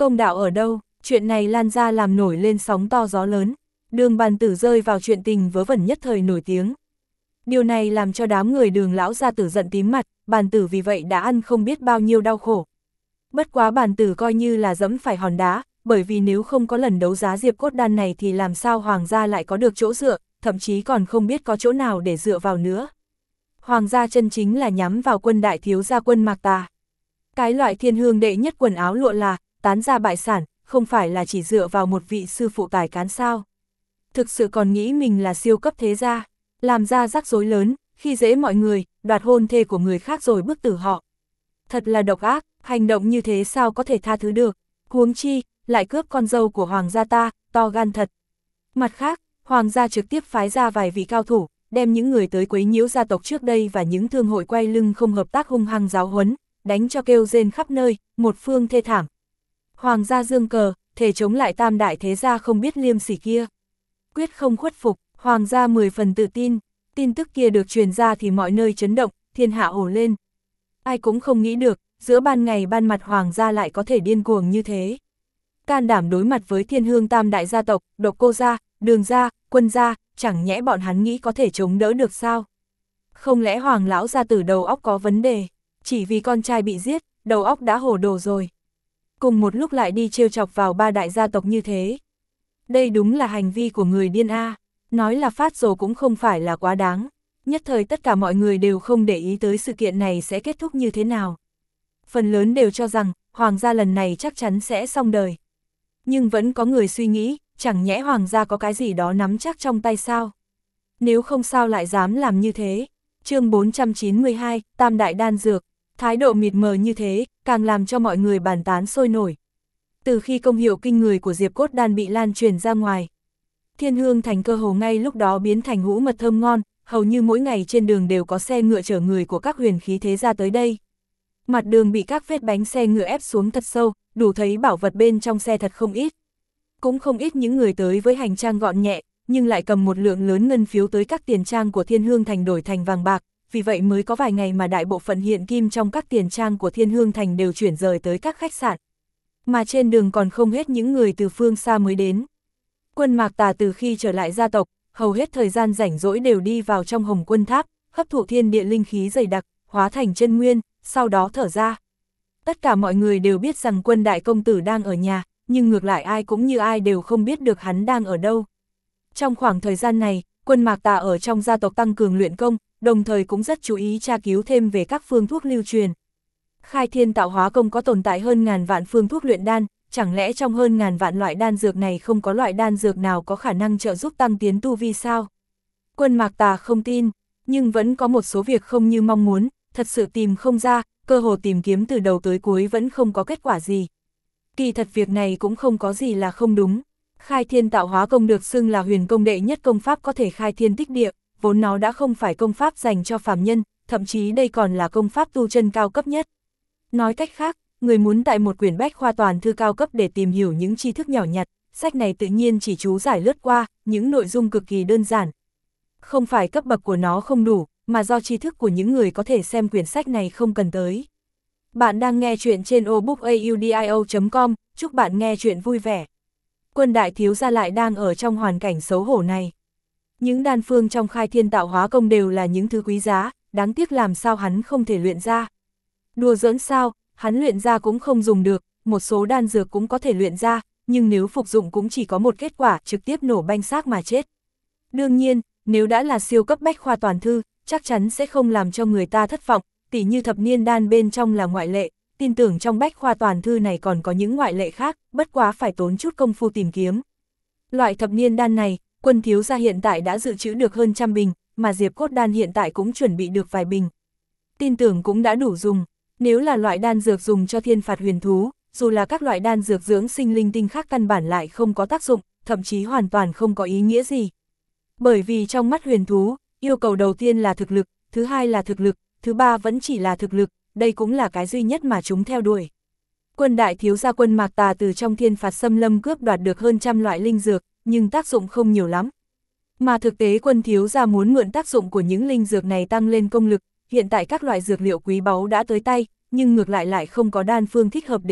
S1: Công đạo ở đâu? Chuyện này lan ra làm nổi lên sóng to gió lớn. Đường Bàn Tử rơi vào chuyện tình vớ vẩn nhất thời nổi tiếng. Điều này làm cho đám người Đường lão gia tử giận tím mặt, Bàn Tử vì vậy đã ăn không biết bao nhiêu đau khổ. Bất quá Bàn Tử coi như là dẫm phải hòn đá, bởi vì nếu không có lần đấu giá diệp cốt đan này thì làm sao Hoàng gia lại có được chỗ dựa, thậm chí còn không biết có chỗ nào để dựa vào nữa. Hoàng gia chân chính là nhắm vào quân đại thiếu gia Quân Mạc Tà. Cái loại thiên hương đệ nhất quần áo lụa là, tán gia bại sản, không phải là chỉ dựa vào một vị sư phụ tài cán sao. Thực sự còn nghĩ mình là siêu cấp thế gia, làm ra rắc rối lớn, khi dễ mọi người, đoạt hôn thê của người khác rồi bức tử họ. Thật là độc ác, hành động như thế sao có thể tha thứ được, huống chi, lại cướp con dâu của Hoàng gia ta, to gan thật. Mặt khác, Hoàng gia trực tiếp phái ra vài vị cao thủ, đem những người tới quấy nhiễu gia tộc trước đây và những thương hội quay lưng không hợp tác hung hăng giáo huấn, đánh cho kêu rên khắp nơi, một phương thê thảm. Hoàng gia giương cờ, thể chống lại tam đại thế gia không biết liêm sỉ kia. Quyết không khuất phục, Hoàng gia 10 phần tự tin, tin tức kia được truyền ra thì mọi nơi chấn động, thiên hạ ồ lên. Ai cũng không nghĩ được, giữa ban ngày ban mặt Hoàng gia lại có thể điên cuồng như thế. Can đảm đối mặt với thiên hương tam đại gia tộc, Độc Cô gia, Đường gia, Quân gia, chẳng nhẽ bọn hắn nghĩ có thể chống đỡ được sao? Không lẽ Hoàng lão gia tử đầu óc có vấn đề, chỉ vì con trai bị giết, đầu óc đã hồ đồ rồi. Cùng một lúc lại đi trêu chọc vào ba đại gia tộc như thế. Đây đúng là hành vi của người điên a, nói là phát rồ cũng không phải là quá đáng. Nhất thời tất cả mọi người đều không để ý tới sự kiện này sẽ kết thúc như thế nào. Phần lớn đều cho rằng, Hoàng gia lần này chắc chắn sẽ xong đời. Nhưng vẫn có người suy nghĩ, chẳng nhẽ Hoàng gia có cái gì đó nắm chắc trong tay sao? Nếu không sao lại dám làm như thế? Chương 492, Tam Đại Đan Dược, thái độ mịt mờ như thế, càng làm cho mọi người bàn tán sôi nổi. Từ khi công hiệu kinh người của diệp cốt đan bị lan truyền ra ngoài, Thiên Hương Thành cơ hồ ngay lúc đó biến thành hũ mật thơm ngon, hầu như mỗi ngày trên đường đều có xe ngựa chở người của các huyền khí thế gia tới đây. Mặt đường bị các vết bánh xe ngựa ép xuống thật sâu, đủ thấy bảo vật bên trong xe thật không ít. Cũng không ít những người tới với hành trang gọn nhẹ, nhưng lại cầm một lượng lớn ngân phiếu tới các tiền trang của Thiên Hương Thành đổi thành vàng bạc, vì vậy mới có vài ngày mà đại bộ phận hiện kim trong các tiền trang của Thiên Hương Thành đều chuyển rời tới các khách sạn. Mà trên đường còn không hết những người từ phương xa mới đến. Quân Mạc Tà từ khi trở lại gia tộc, hầu hết thời gian rảnh rỗi đều đi vào trong Hồng Quân Tháp, hấp thụ thiên địa linh khí dày đặc, hóa thành chân nguyên, sau đó thở ra. Tất cả mọi người đều biết rằng Quân đại công tử đang ở nhà, nhưng ngược lại ai cũng như ai đều không biết được hắn đang ở đâu. Trong khoảng thời gian này, Quân Mạc Tà ở trong gia tộc tăng cường luyện công, đồng thời cũng rất chú ý tra cứu thêm về các phương thuốc lưu truyền. Khai Thiên Tạo Hóa Công có tồn tại hơn ngàn vạn phương thuốc luyện đan, chẳng lẽ trong hơn ngàn vạn loại đan dược này không có loại đan dược nào có khả năng trợ giúp tăng tiến tu vi sao? Quân Mạc Tà không tin, nhưng vẫn có một số việc không như mong muốn, thật sự tìm không ra, cơ hồ tìm kiếm từ đầu tới cuối vẫn không có kết quả gì. Kỳ thật việc này cũng không có gì là không đúng. Khai Thiên Tạo Hóa Công được xưng là huyền công đệ nhất công pháp có thể khai thiên tích địa, vốn nó đã không phải công pháp dành cho phàm nhân, thậm chí đây còn là công pháp tu chân cao cấp nhất. Nói cách khác, người muốn tại một quyển bách khoa toàn thư cao cấp để tìm hiểu những tri thức nhỏ nhặt, sách này tự nhiên chỉ chú giải lướt qua, những nội dung cực kỳ đơn giản. Không phải cấp bậc của nó không đủ, mà do tri thức của những người có thể xem quyển sách này không cần tới. Bạn đang nghe chuyện trên obookaudio.com, chúc bạn nghe chuyện vui vẻ. Quân đại thiếu gia lại đang ở trong hoàn cảnh xấu hổ này. Những đan phương trong Khai Thiên Tạo Hóa Công đều là những thứ quý giá, đáng tiếc làm sao hắn không thể luyện ra. Đùa giỡn sao, hắn luyện ra cũng không dùng được, một số đan dược cũng có thể luyện ra, nhưng nếu phục dụng cũng chỉ có một kết quả, trực tiếp nổ banh xác mà chết. Đương nhiên, nếu đã là siêu cấp bách khoa toàn thư, chắc chắn sẽ không làm cho người ta thất vọng, tỉ như thập niên đan bên trong là ngoại lệ, tin tưởng trong bách khoa toàn thư này còn có những ngoại lệ khác, bất quá phải tốn chút công phu tìm kiếm. Loại thập niên đan này, Quân thiếu gia hiện tại đã dự trữ được hơn 100 bình, mà diệp cốt đan hiện tại cũng chuẩn bị được vài bình. Tin tưởng cũng đã đủ dùng. Nếu là loại đan dược dùng cho thiên phạt huyền thú, dù là các loại đan dược dưỡng sinh linh tinh khác căn bản lại không có tác dụng, thậm chí hoàn toàn không có ý nghĩa gì. Bởi vì trong mắt huyền thú, yêu cầu đầu tiên là thực lực, thứ hai là thực lực, thứ ba vẫn chỉ là thực lực, đây cũng là cái duy nhất mà chúng theo đuổi. Quân đại thiếu gia Quân Mạc Tà từ trong thiên phạt xâm lâm cướp đoạt được hơn 100 loại linh dược, nhưng tác dụng không nhiều lắm. Mà thực tế Quân thiếu gia muốn mượn tác dụng của những linh dược này tăng lên công lực, hiện tại các loại dược liệu quý báu đã tới tay, nhưng ngược lại không có đan phương thích hợp để luyện,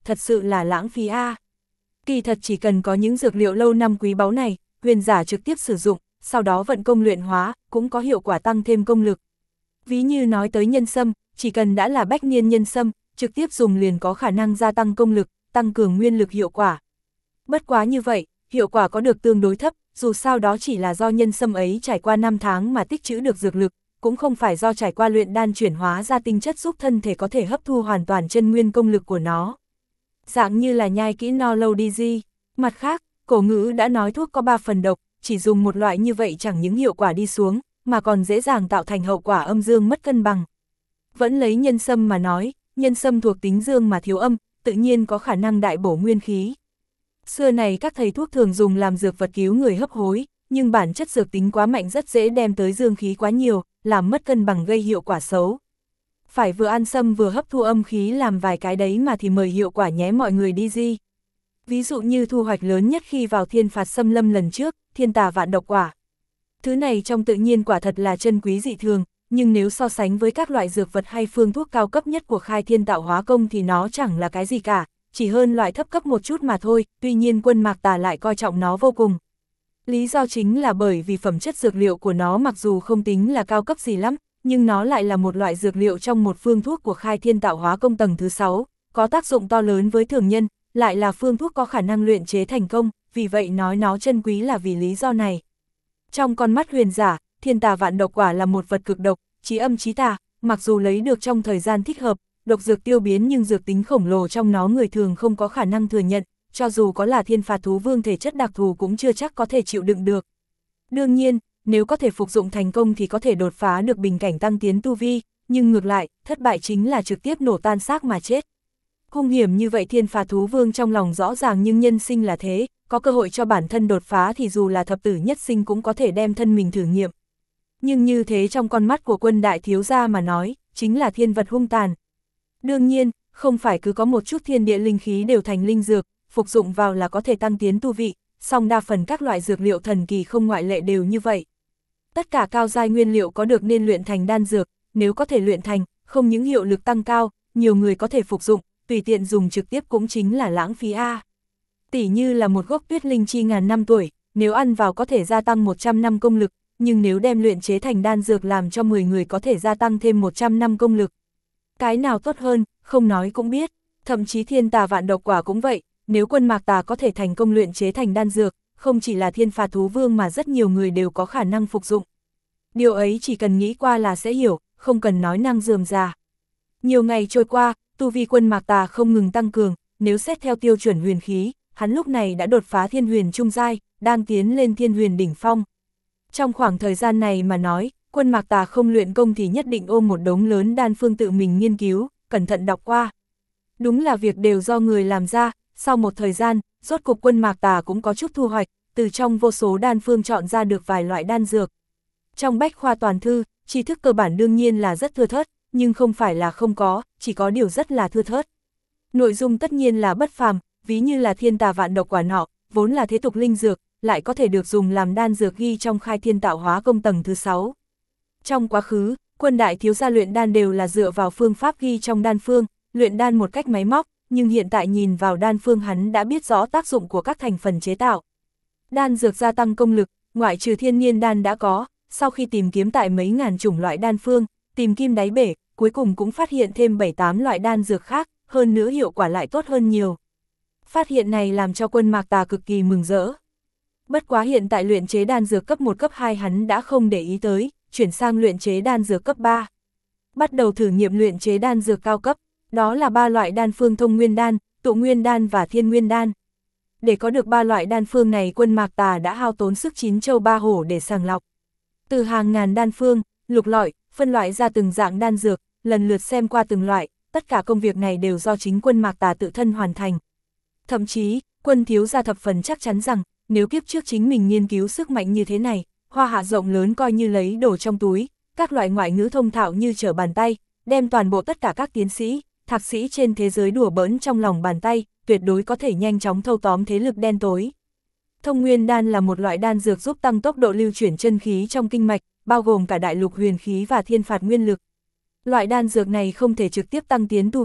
S1: thật sự là lãng phí a. Kỳ thật chỉ cần có những dược liệu lâu năm quý báu này, huyền giả trực tiếp sử dụng, sau đó vận công luyện hóa, cũng có hiệu quả tăng thêm công lực. Ví như nói tới nhân sâm, chỉ cần đã là bách niên nhân sâm, trực tiếp dùng liền có khả năng gia tăng công lực, tăng cường nguyên lực hiệu quả. Bất quá như vậy, hiệu quả có được tương đối thấp, dù sao đó chỉ là do nhân sâm ấy trải qua 5 tháng mà tích trữ được dược lực, cũng không phải do trải qua luyện đan chuyển hóa ra tinh chất giúp thân thể có thể hấp thu hoàn toàn chân nguyên công lực của nó. Dạng như là nhai kỹ no lâu đi di. Mặt khác, cổ ngữ đã nói thuốc có 3 phần độc, chỉ dùng một loại như vậy chẳng những hiệu quả đi xuống, mà còn dễ dàng tạo thành hậu quả âm dương mất cân bằng. Vẫn lấy nhân sâm mà nói, nhân sâm thuộc tính dương mà thiếu âm, tự nhiên có khả năng đại bổ nguyên khí. Xưa này các thầy thuốc thường dùng làm dược vật cứu người hấp hối, nhưng bản chất dược tính quá mạnh rất dễ đem tới dương khí quá nhiều, làm mất cân bằng gây hiệu quả xấu. Phải vừa ăn sâm vừa hấp thu âm khí làm vài cái đấy mà thì mời hiệu quả nhé mọi người đi di. Ví dụ như thu hoạch lớn nhất khi vào thiên phạt xâm lâm lần trước, thiên tà vạn độc quả. Thứ này trong tự nhiên quả thật là chân quý dị thường, nhưng nếu so sánh với các loại dược vật hay phương thuốc cao cấp nhất của khai thiên tạo hóa công thì nó chẳng là cái gì cả, chỉ hơn loại thấp cấp một chút mà thôi, tuy nhiên Quân Mạc Tà lại coi trọng nó vô cùng. Lý do chính là bởi vì phẩm chất dược liệu của nó mặc dù không tính là cao cấp gì lắm, nhưng nó lại là một loại dược liệu trong một phương thuốc của khai thiên tạo hóa công tầng thứ 6, có tác dụng to lớn với thường nhân, lại là phương thuốc có khả năng luyện chế thành công, vì vậy nói nó chân quý là vì lý do này. Trong con mắt huyền giả, thiên tà vạn độc quả là một vật cực độc, chí âm chí tà, mặc dù lấy được trong thời gian thích hợp, độc dược tiêu biến nhưng dược tính khổng lồ trong nó người thường không có khả năng thừa nhận, cho dù có là thiên phạt thú vương thể chất đặc thù cũng chưa chắc có thể chịu đựng được. Đương nhiên, nếu có thể phục dụng thành công thì có thể đột phá được bình cảnh tăng tiến tu vi, nhưng ngược lại, thất bại chính là trực tiếp nổ tan xác mà chết. Hung hiểm như vậy thiên phạt thú vương trong lòng rõ ràng nhưng nhân sinh là thế, có cơ hội cho bản thân đột phá thì dù là thập tử nhất sinh cũng có thể đem thân mình thử nghiệm. Nhưng như thế trong con mắt của Quân đại thiếu gia mà nói, chính là thiên vật hung tàn. Đương nhiên, không phải cứ có một chút thiên địa linh khí đều thành linh dược, phục dụng vào là có thể tăng tiến tu vị, song đa phần các loại dược liệu thần kỳ không ngoại lệ đều như vậy. Tất cả cao giai nguyên liệu có được nên luyện thành đan dược, nếu có thể luyện thành, không những hiệu lực tăng cao, nhiều người có thể phục dụng, tùy tiện dùng trực tiếp cũng chính là lãng phí a. Tỉ như là một gốc tuyết linh chi ngàn năm tuổi, nếu ăn vào có thể gia tăng 100 năm công lực, nhưng nếu đem luyện chế thành đan dược làm cho 10 người có thể gia tăng thêm 100 năm công lực. Cái nào tốt hơn, không nói cũng biết, thậm chí thiên tà vạn độc quả cũng vậy, nếu Quân Mạc Tà có thể thành công luyện chế thành đan dược, không chỉ là thiên phạt thú vương mà rất nhiều người đều có khả năng phục dụng. Điều ấy chỉ cần nghĩ qua là sẽ hiểu, không cần nói năng rườm rà. Nhiều ngày trôi qua, tu vi Quân Mạc Tà không ngừng tăng cường, nếu xét theo tiêu chuẩn huyền khí, hắn lúc này đã đột phá thiên huyền trung giai, đang tiến lên thiên huyền đỉnh phong. Trong khoảng thời gian này mà nói, Quân Mạc Tà không luyện công thì nhất định ôm một đống lớn đan phương tự mình nghiên cứu, cẩn thận đọc qua. Đúng là việc đều do người làm ra, sau một thời gian, rốt cục Quân Mạc Tà cũng có chút thu hoạch, từ trong vô số đan phương chọn ra được vài loại đan dược. Trong bách khoa toàn thư, tri thức cơ bản đương nhiên là rất thưa thớt, nhưng không phải là không có, chỉ có điều rất là thưa thớt. Nội dung tất nhiên là bất phàm, ví như là thiên tà vạn độc quả nọ, vốn là thế tục linh dược, lại có thể được dùng làm đan dược ghi trong khai thiên tạo hóa công tầng thứ 6. Trong quá khứ, Quân đại thiếu gia luyện đan đều là dựa vào phương pháp ghi trong đan phương, luyện đan một cách máy móc, nhưng hiện tại nhìn vào đan phương hắn đã biết rõ tác dụng của các thành phần chế tạo. Đan dược gia tăng công lực, ngoại trừ thiên niên đan đã có, sau khi tìm kiếm tại mấy ngàn chủng loại đan phương, tìm kim đáy bể, cuối cùng cũng phát hiện thêm 7-8 loại đan dược khác, hơn nữa hiệu quả lại tốt hơn nhiều. Phát hiện này làm cho Quân Mạc Tà cực kỳ mừng rỡ. Bất quá hiện tại luyện chế đan dược cấp 1 cấp 2 hắn đã không để ý tới, chuyển sang luyện chế đan dược cấp 3. Bắt đầu thử nghiệm luyện chế đan dược cao cấp, đó là 3 loại đan phương thông nguyên đan, tụ nguyên đan và thiên nguyên đan. Để có được 3 loại đan phương này Quân Mạc Tà đã hao tốn sức 9 châu 3 hổ để sàng lọc. Từ hàng ngàn đan phương, lục lọi, phân loại ra từng dạng đan dược, lần lượt xem qua từng loại, tất cả công việc này đều do chính Quân Mạc Tà tự thân hoàn thành. Thậm chí, Quân thiếu gia thập phần chắc chắn rằng, nếu kiếp trước chính mình nghiên cứu sức mạnh như thế này, hoa hạ rộng lớn coi như lấy đồ trong túi, các loại ngoại ngữ thông thạo như trở bàn tay, đem toàn bộ tất cả các tiến sĩ, thạc sĩ trên thế giới đùa bỡn trong lòng bàn tay, tuyệt đối có thể nhanh chóng thâu tóm thế lực đen tối. Thông nguyên đan là một loại đan dược giúp tăng tốc độ lưu chuyển chân khí trong kinh mạch, bao gồm cả đại lục huyền khí và thiên phạt nguyên lực. Loại đan dược này không thể trực tiếp tăng tiến tu vị,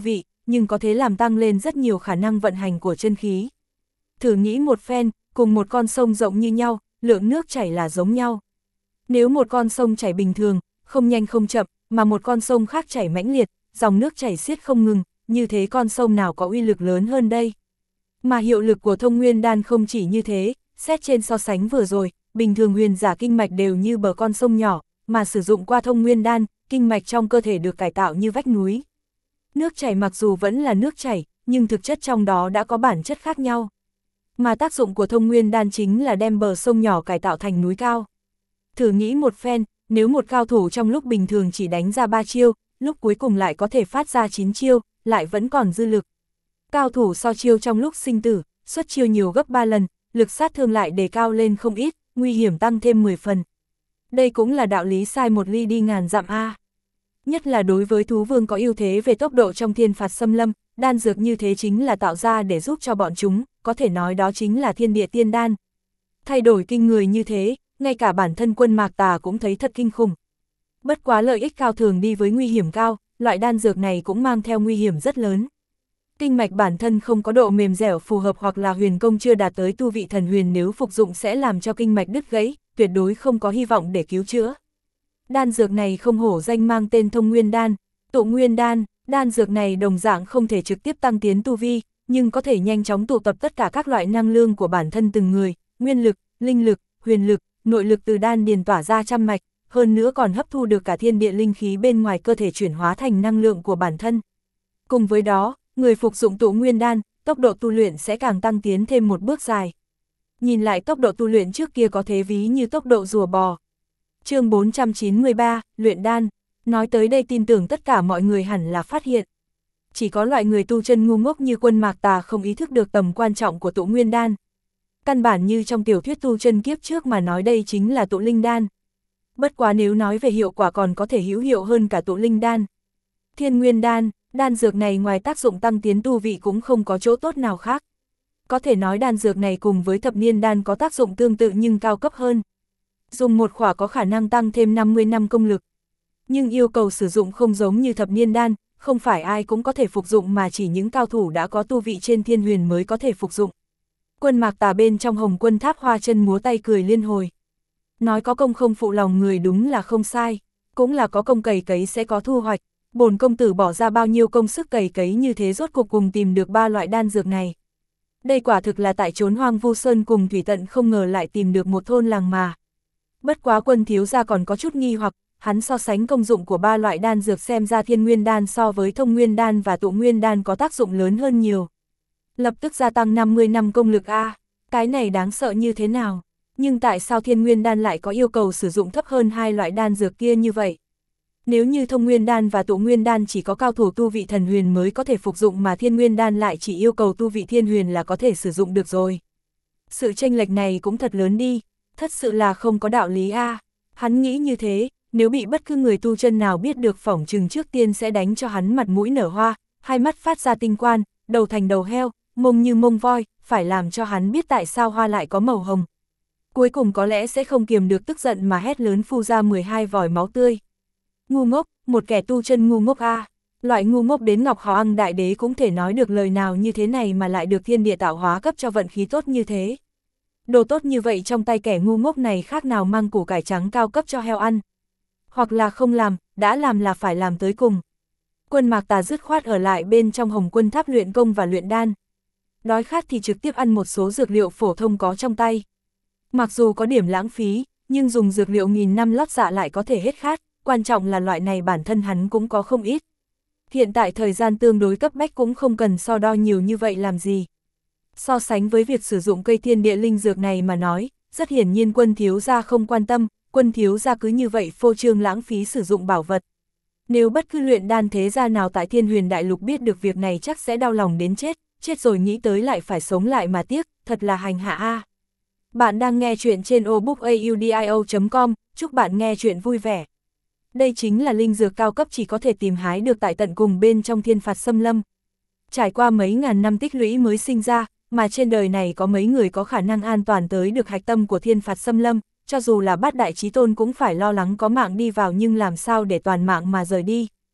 S1: nhưng có thể làm tăng lên rất nhiều khả năng vận hành của chân khí. Thử nghĩ một phen, cùng một con sông rộng như nhau, lượng nước chảy là giống nhau. Nếu một con sông chảy bình thường, không nhanh không chậm, mà một con sông khác chảy mãnh liệt, dòng nước chảy xiết không ngừng, như thế con sông nào có uy lực lớn hơn đây? Mà hiệu lực của thông nguyên đan không chỉ như thế, xét trên so sánh vừa rồi, bình thường huyền giả kinh mạch đều như bờ con sông nhỏ, mà sử dụng qua thông nguyên đan, kinh mạch trong cơ thể được cải tạo như vách núi. Nước chảy mặc dù vẫn là nước chảy, nhưng thực chất trong đó đã có bản chất khác nhau. Mà tác dụng của thông nguyên đan chính là đem bờ sông nhỏ cải tạo thành núi cao. Thử nghĩ một phen, nếu một cao thủ trong lúc bình thường chỉ đánh ra 3 chiêu, lúc cuối cùng lại có thể phát ra 9 chiêu, lại vẫn còn dư lực. Cao thủ so chiêu trong lúc sinh tử, xuất chiêu nhiều gấp 3 lần, lực sát thương lại đề cao lên không ít, nguy hiểm tăng thêm 10 phần. Đây cũng là đạo lý sai một ly đi ngàn dặm a. Nhất là đối với thú vương có ưu thế về tốc độ trong thiên phạt xâm lâm, đan dược như thế chính là tạo ra để giúp cho bọn chúng, có thể nói đó chính là thiên địa tiên đan. Thay đổi kinh người như thế, ngay cả bản thân Quân Mạc Tà cũng thấy thật kinh khủng. Bất quá lợi ích cao thường đi với nguy hiểm cao, loại đan dược này cũng mang theo nguy hiểm rất lớn. Kinh mạch bản thân không có độ mềm dẻo phù hợp hoặc là huyền công chưa đạt tới tu vị thần huyền, nếu phục dụng sẽ làm cho kinh mạch đứt gãy, tuyệt đối không có hy vọng để cứu chữa. Đan dược này không hổ danh mang tên thông nguyên đan, tụ nguyên đan, đan dược này đồng dạng không thể trực tiếp tăng tiến tu vi, nhưng có thể nhanh chóng tụ tập tất cả các loại năng lượng của bản thân từng người, nguyên lực, linh lực, huyền lực, nội lực từ đan điền tỏa ra trăm mạch, hơn nữa còn hấp thu được cả thiên địa linh khí bên ngoài cơ thể chuyển hóa thành năng lượng của bản thân. Cùng với đó, người phục dụng tụ nguyên đan, tốc độ tu luyện sẽ càng tăng tiến thêm một bước dài. Nhìn lại tốc độ tu luyện trước kia có thể ví như tốc độ rùa bò. Chương 493, luyện đan. Nói tới đây tin tưởng tất cả mọi người hẳn là phát hiện. Chỉ có loại người tu chân ngu ngốc như Quân Mạc Tà không ý thức được tầm quan trọng của tụ nguyên đan. Căn bản như trong tiểu thuyết tu chân kiếp trước mà nói đây chính là tụ linh đan. Bất quá nếu nói về hiệu quả còn có thể hữu hiệu hơn cả tụ linh đan. Thiên nguyên đan, đan dược này ngoài tác dụng tăng tiến tu vị cũng không có chỗ tốt nào khác. Có thể nói đan dược này cùng với thập niên đan có tác dụng tương tự nhưng cao cấp hơn. Dùng một khỏa có khả năng tăng thêm 50 năm công lực. Nhưng yêu cầu sử dụng không giống như thập niên đan, không phải ai cũng có thể phục dụng mà chỉ những cao thủ đã có tu vị trên thiên huyền mới có thể phục dụng. Quân Mạc Tà bên trong Hồng Quân Tháp hoa chân múa tay cười liên hồi. Nói có công không phụ lòng người đúng là không sai, cũng là có công cày cấy sẽ có thu hoạch. Bổn công tử bỏ ra bao nhiêu công sức cày cấy như thế rốt cuộc cùng tìm được 3 loại đan dược này. Đây quả thực là tại chốn hoang vu sơn cùng thủy tận không ngờ lại tìm được một thôn làng mà. Bất quá Quân thiếu gia còn có chút nghi hoặc, hắn so sánh công dụng của 3 loại đan dược xem ra thiên nguyên đan so với thông nguyên đan và tụ nguyên đan có tác dụng lớn hơn nhiều. Lập tức gia tăng 50 năm công lực a, cái này đáng sợ như thế nào? Nhưng tại sao thiên nguyên đan lại có yêu cầu sử dụng thấp hơn 2 loại đan dược kia như vậy? Nếu như thông nguyên đan và tụ nguyên đan chỉ có cao thủ tu vị thần huyền mới có thể phục dụng mà thiên nguyên đan lại chỉ yêu cầu tu vị thiên huyền là có thể sử dụng được rồi. Sự chênh lệch này cũng thật lớn đi, thật sự là không có đạo lý a. Hắn nghĩ như thế, nếu bị bất cứ người tu chân nào biết được phỏng chừng trước tiên sẽ đánh cho hắn mặt mũi nở hoa, hai mắt phát ra tinh quang, đầu thành đầu heo, mông như mông voi, phải làm cho hắn biết tại sao hoa lại có màu hồng. Cuối cùng có lẽ sẽ không kiềm được tức giận mà hét lớn phun ra 12 vòi máu tươi. Ngu ngốc, một kẻ tu chân ngu ngốc a. Loại ngu ngốc đến Ngọc Hào Ăn Đại Đế cũng thể nói được lời nào như thế này mà lại được thiên địa tạo hóa cấp cho vận khí tốt như thế. Đồ tốt như vậy trong tay kẻ ngu ngốc này khác nào mang củ cải trắng cao cấp cho heo ăn. Hoặc là không làm, đã làm là phải làm tới cùng. Quân Mạc Tà dứt khoát ở lại bên trong Hồng Quân Tháp luyện công và luyện đan. Đói khát thì trực tiếp ăn một số dược liệu phổ thông có trong tay. Mặc dù có điểm lãng phí, nhưng dùng dược liệu nghìn năm lót dạ lại có thể hết khát, quan trọng là loại này bản thân hắn cũng có không ít. Hiện tại thời gian tương đối cấp bách cũng không cần so đo nhiều như vậy làm gì. So sánh với việc sử dụng cây thiên địa linh dược này mà nói, rất hiển nhiên Quân thiếu gia không quan tâm, Quân thiếu gia cứ như vậy phô trương lãng phí sử dụng bảo vật. Nếu bất cứ luyện đan thế gia nào tại Thiên Huyền Đại Lục biết được việc này chắc sẽ đau lòng đến chết, chết rồi nghĩ tới lại phải sống lại mà tiếc, thật là hành hạ a. Bạn đang nghe chuyện trên obookaudio.com, chúc bạn nghe chuyện vui vẻ. Đây chính là linh dược cao cấp chỉ có thể tìm hái được tại tận cùng bên trong thiên phạt xâm lâm. Trải qua mấy ngàn năm tích lũy mới sinh ra, mà trên đời này có mấy người có khả năng an toàn tới được hạch tâm của thiên phạt xâm lâm, cho dù là Bát Đại Chí Tôn cũng phải lo lắng có mạng đi vào nhưng làm sao để toàn mạng mà rời đi.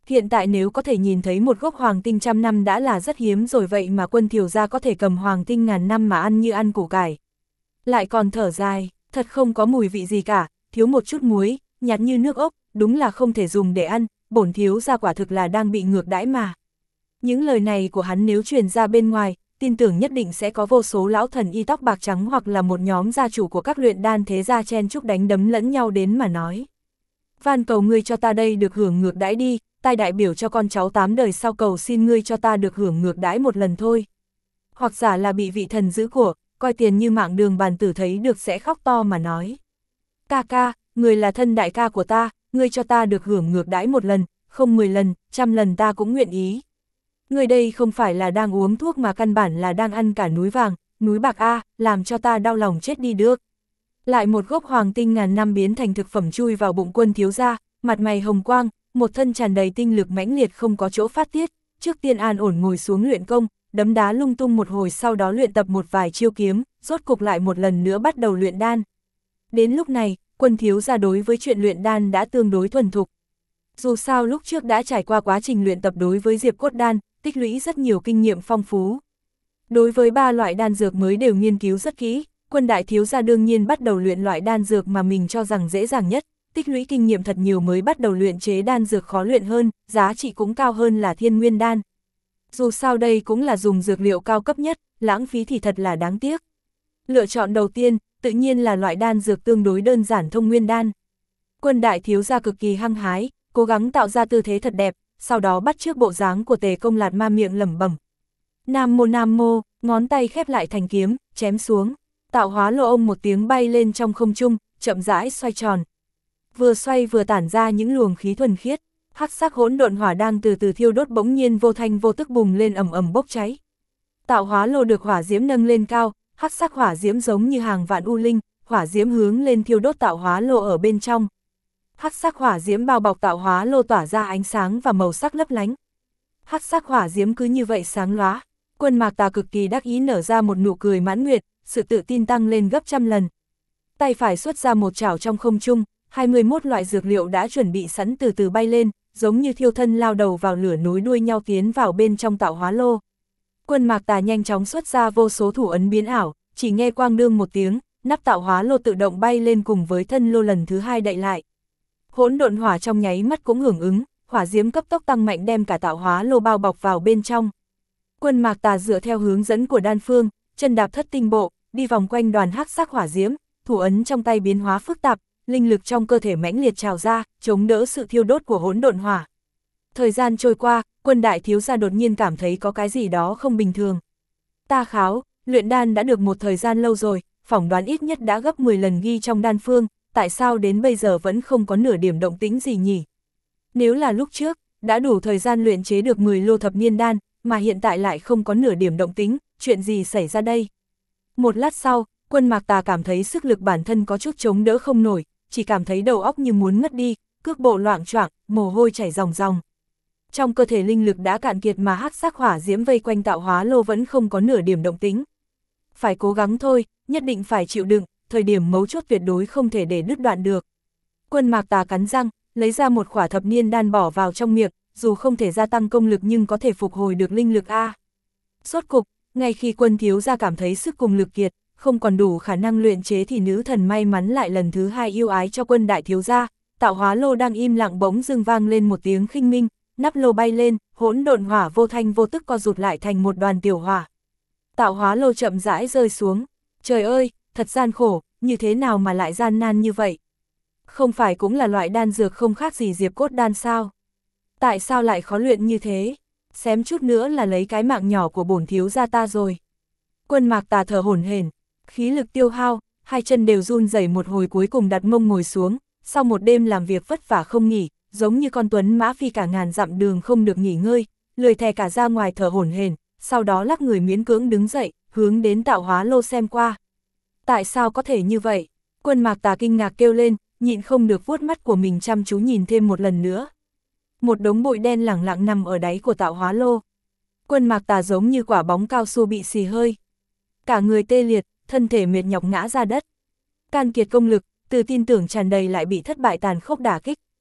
S1: Hiện tại nếu có thể nhìn thấy một gốc hoàng tinh 100 năm đã là rất hiếm rồi, vậy mà Quân Thiều gia có thể cầm hoàng tinh 1000 năm mà ăn như ăn củ cải. Lại còn thở dài, thật không có mùi vị gì cả, thiếu một chút muối, nhạt như nước ốc, đúng là không thể dùng để ăn, bổn thiếu gia quả thực là đang bị ngược đãi mà. Những lời này của hắn nếu truyền ra bên ngoài, tin tưởng nhất định sẽ có vô số lão thần y tóc bạc trắng hoặc là một nhóm gia chủ của các luyện đan thế gia chen chúc đánh đấm lẫn nhau đến mà nói. Van cầu ngươi cho ta đây được hưởng ngược đãi đi, tai đại biểu cho con cháu 8 đời sau cầu xin ngươi cho ta được hưởng ngược đãi một lần thôi. Hoặc giả là bị vị thần giữ của, coi tiền như mạng đường bàn tử thấy được sẽ khóc to mà nói. Ca ca, người là thân đại ca của ta, ngươi cho ta được hưởng ngược đãi một lần, không 10 lần, 100 lần ta cũng nguyện ý. Người đây không phải là đang uống thuốc mà căn bản là đang ăn cả núi vàng, núi bạc a, làm cho ta đau lòng chết đi được. Lại một gốc hoàng tinh 1000 năm biến thành thực phẩm chui vào bụng Quân thiếu gia, mặt mày hồng quang, một thân tràn đầy tinh lực mãnh liệt không có chỗ phát tiết, trước tiên an ổn ngồi xuống luyện công, đấm đá lung tung một hồi sau đó luyện tập một vài chiêu kiếm, rốt cục lại một lần nữa bắt đầu luyện đan. Đến lúc này, Quân thiếu gia đối với chuyện luyện đan đã tương đối thuần thục. Dù sao lúc trước đã trải qua quá trình luyện tập đối với Diệp Cốt đan, tích lũy rất nhiều kinh nghiệm phong phú. Đối với 3 loại đan dược mới đều nghiên cứu rất kỹ, Quân đại thiếu gia đương nhiên bắt đầu luyện loại đan dược mà mình cho rằng dễ dàng nhất, tích lũy kinh nghiệm thật nhiều mới bắt đầu luyện chế đan dược khó luyện hơn, giá trị cũng cao hơn là Thiên Nguyên đan. Dù sao đây cũng là dùng dược liệu cao cấp nhất, lãng phí thì thật là đáng tiếc. Lựa chọn đầu tiên, tự nhiên là loại đan dược tương đối đơn giản Thông Nguyên đan. Quân đại thiếu gia cực kỳ hăng hái, cố gắng tạo ra tư thế thật đẹp, sau đó bắt chước bộ dáng của Tề Công Lạt Ma miệng lẩm bẩm. Nam mô, ngón tay khép lại thành kiếm, chém xuống. Tạo hóa lô ông một tiếng bay lên trong không trung, chậm rãi xoay tròn. Vừa xoay vừa tản ra những luồng khí thuần khiết, hắc sắc hỗn độn hỏa đang từ từ thiêu đốt bỗng nhiên vô thanh vô tức bùng lên ầm ầm bốc cháy. Tạo hóa lô được hỏa diễm nâng lên cao, hắc sắc hỏa diễm giống như hàng vạn u linh, hỏa diễm hướng lên thiêu đốt tạo hóa lô ở bên trong. Hắc sắc hỏa diễm bao bọc tạo hóa lô tỏa ra ánh sáng và màu sắc lấp lánh. Hắc sắc hỏa diễm cứ như vậy sáng lóa, Quân Mạc Tà cực kỳ đắc ý nở ra một nụ cười mãn nguyệt, sự tự tin tăng lên gấp trăm lần. Tay phải xuất ra một chảo trong không trung, 21 loại dược liệu đã chuẩn bị sẵn từ từ bay lên, giống như thiêu thân lao đầu vào lửa nối đuôi nhau tiến vào bên trong tạo hóa lô. Quân Mạc Tà nhanh chóng xuất ra vô số thủ ấn biến ảo, chỉ nghe quang đương một tiếng, nắp tạo hóa lô tự động bay lên cùng với thân lô lần thứ 2 đậy lại. Hỗn độn hỏa trong nháy mắt cũng hưởng ứng, hỏa diễm cấp tốc tăng mạnh đem cả tạo hóa lô bao bọc vào bên trong. Quân Mạc Tà dựa theo hướng dẫn của đan phương, chân đạp thất tinh bộ, đi vòng quanh đoàn hắc sắc hỏa diễm, thủ ấn trong tay biến hóa phức tạp, linh lực trong cơ thể mãnh liệt trào ra, chống đỡ sự thiêu đốt của hỗn độn hỏa. Thời gian trôi qua, Quân đại thiếu gia đột nhiên cảm thấy có cái gì đó không bình thường. Ta kháo, luyện đan đã được một thời gian lâu rồi, phỏng đoán ít nhất đã gấp 10 lần ghi trong đan phương, tại sao đến bây giờ vẫn không có nửa điểm động tĩnh gì nhỉ? Nếu là lúc trước, đã đủ thời gian luyện chế được 10 lô thập niên đan, mà hiện tại lại không có nửa điểm động tĩnh, chuyện gì xảy ra đây? Một lát sau, Quân Mạc Tà cảm thấy sức lực bản thân có chút chống đỡ không nổi, chỉ cảm thấy đầu óc như muốn ngất đi, cước bộ loạng choạng, mồ hôi chảy ròng ròng. Trong cơ thể linh lực đã cạn kiệt mà hắc sắc hỏa diễm vây quanh tạo hóa lô vẫn không có nửa điểm động tĩnh. Phải cố gắng thôi, nhất định phải chịu đựng, thời điểm mấu chốt tuyệt đối không thể để đứt đoạn được. Quân Mạc Tà cắn răng, lấy ra một quả thập niên đan bỏ vào trong miệng, dù không thể gia tăng công lực nhưng có thể phục hồi được linh lực a. Rốt cục, ngay khi Quân thiếu gia cảm thấy sức cùng lực kiệt, không còn đủ khả năng luyện chế thì nữ thần may mắn lại lần thứ 2 yêu ái cho Quân đại thiếu gia, tạo hóa lô đang im lặng bỗng dưng vang lên một tiếng khinh minh, nắp lô bay lên, hỗn độn hỏa vô thanh vô tức co rụt lại thành một đoàn tiểu hỏa. Tạo hóa lô chậm rãi rơi xuống. Trời ơi, thật gian khổ, như thế nào mà lại gian nan như vậy? Không phải cũng là loại đan dược không khác gì Diệp Cốt đan sao? Tại sao lại khó luyện như thế? Xém chút nữa là lấy cái mạng nhỏ của bổn thiếu gia ta rồi. Quân Mạc Tà thở hổn hển, khí lực tiêu hao, hai chân đều run rẩy một hồi cuối cùng đặt mông ngồi xuống, sau một đêm làm việc vất vả không nghỉ, giống như con tuấn mã phi cả ngàn dặm đường không được nghỉ ngơi, lười thè cả ra ngoài thở hổn hển, sau đó lắc người miễn cưỡng đứng dậy, hướng đến tạo hóa lô xem qua. Tại sao có thể như vậy? Quân Mạc Tà kinh ngạc kêu lên, nhịn không được vuốt mắt của mình chăm chú nhìn thêm một lần nữa. Một đống bụi đen lẳng lặng nằm ở đáy của tạo hóa lô. Quân Mạc Tà giống như quả bóng cao su bị xì hơi. Cả người tê liệt, thân thể mệt nhọc ngã ra đất. Can kiệt công lực, từ tin tưởng tràn đầy lại bị thất bại tàn khốc đả kích.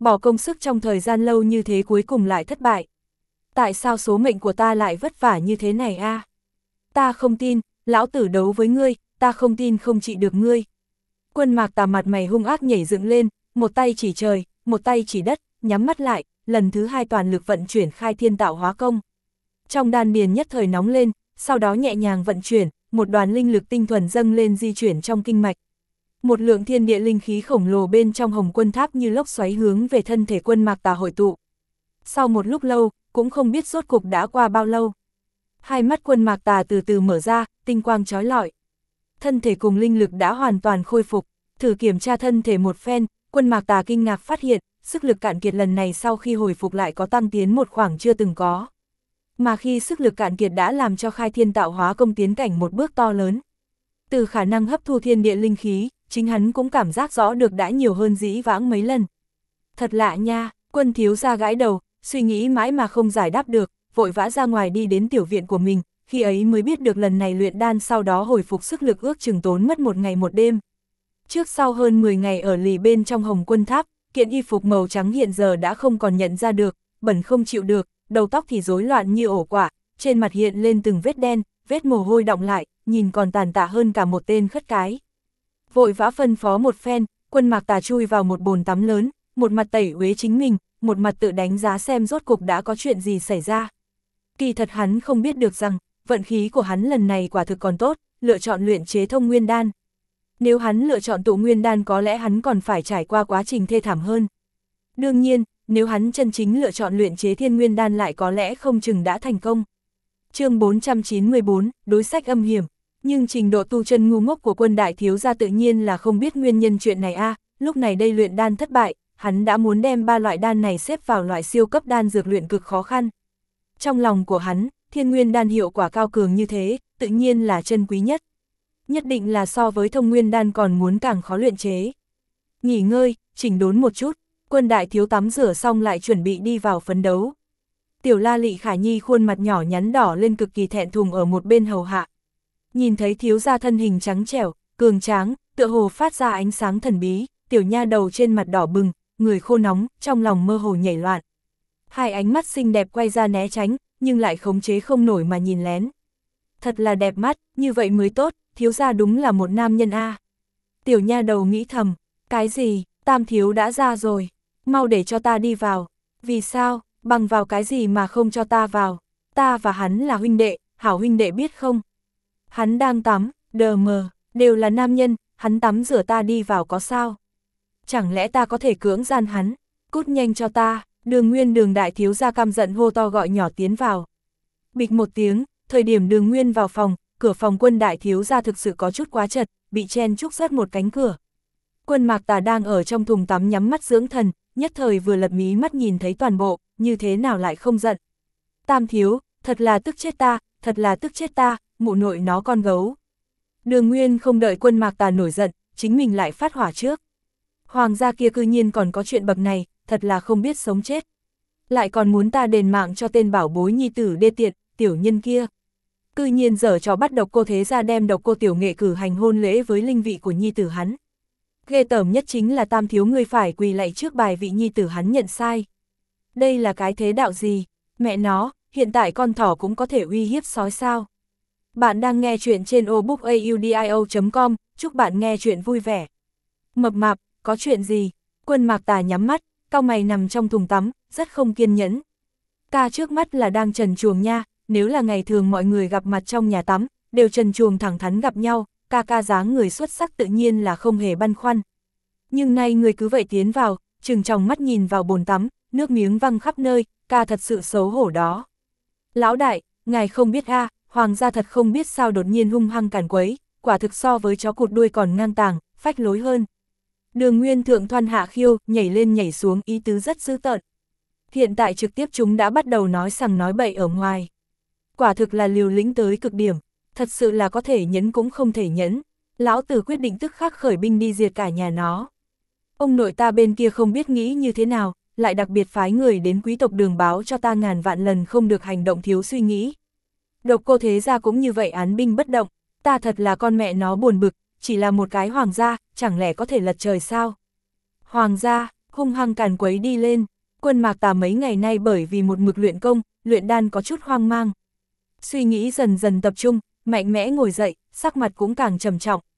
S1: bỏ công sức trong thời gian lâu như thế cuối cùng lại thất bại. Tại sao số mệnh của ta lại vất vả như thế này a? Ta không tin, lão tử đấu với ngươi, ta không tin không trị được ngươi. Quân Mạc Tà mặt mày hung ác nhảy dựng lên, một tay chỉ trời, một tay chỉ đất, nhắm mắt lại, lần thứ hai toàn lực vận chuyển khai thiên tạo hóa công. Trong đan điền nhất thời nóng lên, sau đó nhẹ nhàng vận chuyển, một đoàn linh lực tinh thuần dâng lên di chuyển trong kinh mạch. Một lượng thiên địa linh khí khổng lồ bên trong Hồng Quân Tháp như lốc xoáy hướng về thân thể Quân Mạc Tà hội tụ. Sau một lúc lâu, cũng không biết rốt cục đã qua bao lâu. Hai mắt Quân Mạc Tà từ từ mở ra, tinh quang chói lọi. Thân thể cùng linh lực đã hoàn toàn khôi phục, thử kiểm tra thân thể một phen, Quân Mạc Tà kinh ngạc phát hiện, sức lực cạn kiệt lần này sau khi hồi phục lại có tăng tiến một khoảng chưa từng có. Mà khi sức lực cạn kiệt đã làm cho khai thiên tạo hóa công tiến cảnh một bước to lớn. Từ khả năng hấp thu thiên địa linh khí, chính hắn cũng cảm giác rõ được đã nhiều hơn dĩ vãng mấy lần. Thật lạ nha, Quân thiếu gia gãi đầu, suy nghĩ mãi mà không giải đáp được, vội vã ra ngoài đi đến tiểu viện của mình, khi ấy mới biết được lần này luyện đan sau đó hồi phục sức lực ước chừng tốn mất một ngày một đêm. Trước sau hơn 10 ngày ở lì bên trong Hồng Quân Tháp, kiện y phục màu trắng hiện giờ đã không còn nhận ra được, bẩn không chịu được, đầu tóc thì rối loạn như ổ quả, trên mặt hiện lên từng vết đen, vết mồ hôi đọng lại, nhìn còn tàn tạ hơn cả một tên khất cái. Vội vã phân phó một phen, Quân Mạc Tà chui vào một bồn tắm lớn, một mặt tẩy uế chính mình, một mặt tự đánh giá xem rốt cục đã có chuyện gì xảy ra. Kỳ thật hắn không biết được rằng, vận khí của hắn lần này quả thực còn tốt, lựa chọn luyện chế thông nguyên đan. Nếu hắn lựa chọn tụ nguyên đan có lẽ hắn còn phải trải qua quá trình thê thảm hơn. Đương nhiên, nếu hắn chân chính lựa chọn luyện chế thiên nguyên đan lại có lẽ không chừng đã thành công. Chương 494, đối sách âm hiểm. Nhưng trình độ tu chân ngu ngốc của Quân đại thiếu gia tự nhiên là không biết nguyên nhân chuyện này a. Lúc này đây luyện đan thất bại, hắn đã muốn đem ba loại đan này xếp vào loại siêu cấp đan dược luyện cực khó khăn. Trong lòng của hắn, thiên nguyên đan hiệu quả cao cường như thế, tự nhiên là chân quý nhất. Nhất định là so với thông nguyên đan còn muốn càng khó luyện chế. Nghỉ ngơi, chỉnh đốn một chút, Quân đại thiếu tắm rửa xong lại chuẩn bị đi vào phấn đấu. Tiểu La Lị Khả Nhi khuôn mặt nhỏ nhắn đỏ lên cực kỳ thẹn thùng ở một bên hầu hạ. Nhìn thấy thiếu gia thân hình trắng trẻo, cường tráng, tựa hồ phát ra ánh sáng thần bí, tiểu nha đầu trên mặt đỏ bừng, người khô nóng, trong lòng mơ hồ nhảy loạn. Hai ánh mắt xinh đẹp quay ra né tránh, nhưng lại khống chế không nổi mà nhìn lén. Thật là đẹp mắt, như vậy mới tốt, thiếu gia đúng là một nam nhân a. Tiểu nha đầu nghĩ thầm, cái gì, Tam thiếu đã ra rồi, mau để cho ta đi vào. Vì sao, bằng vào cái gì mà không cho ta vào? Ta và hắn là huynh đệ, hảo huynh đệ biết không? Hắn đang tắm, đờ mờ, đều là nam nhân, hắn tắm rửa ta đi vào có sao? Chẳng lẽ ta có thể cưỡng gian hắn? Cút nhanh cho ta. Đường Nguyên Đường đại thiếu gia căm giận hô to gọi nhỏ tiến vào. Bịch một tiếng, thời điểm Đường Nguyên vào phòng, cửa phòng Quân đại thiếu gia thực sự có chút quá chật, bị chen chúc rớt một cánh cửa. Quân Mạc Tà đang ở trong thùng tắm nhắm mắt dưỡng thần, nhất thời vừa lật mí mắt nhìn thấy toàn bộ, như thế nào lại không giận. Tam thiếu, thật là tức chết ta, thật là tức chết ta, mụ nội nó con gấu. Đường Nguyên không đợi Quân Mạc Tà nổi giận, chính mình lại phát hỏa trước. Hoàng gia kia cư nhiên còn có chuyện bậc này, thật là không biết sống chết. Lại còn muốn ta đền mạng cho tên bảo bối nhi tử đê tiện, tiểu nhân kia. Cư nhiên dở trò bắt độc cô thế ra đem độc cô tiểu nghệ cử hành hôn lễ với linh vị của nhi tử hắn. Ghê tởm nhất chính là Tam thiếu ngươi phải quỳ lạy trước bài vị nhi tử hắn nhận sai. Đây là cái thế đạo gì? Mẹ nó, hiện tại con thỏ cũng có thể uy hiếp sói sao? Bạn đang nghe chuyện trên obookaudio.com, chúc bạn nghe chuyện vui vẻ. Mập mạp, có chuyện gì? Quân Mạc Tà nhắm mắt, cau mày nằm trong thùng tắm, rất không kiên nhẫn. Ca trước mắt là đang trần truồng nha, nếu là ngày thường mọi người gặp mặt trong nhà tắm, đều trần truồng thẳng thắn gặp nhau, ca dáng người xuất sắc tự nhiên là không hề băn khoăn. Nhưng nay người cứ vậy tiến vào, trừng tròng mắt nhìn vào bồn tắm, nước miếng văng khắp nơi, ca thật sự xấu hổ đó. Lão đại, ngài không biết a, hoàng gia thật không biết sao đột nhiên hung hăng càn quấy, quả thực so với chó cụt đuôi còn ngang tàng, phách lối hơn. Đường Nguyên thượng thoan hạ khiêu, nhảy lên nhảy xuống, ý tứ rất dữ tợn. Hiện tại trực tiếp chúng đã bắt đầu nói sằng nói bậy ở ngoài. Quả thực là liều lĩnh tới cực điểm, thật sự là có thể nhẫn cũng không thể nhẫn. Lão tử quyết định tức khắc khởi binh đi diệt cả nhà nó. Ông nội ta bên kia không biết nghĩ như thế nào, lại đặc biệt phái người đến quý tộc Đường báo cho ta ngàn vạn lần không được hành động thiếu suy nghĩ. Độc cô thế gia cũng như vậy án binh bất động, ta thật là con mẹ nó buồn bực, chỉ là một cái hoàng gia, chẳng lẽ có thể lật trời sao? Hoàng gia, hung hăng càn quấy đi lên. Quân Mạc Tà mấy ngày nay bởi vì một mực luyện công, luyện đan có chút hoang mang. Suy nghĩ dần dần tập trung, mạnh mẽ ngồi dậy, sắc mặt cũng càng trầm trọng.